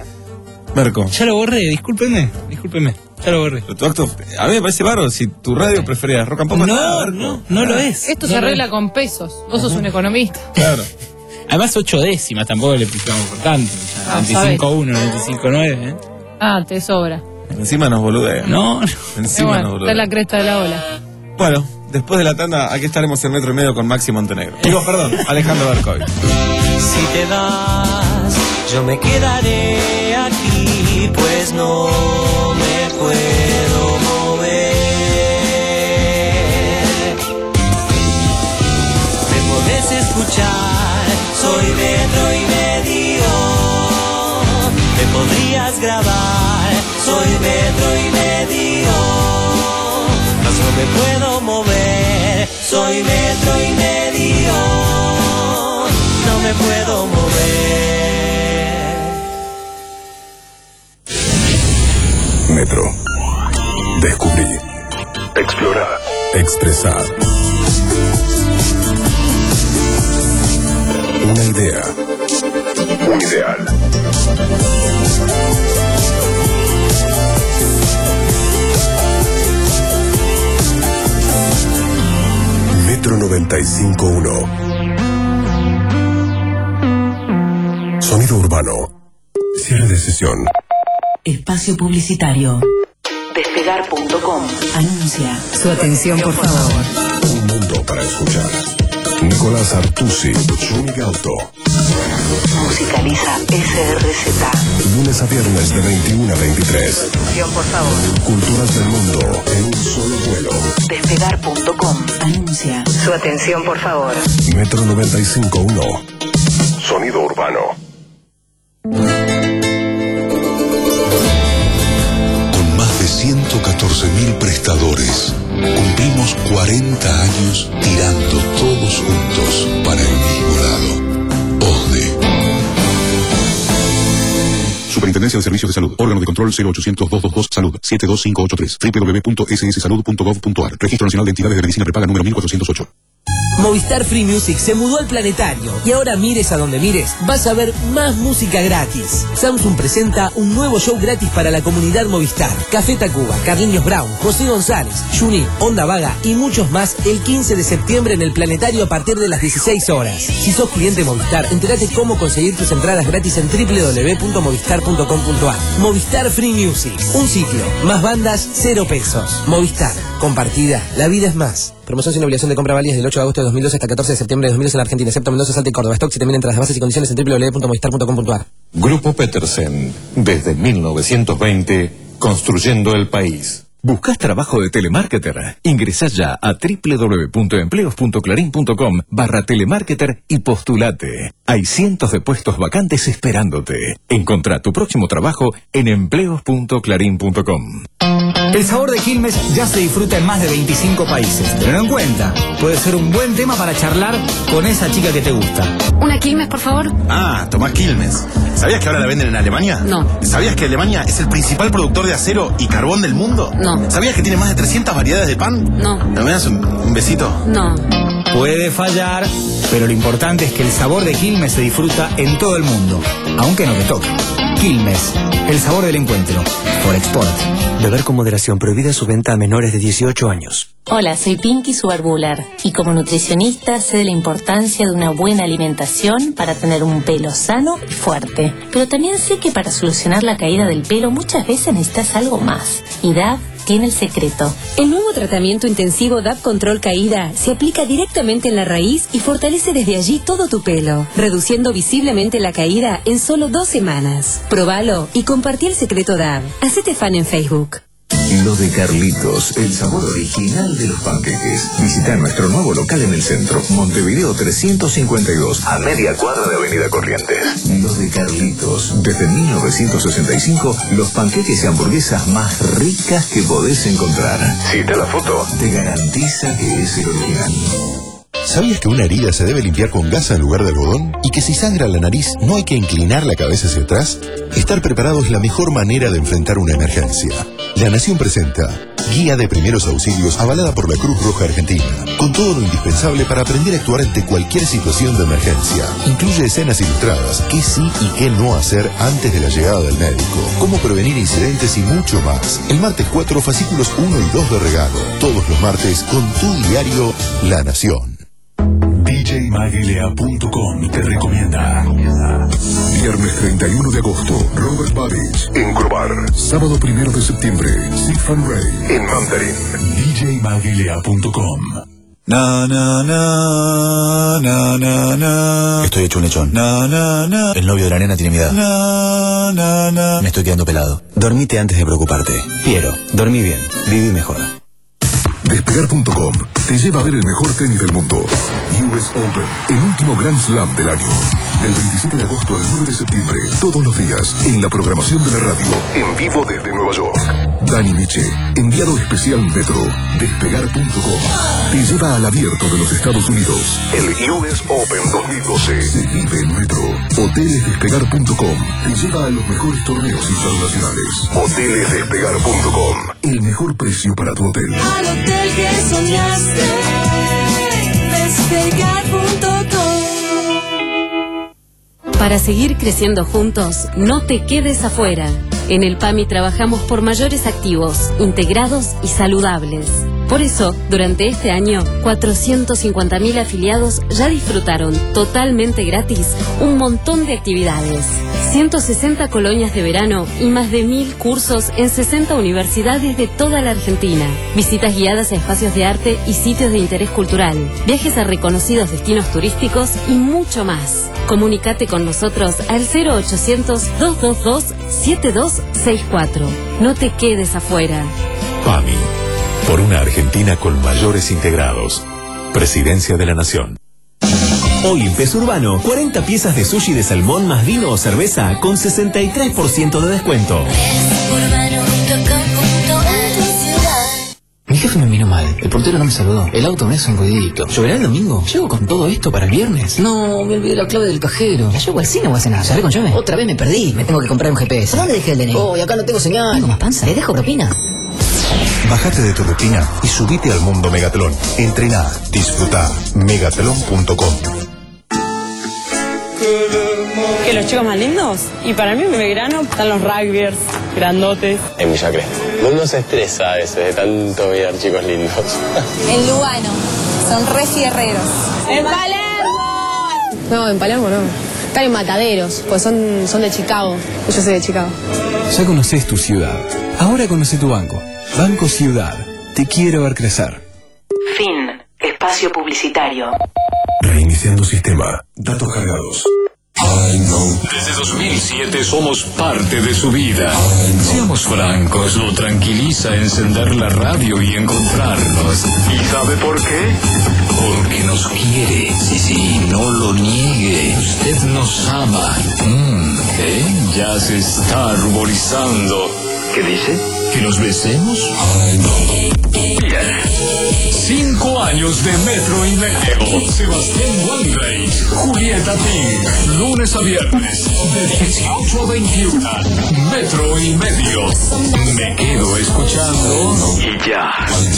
Speaker 3: Berco.
Speaker 12: Ya lo borré, discúlpenme. Discúlpenme. Ya lo borré.
Speaker 3: Pero tu acto, a mí me parece bárbaro. Si tu radio preferida es Rock and Pop,
Speaker 12: No,
Speaker 3: Berco.
Speaker 12: no, no lo es.
Speaker 7: Esto
Speaker 12: No
Speaker 7: se
Speaker 12: lo
Speaker 7: arregla
Speaker 12: es.
Speaker 7: con pesos. Vos sos un economista.
Speaker 3: Claro.
Speaker 12: Además, ocho décimas, tampoco le picamos por tanto.
Speaker 7: Ah,
Speaker 12: veinticinco uno, veinticinco nueve, ¿eh?
Speaker 7: Ah, te sobra.
Speaker 3: Encima nos boludea.
Speaker 12: No, no.
Speaker 7: Y
Speaker 3: Encima
Speaker 7: bueno,
Speaker 3: nos
Speaker 7: está en
Speaker 3: boludea.
Speaker 7: la cresta de la ola.
Speaker 3: Bueno, después de la tanda, aquí estaremos en Metro y Medio con Maxi Montenegro. Digo, perdón, Alejandro Bercovi.
Speaker 2: Si te vas, yo me quedaré aquí, pues no me puedo mover. Me podés escuchar, soy metro y medio. Me podrías grabar, soy metro y medio. Mas no me puedo mover, soy metro y medio. No me puedo mover.
Speaker 1: Metro. Descubrí. Explorar. Expresar. Una idea. Un ideal. Metro noventa y cinco punto uno. Sonido urbano. Cierre de sesión.
Speaker 28: Espacio publicitario. Despegar punto com. Anuncia. Su atención, por favor.
Speaker 1: Un mundo para escuchar. Nicolás Artusi, Unic Auto.
Speaker 28: Musicaliza S R Z.
Speaker 1: Lunes a viernes de veintiuno a veintitrés.
Speaker 28: Atención, por favor.
Speaker 1: Culturas del mundo en un solo vuelo.
Speaker 28: Despegar punto com anuncia. Su atención, por favor.
Speaker 1: Metro noventa y cinco punto uno. Sonido urbano.
Speaker 21: Con más de ciento catorce mil prestadores, cumplimos cuarenta años tirando todos juntos para el mismo lado. OSDE.
Speaker 8: Superintendencia de Servicios de Salud. Órgano de control cero ochocientos, doscientos veintidós, Salud. siete dos cinco ocho tres. doble u doble u doble u punto s s salud punto gov punto a r. Registro Nacional de Entidades de Medicina Prepaga número mil cuatrocientos ocho.
Speaker 9: Movistar Free Music se mudó al planetario y ahora mires a donde mires, vas a ver más música gratis. Samsung presenta un nuevo show gratis para la comunidad Movistar. Café Tacuba, Carliños Brown, José González, Juni, Onda Vaga y muchos más el quince de septiembre en el planetario a partir de las dieciséis horas. Si sos cliente Movistar, entérate cómo conseguir tus entradas gratis en doble u doble u doble u punto movistar punto com punto a r. Movistar Free Music, un sitio, más bandas, cero pesos. Movistar, compartida, la vida es más. Promoción sin obligación de compra válida desde el ocho de agosto de dos mil doce hasta el catorce de septiembre de dos mil doce en la Argentina, excepto Mendoza, Salta y Córdoba. Stock y también entras las bases y condiciones en doble u doble u doble u punto movistar punto com punto a r.
Speaker 20: Grupo Petersen, desde mil novecientos veinte, construyendo el país.
Speaker 13: ¿Buscas trabajo de telemarketer? Ingresá ya a doble u doble u doble u punto empleos punto clarín punto com barra telemarketer y postulate. Hay cientos de puestos vacantes esperándote. Encontrá tu próximo trabajo en empleos punto clarín punto com.
Speaker 18: El sabor de Quilmes ya se disfruta en más de veinticinco países. Tenlo en cuenta, puede ser un buen tema para charlar con esa chica que te gusta.
Speaker 23: ¿Una Quilmes, por favor?
Speaker 18: Ah, tomá Quilmes. ¿Sabías que ahora la venden en Alemania?
Speaker 23: No.
Speaker 18: ¿Sabías que Alemania es el principal productor de acero y carbón del mundo?
Speaker 23: No.
Speaker 18: ¿Sabías que tiene más de trescientas variedades de pan?
Speaker 23: No.
Speaker 18: ¿Me das un, un besito?
Speaker 23: No.
Speaker 18: Puede fallar, pero lo importante es que el sabor de Quilmes se disfruta en todo el mundo, aunque no te toque. Quilmes, el sabor del encuentro. Por Export.
Speaker 24: Beber con moderación, prohibida su venta a menores de dieciocho años.
Speaker 25: Hola, soy Pinky Subarbular y como nutricionista sé de la importancia de una buena alimentación para tener un pelo sano y fuerte. Pero también sé que para solucionar la caída del pelo muchas veces necesitas algo más. Y D A V tiene el secreto.
Speaker 28: El nuevo tratamiento intensivo D A V Control Caída se aplica directamente en la raíz y fortalece desde allí todo tu pelo, reduciendo visiblemente la caída en solo dos semanas. Probalo y compartí el secreto D A V. Hacete fan en Facebook.
Speaker 1: Lo de Carlitos, el sabor original de los panqueques. Visita nuestro nuevo local en el centro, Montevideo trescientos cincuenta y dos, a media cuadra de Avenida Corrientes. Lo de Carlitos, desde mil novecientos sesenta y cinco, los panqueques y hamburguesas más ricas que podés encontrar. Si te la foto, te garantiza que es el original.
Speaker 21: ¿Sabías que una herida se debe limpiar con gasa en lugar de algodón? ¿Y que si sangra la nariz no hay que inclinar la cabeza hacia atrás? Estar preparado es la mejor manera de enfrentar una emergencia. La Nación presenta Guía de Primeros Auxilios avalada por la Cruz Roja Argentina, con todo lo indispensable para aprender a actuar ante cualquier situación de emergencia. Incluye escenas ilustradas, qué sí y qué no hacer antes de la llegada del médico, cómo prevenir incidentes y mucho más. El martes cuatro, fascículos uno y dos de regalo. Todos los martes con tu diario La Nación.
Speaker 1: D J Maguilea punto com te recomienda. Viernes treinta y uno de agosto, Robert Babich en Crobar. Sábado primero de septiembre, Sig Fan Ray en Mandarin. D J Maguilea punto com.
Speaker 26: Na, na, na, na, na, na.
Speaker 18: Estoy hecho un lechón.
Speaker 26: Na, na, na.
Speaker 18: El novio de la nena tiene mi edad.
Speaker 26: Na, na, na.
Speaker 18: Me estoy quedando pelado.
Speaker 24: Dormite antes de preocuparte. Piero, dormí bien, viví mejor.
Speaker 1: Despegar punto com te lleva a ver el mejor tenis del mundo. U S Open, el último Grand Slam del año. Del veintisiete de agosto al nueve de septiembre, todos los días, en la programación de la radio, en vivo desde Nueva York. Dani Miche, enviado especial Metro. Despegar punto com te lleva al abierto de los Estados Unidos. El U S Open dos mil doce se vive en Metro. Hoteles Despegar punto com te lleva a los mejores torneos internacionales. Hoteles Despegar punto com, el mejor precio para tu hotel.
Speaker 27: Al hotel que soñaste, Despegar punto com.
Speaker 28: Para seguir creciendo juntos, no te quedes afuera. En el PAMI trabajamos por mayores activos, integrados y saludables.
Speaker 10: Por eso, durante este año, cuatrocientos cincuenta mil afiliados ya disfrutaron totalmente gratis un montón de actividades. ciento sesenta colonias de verano y más de mil cursos en sesenta universidades de toda la Argentina. Visitas guiadas a espacios de arte y sitios de interés cultural. Viajes a reconocidos destinos turísticos y mucho más. Comunicate con nosotros al cero ochocientos, dos dos dos, siete dos seis cuatro. No te quedes afuera.
Speaker 1: PAMI. Por una Argentina con mayores integrados. Presidencia de la Nación.
Speaker 11: Hoy en Peso Urbano, cuarenta piezas de sushi de salmón más vino o cerveza con sesenta y tres por ciento de descuento.
Speaker 14: Mi jefe me miró mal, el portero no me saludó, el auto me hace un ruidito. ¿Lloverá el domingo? ¿Llego con todo esto para el viernes? No, me olvidé la clave del cajero. ¿La llevo al cine o a cenar? ¿Sabré con llave? Otra vez me perdí, me tengo que comprar un G P S. ¿Dónde dejé el D N I? Oh, y acá no tengo señal. ¿Tengo más panza? ¿Le dejo propina?
Speaker 21: Bájate de tu rutina y subite al mundo Megatlón. Entrená, disfrutá. Megatlón punto com.
Speaker 15: ¿Que los chicos más lindos? Y para mí en Belgrano están los rugbyers, grandotes.
Speaker 16: En Villa Crespo. Uno se estresa a veces de tanto mirar chicos lindos.
Speaker 19: En Lugano. Son re fierreros.
Speaker 15: ¡En Palermo!
Speaker 19: No, en Palermo no. Están en Mataderos, pues son, son de Chicago. Yo soy de Chicago.
Speaker 22: Ya conoces tu ciudad. Ahora conoce tu banco. Banco Ciudad. Te quiero ver crecer.
Speaker 10: Fin. Espacio publicitario.
Speaker 1: Reiniciando sistema. Datos cargados.
Speaker 23: Desde dos mil siete somos parte de su vida. Seamos francos, lo tranquiliza encender la radio y encontrarnos. ¿Y sabe por qué? Porque nos quiere. Sí, sí, no lo niegue. Usted nos ama. Mm, ¿eh? Ya se está ruborizando. ¿Qué dice? ¿Que nos besemos? Bien. Cinco años de Metro y Medio. Sebastián Weinreich, Julieta Ting. Lunes a viernes, de dieciocho a veintiuno. Metro y Medio. Me quedo escuchando y ya.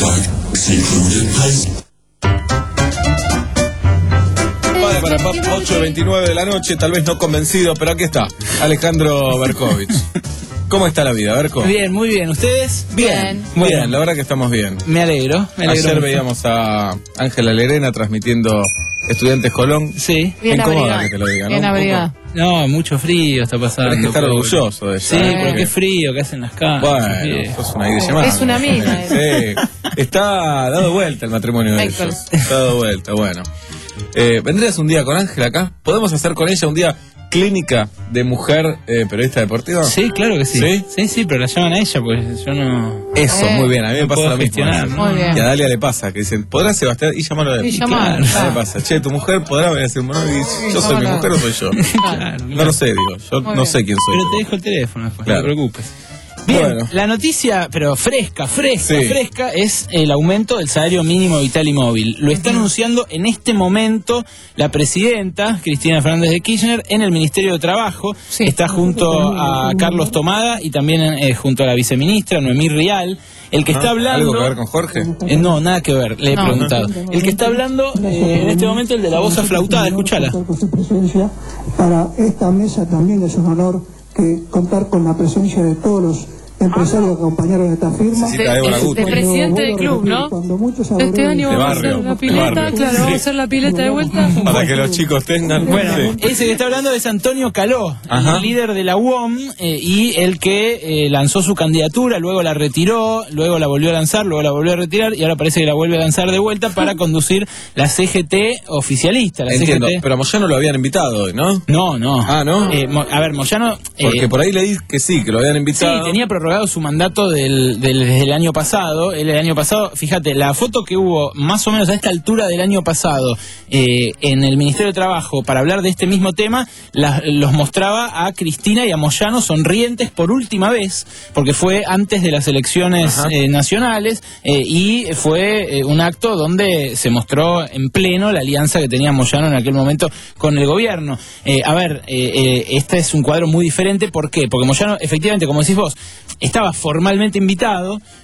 Speaker 3: Vale, para Pap, ocho veintinueve de la noche, tal vez no convencido, pero aquí está, Alejandro Berkovich. ¿Cómo está la vida, Berko?
Speaker 29: Bien, muy bien. ¿Ustedes?
Speaker 3: Bien. Bien, bueno, la verdad que estamos bien.
Speaker 29: Me alegro, me alegro.
Speaker 3: Ayer
Speaker 29: mucho.
Speaker 3: veíamos a Ángela Lerena transmitiendo Estudiantes Colón.
Speaker 29: Sí.
Speaker 3: Bien incómoda que te lo diga,
Speaker 29: bien
Speaker 3: ¿no?
Speaker 29: abrigada. No, mucho frío está pasando.
Speaker 3: Tienes que estar orgulloso de eso.
Speaker 29: Sí,
Speaker 3: ¿eh?
Speaker 29: porque qué frío que hacen las casas.
Speaker 3: Bueno, sos una idea.
Speaker 7: Es una amiga.
Speaker 3: Sí. Está dado vuelta el matrimonio de ellos. Está dado vuelta, bueno. Eh, ¿Vendrías un día con Ángela acá? ¿Podemos hacer con ella un día clínica de mujer eh, periodista deportiva?
Speaker 29: Sí, claro que sí.
Speaker 3: Sí,
Speaker 29: sí, sí, pero la llaman a ella, pues yo no...
Speaker 3: Eso,
Speaker 29: eh,
Speaker 3: muy bien, a mí me
Speaker 29: no
Speaker 3: pasa
Speaker 29: puedo
Speaker 3: lo mismo.
Speaker 29: gestionar,
Speaker 3: ¿no?
Speaker 29: muy bien.
Speaker 3: Y a Dalia le pasa, que dicen, ¿podrá Sebastián? Y llamarlo a él.
Speaker 29: Y llamar,
Speaker 3: claro.
Speaker 29: claro.
Speaker 3: ¿Qué pasa? Che, ¿tu mujer podrá venir a decir, bueno, y yo soy mi mujer o soy yo?
Speaker 29: Claro,
Speaker 3: No lo sé, digo, yo
Speaker 29: Muy
Speaker 3: no
Speaker 29: bien.
Speaker 3: sé quién soy.
Speaker 29: Pero te dejo el teléfono después,
Speaker 3: Claro.
Speaker 29: no te preocupes. Bien,
Speaker 3: Bueno.
Speaker 29: la noticia, pero fresca, fresca,
Speaker 3: Sí.
Speaker 29: fresca, es el aumento del salario mínimo vital y móvil. Lo está anunciando en este momento la presidenta, Cristina Fernández de Kirchner, en el Ministerio de Trabajo. Está junto a Carlos Tomada y también eh, junto a la viceministra, Noemí Rial. El que
Speaker 3: Ah,
Speaker 29: está hablando...
Speaker 3: ¿algo que ver con Jorge?
Speaker 29: Eh, no, nada que ver, le he
Speaker 3: No.
Speaker 29: preguntado. El que está hablando eh, en este momento, el de la voz aflautada, escúchala.
Speaker 30: Por su presencia. Para esta mesa también es un honor que contar con la presencia de todos los empresarios que acompañaron esta firma.
Speaker 7: De, de- de presidente del club, ¿no? Este año
Speaker 3: De
Speaker 7: vamos a
Speaker 3: barrio,
Speaker 7: hacer la
Speaker 3: de
Speaker 7: pileta,
Speaker 3: barrio.
Speaker 7: claro, vamos a hacer la pileta de vuelta.
Speaker 3: Para que los chicos tengan...
Speaker 29: Bueno,
Speaker 3: Sí.
Speaker 29: ese que está hablando es Antonio Caló,
Speaker 3: Ajá.
Speaker 29: el líder de la U O M eh, y el que eh, lanzó su candidatura, luego la retiró, luego la volvió a lanzar, luego la volvió a retirar y ahora parece que la vuelve a lanzar de vuelta para conducir la C G T oficialista. La
Speaker 3: Entiendo,
Speaker 29: C G T.
Speaker 3: pero a Moyano lo habían invitado hoy, ¿no?
Speaker 29: No, no.
Speaker 3: Ah, ¿no?
Speaker 29: Eh, Mo- a ver, Moyano... eh,
Speaker 3: Porque por ahí leí que sí, que lo habían
Speaker 29: Sí,
Speaker 3: invitado.
Speaker 29: tenía prorrogado su mandato del, del- desde el año pasado. Él el año pasado, fíjate, la foto que hubo más o menos a esta altura del año pasado eh, en el Ministerio de Trabajo para hablar de este mismo tema, la- los mostraba a Cristina y a Moyano sonrientes por última vez, porque fue antes de las elecciones eh, nacionales eh, y fue eh, un acto donde se mostró en pleno la alianza que tenía Moyano en aquel momento con el gobierno. Eh, a ver, eh, eh, este es un cuadro muy diferente. ¿Por qué? Porque Moyano, efectivamente, como decís vos, estaba formalmente invitado,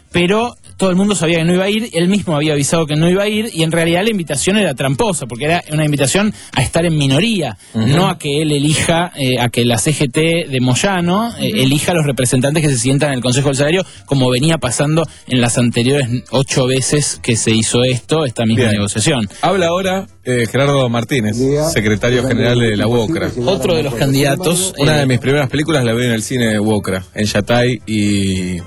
Speaker 29: pero todo el mundo sabía que no iba a ir, él mismo había avisado que no iba a ir, y en realidad la invitación era tramposa, porque era una invitación a estar en minoría, uh-huh. no a que él elija, eh, a que la C G T de Moyano eh, uh-huh. elija a los representantes que se sientan en el Consejo del Salario, como venía pasando en las anteriores ocho veces que se hizo esto, esta misma Bien. negociación.
Speaker 3: Habla ahora eh, Gerardo Martínez, secretario general de la UOCRA.
Speaker 29: Otro de los candidatos.
Speaker 3: Una
Speaker 29: eh,
Speaker 3: de mis primeras películas la vi en el cine de UOCRA, en Yatay y...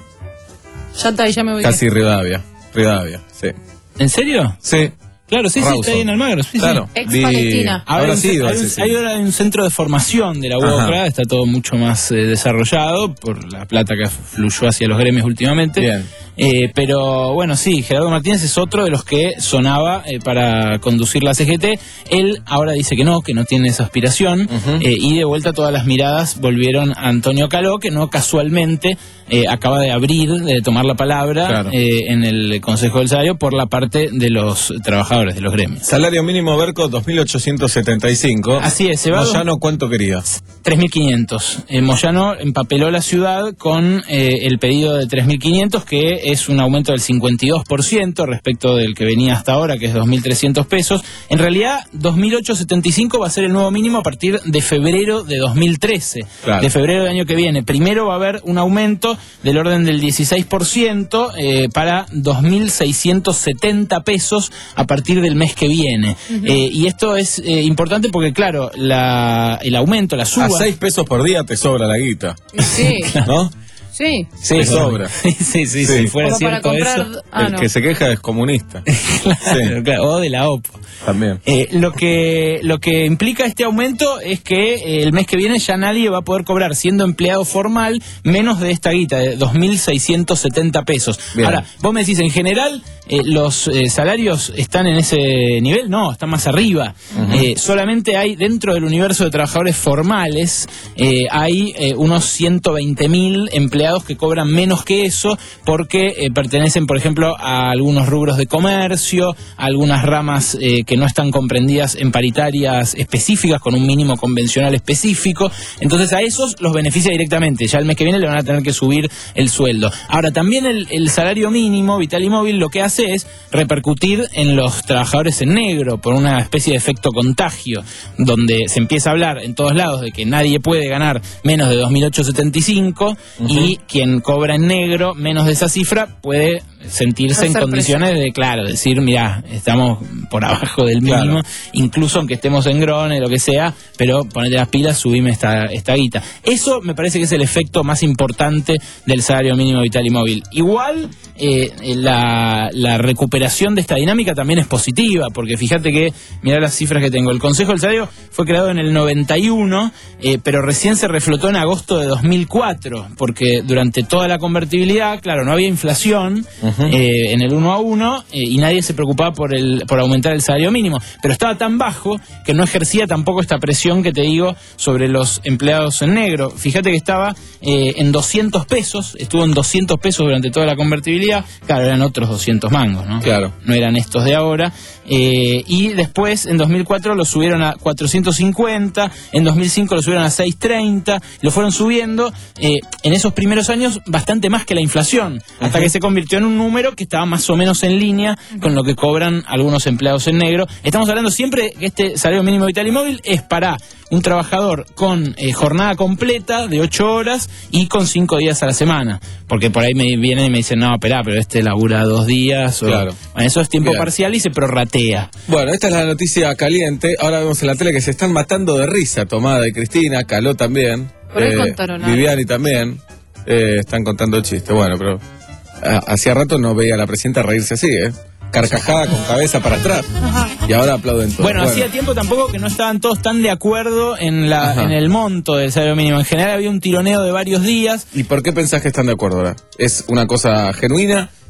Speaker 7: Ya está, ya me voy.
Speaker 3: Casi Rivadavia, Rivadavia, sí.
Speaker 29: ¿En serio?
Speaker 3: Sí.
Speaker 29: Claro, sí,
Speaker 3: Rawson.
Speaker 29: sí, está ahí en Almagro. Sí,
Speaker 3: claro.
Speaker 29: sí.
Speaker 7: Ex Palestina.
Speaker 29: Ahora,
Speaker 3: ahora
Speaker 29: hay,
Speaker 3: sí,
Speaker 29: un, hay,
Speaker 3: sí,
Speaker 29: un,
Speaker 3: sí.
Speaker 29: hay ahora un centro de formación de la UOCRA, está todo mucho más eh, desarrollado por la plata que fluyó hacia los gremios últimamente.
Speaker 3: Bien.
Speaker 29: Eh, pero bueno, sí, Gerardo Martínez es otro de los que sonaba eh, para conducir la C G T. Él ahora dice que no, que no tiene esa aspiración. Uh-huh. eh, y de vuelta todas las miradas volvieron a Antonio Caló, que no casualmente eh, acaba de abrir, de tomar la palabra claro. eh, en el Consejo del Salario por la parte de los trabajadores, de los gremios.
Speaker 3: Salario mínimo Berco dos mil ochocientos setenta y cinco.
Speaker 29: Así es, se va.
Speaker 3: Moyano, ¿cuánto quería?
Speaker 29: tres mil quinientos. Eh, Moyano empapeló la ciudad con eh, el pedido de tres mil quinientos, que es un aumento del cincuenta y dos por ciento respecto del que venía hasta ahora, que es dos mil trescientos pesos. En realidad, dos mil ochocientos setenta y cinco va a ser el nuevo mínimo a partir de febrero de dos mil trece. Claro. De febrero del año que viene. Primero va a haber un aumento del orden del dieciséis por ciento eh, para dos mil seiscientos setenta pesos a partir del mes que viene. Uh-huh. eh, y esto es eh, importante porque, claro, la, el aumento, la suba...
Speaker 3: A seis pesos por día te sobra la guita.
Speaker 7: Sí.
Speaker 3: ¿No?
Speaker 7: Sí.
Speaker 29: Sí,
Speaker 3: te sobra.
Speaker 29: Sí, sí, sí,
Speaker 3: sí.
Speaker 29: Si fuera
Speaker 7: Como
Speaker 29: cierto
Speaker 7: comprar...
Speaker 29: eso...
Speaker 7: Ah,
Speaker 3: el
Speaker 7: no.
Speaker 3: que se queja es comunista.
Speaker 29: Claro,
Speaker 3: sí.
Speaker 29: claro, o de la O P O.
Speaker 3: También.
Speaker 29: Eh, lo que lo que implica este aumento es que eh, el mes que viene ya nadie va a poder cobrar, siendo empleado formal, menos de esta guita, de dos mil seiscientos setenta pesos. Bien. Ahora, vos me decís, en general, eh, ¿los eh, salarios están en ese nivel? No, están más arriba. Uh-huh. eh, solamente hay, dentro del universo de trabajadores formales, eh, hay eh, unos ciento veinte mil empleados que cobran menos que eso, porque eh, pertenecen, por ejemplo, a algunos rubros de comercio, a algunas ramas eh, que no están comprendidas en paritarias específicas, con un mínimo convencional específico. Entonces a esos los beneficia directamente. Ya el mes que viene le van a tener que subir el sueldo. Ahora, también el, el salario mínimo, Vital y Móvil, lo que hace es repercutir en los trabajadores en negro, por una especie de efecto contagio, donde se empieza a hablar en todos lados de que nadie puede ganar menos de dos mil ochocientos setenta y cinco, uh-huh. y quien cobra en negro menos de esa cifra puede sentirse en condiciones de, claro, decir, mirá, estamos por abajo del mínimo, claro. incluso aunque estemos en grone, lo que sea, pero ponete las pilas, subime esta, esta guita. Eso me parece que es el efecto más importante del salario mínimo vital y móvil. Igual, eh, la, la recuperación de esta dinámica también es positiva, porque fíjate que, mirá las cifras que tengo, el Consejo del Salario fue creado en el noventa y uno, eh, pero recién se reflotó en agosto de dos mil cuatro, porque durante toda la convertibilidad, claro, no había inflación, uh-huh. eh, en el uno a uno, eh, y nadie se preocupaba por el por aumentar el salario mínimo, pero estaba tan bajo que no ejercía tampoco esta presión que te digo sobre los empleados en negro. Fíjate que estaba eh, en doscientos pesos, estuvo en doscientos pesos durante toda la convertibilidad, claro, eran otros doscientos mangos, ¿no?
Speaker 3: Claro.
Speaker 29: No eran estos de ahora, eh, y después en dos mil cuatro lo subieron a cuatrocientos cincuenta, en dos mil cinco lo subieron a seiscientos treinta, lo fueron subiendo eh, en esos primeros años bastante más que la inflación, hasta uh-huh. que se convirtió en un número que estaba más o menos en línea con lo que cobran algunos empleados en negro. Estamos hablando siempre que este salario mínimo vital y móvil es para un trabajador con eh, jornada completa de ocho horas y con cinco días a la semana, porque por ahí me vienen y me dicen, no, espera, pero este labura dos días, o,
Speaker 3: claro.
Speaker 29: bueno, eso es tiempo
Speaker 3: Bien.
Speaker 29: parcial y se prorratea.
Speaker 3: Bueno, esta es la noticia caliente. Ahora vemos en la tele que se están matando de risa Tomada y Cristina, Caló también,
Speaker 7: por ahí
Speaker 3: eh,
Speaker 7: contaron algo.
Speaker 3: Viviani también, eh, están contando chistes. Bueno, pero a, hacía rato no veía a la presidenta reírse así, ¿eh? Carcajada con cabeza para atrás. Y ahora aplauden todos.
Speaker 29: Bueno, bueno, hacía tiempo tampoco que no estaban todos tan de acuerdo en la en el monto del salario mínimo. En general había un tironeo de varios días.
Speaker 3: ¿Y por qué pensás que están de acuerdo ahora? ¿Es una cosa genuina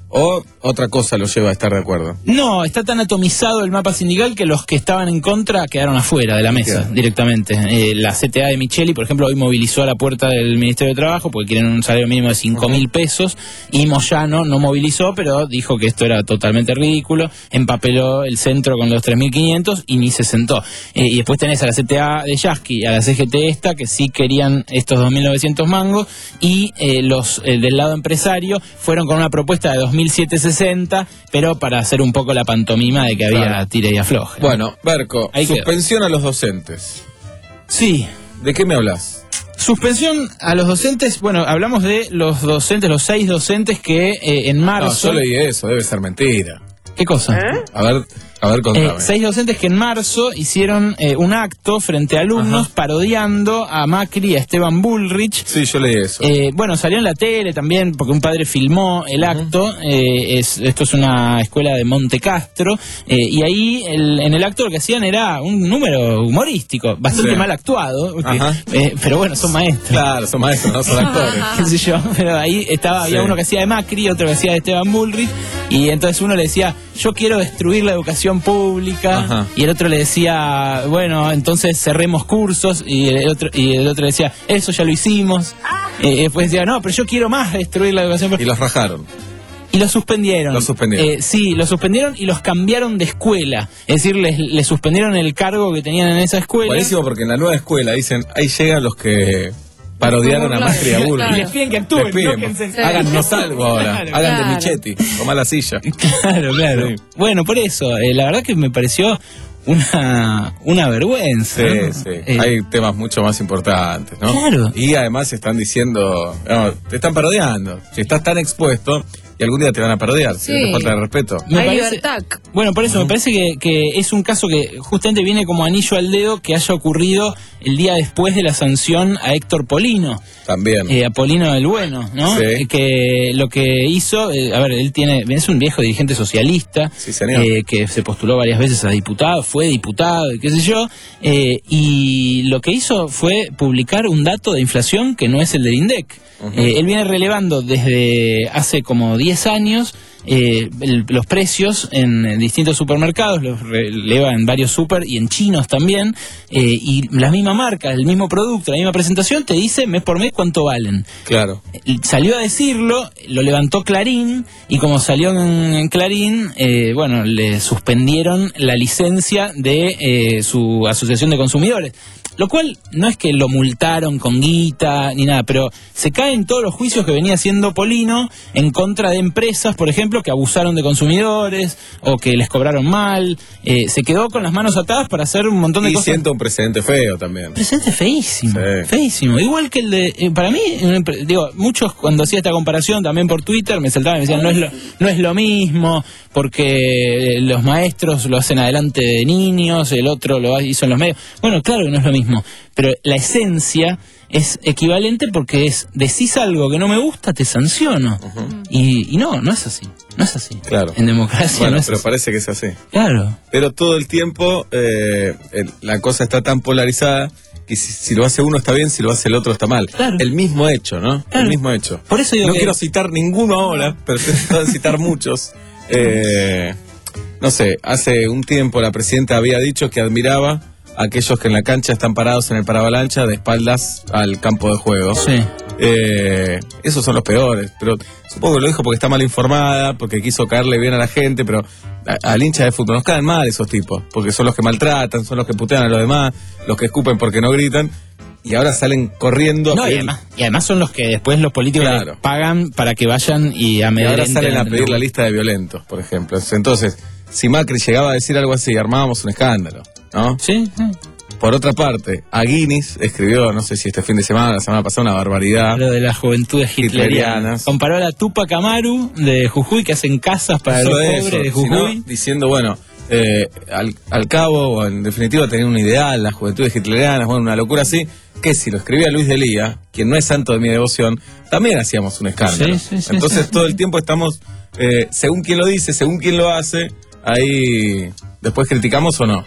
Speaker 3: ¿O otra cosa lo lleva a estar de acuerdo?
Speaker 29: No, está tan atomizado el mapa sindical que los que estaban en contra quedaron afuera de la mesa
Speaker 3: Bien.
Speaker 29: directamente. Eh, la C T A de Micheli, por ejemplo, hoy movilizó a la puerta del Ministerio de Trabajo porque quieren un salario mínimo de cinco mil pesos, y Moyano no movilizó, pero dijo que esto era totalmente ridículo, empapeló el centro con los tres mil quinientos y ni se sentó. Eh, y después tenés a la C T A de Yasky y a la C G T esta, que sí querían estos dos mil novecientos mangos, y eh, los eh, del lado empresario fueron con una propuesta de dos mil setecientos sesenta, pero para hacer un poco la pantomima de que había
Speaker 3: Claro.
Speaker 29: tire y afloje.
Speaker 3: Bueno, Berco,
Speaker 29: Ahí quedó.
Speaker 3: suspensión a los docentes.
Speaker 29: Sí.
Speaker 3: ¿De qué me hablas?
Speaker 29: Suspensión a los docentes, bueno, hablamos de los docentes, los seis docentes que eh, en
Speaker 3: No,
Speaker 29: marzo...
Speaker 3: yo leí eso, debe ser mentira.
Speaker 29: ¿Qué cosa?
Speaker 3: A ver, a ver,
Speaker 29: Eh,
Speaker 3: contame.
Speaker 29: seis docentes que en marzo hicieron eh, un acto frente a alumnos
Speaker 3: Ajá.
Speaker 29: parodiando a Macri y a Esteban Bullrich.
Speaker 3: Sí, yo leí eso.
Speaker 29: Eh, bueno, salió en la tele también porque un padre filmó el acto. eh, es, esto es una escuela de Monte Castro. eh, y ahí el- en el acto lo que hacían era un número humorístico, bastante
Speaker 3: Sí.
Speaker 29: mal actuado. porque,
Speaker 3: Ajá.
Speaker 29: eh, pero bueno, son maestros.
Speaker 3: Claro, son maestros, no son actores.
Speaker 29: Qué sé yo, pero ahí estaba, había
Speaker 3: Sí.
Speaker 29: uno que hacía de Macri, otro que hacía de Esteban Bullrich, y entonces uno le decía, yo quiero destruir la educación pública,
Speaker 3: Ajá.
Speaker 29: y el otro le decía, bueno, entonces cerremos cursos, y el otro, y el otro le decía, eso ya lo hicimos, y después decía, no, pero yo quiero más destruir la educación
Speaker 3: Y
Speaker 29: pública.
Speaker 3: los rajaron.
Speaker 29: Y los suspendieron.
Speaker 3: Los suspendieron.
Speaker 29: Eh, sí, los suspendieron y los cambiaron de escuela. Es decir, les, les suspendieron el cargo que tenían en esa escuela.
Speaker 3: Buenísimo, porque en la nueva escuela dicen, ahí llegan los que parodiaron a Macri y a Bullrich.
Speaker 29: Y les piden que actúen,
Speaker 3: Les piden,
Speaker 29: no que se-
Speaker 3: hágannos algo ahora,
Speaker 29: Claro.
Speaker 3: hagan de
Speaker 29: Claro.
Speaker 3: Michetti, toma la silla.
Speaker 29: Claro, claro.
Speaker 3: Sí.
Speaker 29: Bueno, por eso, eh, la verdad que me pareció una, una vergüenza.
Speaker 3: Sí,
Speaker 29: ¿no?
Speaker 3: sí.
Speaker 29: Eh,
Speaker 3: Hay temas mucho más importantes, ¿no?
Speaker 29: Claro.
Speaker 3: Y además están diciendo, no, te están parodiando. Si estás tan expuesto, y algún día te van a parodiar, si
Speaker 7: Sí.
Speaker 3: te falta de respeto.
Speaker 29: Me
Speaker 7: Hay
Speaker 29: parece-
Speaker 7: libertad.
Speaker 29: Bueno, por eso me parece que, que es un caso que justamente viene como anillo al dedo que haya ocurrido el día después de la sanción a Héctor Polino,
Speaker 3: También.
Speaker 29: eh, a Polino del Bueno, ¿no?
Speaker 3: Sí.
Speaker 29: Eh, Que lo que hizo, eh, a ver, él tiene, es un viejo dirigente socialista,
Speaker 3: Sí, señor.
Speaker 29: eh, que se postuló varias veces a diputado, fue diputado y qué sé yo, eh, y lo que hizo fue publicar un dato de inflación que no es el del INDEC. Eh, él viene relevando desde hace como diez años eh, el- los precios en, en distintos supermercados, los releva en varios super y en chinos también, eh, y la misma marca, el mismo producto, la misma presentación, te dice mes por mes cuánto valen.
Speaker 3: Claro.
Speaker 29: Salió a decirlo, lo levantó Clarín, y como salió en, en Clarín, eh, bueno, le suspendieron la licencia de eh, su asociación de consumidores. Lo cual no es que lo multaron con guita ni nada, pero se caen todos los juicios que venía haciendo Polino en contra de empresas, por ejemplo, que abusaron de consumidores o que les cobraron mal. Eh, se quedó con las manos atadas para hacer un montón de
Speaker 3: Y
Speaker 29: cosas.
Speaker 3: siento un precedente feo también.
Speaker 29: Presente feísimo,
Speaker 3: Sí.
Speaker 29: feísimo. Igual que el de, eh, para mí, un empre- digo, muchos cuando hacía esta comparación también por Twitter me saltaban y me decían, no es lo, no es lo mismo, porque eh, los maestros lo hacen adelante de niños, el otro lo hizo en los medios. Bueno, claro que no es lo mismo, pero la esencia es equivalente porque es, decís algo que no me gusta, te sanciono. y, y no, no es así, no es así.
Speaker 3: Claro.
Speaker 29: En democracia
Speaker 3: Bueno,
Speaker 29: no es
Speaker 3: pero
Speaker 29: así.
Speaker 3: parece que es así.
Speaker 29: Claro.
Speaker 3: Pero todo el tiempo eh, el- la cosa está tan polarizada que si, si lo hace uno está bien, si lo hace el otro está mal.
Speaker 29: Claro.
Speaker 3: El mismo hecho, ¿no?
Speaker 29: Claro.
Speaker 3: El mismo hecho.
Speaker 29: Por eso digo
Speaker 3: no
Speaker 29: que-
Speaker 3: quiero citar ninguno ahora, pero estoy tratando de citar muchos. Eh, no sé, hace un tiempo la presidenta había dicho que admiraba a aquellos que en la cancha están parados en el paravalancha de espaldas al campo de juego.
Speaker 29: Sí.
Speaker 3: Eh, esos son los peores, pero supongo que lo dijo porque está mal informada, porque quiso caerle bien a la gente, pero a- al hincha de fútbol nos caen mal esos tipos, porque son los que maltratan, son los que putean a los demás, los que escupen porque no gritan, y ahora salen corriendo a
Speaker 29: No, y
Speaker 3: pedir-
Speaker 29: además, y además son los que después los políticos
Speaker 3: Claro.
Speaker 29: les pagan para que vayan y
Speaker 3: y ahora
Speaker 29: amedrenten.
Speaker 3: salen a pedir la lista de violentos, por ejemplo. Entonces, si Macri llegaba a decir algo así, armábamos un escándalo, ¿no?
Speaker 29: Sí, sí.
Speaker 3: Por otra parte, Aguinis escribió, no sé si este fin de semana, la semana pasada, una barbaridad.
Speaker 29: Lo de las juventudes hitlerianas.
Speaker 3: Hitlerianas.
Speaker 29: Comparó a la Tupac Amaru de Jujuy, que hacen casas para
Speaker 3: Solo
Speaker 29: los
Speaker 3: eso,
Speaker 29: pobres de
Speaker 3: sino
Speaker 29: Jujuy.
Speaker 3: diciendo, bueno, eh, al, al cabo, o en definitiva, tener un ideal, las juventudes hitlerianas, bueno, una locura así, que si lo escribía Luis de Lía, quien no es santo de mi devoción, también hacíamos un escándalo.
Speaker 29: Sí, sí, sí,
Speaker 3: Entonces
Speaker 29: sí.
Speaker 3: todo el tiempo estamos, eh, según quien lo dice, según quien lo hace, ahí después criticamos o no.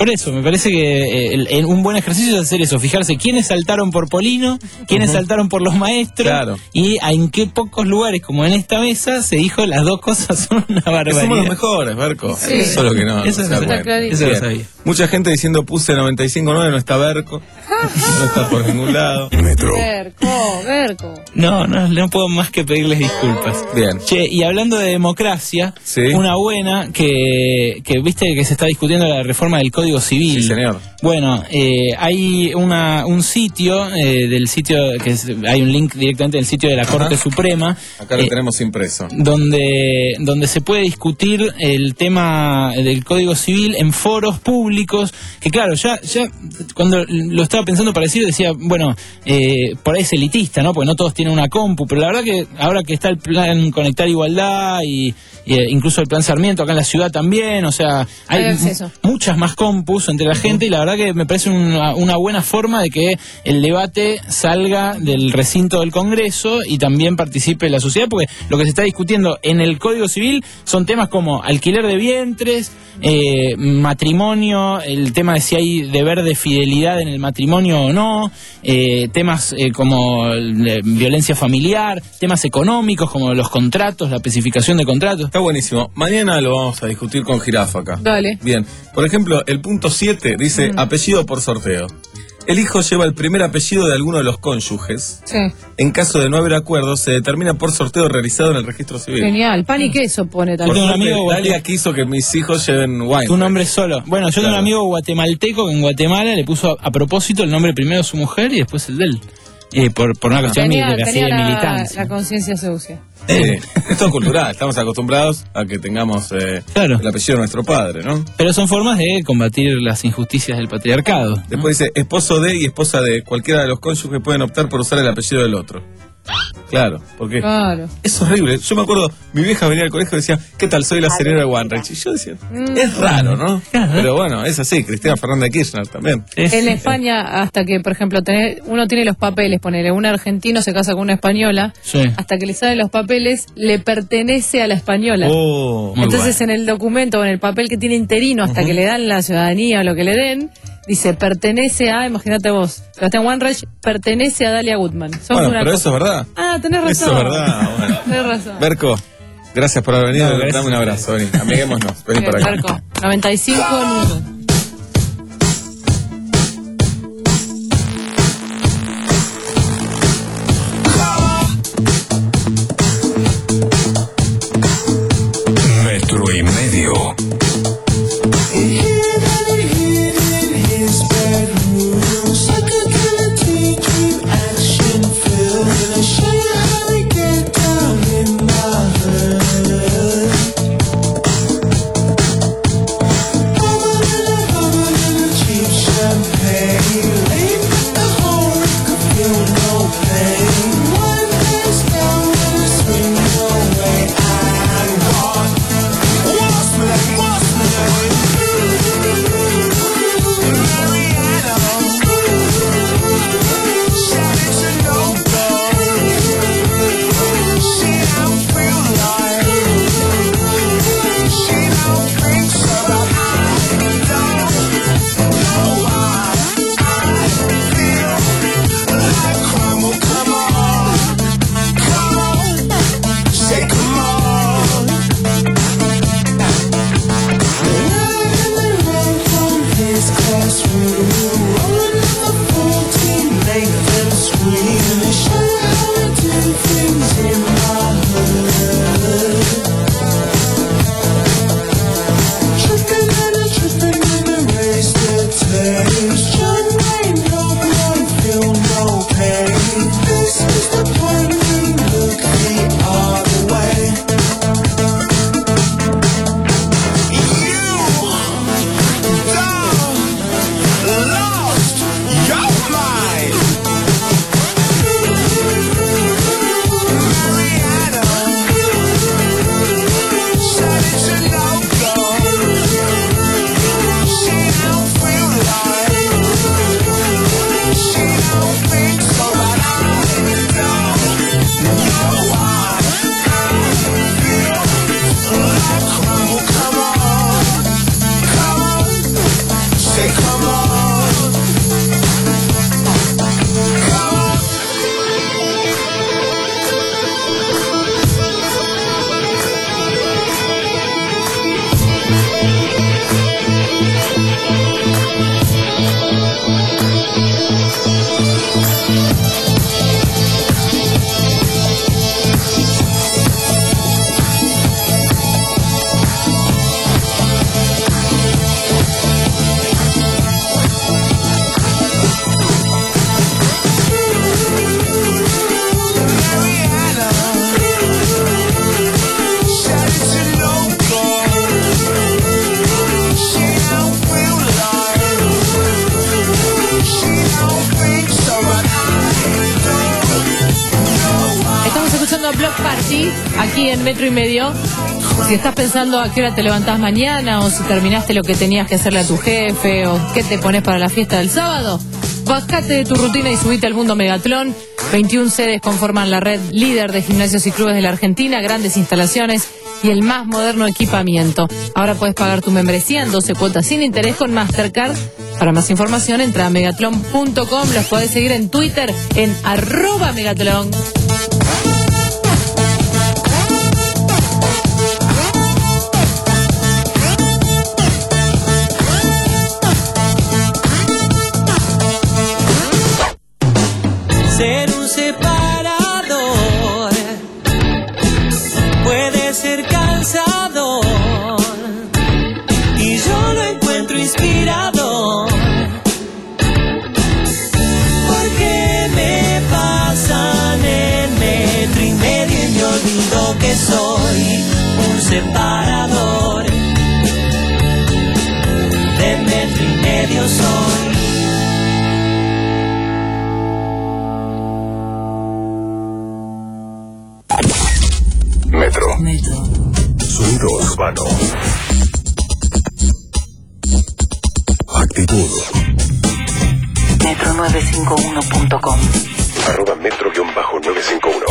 Speaker 29: Por eso, me parece que eh, el, el, un buen ejercicio es hacer eso, fijarse quiénes saltaron por Polino, quiénes uh-huh. saltaron por los maestros,
Speaker 3: claro.
Speaker 29: y a en qué pocos lugares, como en esta mesa, se dijo las dos cosas son una barbaridad.
Speaker 3: Somos los mejores, Berco.
Speaker 29: Sí.
Speaker 3: Solo que no.
Speaker 29: Eso,
Speaker 3: no
Speaker 29: no está claro. Eso lo sabía.
Speaker 3: Mucha gente diciendo puse noventa y cinco nueve, no está Berco. No está por ningún lado.
Speaker 7: Metro. Berco, Berco.
Speaker 29: No, no, no puedo más que pedirles disculpas.
Speaker 3: Bien.
Speaker 29: Che, y hablando de democracia,
Speaker 3: sí.
Speaker 29: una buena que, que viste que se está discutiendo la reforma del Código Civil.
Speaker 3: Sí, señor.
Speaker 29: Bueno, eh, hay una un sitio, eh, del sitio, que es, hay un link directamente del sitio de la Ajá. Corte Suprema.
Speaker 3: Acá lo
Speaker 29: eh,
Speaker 3: tenemos impreso.
Speaker 29: Donde, donde se puede discutir el tema del Código Civil en foros públicos, que claro, ya, ya cuando lo estaba pensando para decir, decía, bueno, eh, por ahí es elitista, ¿no? Porque no todos tienen una compu, pero la verdad que ahora que está el plan Conectar Igualdad y, y eh, incluso el plan Sarmiento acá en la ciudad también, o sea, hay m- muchas más compus entre la gente, y la verdad que me parece una, una buena forma de que el debate salga del recinto del Congreso y también participe la sociedad, porque lo que se está discutiendo en el Código Civil son temas como alquiler de vientres, eh, matrimonio, el tema de si hay deber de fidelidad en el matrimonio o no, eh, temas eh, como eh, violencia familiar, temas económicos como los contratos, la especificación de contratos.
Speaker 3: Está buenísimo. Mañana lo vamos a discutir con Jirafa acá.
Speaker 7: Dale.
Speaker 3: Bien. Por ejemplo, el punto siete dice mm. apellido por sorteo. El hijo lleva el primer apellido de alguno de los cónyuges.
Speaker 7: Sí.
Speaker 3: En caso de no haber acuerdo, se determina por sorteo realizado en el registro civil.
Speaker 7: Genial. Pan y queso pone
Speaker 29: también.
Speaker 3: Por
Speaker 29: un amigo
Speaker 3: Dalia quiso que mis hijos lleven wine.
Speaker 29: Tu nombre solo. Bueno, yo claro. tengo un amigo guatemalteco que en Guatemala le puso a, a propósito el nombre primero de su mujer y después el de él. Eh, por, por una cuestión
Speaker 7: tenía,
Speaker 29: de,
Speaker 7: tenía
Speaker 29: de
Speaker 7: la,
Speaker 29: militancia.
Speaker 7: La conciencia sucia.
Speaker 3: Eh, esto es cultural, estamos acostumbrados a que tengamos eh,
Speaker 29: claro.
Speaker 3: el apellido de nuestro padre, ¿no?
Speaker 29: Pero son formas de combatir las injusticias del patriarcado.
Speaker 3: Después ¿no? dice, esposo de y esposa de cualquiera de los cónyuges pueden optar por usar el apellido del otro. Claro, porque
Speaker 7: claro.
Speaker 3: es horrible. Yo me acuerdo, mi vieja venía al colegio y decía, ¿qué tal? Soy la señora de Wanreich. Y yo decía, mm. es raro, ¿no? Claro. Pero bueno, es así, Cristina Fernández de Kirchner también.
Speaker 7: Es, en España, hasta que, por ejemplo, tener, uno tiene los papeles, ponele, un argentino se casa con una española,
Speaker 29: sí.
Speaker 7: hasta que le salen los papeles, le pertenece a la española.
Speaker 3: Oh,
Speaker 7: Entonces,
Speaker 3: bueno.
Speaker 7: en el documento o en el papel que tiene interino, hasta uh-huh. que le dan la ciudadanía o lo que le den, dice, pertenece a, imagínate vos, Sebastián Wanreich pertenece a Dalia Gutman. Sos
Speaker 3: bueno,
Speaker 7: una
Speaker 3: pero
Speaker 7: cosa.
Speaker 3: eso es verdad.
Speaker 7: Ah, tenés razón.
Speaker 3: Eso es verdad. Bueno.
Speaker 7: Tenés razón.
Speaker 3: Berco, gracias por haber venido.
Speaker 29: No, gracias.
Speaker 3: Dame un abrazo, vení, amiguémonos. Vení
Speaker 7: Bien,
Speaker 3: para acá.
Speaker 7: Berco, noventa y cinco minutos.
Speaker 23: Metro y medio.
Speaker 27: Over
Speaker 7: allí, aquí en Metro y Medio. Si estás pensando a qué hora te levantás mañana, o si terminaste lo que tenías que hacerle a tu jefe, o qué te pones para la fiesta del sábado, bajate de tu rutina y subite al mundo Megatlón. veintiuna sedes conforman la red líder de gimnasios y clubes de la Argentina, grandes instalaciones y el más moderno equipamiento. Ahora puedes pagar tu membresía en doce cuotas sin interés con Mastercard. Para más información entra a megatlón punto com. Los podés seguir en Twitter en arroba megatlón.
Speaker 27: Ser un separador puede ser cansador y yo lo encuentro inspirador, porque me pasan en metro y medio y me olvido que soy un separador. De metro y medio soy.
Speaker 1: Metro.
Speaker 27: Metro.
Speaker 1: Sonido urbano. Actitud.
Speaker 27: metro nueve cinco uno punto com.
Speaker 1: Arroba metro guión bajo nueve cinco uno.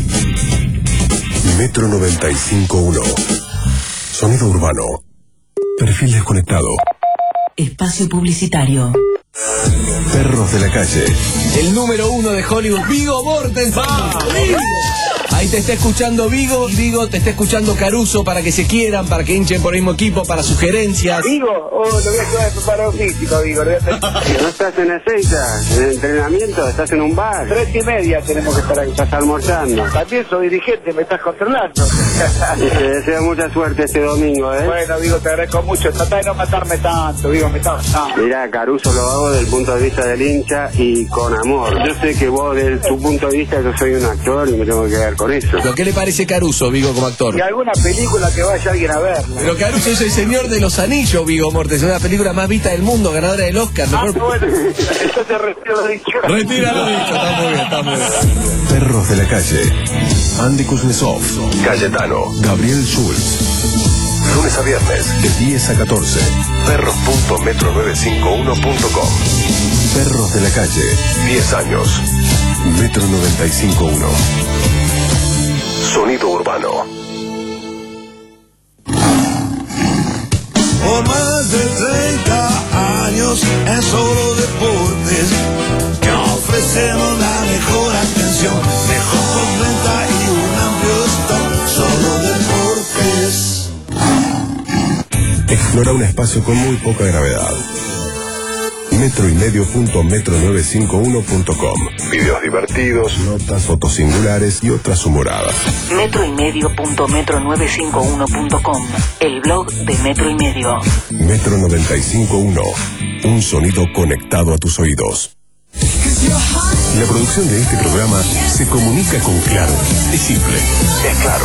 Speaker 1: Metro noventa y cinco punto uno. Sonido urbano. Perfil desconectado.
Speaker 27: Espacio publicitario.
Speaker 1: Perros de la calle.
Speaker 2: El número uno de Hollywood, Viggo Mortensen. Ahí te está escuchando Viggo, Viggo te está escuchando Caruso para que se quieran, para que hinchen por el mismo equipo, para sugerencias.
Speaker 4: Viggo, oh, lo voy a llevar de preparado físico, Viggo. ¿No estás en Ezeiza, en entrenamiento? ¿Estás en un bar? Tres y media tenemos que estar ahí. ¿Estás almorzando? También soy dirigente, me estás controlando. Te deseo mucha suerte este domingo, ¿eh? Bueno, Viggo, te agradezco mucho. Trata de no matarme tanto, Viggo, me está matando. Mirá, Caruso lo hago desde el punto de vista del hincha y con amor. Yo sé que vos, desde tu punto de vista, yo soy un actor y me tengo que ver con eso.
Speaker 2: ¿Lo que le parece Caruso, Viggo, como actor?
Speaker 4: Y alguna película que vaya alguien a verla.
Speaker 2: Pero Caruso es el señor de los anillos, Viggo Mortensen, una película más vista del mundo, ganadora del Oscar.
Speaker 4: Ah,
Speaker 2: Mejor...
Speaker 4: bueno, entonces retiro lo dicho.
Speaker 2: Retira lo dicho, está muy bien, está muy bien.
Speaker 1: Perros de la calle. Andy Kuznetsov, Cayetano, Gabriel Schulz. Lunes a viernes, de diez a catorce. perros punto metro nueve cinco uno punto com. Perros de la calle, diez años. Metro noventa y cinco punto uno. Sonido urbano.
Speaker 26: Por más de treinta años en Solo Deportes, que ofrecemos la mejor atención, mejor postventa y un amplio stock. Solo Deportes.
Speaker 1: Explora un espacio con muy poca gravedad. metro y medio punto metro nueve cinco uno punto com. Videos divertidos, notas, fotos singulares y otras humoradas.
Speaker 27: metro y medio punto metro nueve cinco uno punto com. El blog de Metro y Medio.
Speaker 1: Metro noventa y cinco punto uno. Un sonido conectado a tus oídos. La producción de este programa se comunica con Claro. Es simple, es claro.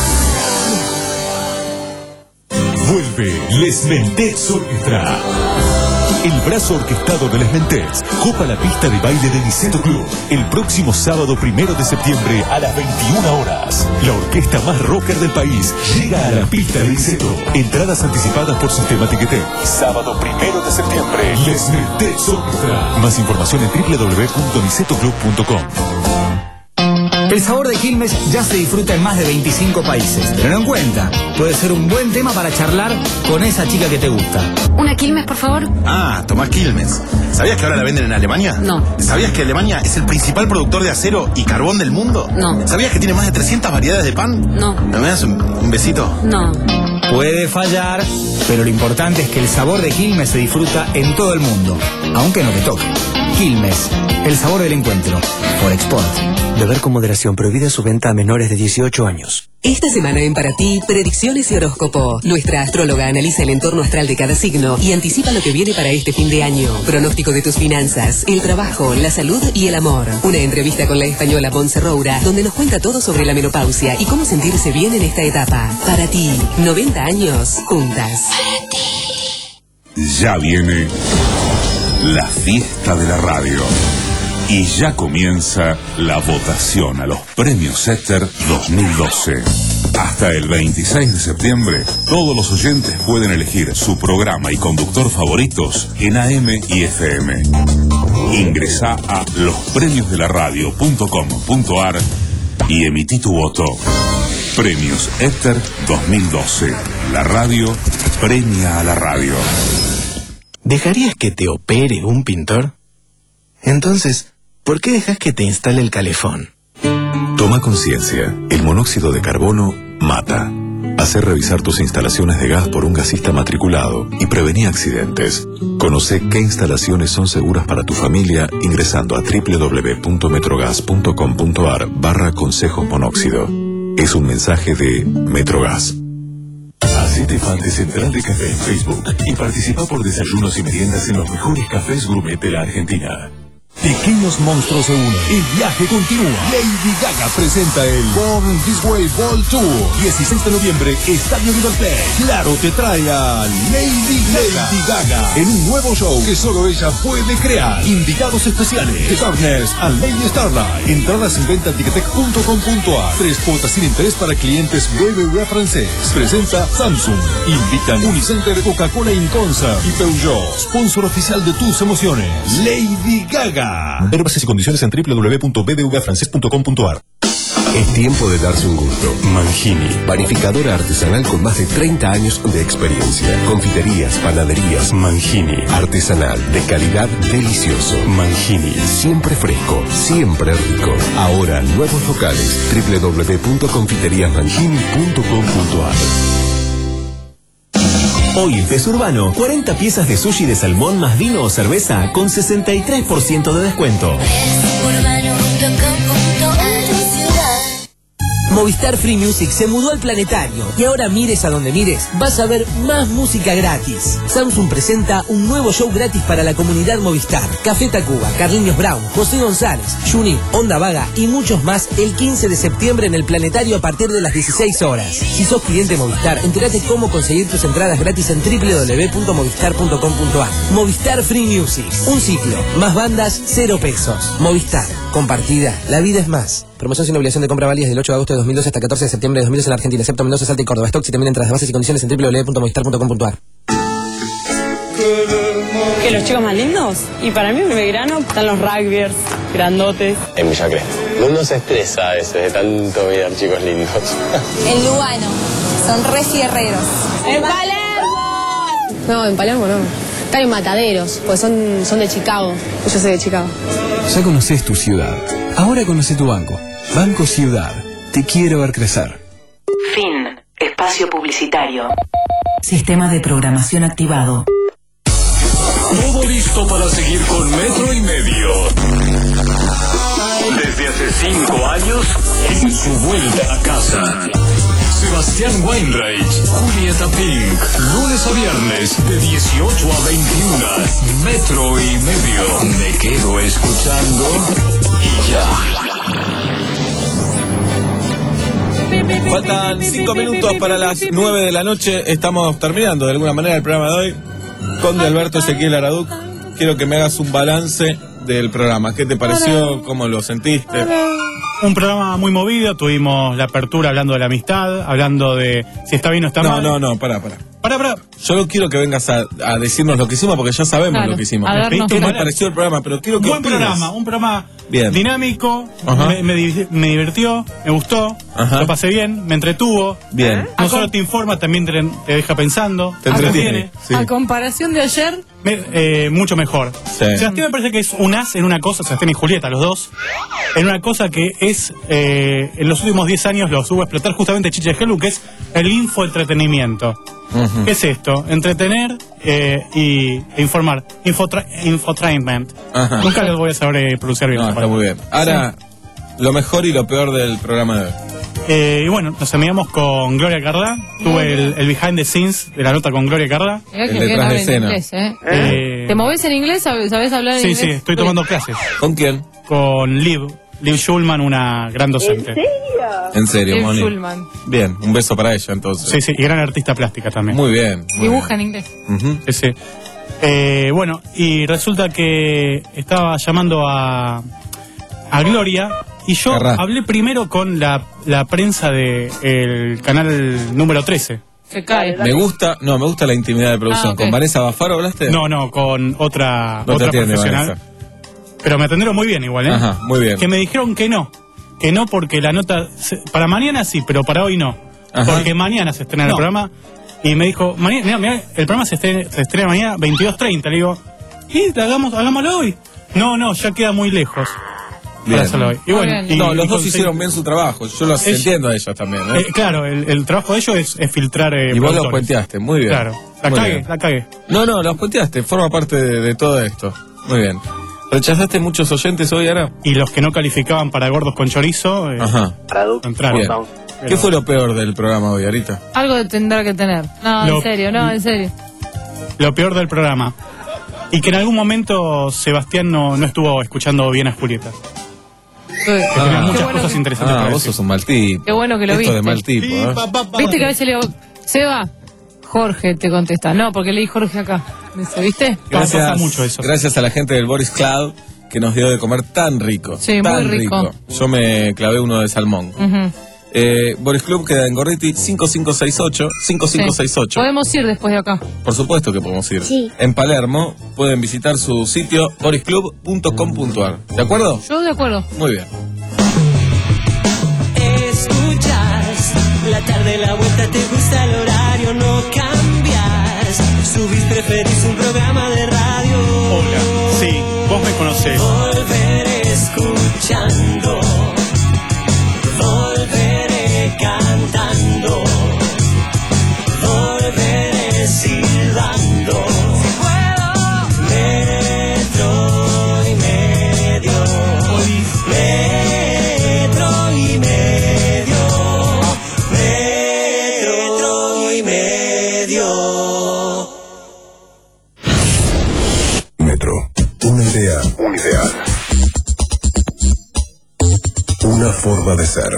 Speaker 5: Vuelve Les Mentex Orquestra. El brazo orquestado de Les Mentex copa la pista de baile de Niceto Club el próximo sábado primero de septiembre a las veintiuna horas. La orquesta más rocker del país llega a la pista de Niceto. Entradas anticipadas por Sistema Ticketek. Sábado primero de septiembre, Les Mentex Orquestra. Más información en doble u doble u doble u punto niceto club punto com.
Speaker 18: El sabor de Quilmes ya se disfruta en más de veinticinco países. Tenlo en cuenta, puede ser un buen tema para charlar con esa chica que te gusta.
Speaker 10: ¿Una Quilmes, por favor?
Speaker 6: Ah, tomás Quilmes. ¿Sabías que ahora la venden en Alemania?
Speaker 10: No.
Speaker 6: ¿Sabías que Alemania es el principal productor de acero y carbón del mundo?
Speaker 10: No.
Speaker 6: ¿Sabías que tiene más de trescientas variedades de pan?
Speaker 10: No.
Speaker 6: ¿Me das un, un besito?
Speaker 10: No.
Speaker 18: Puede fallar, pero lo importante es que el sabor de Quilmes se disfruta en todo el mundo, aunque no te toque. Quilmes, el sabor del encuentro. Por Export.
Speaker 24: Beber con moderación, prohibida su venta a menores de dieciocho años.
Speaker 8: Esta semana en Para Ti, predicciones y horóscopo. Nuestra astróloga analiza el entorno astral de cada signo y anticipa lo que viene para este fin de año. Pronóstico de tus finanzas, el trabajo, la salud y el amor. Una entrevista con la española Montse Roura, donde nos cuenta todo sobre la menopausia y cómo sentirse bien en esta etapa. Para Ti, noventa años juntas. Para Ti.
Speaker 1: Ya viene la fiesta de la radio. Y ya comienza la votación a los premios Éter dos mil doce. Hasta el veintiséis de septiembre, todos los oyentes pueden elegir su programa y conductor favoritos en A M y F M. Ingresá a los premios de la radio punto com punto a r y emití tu voto. Premios Éter dos mil doce. La radio premia a la radio.
Speaker 9: ¿Dejarías que te opere un pintor? Entonces, ¿por qué dejas que te instale el calefón?
Speaker 5: Toma conciencia. El monóxido de carbono mata. Hacer revisar tus instalaciones de gas por un gasista matriculado y prevenir accidentes. Conoce qué instalaciones son seguras para tu familia ingresando a doble u doble u doble u punto metrogas punto com punto a r barra consejos monóxido. Es un mensaje de Metrogas.
Speaker 1: Hacete fan de Central de Café en Facebook y participa por desayunos y meriendas en los mejores cafés gourmet de la Argentina. Pequeños monstruos se unen. El viaje continúa. Lady Gaga presenta el Born This Way Ball Tour. dieciséis de noviembre, Estadio River Plate. Claro, te trae a Lady Gaga. Lady Gaga en un nuevo show que solo ella puede crear. Invitados especiales: The Darkness and Lady Starlight. Entradas en venta en ticketek punto com punto a r. Tres cuotas sin interés para clientes B B V A francés. Presenta Samsung. Invitan Unicenter, Coca-Cola Inconsa y Peugeot. Sponsor oficial de tus emociones. Lady Gaga.
Speaker 5: Verbas y condiciones en doble u doble u doble u punto b b v a francés punto com punto a r.
Speaker 1: Es tiempo de darse un gusto. Mangini, panificadora artesanal con más de treinta años de experiencia. Confiterías, panaderías. Mangini, artesanal, de calidad, delicioso. Mangini, siempre fresco, siempre rico. Ahora, nuevos locales. doble u doble u doble u punto confiterías mangini punto com punto a r.
Speaker 11: Hoy en Pez Urbano, cuarenta piezas de sushi de salmón más vino o cerveza con sesenta y tres por ciento de descuento.
Speaker 12: Movistar Free Music se mudó al Planetario y ahora mires a donde mires, vas a ver más música gratis. Samsung presenta un nuevo show gratis para la comunidad Movistar. Café Tacuba, Carliños Brown, José González, Juni, Onda Vaga y muchos más el quince de septiembre en el Planetario a partir de las dieciséis horas. Si sos cliente Movistar, entérate cómo conseguir tus entradas gratis en doble u doble u doble u punto movistar punto com punto a r. Movistar Free Music, un ciclo, más bandas, cero pesos. Movistar, compartida, la vida es más. Promoción sin obligación de compra válida del ocho de agosto de dos mil doce hasta catorce de septiembre de dos mil doce en Argentina, excepto Mendoza, Salta y Córdoba. Stock y también entradas de bases y condiciones en doble u doble u doble u punto movistar punto com punto a r.
Speaker 15: ¿Que los chicos más lindos? Y para mí en Belgrano están los rugbyers, grandotes.
Speaker 16: En Villa Crespo. Uno se estresa a veces de tanto mirar chicos lindos.
Speaker 19: En Lugano, son re fierreros.
Speaker 15: ¡En Palermo!
Speaker 19: No, en Palermo no. Están en Mataderos, pues son, son de Chicago. Yo soy de Chicago.
Speaker 22: Ya conoces tu ciudad. Ahora conoce tu banco. Banco Ciudad. Te quiero ver crecer.
Speaker 8: Fin. Espacio publicitario. Sistema de programación activado.
Speaker 23: Todo listo para seguir con Metro y Medio. Desde hace cinco años, en su vuelta a casa. Sebastián Weinreich, Julieta Pink, lunes a viernes de dieciocho a veintiuna. Metro y Medio. Me quedo escuchando y ya.
Speaker 3: Faltan cinco minutos para las nueve de la noche. Estamos terminando de alguna manera el programa de hoy. Conde Alberto Ezequiel Araduc, quiero que me hagas un balance del programa. ¿Qué te pareció? ¿Cómo lo sentiste?
Speaker 13: Un programa muy movido, tuvimos la apertura hablando de la amistad, hablando de si está bien o está
Speaker 3: no,
Speaker 13: mal.
Speaker 3: No, no, no, pará, pará.
Speaker 13: Pará, pará.
Speaker 3: Yo no quiero que vengas a, a decirnos lo que hicimos porque ya sabemos claro, lo que hicimos. ¿Qué me pareció el programa? Pero quiero que
Speaker 13: Buen
Speaker 3: opines.
Speaker 13: programa, un programa
Speaker 3: bien.
Speaker 13: dinámico, me, me, me divirtió, me gustó, Ajá. lo pasé bien, me entretuvo.
Speaker 3: Bien.
Speaker 13: No solo te informa, también te, te deja pensando.
Speaker 3: Te entretiene.
Speaker 7: Sí. A comparación de ayer...
Speaker 13: Me, eh, mucho mejor.
Speaker 3: Sí.
Speaker 13: Sebastián me parece que es un as en una cosa, Sebastián y Julieta, los dos, en una cosa que es, eh, en los últimos diez años lo subo a explotar justamente Chiche Helu, que es el infoentretenimiento. Uh-huh. ¿Qué es esto? Entretener eh, y, e informar. Infotra infotrainment. Uh-huh. Nunca les voy a saber eh, pronunciar bien.
Speaker 3: No, está muy bien. Ahora, sí. Lo mejor y lo peor del programa de hoy.
Speaker 13: Eh, y bueno, nos amigamos con Gloria Cardá. Tuve el, el behind the scenes de la nota con Gloria Cardá.
Speaker 7: El detrás de escena. Inglés, ¿eh? Eh, ¿Te movés en inglés? ¿Sabés hablar en
Speaker 13: sí,
Speaker 7: inglés?
Speaker 13: Sí, sí, estoy tomando clases.
Speaker 3: ¿Con quién?
Speaker 13: Con Liv. Liv Schulman, una gran docente.
Speaker 19: ¿En serio?
Speaker 3: En serio,
Speaker 7: Liv
Speaker 3: Moni.
Speaker 7: Schulman.
Speaker 3: Bien, un beso para ella entonces.
Speaker 13: Sí, sí, y gran artista plástica también.
Speaker 3: Muy bien. Muy
Speaker 7: Dibuja
Speaker 3: bien.
Speaker 7: en inglés.
Speaker 13: Uh-huh. Sí, sí. Eh, bueno, y resulta que estaba llamando a, a Gloria y yo
Speaker 3: Carrá.
Speaker 13: hablé primero con la, la prensa del canal número trece.
Speaker 7: Se cae.
Speaker 3: Me gusta, no, me gusta la intimidad de producción.
Speaker 7: Ah, ok.
Speaker 3: ¿Con Vanessa Bafaro hablaste?
Speaker 13: No, no, con otra,
Speaker 3: No te
Speaker 13: otra
Speaker 3: atiende,
Speaker 13: profesional.
Speaker 3: Vanessa.
Speaker 13: Pero me atendieron muy bien igual, ¿eh?
Speaker 3: Ajá, muy bien.
Speaker 13: Que me dijeron que no. Que no porque la nota... se- para mañana sí, pero para hoy no.
Speaker 3: Ajá.
Speaker 13: Porque mañana se estrena
Speaker 3: No.
Speaker 13: el programa. Y me dijo, mañana, mirá, mirá, el programa se estrena, se estrena mañana veintidós treinta. Le digo, ¿y hagamos, hagámoslo hoy? No, no, ya queda muy lejos.
Speaker 3: Bien.
Speaker 13: Para hacerlo hoy. Y
Speaker 7: Muy
Speaker 13: bueno,
Speaker 7: bien.
Speaker 13: y-
Speaker 3: No, los
Speaker 13: y
Speaker 3: dos
Speaker 13: conseguí-
Speaker 3: hicieron bien su trabajo. Yo los
Speaker 13: Es-
Speaker 3: entiendo a ellos también. ¿eh?
Speaker 13: Eh, claro, el, el trabajo de ellos es, es filtrar. Eh,
Speaker 3: y vos los
Speaker 13: productores.
Speaker 3: puenteaste, muy bien.
Speaker 13: Claro, la
Speaker 3: Muy
Speaker 13: cagué,
Speaker 3: bien.
Speaker 13: la cagué.
Speaker 3: No, no, los puenteaste, forma parte de, de todo esto. Muy bien. ¿Rechazaste muchos oyentes hoy, Ara?
Speaker 13: Y los que no calificaban para gordos con chorizo, eh,
Speaker 3: Ajá.
Speaker 13: entraron.
Speaker 3: Bien. ¿Qué fue lo peor del programa hoy, Arita?
Speaker 7: Algo tendrá que tener. No,
Speaker 13: Lo-
Speaker 7: en serio, no, en serio.
Speaker 13: Lo peor del programa. Y que en algún momento Sebastián no, no estuvo escuchando bien a Julieta.
Speaker 7: Qué
Speaker 13: Tenía muchas
Speaker 7: bueno
Speaker 13: cosas
Speaker 7: que-
Speaker 13: interesantes
Speaker 3: Ah,
Speaker 13: para
Speaker 3: vos
Speaker 13: decir.
Speaker 3: sos un mal tipo.
Speaker 7: Qué bueno que lo
Speaker 3: Esto
Speaker 7: viste.
Speaker 3: de mal tipo, ¿eh?
Speaker 7: ¿Viste que a veces le digo, Seba? Jorge te contesta. No, porque leí Jorge acá. Me dice, ¿viste?
Speaker 3: Gracias,
Speaker 13: Pasa mucho eso.
Speaker 3: gracias a la gente del Boris Cloud que nos dio de comer tan rico.
Speaker 7: Sí,
Speaker 3: tan
Speaker 7: muy rico.
Speaker 3: Yo me clavé uno de salmón.
Speaker 7: Ujú.
Speaker 3: Eh, Boris Club queda en Gorriti cinco cinco seis ocho, cinco cinco seis ocho.
Speaker 7: Podemos ir después de acá.
Speaker 3: Por supuesto que podemos ir.
Speaker 7: Sí.
Speaker 3: En Palermo pueden visitar su sitio boris club punto com punto ar. ¿De acuerdo?
Speaker 7: Yo de acuerdo.
Speaker 3: Muy bien.
Speaker 27: Escuchas la tarde, la vuelta, te gusta el horario, no cambias. Subís, preferís un programa de radio.
Speaker 13: Hola, sí, vos me conocés.
Speaker 27: Volver escuchando, volveré cantando, volveré silbando. Metro y medio, metro y medio, metro y medio.
Speaker 1: Metro. Una idea. Un ideal. Una forma de ser.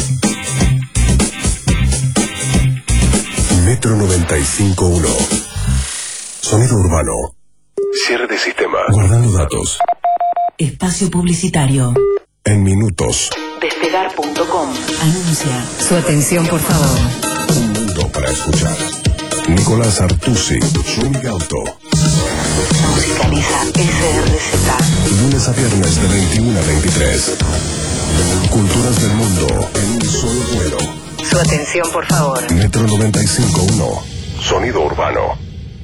Speaker 1: Metro noventa y cinco punto uno. Sonido urbano. Cierre de sistema. Guardando datos.
Speaker 2: Espacio publicitario.
Speaker 1: En minutos.
Speaker 2: Despegar punto com. Anuncia. Su atención, por favor.
Speaker 1: Un mundo para escuchar. Nicolás Artusi. Zumi Gauto.
Speaker 2: Musicaliza S R Z.
Speaker 1: Lunes a viernes de veintiuno a veintitrés. Culturas del mundo en un solo vuelo.
Speaker 2: Su atención, por favor.
Speaker 1: Metro noventa y cinco punto uno. Sonido urbano.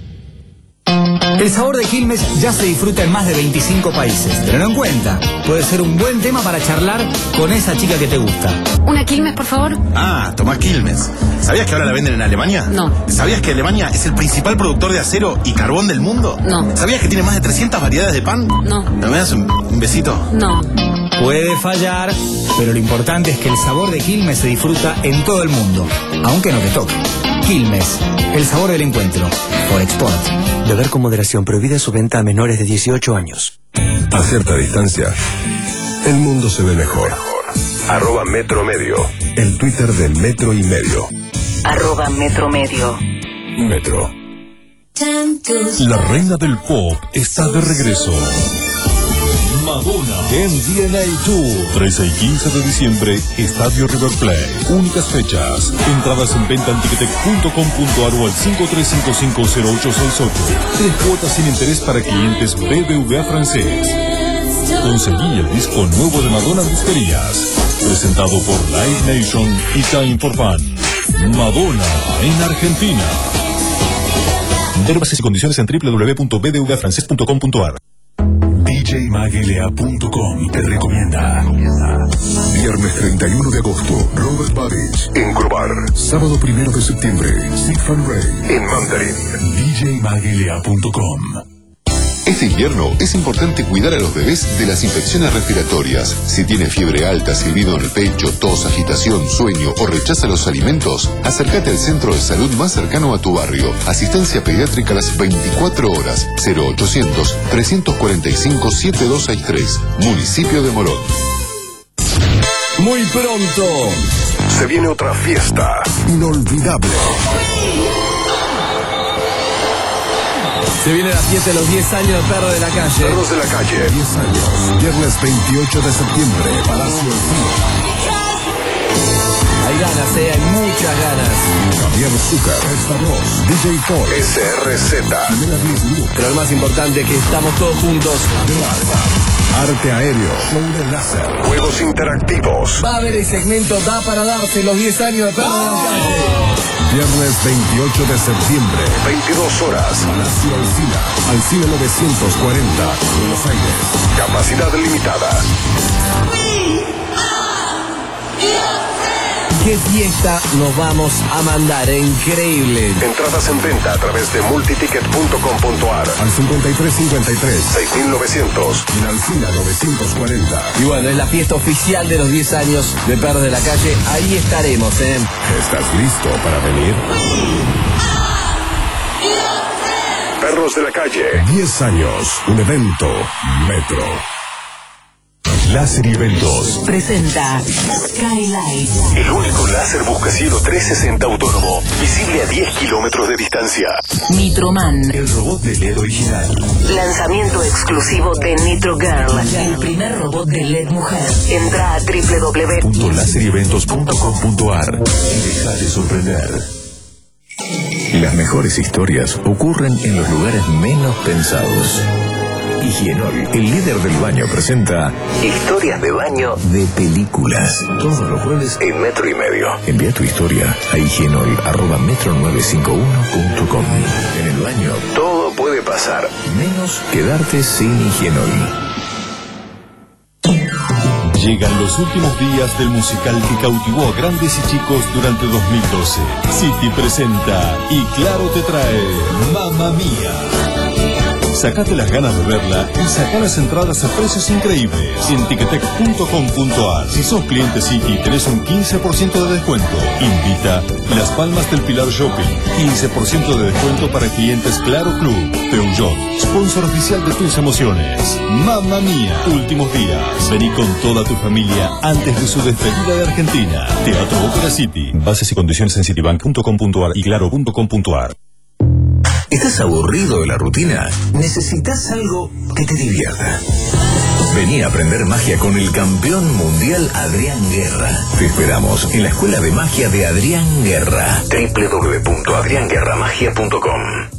Speaker 18: El sabor de Quilmes ya se disfruta en más de veinticinco países. Tenlo en cuenta. Puede ser un buen tema para charlar con esa chica que te gusta.
Speaker 10: ¿Una Quilmes, por favor?
Speaker 6: Ah, tomá Quilmes. ¿Sabías que ahora la venden en Alemania?
Speaker 10: No.
Speaker 6: ¿Sabías que Alemania es el principal productor de acero y carbón del mundo?
Speaker 10: No.
Speaker 6: ¿Sabías que tiene más de trescientas variedades de pan?
Speaker 10: No.
Speaker 6: ¿Me das un, un besito?
Speaker 10: No.
Speaker 18: Puede fallar, pero lo importante es que el sabor de Quilmes se disfruta en todo el mundo, aunque no te toque. Quilmes, el sabor del encuentro. Por Export.
Speaker 24: Beber con moderación, prohibida su venta a menores de dieciocho años.
Speaker 1: A cierta distancia, el mundo se ve mejor. Arroba Metro Medio. El Twitter de Metro y Medio.
Speaker 2: Arroba Metro Medio.
Speaker 1: Metro. La reina del pop está de regreso. Madonna en D N A Tour. trece y quince de diciembre, Estadio River Plate. Únicas fechas. Entradas en venta en ticketek punto com punto ar o al cinco tres cinco cinco cero ocho seis ocho. Tres cuotas sin interés para clientes B B V A francés. Conseguí el disco nuevo de Madonna en disquerías. Presentado por Live Nation y Time for Fun. Madonna en Argentina. Ver bases y condiciones en doble u doble u doble u punto b d v francés punto com punto ar. D J Maguelea punto com te recomienda. Viernes treinta y uno de agosto, Robert Babich en Crobar. Sábado primero de septiembre, Sid Van Ray en Mandarin. D J Maguelea punto com.
Speaker 4: Este invierno es importante cuidar a los bebés de las infecciones respiratorias. Si tiene fiebre alta, silbido en el pecho, tos, agitación, sueño o rechaza los alimentos, acércate al centro de salud más cercano a tu barrio. Asistencia pediátrica a las veinticuatro horas. cero ochocientos, trescientos cuarenta y cinco, setenta y dos sesenta y tres. Municipio de Morón.
Speaker 1: Muy pronto se viene otra fiesta inolvidable.
Speaker 12: Se viene la fiesta de los diez años de Perros de la Calle.
Speaker 1: Perros de la Calle. diez años. Viernes veintiocho de septiembre. Palacio del Cine.
Speaker 12: Hay ganas, eh, hay muchas ganas.
Speaker 1: Javier Zucker, Esta Ross, D J Paul, S R Z.
Speaker 12: Pero lo más importante es que estamos todos juntos.
Speaker 1: Arte aéreo, show de láser, juegos interactivos.
Speaker 12: Va a haber el segmento Da para darse los diez años de Perros de la Calle.
Speaker 1: Viernes veintiocho de septiembre, veintidós horas. Palacio Alcina, Alcina novecientos cuarenta, Buenos Aires. Capacidad limitada.
Speaker 12: ¡Qué fiesta nos vamos a mandar! ¡Eh! Increíble.
Speaker 1: Entradas en venta a través de multiticket punto com punto ar al cincuenta y tres cincuenta y tres, seis mil novecientos y en Alcina novecientos cuarenta.
Speaker 12: Y bueno, es la fiesta oficial de los diez años de Perros de la Calle. Ahí estaremos, ¿eh?
Speaker 1: ¿Estás listo para venir? Perros de la Calle, diez años, un evento Metro.
Speaker 5: Láser y Eventos
Speaker 2: presenta Skylight.
Speaker 1: El único láser buscacielos trescientos sesenta autónomo, visible a diez kilómetros de distancia.
Speaker 2: Nitroman.
Speaker 5: El robot de L E D original.
Speaker 2: Lanzamiento exclusivo de Nitro Girl, el primer robot de L E D mujer. Entra a doble u doble u doble u punto
Speaker 5: láser y eventos punto com punto ar y déjate sorprender.
Speaker 1: Las mejores historias ocurren en los lugares menos pensados. Higienol, el líder del baño, presenta Historias de baño de películas. Todos los jueves en Metro y Medio. Envía tu historia a higienol arroba metro novecientos cincuenta y uno punto com. En el baño todo puede pasar, menos quedarte sin Higienol.
Speaker 5: Llegan los últimos días del musical que cautivó a grandes y chicos durante dos mil doce. City presenta y Claro te trae Mamma Mía. Sacate las ganas de verla y saca las entradas a precios increíbles en ticketek punto com punto ar. Si sos cliente City, tenés un quince por ciento de descuento. Invita Las Palmas del Pilar Shopping. quince por ciento de descuento para clientes Claro Club. Peugeot, sponsor oficial de tus emociones. Mamma Mía, últimos días. Vení con toda tu familia antes de su despedida de Argentina. Teatro Ópera City. Bases y condiciones en citibank punto com punto ar y claro punto com punto ar.
Speaker 1: ¿Estás aburrido de la rutina? ¿Necesitas algo que te divierta? Vení a aprender magia con el campeón mundial Adrián Guerra. Te esperamos en la Escuela de Magia de Adrián Guerra. doble u doble u doble u punto adrián guerra magia punto com.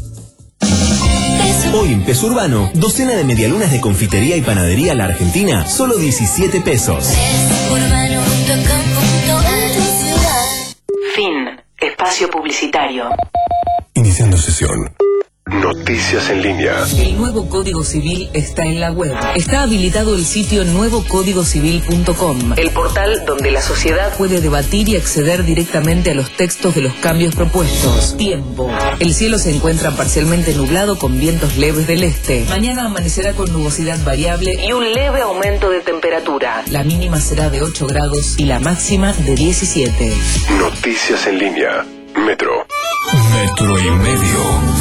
Speaker 11: Hoy en Peso Urbano, docena de medialunas de confitería y panadería a la Argentina, solo diecisiete pesos.
Speaker 2: Fin. Espacio publicitario.
Speaker 1: Iniciando sesión. Noticias en línea.
Speaker 2: El nuevo Código Civil está en la web. Está habilitado el sitio nuevo código civil punto com, el portal donde la sociedad puede debatir y acceder directamente a los textos de los cambios propuestos. Tiempo. El cielo se encuentra parcialmente nublado con vientos leves del este. Mañana amanecerá con nubosidad variable y un leve aumento de temperatura. La mínima será de ocho grados y la máxima de diecisiete.
Speaker 1: Noticias en línea. Metro. Metro y medio.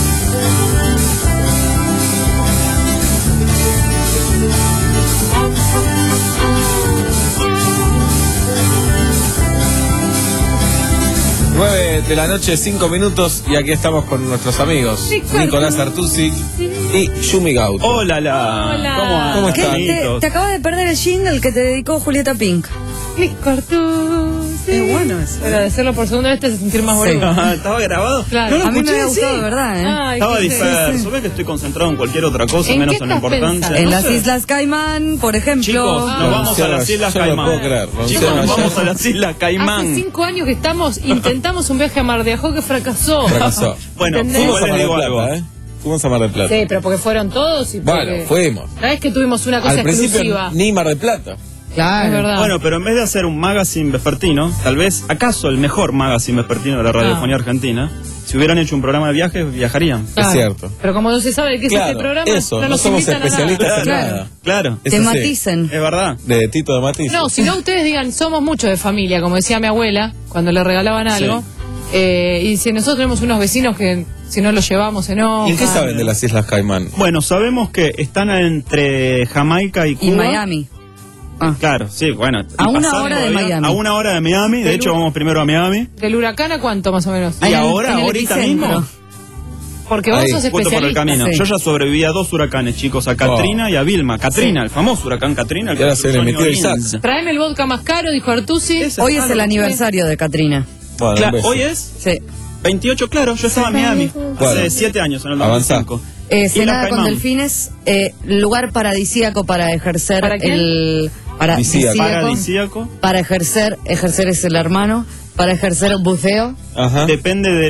Speaker 3: nueve de la noche, cinco minutos, y aquí estamos con nuestros amigos Nicolás Artusi y Yumi Gaut.
Speaker 9: Hola, la.
Speaker 7: Hola.
Speaker 9: ¿Cómo andan?
Speaker 3: ¿Cómo
Speaker 14: ¿Qué?
Speaker 3: están?
Speaker 14: Te, te acabas de perder el jingle que te dedicó Julieta Pink.
Speaker 7: Nico Artusi.
Speaker 14: Es bueno eso.
Speaker 7: Pero de hacerlo por segunda vez te hace sentir más bonito.
Speaker 9: ¿Estaba grabado?
Speaker 7: Claro.
Speaker 9: No lo
Speaker 14: A mí me
Speaker 9: escuché,
Speaker 14: había gustado,
Speaker 9: sí.
Speaker 14: de verdad, ¿eh?
Speaker 7: Ay,
Speaker 9: Estaba
Speaker 7: qué
Speaker 9: disperso.
Speaker 14: sí, sí.
Speaker 9: Ves que estoy concentrado en cualquier otra cosa,
Speaker 7: ¿En
Speaker 9: menos
Speaker 7: qué
Speaker 9: en la
Speaker 7: estás
Speaker 9: importancia.
Speaker 7: pensando?
Speaker 14: En
Speaker 9: No
Speaker 14: las
Speaker 9: sé.
Speaker 14: Islas Caimán, por ejemplo.
Speaker 9: Chicos,
Speaker 7: Ah.
Speaker 9: nos vamos a las Islas
Speaker 3: Yo no lo
Speaker 9: Caimán.
Speaker 3: puedo creer.
Speaker 9: Chicos, nos
Speaker 3: Ayer-
Speaker 9: vamos a las Islas Caimán.
Speaker 7: Hace cinco años que estamos, intentamos un viaje a Mar de Ajó que fracasó.
Speaker 3: Fracasó.
Speaker 9: Bueno,
Speaker 7: ¿Entendés?
Speaker 3: Fuimos a
Speaker 9: les
Speaker 3: Mar del
Speaker 9: digo algo.
Speaker 3: Plata, ¿eh? Fuimos a Mar del Plata.
Speaker 7: Sí, pero porque fueron todos y porque...
Speaker 3: Bueno, fuimos.
Speaker 7: La vez que tuvimos una cosa
Speaker 3: Al principio
Speaker 7: exclusiva.
Speaker 3: ni Mar del Plata.
Speaker 14: Claro.
Speaker 7: Es verdad.
Speaker 9: Bueno, pero en vez de hacer un magazine vespertino, tal vez, acaso el mejor magazine vespertino de la radiofonía
Speaker 7: Ah.
Speaker 9: argentina, si hubieran hecho un programa de viajes, viajarían.
Speaker 7: Claro.
Speaker 3: Es cierto.
Speaker 7: Pero como no se sabe de qué
Speaker 3: Claro,
Speaker 7: es este programa,
Speaker 3: eso,
Speaker 7: no
Speaker 3: no
Speaker 7: nos
Speaker 3: somos
Speaker 7: invitan a
Speaker 3: especialistas
Speaker 7: nada.
Speaker 3: en
Speaker 14: Claro.
Speaker 3: nada.
Speaker 9: Claro,
Speaker 3: Es
Speaker 14: Te
Speaker 3: así.
Speaker 14: maticen.
Speaker 9: es verdad.
Speaker 3: De Tito de Matiz.
Speaker 7: No, si no ustedes digan, somos muchos de familia, como decía mi abuela, cuando le regalaban algo.
Speaker 9: Sí.
Speaker 7: Eh, y si nosotros tenemos unos vecinos que si no los llevamos se enojan.
Speaker 3: ¿Y qué saben de las Islas Caimán?
Speaker 9: Bueno, sabemos que están entre Jamaica y Cuba.
Speaker 14: Y Miami. Ah.
Speaker 9: Claro, sí, bueno. y
Speaker 14: A una
Speaker 9: pasando
Speaker 14: hora de
Speaker 9: avión-
Speaker 14: Miami.
Speaker 9: A una hora de Miami. De
Speaker 7: Del
Speaker 9: hecho,
Speaker 7: u-
Speaker 9: vamos primero a Miami.
Speaker 7: ¿Del huracán a cuánto más o menos?
Speaker 9: Y
Speaker 14: En el-
Speaker 9: ahora,
Speaker 14: en el
Speaker 9: ahorita
Speaker 14: epicentro.
Speaker 9: mismo.
Speaker 7: Porque vos
Speaker 9: Ahí,
Speaker 7: sos
Speaker 9: justo por el
Speaker 7: especialista.
Speaker 9: camino.
Speaker 7: Sí.
Speaker 9: Yo ya sobreviví a dos huracanes, chicos, a Katrina y a Vilma. Katrina,
Speaker 7: Sí.
Speaker 9: el famoso huracán Katrina. El
Speaker 3: Y ahora se le
Speaker 9: Sonny
Speaker 3: metió el
Speaker 9: Orleans.
Speaker 3: sax.
Speaker 7: Traeme el vodka más caro, dijo Artusi.
Speaker 14: Hoy es el aniversario de Katrina.
Speaker 3: Bueno,
Speaker 9: Cla-
Speaker 3: un beso.
Speaker 9: ¿Hoy es?
Speaker 14: Sí.
Speaker 9: veintiocho, claro, yo estaba en Miami
Speaker 3: Bueno.
Speaker 9: hace siete años, en el
Speaker 3: Avanzá.
Speaker 9: noventa y cinco.
Speaker 14: Eh,
Speaker 9: Y la
Speaker 14: Cenada con
Speaker 9: Caimán.
Speaker 14: delfines, eh, lugar paradisíaco para ejercer
Speaker 7: ¿Para qué?
Speaker 14: el
Speaker 3: Paradisíaco.
Speaker 9: Paradisíaco.
Speaker 14: para ejercer, ejercer es el hermano, para ejercer buceo.
Speaker 3: Ajá.
Speaker 9: Depende de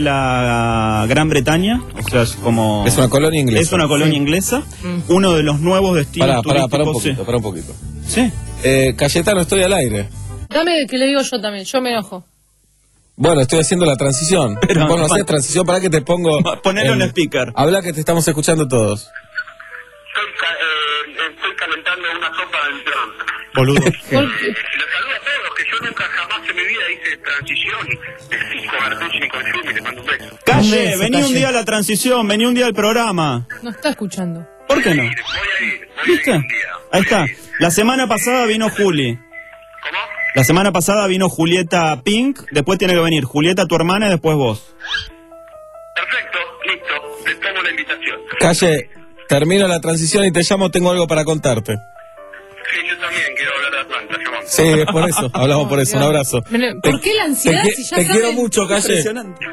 Speaker 9: la Gran Bretaña, o sea, es como...
Speaker 3: Es una colonia inglesa.
Speaker 9: Es una colonia inglesa. Uno de los nuevos destinos
Speaker 3: Pará, pará, pará un
Speaker 9: turísticos.
Speaker 3: poquito, pará un poquito.
Speaker 9: Sí. Sí.
Speaker 3: Eh, Cayetano, estoy al aire.
Speaker 7: Dame que le digo yo también, yo me enojo.
Speaker 3: Bueno, estoy haciendo la transición.
Speaker 9: Pero,
Speaker 3: Vos no
Speaker 9: pa-
Speaker 3: hacés transición, para que te pongo.
Speaker 9: Ponelo en
Speaker 3: el-
Speaker 9: speaker.
Speaker 3: Habla que te estamos escuchando todos.
Speaker 15: Estoy, ca- eh, estoy calentando una sopa de microondas.
Speaker 9: Boludo.
Speaker 15: Les saludo a todos, que yo nunca jamás en mi vida hice transición. Con Artusi ni con Yumi, les mando un beso.
Speaker 9: Calle,
Speaker 14: Un beso,
Speaker 9: vení
Speaker 14: Calle.
Speaker 9: un día a la transición, vení un día al programa.
Speaker 7: No está escuchando.
Speaker 9: ¿Por qué no?
Speaker 15: Voy a ir, voy a ir
Speaker 9: ¿Viste?
Speaker 15: un día.
Speaker 9: Ahí está. La semana pasada vino Juli.
Speaker 15: ¿Cómo?
Speaker 9: La semana pasada vino Julieta Pink, después tiene que venir Julieta, tu hermana, y después vos.
Speaker 15: Perfecto, listo. Les tomo la invitación.
Speaker 3: Calle, termino la transición y te llamo, tengo algo para contarte.
Speaker 15: Sí, yo también quiero hablar de Atlanta, llamame.
Speaker 3: Sí, es por eso, hablamos por eso, un abrazo.
Speaker 7: ¿Por qué la ansiedad
Speaker 3: Te, qui-
Speaker 7: si ya
Speaker 3: te
Speaker 7: saben?
Speaker 3: quiero mucho, Calle.
Speaker 9: Impresionante.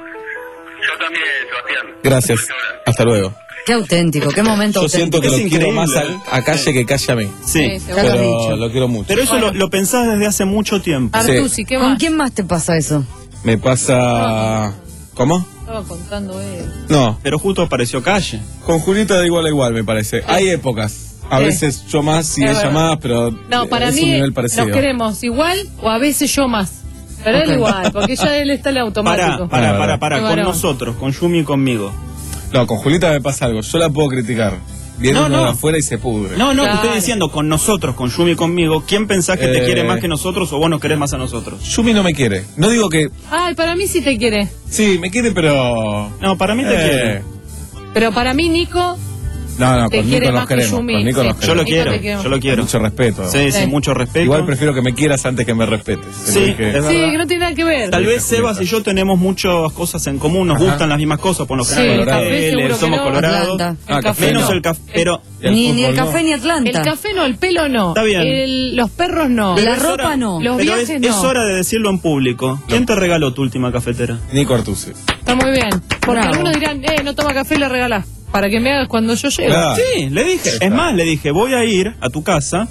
Speaker 15: Yo también, Sebastián.
Speaker 3: Gracias.
Speaker 15: Muchas gracias.
Speaker 3: Hasta luego.
Speaker 14: Qué auténtico, qué momento
Speaker 3: Yo siento
Speaker 14: auténtico.
Speaker 3: que
Speaker 9: Es
Speaker 3: lo quiero
Speaker 9: increíble.
Speaker 3: más a, a Calle que Calle a mí.
Speaker 9: Sí.
Speaker 7: Sí, seguro.
Speaker 14: Ya lo has
Speaker 3: Pero
Speaker 14: dicho.
Speaker 3: lo quiero mucho.
Speaker 9: Pero eso
Speaker 7: Bueno.
Speaker 9: lo, lo pensás desde hace mucho tiempo.
Speaker 7: Artusi, ¿qué
Speaker 14: ¿Con
Speaker 7: más?
Speaker 14: quién más te pasa eso?
Speaker 3: Me pasa. ¿Cómo?
Speaker 7: Estaba contando él.
Speaker 3: No,
Speaker 9: Pero justo apareció Calle.
Speaker 3: con Julita de igual a igual, me parece. Hay épocas. A
Speaker 7: Sí.
Speaker 3: veces yo más y
Speaker 7: Es
Speaker 3: ella
Speaker 7: verdad.
Speaker 3: más, pero
Speaker 7: No, para
Speaker 3: es
Speaker 7: mí
Speaker 3: un nivel
Speaker 7: nos
Speaker 3: parecido.
Speaker 7: queremos igual o a veces yo más. Pero él
Speaker 14: Ok.
Speaker 7: igual, porque ya él está en el
Speaker 9: Para,
Speaker 7: automático.
Speaker 9: para,
Speaker 3: Ah,
Speaker 9: para,
Speaker 3: verdad.
Speaker 9: para,
Speaker 7: Qué
Speaker 9: con
Speaker 7: varón.
Speaker 9: nosotros, con Yumi y conmigo.
Speaker 3: No, con Julita me pasa algo. Yo la puedo criticar. Viene
Speaker 9: No,
Speaker 3: uno
Speaker 9: no.
Speaker 3: de afuera y se pudre.
Speaker 9: No, no, te
Speaker 7: Claro.
Speaker 9: estoy diciendo con nosotros, con Yumi y conmigo. ¿Quién pensás que te
Speaker 3: Eh.
Speaker 9: quiere más que nosotros o vos nos querés más a nosotros?
Speaker 3: Yumi no me quiere. No digo que.
Speaker 7: Ay, para mí sí te quiere.
Speaker 3: Sí, me quiere, pero.
Speaker 9: No, para mí te
Speaker 3: Eh.
Speaker 9: quiere.
Speaker 7: Pero para mí, Nico,
Speaker 3: No, no,
Speaker 7: Te
Speaker 3: con
Speaker 7: quiere
Speaker 3: Nico nos
Speaker 7: más que
Speaker 3: queremos.
Speaker 7: Yumi,
Speaker 3: Con Nico
Speaker 7: sí.
Speaker 3: nos
Speaker 9: Yo
Speaker 3: queremos.
Speaker 9: lo
Speaker 7: Nico,
Speaker 9: quiero,
Speaker 7: te quiero.
Speaker 9: yo lo quiero.
Speaker 3: Mucho respeto.
Speaker 9: Sí, sí,
Speaker 7: Sí.
Speaker 9: mucho respeto.
Speaker 3: Igual prefiero que me quieras antes que me respetes. Te
Speaker 9: Sí,
Speaker 3: lo dije.
Speaker 9: es
Speaker 7: sí,
Speaker 9: verdad.
Speaker 7: que no tiene nada que ver.
Speaker 9: Tal vez
Speaker 3: Julieta.
Speaker 9: Sebas y yo tenemos muchas cosas en común, nos
Speaker 3: Ajá.
Speaker 9: gustan las mismas cosas, por lo
Speaker 7: Sí,
Speaker 9: general
Speaker 7: el
Speaker 9: los
Speaker 7: café
Speaker 9: hoteles,
Speaker 7: seguro que
Speaker 9: somos
Speaker 7: no.
Speaker 9: colorados.
Speaker 14: Atlanta.
Speaker 7: El
Speaker 3: Ah,
Speaker 7: café
Speaker 9: Menos
Speaker 7: no.
Speaker 9: el café, pero
Speaker 3: El
Speaker 14: Ni, ni el
Speaker 3: fútbol,
Speaker 14: café
Speaker 3: no.
Speaker 14: ni Atlanta.
Speaker 7: El café no, el pelo no.
Speaker 9: Está bien.
Speaker 7: El- los perros no.
Speaker 14: La
Speaker 9: es
Speaker 14: ropa
Speaker 9: hora-
Speaker 14: no.
Speaker 7: Los
Speaker 9: pero
Speaker 7: viajes
Speaker 9: es,
Speaker 7: no.
Speaker 9: es hora de decirlo en público. ¿Quién te regaló tu última cafetera?
Speaker 3: Nico Artusi.
Speaker 7: Está muy bien. Porque
Speaker 14: Bravo.
Speaker 7: algunos dirán, eh, no toma café, le regalás. Para que me hagas cuando yo llego.
Speaker 3: Claro.
Speaker 9: Sí, le dije. Es más, le dije, voy a ir a tu casa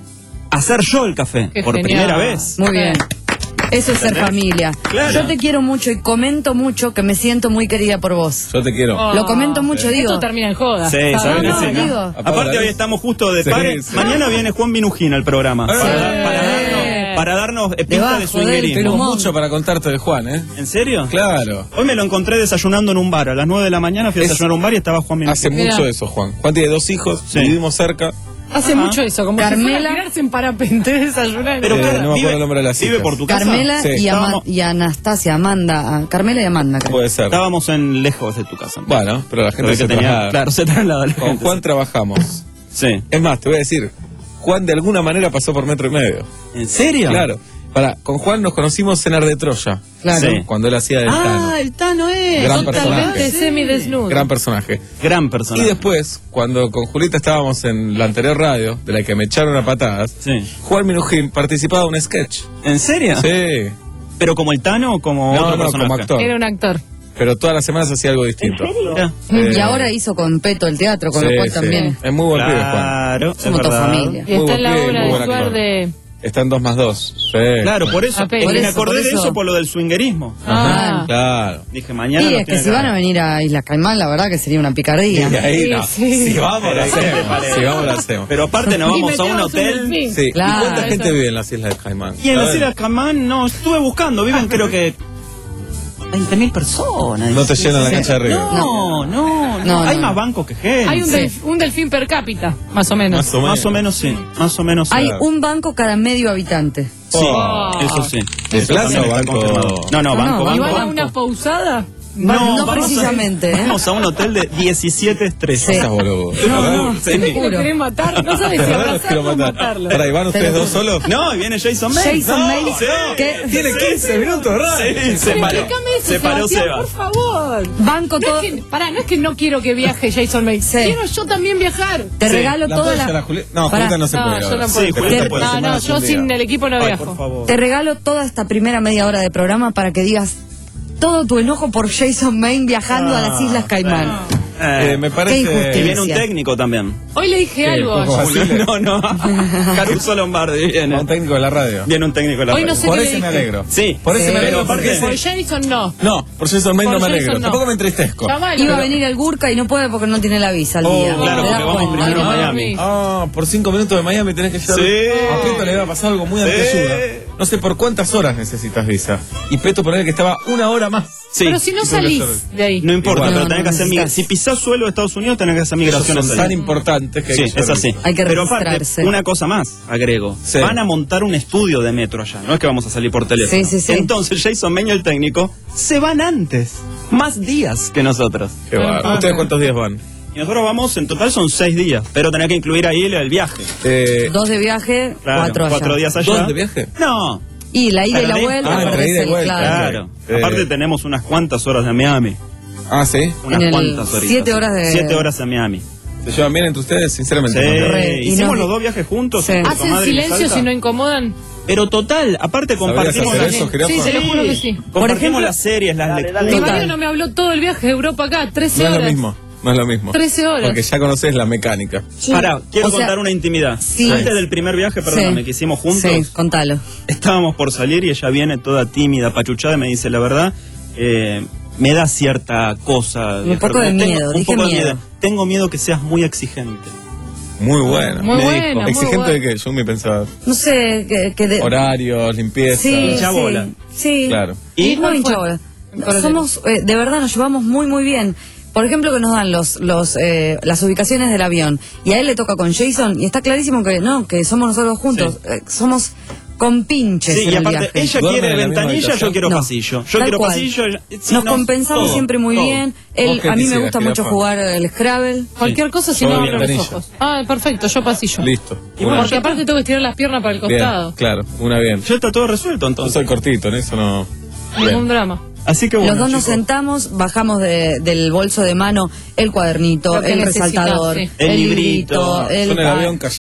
Speaker 9: a hacer yo el café.
Speaker 7: Qué
Speaker 9: por
Speaker 7: genial.
Speaker 9: primera vez.
Speaker 14: Muy bien. Eso es ser
Speaker 9: ¿Entendés?
Speaker 14: familia.
Speaker 9: Claro.
Speaker 14: Yo te quiero mucho y comento mucho que me siento muy querida por vos.
Speaker 3: Yo te quiero.
Speaker 7: Oh,
Speaker 14: Lo comento mucho,
Speaker 7: Esto
Speaker 14: digo.
Speaker 7: termina en joda.
Speaker 9: Sí,
Speaker 7: ¿Sabes?
Speaker 9: ¿sabes
Speaker 14: no,
Speaker 9: que sí, no?
Speaker 14: digo.
Speaker 3: Apaga la
Speaker 9: Aparte hoy
Speaker 3: luz.
Speaker 9: estamos justo de
Speaker 3: Sí,
Speaker 9: pares.
Speaker 3: sí.
Speaker 9: Mañana viene Juan Minujín al programa. Para,
Speaker 3: Sí.
Speaker 9: para darnos, para darnos eh, pinta
Speaker 14: Debajo
Speaker 9: de
Speaker 14: del
Speaker 9: swingerismo.
Speaker 3: Tengo
Speaker 14: Plumón.
Speaker 3: mucho para contarte de Juan, ¿eh?
Speaker 9: ¿En serio?
Speaker 3: Claro.
Speaker 9: Hoy me lo encontré desayunando en un bar. A las nueve de la mañana fui a
Speaker 3: Es-
Speaker 9: desayunar a un bar y estaba Juan Minujín.
Speaker 3: Hace
Speaker 7: Mira.
Speaker 3: mucho eso, Juan. Juan tiene dos hijos,
Speaker 9: Sí.
Speaker 3: vivimos cerca.
Speaker 7: Hace
Speaker 9: Ajá.
Speaker 7: mucho eso, como
Speaker 14: Carmela.
Speaker 7: si fuera a tirarse en parapente, desayunar.
Speaker 9: Pero
Speaker 3: Eh,
Speaker 9: claro,
Speaker 3: no me acuerdo
Speaker 9: vive,
Speaker 3: el nombre de las
Speaker 9: vive
Speaker 3: hijas.
Speaker 9: por tu casa.
Speaker 14: Carmela
Speaker 3: Sí.
Speaker 14: y, Ama-
Speaker 9: Estábamos-
Speaker 14: y Anastasia, Amanda. ah, Carmela y Amanda, creo.
Speaker 3: Puede ser.
Speaker 9: Estábamos en lejos de tu casa.
Speaker 3: Bueno, pero la
Speaker 9: Pero
Speaker 3: gente
Speaker 9: que
Speaker 3: se
Speaker 9: tenía,
Speaker 3: traslada.
Speaker 9: claro, se traslada la
Speaker 3: Con
Speaker 9: gente.
Speaker 3: Juan trabajamos.
Speaker 9: Sí.
Speaker 3: Es más, te voy a decir, Juan de alguna manera pasó por metro y medio.
Speaker 9: ¿En serio?
Speaker 3: Claro. Para, con Juan nos conocimos en Ar de Troya.
Speaker 14: Claro.
Speaker 9: Sí.
Speaker 3: Cuando él hacía del Tano.
Speaker 9: Ah, el Tano es.
Speaker 3: Gran
Speaker 7: Totalmente
Speaker 3: personaje.
Speaker 7: semidesnudo.
Speaker 3: Gran personaje.
Speaker 9: Gran
Speaker 3: Y
Speaker 9: personaje.
Speaker 3: después, cuando con Julita estábamos en la anterior radio, de la que me echaron a patadas,
Speaker 9: Sí.
Speaker 3: Juan Minujín participaba de un sketch.
Speaker 9: ¿En serio?
Speaker 3: Sí.
Speaker 9: ¿Pero como el Tano o como
Speaker 3: No,
Speaker 9: otro
Speaker 3: no,
Speaker 9: personaje?
Speaker 3: como actor.
Speaker 7: Era un actor.
Speaker 3: Pero todas las semanas hacía algo distinto.
Speaker 9: Mirá.
Speaker 3: Eh,
Speaker 14: Y ahora hizo con Peto el teatro, con
Speaker 3: sí,
Speaker 14: lo cual
Speaker 3: sí.
Speaker 14: también.
Speaker 3: Es muy buen pibe, Juan.
Speaker 9: Claro, es
Speaker 14: Somos toda
Speaker 9: verdad.
Speaker 14: familia.
Speaker 7: Y
Speaker 3: Muy
Speaker 7: está en la
Speaker 3: buen pibe,
Speaker 7: obra
Speaker 3: muy
Speaker 7: de
Speaker 3: buen
Speaker 7: actuar
Speaker 3: actor.
Speaker 7: de...
Speaker 3: Está en dos más dos. Sí.
Speaker 9: Claro, por eso.
Speaker 7: Apenas.
Speaker 9: Es que
Speaker 14: Por
Speaker 9: me
Speaker 14: eso,
Speaker 9: acordé
Speaker 14: por
Speaker 9: de
Speaker 14: eso.
Speaker 9: eso por lo del swingerismo.
Speaker 7: Ah.
Speaker 3: Claro.
Speaker 9: Dije, mañana.
Speaker 14: Y
Speaker 9: nos
Speaker 14: es que
Speaker 9: tiene
Speaker 14: si van a venir a Islas Caimán, la verdad que sería una
Speaker 3: Y
Speaker 14: picardía.
Speaker 3: ahí no.
Speaker 7: Sí, sí.
Speaker 3: Si vamos, lo hacemos. Si vamos, lo hacemos.
Speaker 9: Pero aparte nos
Speaker 7: Y
Speaker 9: vamos a un
Speaker 7: metemos un
Speaker 9: hotel.
Speaker 7: delfín.
Speaker 3: Sí.
Speaker 14: Claro.
Speaker 3: ¿Y cuánta
Speaker 7: Eso.
Speaker 3: gente vive en las Islas de Caimán?
Speaker 9: Y en las
Speaker 3: ¿Sabes?
Speaker 9: Islas Caimán, no, estuve buscando, viven creo que veinte mil personas.
Speaker 3: No te llenan la
Speaker 14: Sí.
Speaker 3: cancha de River.
Speaker 9: No, no, no,
Speaker 14: No,
Speaker 9: hay
Speaker 14: no.
Speaker 9: más bancos que gente.
Speaker 7: Hay un, delf- un delfín per cápita, más o menos.
Speaker 3: Más o menos.
Speaker 9: Más o menos sí, más o menos sí.
Speaker 14: Hay un banco cada medio habitante.
Speaker 9: Sí,
Speaker 3: Oh.
Speaker 9: eso sí.
Speaker 3: ¿De
Speaker 9: Eso
Speaker 3: plaza
Speaker 9: también
Speaker 3: o
Speaker 9: está
Speaker 3: banco?
Speaker 9: confirmado. No, no,
Speaker 14: No,
Speaker 9: banco,
Speaker 14: no,
Speaker 7: ¿Y
Speaker 9: banco,
Speaker 7: van a
Speaker 9: banco.
Speaker 7: una pousada? No,
Speaker 9: vamos
Speaker 14: precisamente,
Speaker 9: A,
Speaker 14: ¿eh?
Speaker 9: vamos a un hotel de diecisiete estrellas.
Speaker 14: Sí.
Speaker 3: Estás boludo.
Speaker 7: No,
Speaker 9: Sí.
Speaker 7: ¿Te querés matar? No sabes si abrazarlo o matarlo.
Speaker 3: Pará, ¿y van ustedes dos solos?
Speaker 9: No, y viene Jason May.
Speaker 14: Jason
Speaker 9: no,
Speaker 14: May,
Speaker 9: sí.
Speaker 14: ¿qué?
Speaker 3: Tiene quince minutos, ¿verdad?
Speaker 9: Sí, se
Speaker 7: Pero
Speaker 9: paró.
Speaker 7: explícame eso,
Speaker 9: Se paró
Speaker 7: Sebastián,
Speaker 9: Seba.
Speaker 7: por favor.
Speaker 14: Banco
Speaker 7: No
Speaker 14: todo.
Speaker 7: es que, pará, no es que no quiero que viaje Jason May.
Speaker 14: Sí.
Speaker 7: Quiero yo también viajar.
Speaker 14: Te
Speaker 9: Sí.
Speaker 14: regalo
Speaker 3: ¿La
Speaker 14: toda
Speaker 3: puede
Speaker 14: la.
Speaker 3: hacer a Julieta? No,
Speaker 14: Pará.
Speaker 3: Julieta no se
Speaker 7: No,
Speaker 3: puede.
Speaker 7: yo
Speaker 3: ahora.
Speaker 7: no puedo.
Speaker 9: Sí,
Speaker 3: Pero
Speaker 9: Julieta
Speaker 3: te
Speaker 9: puede.
Speaker 7: No,
Speaker 3: sumar
Speaker 7: no,
Speaker 3: un
Speaker 7: yo
Speaker 3: día.
Speaker 7: sin el equipo no
Speaker 9: Ay,
Speaker 7: viajo.
Speaker 9: por favor.
Speaker 14: Te regalo toda esta primera media hora de programa para que digas todo tu enojo por Jason May viajando a las Islas Caimán.
Speaker 9: Eh,
Speaker 3: Eh, me
Speaker 14: Qué
Speaker 3: parece.
Speaker 14: injusticia.
Speaker 9: y viene un técnico también.
Speaker 7: Hoy le dije algo a
Speaker 3: poco
Speaker 7: Julián.
Speaker 3: Basile.
Speaker 9: No, no. Caruso Lombardi viene.
Speaker 3: Un técnico de la radio.
Speaker 9: Viene un técnico de la
Speaker 7: Hoy no
Speaker 9: radio.
Speaker 7: sé
Speaker 3: Por
Speaker 7: qué
Speaker 3: eso
Speaker 7: le
Speaker 3: me
Speaker 7: dije.
Speaker 3: alegro.
Speaker 9: Sí,
Speaker 3: Por eso
Speaker 9: sí,
Speaker 3: me alegro.
Speaker 9: pero
Speaker 3: Porque
Speaker 9: aparte-
Speaker 7: Por Jason no.
Speaker 3: No, por Jason May
Speaker 7: Por
Speaker 3: no me
Speaker 7: Jason
Speaker 3: alegro.
Speaker 7: no.
Speaker 3: Tampoco me entristezco.
Speaker 7: Llamalo.
Speaker 14: Iba a venir el Gurka y no puede porque no tiene la visa al
Speaker 3: Oh,
Speaker 14: día.
Speaker 9: claro,
Speaker 14: ¿Te das
Speaker 9: porque vamos
Speaker 14: cuenta?
Speaker 9: primero a
Speaker 7: No,
Speaker 9: Miami.
Speaker 7: no.
Speaker 3: Ah, por cinco minutos de Miami tenés que llegar.
Speaker 9: Sí.
Speaker 3: A Peto le va a pasar algo muy
Speaker 9: Sí.
Speaker 3: anteayuda. No sé por cuántas horas necesitas visa. Y Peto ponele que estaba una hora más.
Speaker 9: Sí.
Speaker 7: Pero si no
Speaker 3: Sí, porque
Speaker 7: salís
Speaker 3: yo-
Speaker 7: de ahí.
Speaker 9: No importa,
Speaker 3: Igual.
Speaker 9: pero
Speaker 14: No,
Speaker 9: tenés
Speaker 14: no
Speaker 9: que hacer migración.
Speaker 14: necesitas.
Speaker 9: Si pisás suelo de Estados Unidos, tenés que hacer migración.
Speaker 3: Son tan importantes que hay
Speaker 9: Sí,
Speaker 3: que
Speaker 9: es así.
Speaker 14: Hay que
Speaker 9: Pero aparte,
Speaker 14: registrarse.
Speaker 9: una cosa más, agrego.
Speaker 3: Sí.
Speaker 9: Van a montar un estudio de metro allá. No es que vamos a salir por teléfono.
Speaker 14: Sí, sí, sí.
Speaker 9: Entonces, Jason Meño, el técnico, se van antes. Más días que nosotros.
Speaker 3: Qué bárbaro. ¿Ustedes cuántos días van?
Speaker 9: Y nosotros vamos, en total son seis días. Pero tenés que incluir ahí el, el viaje.
Speaker 3: Eh,
Speaker 14: Dos de viaje,
Speaker 9: Claro,
Speaker 14: cuatro allá.
Speaker 9: cuatro días allá.
Speaker 3: ¿Dos de viaje?
Speaker 9: No.
Speaker 14: Y la ida y la
Speaker 9: Pero de-
Speaker 14: vuelta.
Speaker 3: Ah, entre
Speaker 14: perdés
Speaker 3: ida y
Speaker 14: el-
Speaker 3: vuelta.
Speaker 14: claro.
Speaker 9: Claro.
Speaker 3: Eh.
Speaker 9: Aparte tenemos unas cuantas horas de Miami.
Speaker 3: Ah, sí.
Speaker 9: Unas
Speaker 14: En el
Speaker 9: cuantas horitas.
Speaker 14: siete horas de-
Speaker 9: Siete horas en Miami.
Speaker 3: ¿Se llevan bien entre ustedes? Sinceramente.
Speaker 9: Sí.
Speaker 3: no.
Speaker 14: Re, y
Speaker 9: Hicimos
Speaker 14: nos-
Speaker 9: los dos viajes juntos.
Speaker 14: Sí.
Speaker 9: Puerto
Speaker 7: ¿Hacen
Speaker 9: Madryn y
Speaker 7: silencio
Speaker 9: Salta.
Speaker 7: si no incomodan?
Speaker 9: Pero total, aparte compartimos
Speaker 3: hacer
Speaker 9: las,
Speaker 3: eso, jirafa?
Speaker 7: Sí, se lo juro que sí.
Speaker 9: compartimos
Speaker 14: ejemplo-
Speaker 9: las series, las lecturas.
Speaker 7: Mi
Speaker 14: Total.
Speaker 7: marido no me habló todo el viaje de Europa acá, trece
Speaker 3: No es
Speaker 7: horas.
Speaker 3: lo mismo. No es lo mismo.
Speaker 7: trece horas.
Speaker 3: Porque ya conoces la mecánica.
Speaker 9: Pará, quiero
Speaker 14: O sea,
Speaker 9: contar una intimidad.
Speaker 14: sí.
Speaker 9: Antes del primer viaje, perdóname,
Speaker 14: Sí.
Speaker 9: que hicimos juntos,
Speaker 14: Sí, contalo.
Speaker 9: estábamos por salir y ella viene toda tímida, pachuchada, y me dice, la verdad, eh, me da cierta cosa.
Speaker 14: Un poco de
Speaker 9: Tengo-
Speaker 14: miedo,
Speaker 9: un
Speaker 14: dije
Speaker 9: poco de
Speaker 14: miedo.
Speaker 9: Tengo miedo que seas muy exigente.
Speaker 3: Muy bueno.
Speaker 7: Muy
Speaker 9: me
Speaker 7: buena,
Speaker 9: dijo.
Speaker 7: muy
Speaker 3: ¿Exigente
Speaker 7: buena.
Speaker 3: de qué? Yo me pensaba.
Speaker 14: No sé, que, que de-
Speaker 3: Horarios, limpieza.
Speaker 14: Sí,
Speaker 9: Hincha
Speaker 14: sí,
Speaker 9: bola.
Speaker 14: sí.
Speaker 3: Claro.
Speaker 9: ¿Y
Speaker 14: no
Speaker 7: cuál
Speaker 14: hincha
Speaker 7: fue?
Speaker 14: bola.
Speaker 7: En Coronel.
Speaker 14: Somos, eh, de verdad, nos llevamos muy, muy bien. Por ejemplo, que nos dan los, los, eh, las ubicaciones del avión. Y a él le toca con Jason. Y está clarísimo que no, que somos nosotros juntos. Eh, somos compinches
Speaker 9: Sí,
Speaker 14: en
Speaker 9: y
Speaker 14: el
Speaker 9: aparte,
Speaker 14: viaje.
Speaker 9: ella
Speaker 3: ¿Duermen
Speaker 9: quiere
Speaker 3: en la misma
Speaker 9: ventanilla, yo
Speaker 3: habitación?
Speaker 9: quiero
Speaker 14: No.
Speaker 9: pasillo. Yo
Speaker 14: Tal
Speaker 9: quiero
Speaker 14: cual.
Speaker 9: pasillo. sí,
Speaker 14: Nos
Speaker 9: no,
Speaker 14: compensamos
Speaker 9: todo,
Speaker 14: siempre muy
Speaker 9: todo.
Speaker 14: bien.
Speaker 3: ¿Vos
Speaker 14: Él,
Speaker 3: qué
Speaker 14: a mí me
Speaker 3: quisieras,
Speaker 14: gusta mucho
Speaker 3: jirafa?
Speaker 14: jugar el Scrabble.
Speaker 7: Cualquier cosa si
Speaker 3: Yo
Speaker 7: no abro los
Speaker 3: ventanilla.
Speaker 7: ojos. Ah, perfecto, yo pasillo.
Speaker 3: Listo.
Speaker 9: Y
Speaker 3: Una-
Speaker 7: Porque aparte tengo que estirar las piernas para el
Speaker 3: Bien,
Speaker 7: costado.
Speaker 3: claro, una bien.
Speaker 9: Ya está todo resuelto
Speaker 3: Yo
Speaker 9: entonces.
Speaker 3: soy cortito, en eso no.
Speaker 7: Ningún
Speaker 3: Bien.
Speaker 7: drama.
Speaker 9: Así que bueno,
Speaker 14: Los dos nos
Speaker 9: chicos,
Speaker 14: sentamos, bajamos de- del bolso de mano el cuadernito,
Speaker 7: Lo que
Speaker 14: el
Speaker 7: necesitas,
Speaker 14: resaltador,
Speaker 7: sí.
Speaker 9: El
Speaker 14: el
Speaker 9: librito.
Speaker 14: librito,
Speaker 3: Yo
Speaker 14: el
Speaker 3: en el avión